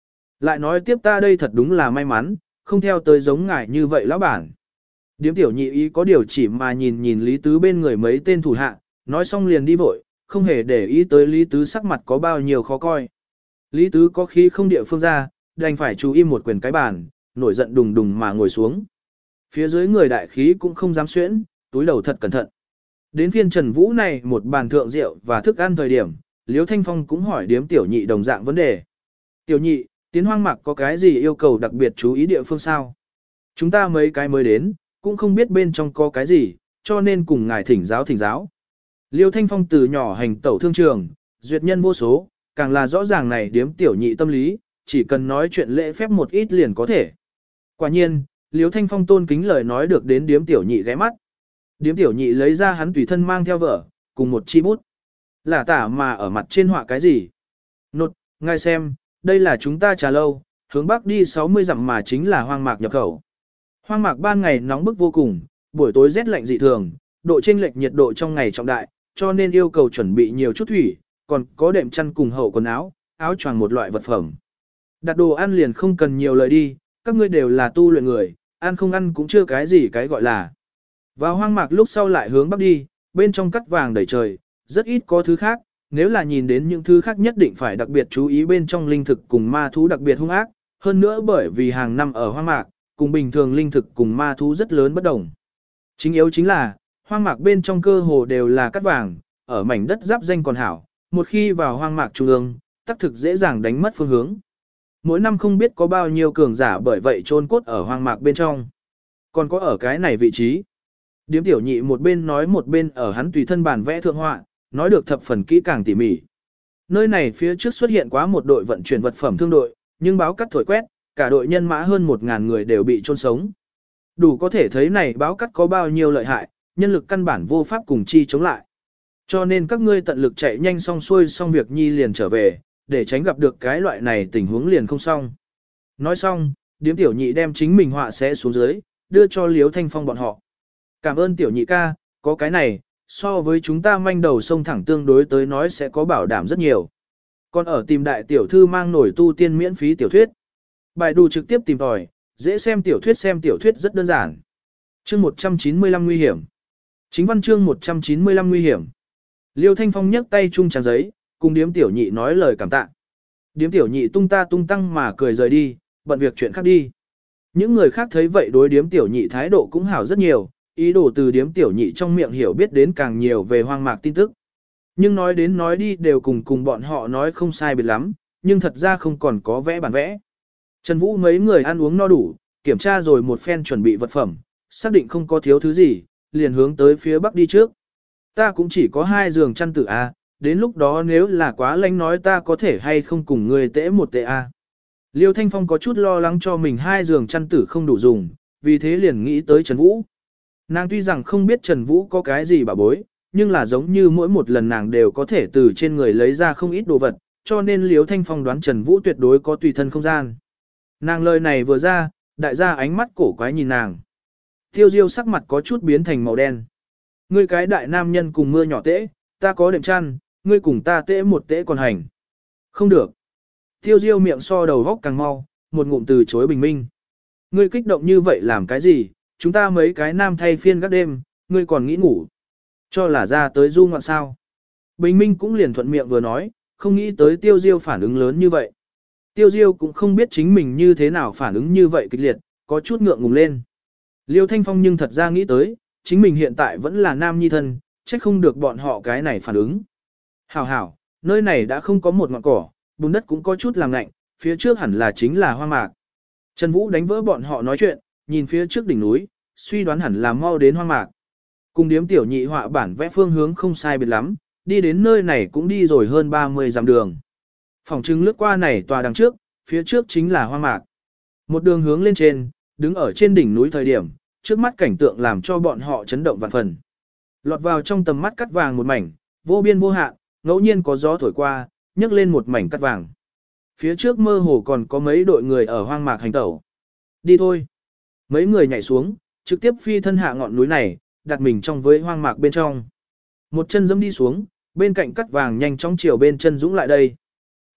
Lại nói tiếp ta đây thật đúng là may mắn, không theo tới giống ngài như vậy lão bản. Điếm tiểu nhị ý có điều chỉ mà nhìn nhìn Lý Tứ bên người mấy tên thủ hạ, nói xong liền đi vội, không hề để ý tới Lý Tứ sắc mặt có bao nhiêu khó coi. Lý Tứ có khí không địa phương ra, đành phải chú im một quyền cái bàn, nổi giận đùng đùng mà ngồi xuống. Phía dưới người đại khí cũng không dám xuyễn, túi đầu thật cẩn thận. Đến phiên Trần Vũ này một bàn thượng rượu và thức ăn thời điểm, Liễu Thanh Phong cũng hỏi điếm tiểu nhị đồng dạng vấn đề. Tiểu nhị, tiến hoang mạc có cái gì yêu cầu đặc biệt chú ý địa phương sao? Chúng ta mấy cái mới đến, cũng không biết bên trong có cái gì, cho nên cùng ngài thỉnh giáo thỉnh giáo. Liêu Thanh Phong từ nhỏ hành tẩu thương trường, duyệt nhân vô số, càng là rõ ràng này điếm tiểu nhị tâm lý, chỉ cần nói chuyện lễ phép một ít liền có thể. Quả nhiên, Liêu Thanh Phong tôn kính lời nói được đến điếm tiểu nhị ghé mắt. Điếm tiểu nhị lấy ra hắn tùy thân mang theo vợ, cùng một chi bút. Lả tả mà ở mặt trên họa cái gì? Nột, ngài xem, đây là chúng ta trà lâu, hướng bắc đi sáu mươi dặm mà chính là hoang mạc nhập khẩu. Hoang mạc ban ngày nóng bức vô cùng, buổi tối rét lạnh dị thường, độ chênh lệch nhiệt độ trong ngày trọng đại, cho nên yêu cầu chuẩn bị nhiều chút thủy, còn có đệm chăn cùng hậu quần áo, áo choàng một loại vật phẩm. Đặt đồ ăn liền không cần nhiều lời đi, các ngươi đều là tu luyện người, ăn không ăn cũng chưa cái gì cái gọi là. Vào hoang mạc lúc sau lại hướng bắc đi, bên trong cắt vàng đầy trời, rất ít có thứ khác, nếu là nhìn đến những thứ khác nhất định phải đặc biệt chú ý bên trong linh thực cùng ma thú đặc biệt hung ác, hơn nữa bởi vì hàng năm ở hoang mạc, cùng bình thường linh thực cùng ma thú rất lớn bất đồng. Chính yếu chính là, hoang mạc bên trong cơ hồ đều là cát vàng, ở mảnh đất giáp danh còn hảo, một khi vào hoang mạc trung ương, tác thực dễ dàng đánh mất phương hướng. Mỗi năm không biết có bao nhiêu cường giả bởi vậy chôn cốt ở hoang mạc bên trong. Còn có ở cái này vị trí. Điếm tiểu nhị một bên nói một bên ở hắn tùy thân bản vẽ thượng họa, nói được thập phần kỹ càng tỉ mỉ. Nơi này phía trước xuất hiện quá một đội vận chuyển vật phẩm thương đội, nhưng báo cắt thổi quét, cả đội nhân mã hơn một ngàn người đều bị chôn sống. Đủ có thể thấy này báo cắt có bao nhiêu lợi hại, nhân lực căn bản vô pháp cùng chi chống lại. Cho nên các ngươi tận lực chạy nhanh xong xuôi xong việc nhi liền trở về, để tránh gặp được cái loại này tình huống liền không xong. Nói xong, điếm tiểu nhị đem chính mình họa sẽ xuống dưới, đưa cho Liễu Thanh Phong bọn họ. Cảm ơn tiểu nhị ca, có cái này, so với chúng ta manh đầu sông thẳng tương đối tới nói sẽ có bảo đảm rất nhiều. Còn ở tìm đại tiểu thư mang nổi tu tiên miễn phí tiểu thuyết. Bài đù trực tiếp tìm tòi, dễ xem tiểu thuyết xem tiểu thuyết rất đơn giản. Chương một trăm chín mươi lăm nguy hiểm. Chính văn chương một trăm chín mươi lăm nguy hiểm. Liêu Thanh Phong nhấc tay chung trang giấy, cùng điếm tiểu nhị nói lời cảm tạ. Điếm tiểu nhị tung ta tung tăng mà cười rời đi, bận việc chuyện khác đi. Những người khác thấy vậy đối điếm tiểu nhị thái độ cũng hảo rất nhiều, ý đồ từ điếm tiểu nhị trong miệng hiểu biết đến càng nhiều về hoang mạc tin tức. Nhưng nói đến nói đi đều cùng cùng bọn họ nói không sai biệt lắm, nhưng thật ra không còn có vẽ bản vẽ. Trần Vũ mấy người ăn uống no đủ, kiểm tra rồi một phen chuẩn bị vật phẩm, xác định không có thiếu thứ gì, liền hướng tới phía bắc đi trước. Ta cũng chỉ có hai giường chăn tử A, đến lúc đó nếu là quá lạnh nói ta có thể hay không cùng người tễ một tệ A. Liêu Thanh Phong có chút lo lắng cho mình hai giường chăn tử không đủ dùng, vì thế liền nghĩ tới Trần Vũ. Nàng tuy rằng không biết Trần Vũ có cái gì bảo bối, nhưng là giống như mỗi một lần nàng đều có thể từ trên người lấy ra không ít đồ vật, cho nên Liêu Thanh Phong đoán Trần Vũ tuyệt đối có tùy thân không gian. Nàng lời này vừa ra, đại gia ánh mắt cổ quái nhìn nàng. Tiêu Diêu sắc mặt có chút biến thành màu đen. Ngươi cái đại nam nhân cùng mưa nhỏ tễ, ta có đệm chăn, ngươi cùng ta tễ một tễ còn hành. Không được. Tiêu Diêu miệng so đầu góc càng mau, một ngụm từ chối bình minh. Ngươi kích động như vậy làm cái gì, chúng ta mấy cái nam thay phiên các đêm, ngươi còn nghĩ ngủ. Cho là ra tới du ngoạn sao. Bình minh cũng liền thuận miệng vừa nói, không nghĩ tới Tiêu Diêu phản ứng lớn như vậy. Tiêu Diêu cũng không biết chính mình như thế nào phản ứng như vậy kịch liệt, có chút ngượng ngùng lên. Liêu Thanh Phong nhưng thật ra nghĩ tới, chính mình hiện tại vẫn là nam nhi thân, trách không được bọn họ cái này phản ứng. Hảo hảo, nơi này đã không có một ngọn cỏ, bùn đất cũng có chút làm lạnh, phía trước hẳn là chính là hoang mạc. Trần Vũ đánh vỡ bọn họ nói chuyện, nhìn phía trước đỉnh núi, suy đoán hẳn là mau đến hoang mạc. Cùng điếm tiểu nhị họa bản vẽ phương hướng không sai biệt lắm, đi đến nơi này cũng đi rồi hơn ba mươi dặm đường. Phòng trưng lướt qua này tòa đằng trước, phía trước chính là hoang mạc. Một đường hướng lên trên, đứng ở trên đỉnh núi thời điểm, trước mắt cảnh tượng làm cho bọn họ chấn động vạn phần. Lọt vào trong tầm mắt cắt vàng một mảnh, vô biên vô hạn, ngẫu nhiên có gió thổi qua, nhấc lên một mảnh cắt vàng. Phía trước mơ hồ còn có mấy đội người ở hoang mạc hành tẩu. Đi thôi. Mấy người nhảy xuống, trực tiếp phi thân hạ ngọn núi này, đặt mình trong với hoang mạc bên trong. Một chân dẫm đi xuống, bên cạnh cắt vàng nhanh chóng chiều bên chân dũng lại đây.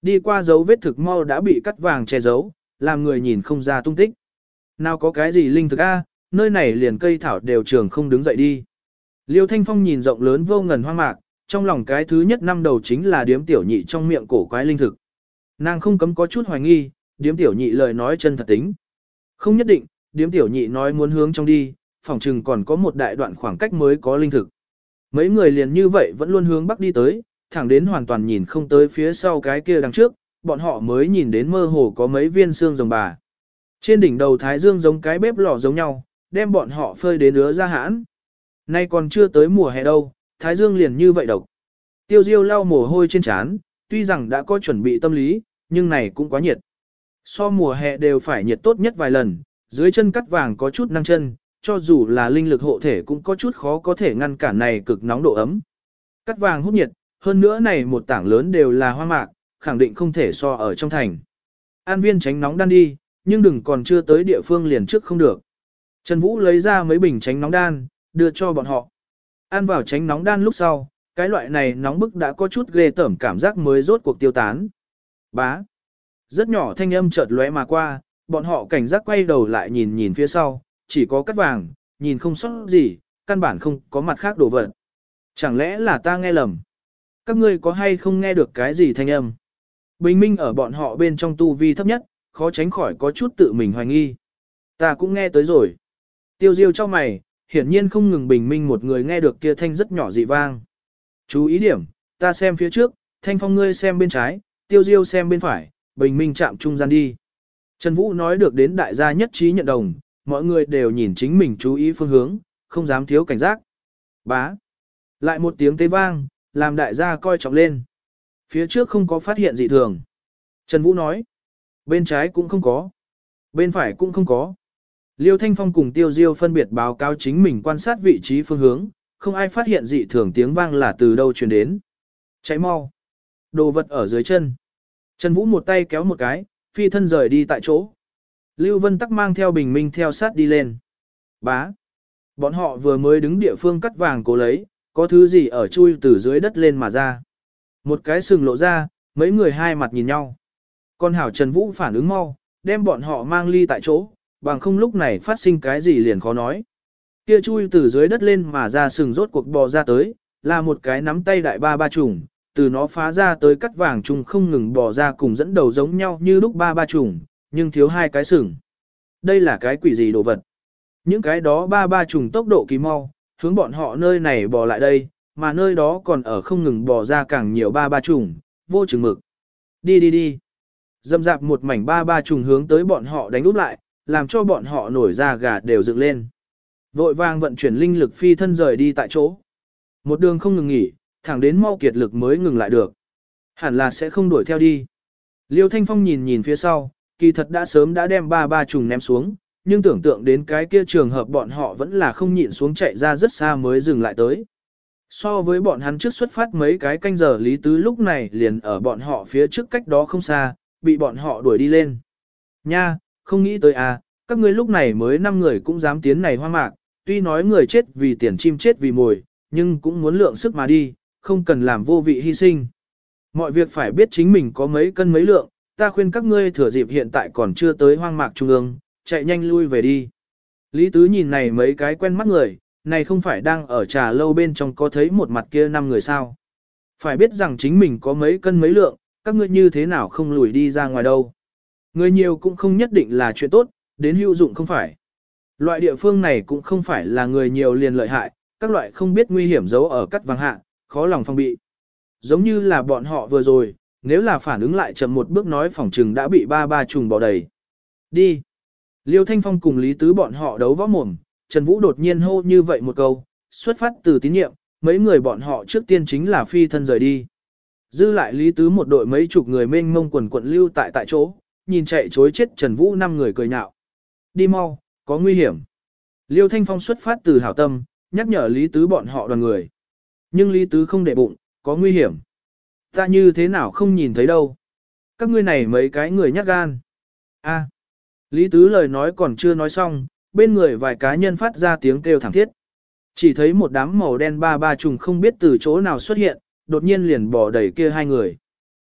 Đi qua dấu vết thực mau đã bị cắt vàng che giấu, làm người nhìn không ra tung tích. Nào có cái gì linh thực a, nơi này liền cây thảo đều trường không đứng dậy đi. Liêu Thanh Phong nhìn rộng lớn vô ngần hoang mạc, trong lòng cái thứ nhất năm đầu chính là điếm tiểu nhị trong miệng cổ quái linh thực. Nàng không cấm có chút hoài nghi, điếm tiểu nhị lời nói chân thật tính. Không nhất định, điếm tiểu nhị nói muốn hướng trong đi, phỏng chừng còn có một đại đoạn khoảng cách mới có linh thực. Mấy người liền như vậy vẫn luôn hướng bắc đi tới, thẳng đến hoàn toàn nhìn không tới phía sau cái kia đằng trước, bọn họ mới nhìn đến mơ hồ có mấy viên xương rồng bà. Trên đỉnh đầu thái dương giống cái bếp lò giống nhau, đem bọn họ phơi đến ứa ra hãn. Nay còn chưa tới mùa hè đâu, thái dương liền như vậy độc. Tiêu Diêu lau mồ hôi trên trán, tuy rằng đã có chuẩn bị tâm lý, nhưng này cũng quá nhiệt. So mùa hè đều phải nhiệt tốt nhất vài lần, dưới chân cắt vàng có chút năng chân, cho dù là linh lực hộ thể cũng có chút khó có thể ngăn cản này cực nóng độ ấm. Cắt vàng hút nhiệt, hơn nữa này một tảng lớn đều là hoa mạc, khẳng định không thể so ở trong thành. An viên tránh nóng đan đi, nhưng đừng còn chưa tới địa phương liền trước không được. Trần Vũ lấy ra mấy bình tránh nóng đan, đưa cho bọn họ. Ăn vào tránh nóng đan lúc sau, cái loại này nóng bức đã có chút ghê tởm cảm giác mới rốt cuộc tiêu tán. Bá. Rất nhỏ thanh âm chợt lóe mà qua, bọn họ cảnh giác quay đầu lại nhìn nhìn phía sau, chỉ có cắt vàng, nhìn không sót gì, căn bản không có mặt khác đồ vật. Chẳng lẽ là ta nghe lầm? Các ngươi có hay không nghe được cái gì thanh âm? Bình minh ở bọn họ bên trong tu vi thấp nhất, khó tránh khỏi có chút tự mình hoài nghi. Ta cũng nghe tới rồi. Tiêu Diêu cho mày, hiển nhiên không ngừng bình minh một người nghe được kia thanh rất nhỏ dị vang. Chú ý điểm, ta xem phía trước, Thanh Phong ngươi xem bên trái, Tiêu Diêu xem bên phải, bình minh chạm trung gian đi. Trần Vũ nói được đến đại gia nhất trí nhận đồng, mọi người đều nhìn chính mình chú ý phương hướng, không dám thiếu cảnh giác. Bá. Lại một tiếng tế vang, làm đại gia coi trọng lên. Phía trước không có phát hiện dị thường. Trần Vũ nói. Bên trái cũng không có. Bên phải cũng không có. Liêu Thanh Phong cùng Tiêu Diêu phân biệt báo cáo chính mình quan sát vị trí phương hướng, không ai phát hiện dị thường tiếng vang là từ đâu truyền đến. Cháy mau. Đồ vật ở dưới chân. Trần Vũ một tay kéo một cái, phi thân rời đi tại chỗ. Lưu Vân Tắc mang theo bình minh theo sát đi lên. Bá. Bọn họ vừa mới đứng địa phương cắt vàng cố lấy, có thứ gì ở chui từ dưới đất lên mà ra. Một cái sừng lộ ra, mấy người hai mặt nhìn nhau. Con hảo Trần Vũ phản ứng mau, đem bọn họ mang ly tại chỗ, bằng không lúc này phát sinh cái gì liền khó nói. Kia chui từ dưới đất lên mà ra sừng rốt cuộc bò ra tới, là một cái nắm tay đại ba ba trùng, từ nó phá ra tới cắt vàng trùng không ngừng bò ra cùng dẫn đầu giống nhau như lúc ba ba trùng, nhưng thiếu hai cái sừng. Đây là cái quỷ gì đồ vật? Những cái đó ba ba trùng tốc độ kỳ mau, hướng bọn họ nơi này bò lại đây, mà nơi đó còn ở không ngừng bò ra càng nhiều ba ba trùng, vô chừng mực. Đi đi đi. Dâm dạp một mảnh ba ba trùng hướng tới bọn họ đánh úp lại, làm cho bọn họ nổi ra gà đều dựng lên. Vội vàng vận chuyển linh lực phi thân rời đi tại chỗ. Một đường không ngừng nghỉ, thẳng đến mau kiệt lực mới ngừng lại được. Hẳn là sẽ không đuổi theo đi. Liêu Thanh Phong nhìn nhìn phía sau, kỳ thật đã sớm đã đem ba ba trùng ném xuống, nhưng tưởng tượng đến cái kia trường hợp bọn họ vẫn là không nhịn xuống chạy ra rất xa mới dừng lại tới. So với bọn hắn trước xuất phát mấy cái canh giờ Lý Tứ lúc này liền ở bọn họ phía trước cách đó không xa, bị bọn họ đuổi đi lên. Nha, không nghĩ tới à, các ngươi lúc này mới năm người cũng dám tiến này hoa mạc, tuy nói người chết vì tiền chim chết vì mồi, nhưng cũng muốn lượng sức mà đi, không cần làm vô vị hy sinh. Mọi việc phải biết chính mình có mấy cân mấy lượng, ta khuyên các ngươi thừa dịp hiện tại còn chưa tới hoang mạc trung ương, chạy nhanh lui về đi. Lý Tứ nhìn này mấy cái quen mắt người, này không phải đang ở trà lâu bên trong có thấy một mặt kia năm người sao. Phải biết rằng chính mình có mấy cân mấy lượng, các ngươi như thế nào không lùi đi ra ngoài đâu. Người nhiều cũng không nhất định là chuyện tốt, đến hữu dụng không phải. Loại địa phương này cũng không phải là người nhiều liền lợi hại, các loại không biết nguy hiểm giấu ở cắt vàng hạ, khó lòng phòng bị. Giống như là bọn họ vừa rồi, nếu là phản ứng lại chậm một bước nói phỏng trừng đã bị ba ba trùng bỏ đầy. Đi. Liêu Thanh Phong cùng Lý Tứ bọn họ đấu võ mồm, Trần Vũ đột nhiên hô như vậy một câu, xuất phát từ tín nhiệm, mấy người bọn họ trước tiên chính là phi thân rời đi. Dư lại Lý Tứ một đội mấy chục người mênh mông quần quận lưu tại tại chỗ, nhìn chạy chối chết Trần Vũ năm người cười nhạo. Đi mau, có nguy hiểm. Liêu Thanh Phong xuất phát từ hảo tâm, nhắc nhở Lý Tứ bọn họ đoàn người. Nhưng Lý Tứ không để bụng, có nguy hiểm. Ta như thế nào không nhìn thấy đâu. Các ngươi này mấy cái người nhát gan. A. Lý Tứ lời nói còn chưa nói xong, bên người vài cá nhân phát ra tiếng kêu thảm thiết. Chỉ thấy một đám màu đen ba ba trùng không biết từ chỗ nào xuất hiện, đột nhiên liền bỏ đẩy kia hai người.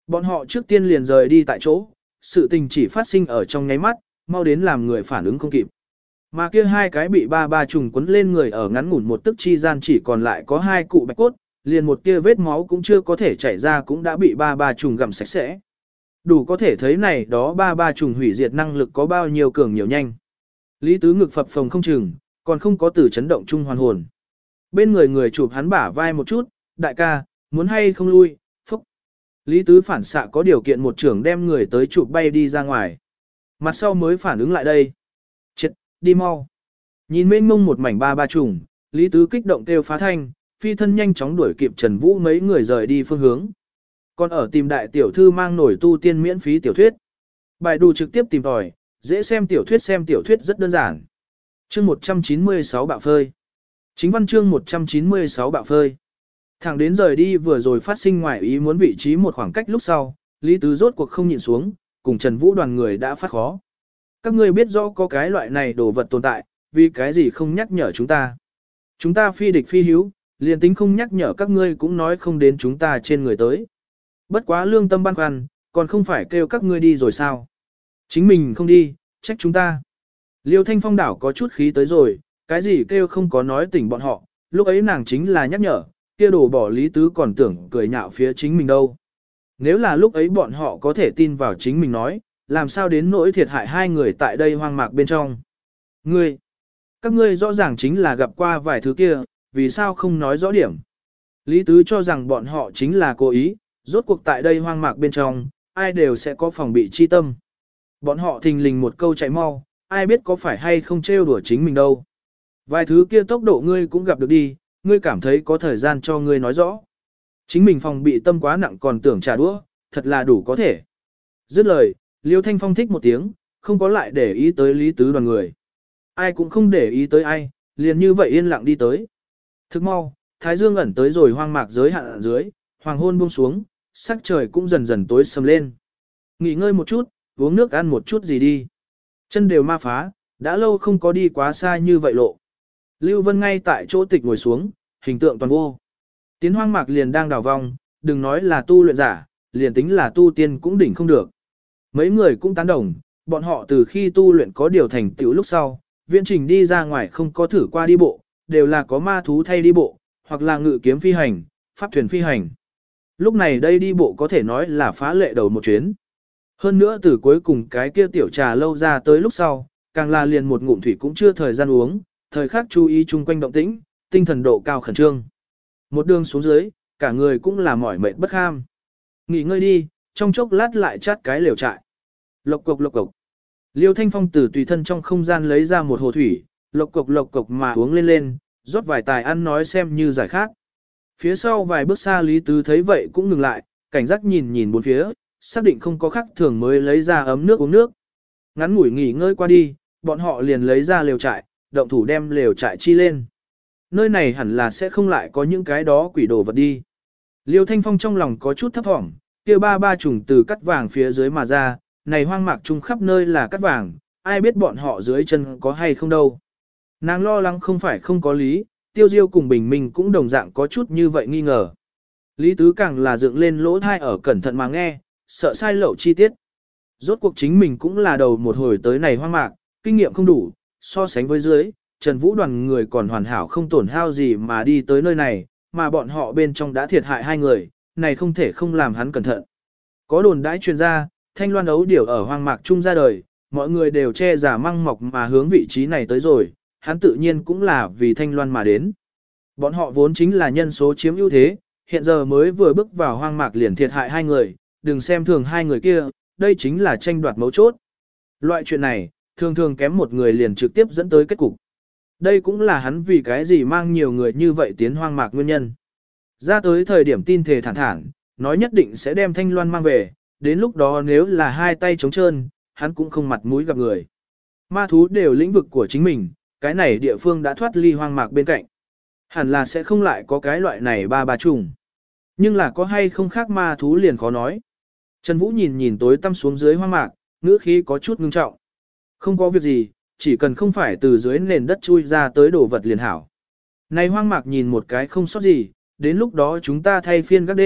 Bọn họ trước tiên liền rời đi tại chỗ, sự tình chỉ phát sinh ở trong nháy mắt, mau đến làm người phản ứng không kịp. Mà kia hai cái bị ba ba trùng quấn lên người ở ngắn ngủn một tức chi gian chỉ còn lại có hai cụ bạch cốt, liền một tia vết máu cũng chưa có thể chảy ra cũng đã bị ba ba trùng gặm sạch sẽ. Đủ có thể thấy này đó ba ba trùng hủy diệt năng lực có bao nhiêu cường nhiều nhanh. Lý Tứ ngực phập phồng không chừng, còn không có từ chấn động chung hoàn hồn. Bên người người chụp hắn bả vai một chút, đại ca, muốn hay không lui, phúc. Lý Tứ phản xạ có điều kiện một trưởng đem người tới chụp bay đi ra ngoài. Mặt sau mới phản ứng lại đây. Chết, đi mau. Nhìn mênh mông một mảnh ba ba trùng, Lý Tứ kích động kêu phá thanh, phi thân nhanh chóng đuổi kịp Trần Vũ mấy người rời đi phương hướng. Còn ở tìm đại tiểu thư mang nổi tu tiên miễn phí tiểu thuyết. Bài đù trực tiếp tìm tòi, dễ xem tiểu thuyết xem tiểu thuyết rất đơn giản. Chương một trăm chín mươi sáu bạo phơi. Chính văn chương một trăm chín mươi sáu bạo phơi. Thẳng đến rời đi vừa rồi phát sinh ngoài ý muốn vị trí một khoảng cách lúc sau, Lý Tứ rốt cuộc không nhịn xuống, cùng Trần Vũ đoàn người đã phát khó. Các ngươi biết rõ có cái loại này đồ vật tồn tại, vì cái gì không nhắc nhở chúng ta. Chúng ta phi địch phi hữu, liền tính không nhắc nhở các ngươi cũng nói không đến chúng ta trên người tới. Bất quá lương tâm băn khoăn, còn không phải kêu các ngươi đi rồi sao. Chính mình không đi, trách chúng ta. Liêu Thanh Phong đảo có chút khí tới rồi, cái gì kêu không có nói tỉnh bọn họ, lúc ấy nàng chính là nhắc nhở, kia đổ bỏ Lý Tứ còn tưởng cười nhạo phía chính mình đâu. Nếu là lúc ấy bọn họ có thể tin vào chính mình nói, làm sao đến nỗi thiệt hại hai người tại đây hoang mạc bên trong. Ngươi, các ngươi rõ ràng chính là gặp qua vài thứ kia, vì sao không nói rõ điểm. Lý Tứ cho rằng bọn họ chính là cố ý, rốt cuộc tại đây hoang mạc bên trong, ai đều sẽ có phòng bị chi tâm. Bọn họ thình lình một câu chạy mau, ai biết có phải hay không trêu đùa chính mình đâu. Vài thứ kia tốc độ ngươi cũng gặp được đi, ngươi cảm thấy có thời gian cho ngươi nói rõ. Chính mình phòng bị tâm quá nặng còn tưởng trả đũa, thật là đủ có thể. Dứt lời, Liêu Thanh Phong thích một tiếng, không có lại để ý tới Lý Tứ đoàn người. Ai cũng không để ý tới ai, liền như vậy yên lặng đi tới. Thức mau, Thái Dương ẩn tới rồi hoang mạc giới hạn ở dưới, hoàng hôn buông xuống, sắc trời cũng dần dần tối sầm lên. Nghỉ ngơi một chút, uống nước ăn một chút gì đi. Chân đều ma phá, đã lâu không có đi quá xa như vậy lộ. Lưu Vân ngay tại chỗ tịch ngồi xuống, hình tượng toàn vô. Tiến hoang mạc liền đang đào vong, đừng nói là tu luyện giả, liền tính là tu tiên cũng đỉnh không được. Mấy người cũng tán đồng, bọn họ từ khi tu luyện có điều thành tựu lúc sau, viễn trình đi ra ngoài không có thử qua đi bộ, đều là có ma thú thay đi bộ, hoặc là ngự kiếm phi hành, pháp thuyền phi hành. Lúc này đây đi bộ có thể nói là phá lệ đầu một chuyến. Hơn nữa từ cuối cùng cái kia tiểu trà lâu ra tới lúc sau, càng là liền một ngụm thủy cũng chưa thời gian uống, thời khắc chú ý chung quanh động tĩnh, tinh thần độ cao khẩn trương. Một đường xuống dưới, cả người cũng là mỏi mệt bất kham. Nghỉ ngơi đi, trong chốc lát lại chát cái lều trại. Lộc cộc lộc cộc. Liêu Thanh Phong từ tùy thân trong không gian lấy ra một hồ thủy, lộc cộc lộc cộc mà uống lên lên, rót vài tài ăn nói xem như giải khát. Phía sau vài bước xa Lý Tứ thấy vậy cũng ngừng lại, cảnh giác nhìn nhìn bốn phía, xác định không có khác thường mới lấy ra ấm nước uống nước. Ngắn ngủi nghỉ ngơi qua đi, bọn họ liền lấy ra lều trại, động thủ đem lều trại chi lên. Nơi này hẳn là sẽ không lại có những cái đó quỷ đồ vật đi. Liêu Thanh Phong trong lòng có chút thấp thỏm, kia ba ba trùng từ cắt vàng phía dưới mà ra, này hoang mạc chung khắp nơi là cắt vàng, ai biết bọn họ dưới chân có hay không đâu. Nàng lo lắng không phải không có lý, Tiêu Diêu cùng Bình Minh cũng đồng dạng có chút như vậy nghi ngờ. Lý Tứ càng là dựng lên lỗ thai ở cẩn thận mà nghe, sợ sai lậu chi tiết. Rốt cuộc chính mình cũng là đầu một hồi tới này hoang mạc, kinh nghiệm không đủ, so sánh với dưới, Trần Vũ đoàn người còn hoàn hảo không tổn hao gì mà đi tới nơi này, mà bọn họ bên trong đã thiệt hại hai người, này không thể không làm hắn cẩn thận. Có đồn đãi truyền ra, Thanh Loan ấu điểu ở hoang mạc chung ra đời, mọi người đều che giả măng mọc mà hướng vị trí này tới rồi, hắn tự nhiên cũng là vì Thanh Loan mà đến. Bọn họ vốn chính là nhân số chiếm ưu thế, hiện giờ mới vừa bước vào hoang mạc liền thiệt hại hai người, đừng xem thường hai người kia, đây chính là tranh đoạt mấu chốt. Loại chuyện này, thường thường kém một người liền trực tiếp dẫn tới kết cục. Đây cũng là hắn vì cái gì mang nhiều người như vậy tiến hoang mạc nguyên nhân. Ra tới thời điểm tin thề thản thản, nói nhất định sẽ đem Thanh Loan mang về, đến lúc đó nếu là hai tay trống trơn, hắn cũng không mặt mũi gặp người. Ma thú đều lĩnh vực của chính mình, cái này địa phương đã thoát ly hoang mạc bên cạnh. Hẳn là sẽ không lại có cái loại này ba ba trùng. Nhưng là có hay không khác ma thú liền khó nói. Trần Vũ nhìn nhìn tối tăm xuống dưới hoang mạc, ngữ khí có chút ngưng trọng. Không có việc gì, chỉ cần không phải từ dưới nền đất chui ra tới đổ vật liền hảo. Này hoang mạc nhìn một cái không sót gì, đến lúc đó chúng ta thay phiên các đêm,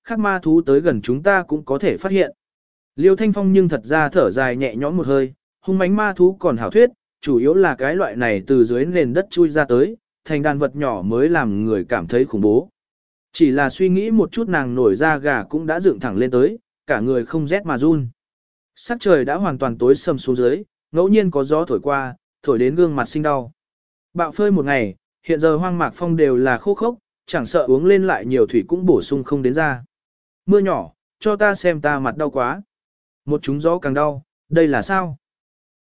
khác ma thú tới gần chúng ta cũng có thể phát hiện. Liêu Thanh Phong nhưng thật ra thở dài nhẹ nhõm một hơi, hung mãnh ma thú còn hảo thuyết, chủ yếu là cái loại này từ dưới nền đất chui ra tới, thành đàn vật nhỏ mới làm người cảm thấy khủng bố. Chỉ là suy nghĩ một chút nàng nổi da gà cũng đã dựng thẳng lên tới, cả người không rét mà run. Sắc trời đã hoàn toàn tối sầm xuống dưới, ngẫu nhiên có gió thổi qua, thổi đến gương mặt sinh đau. Bạo phơi một ngày, hiện giờ hoang mạc phong đều là khô khốc, chẳng sợ uống lên lại nhiều thủy cũng bổ sung không đến ra. Mưa nhỏ, cho ta xem ta mặt đau quá. Một chúng gió càng đau, đây là sao?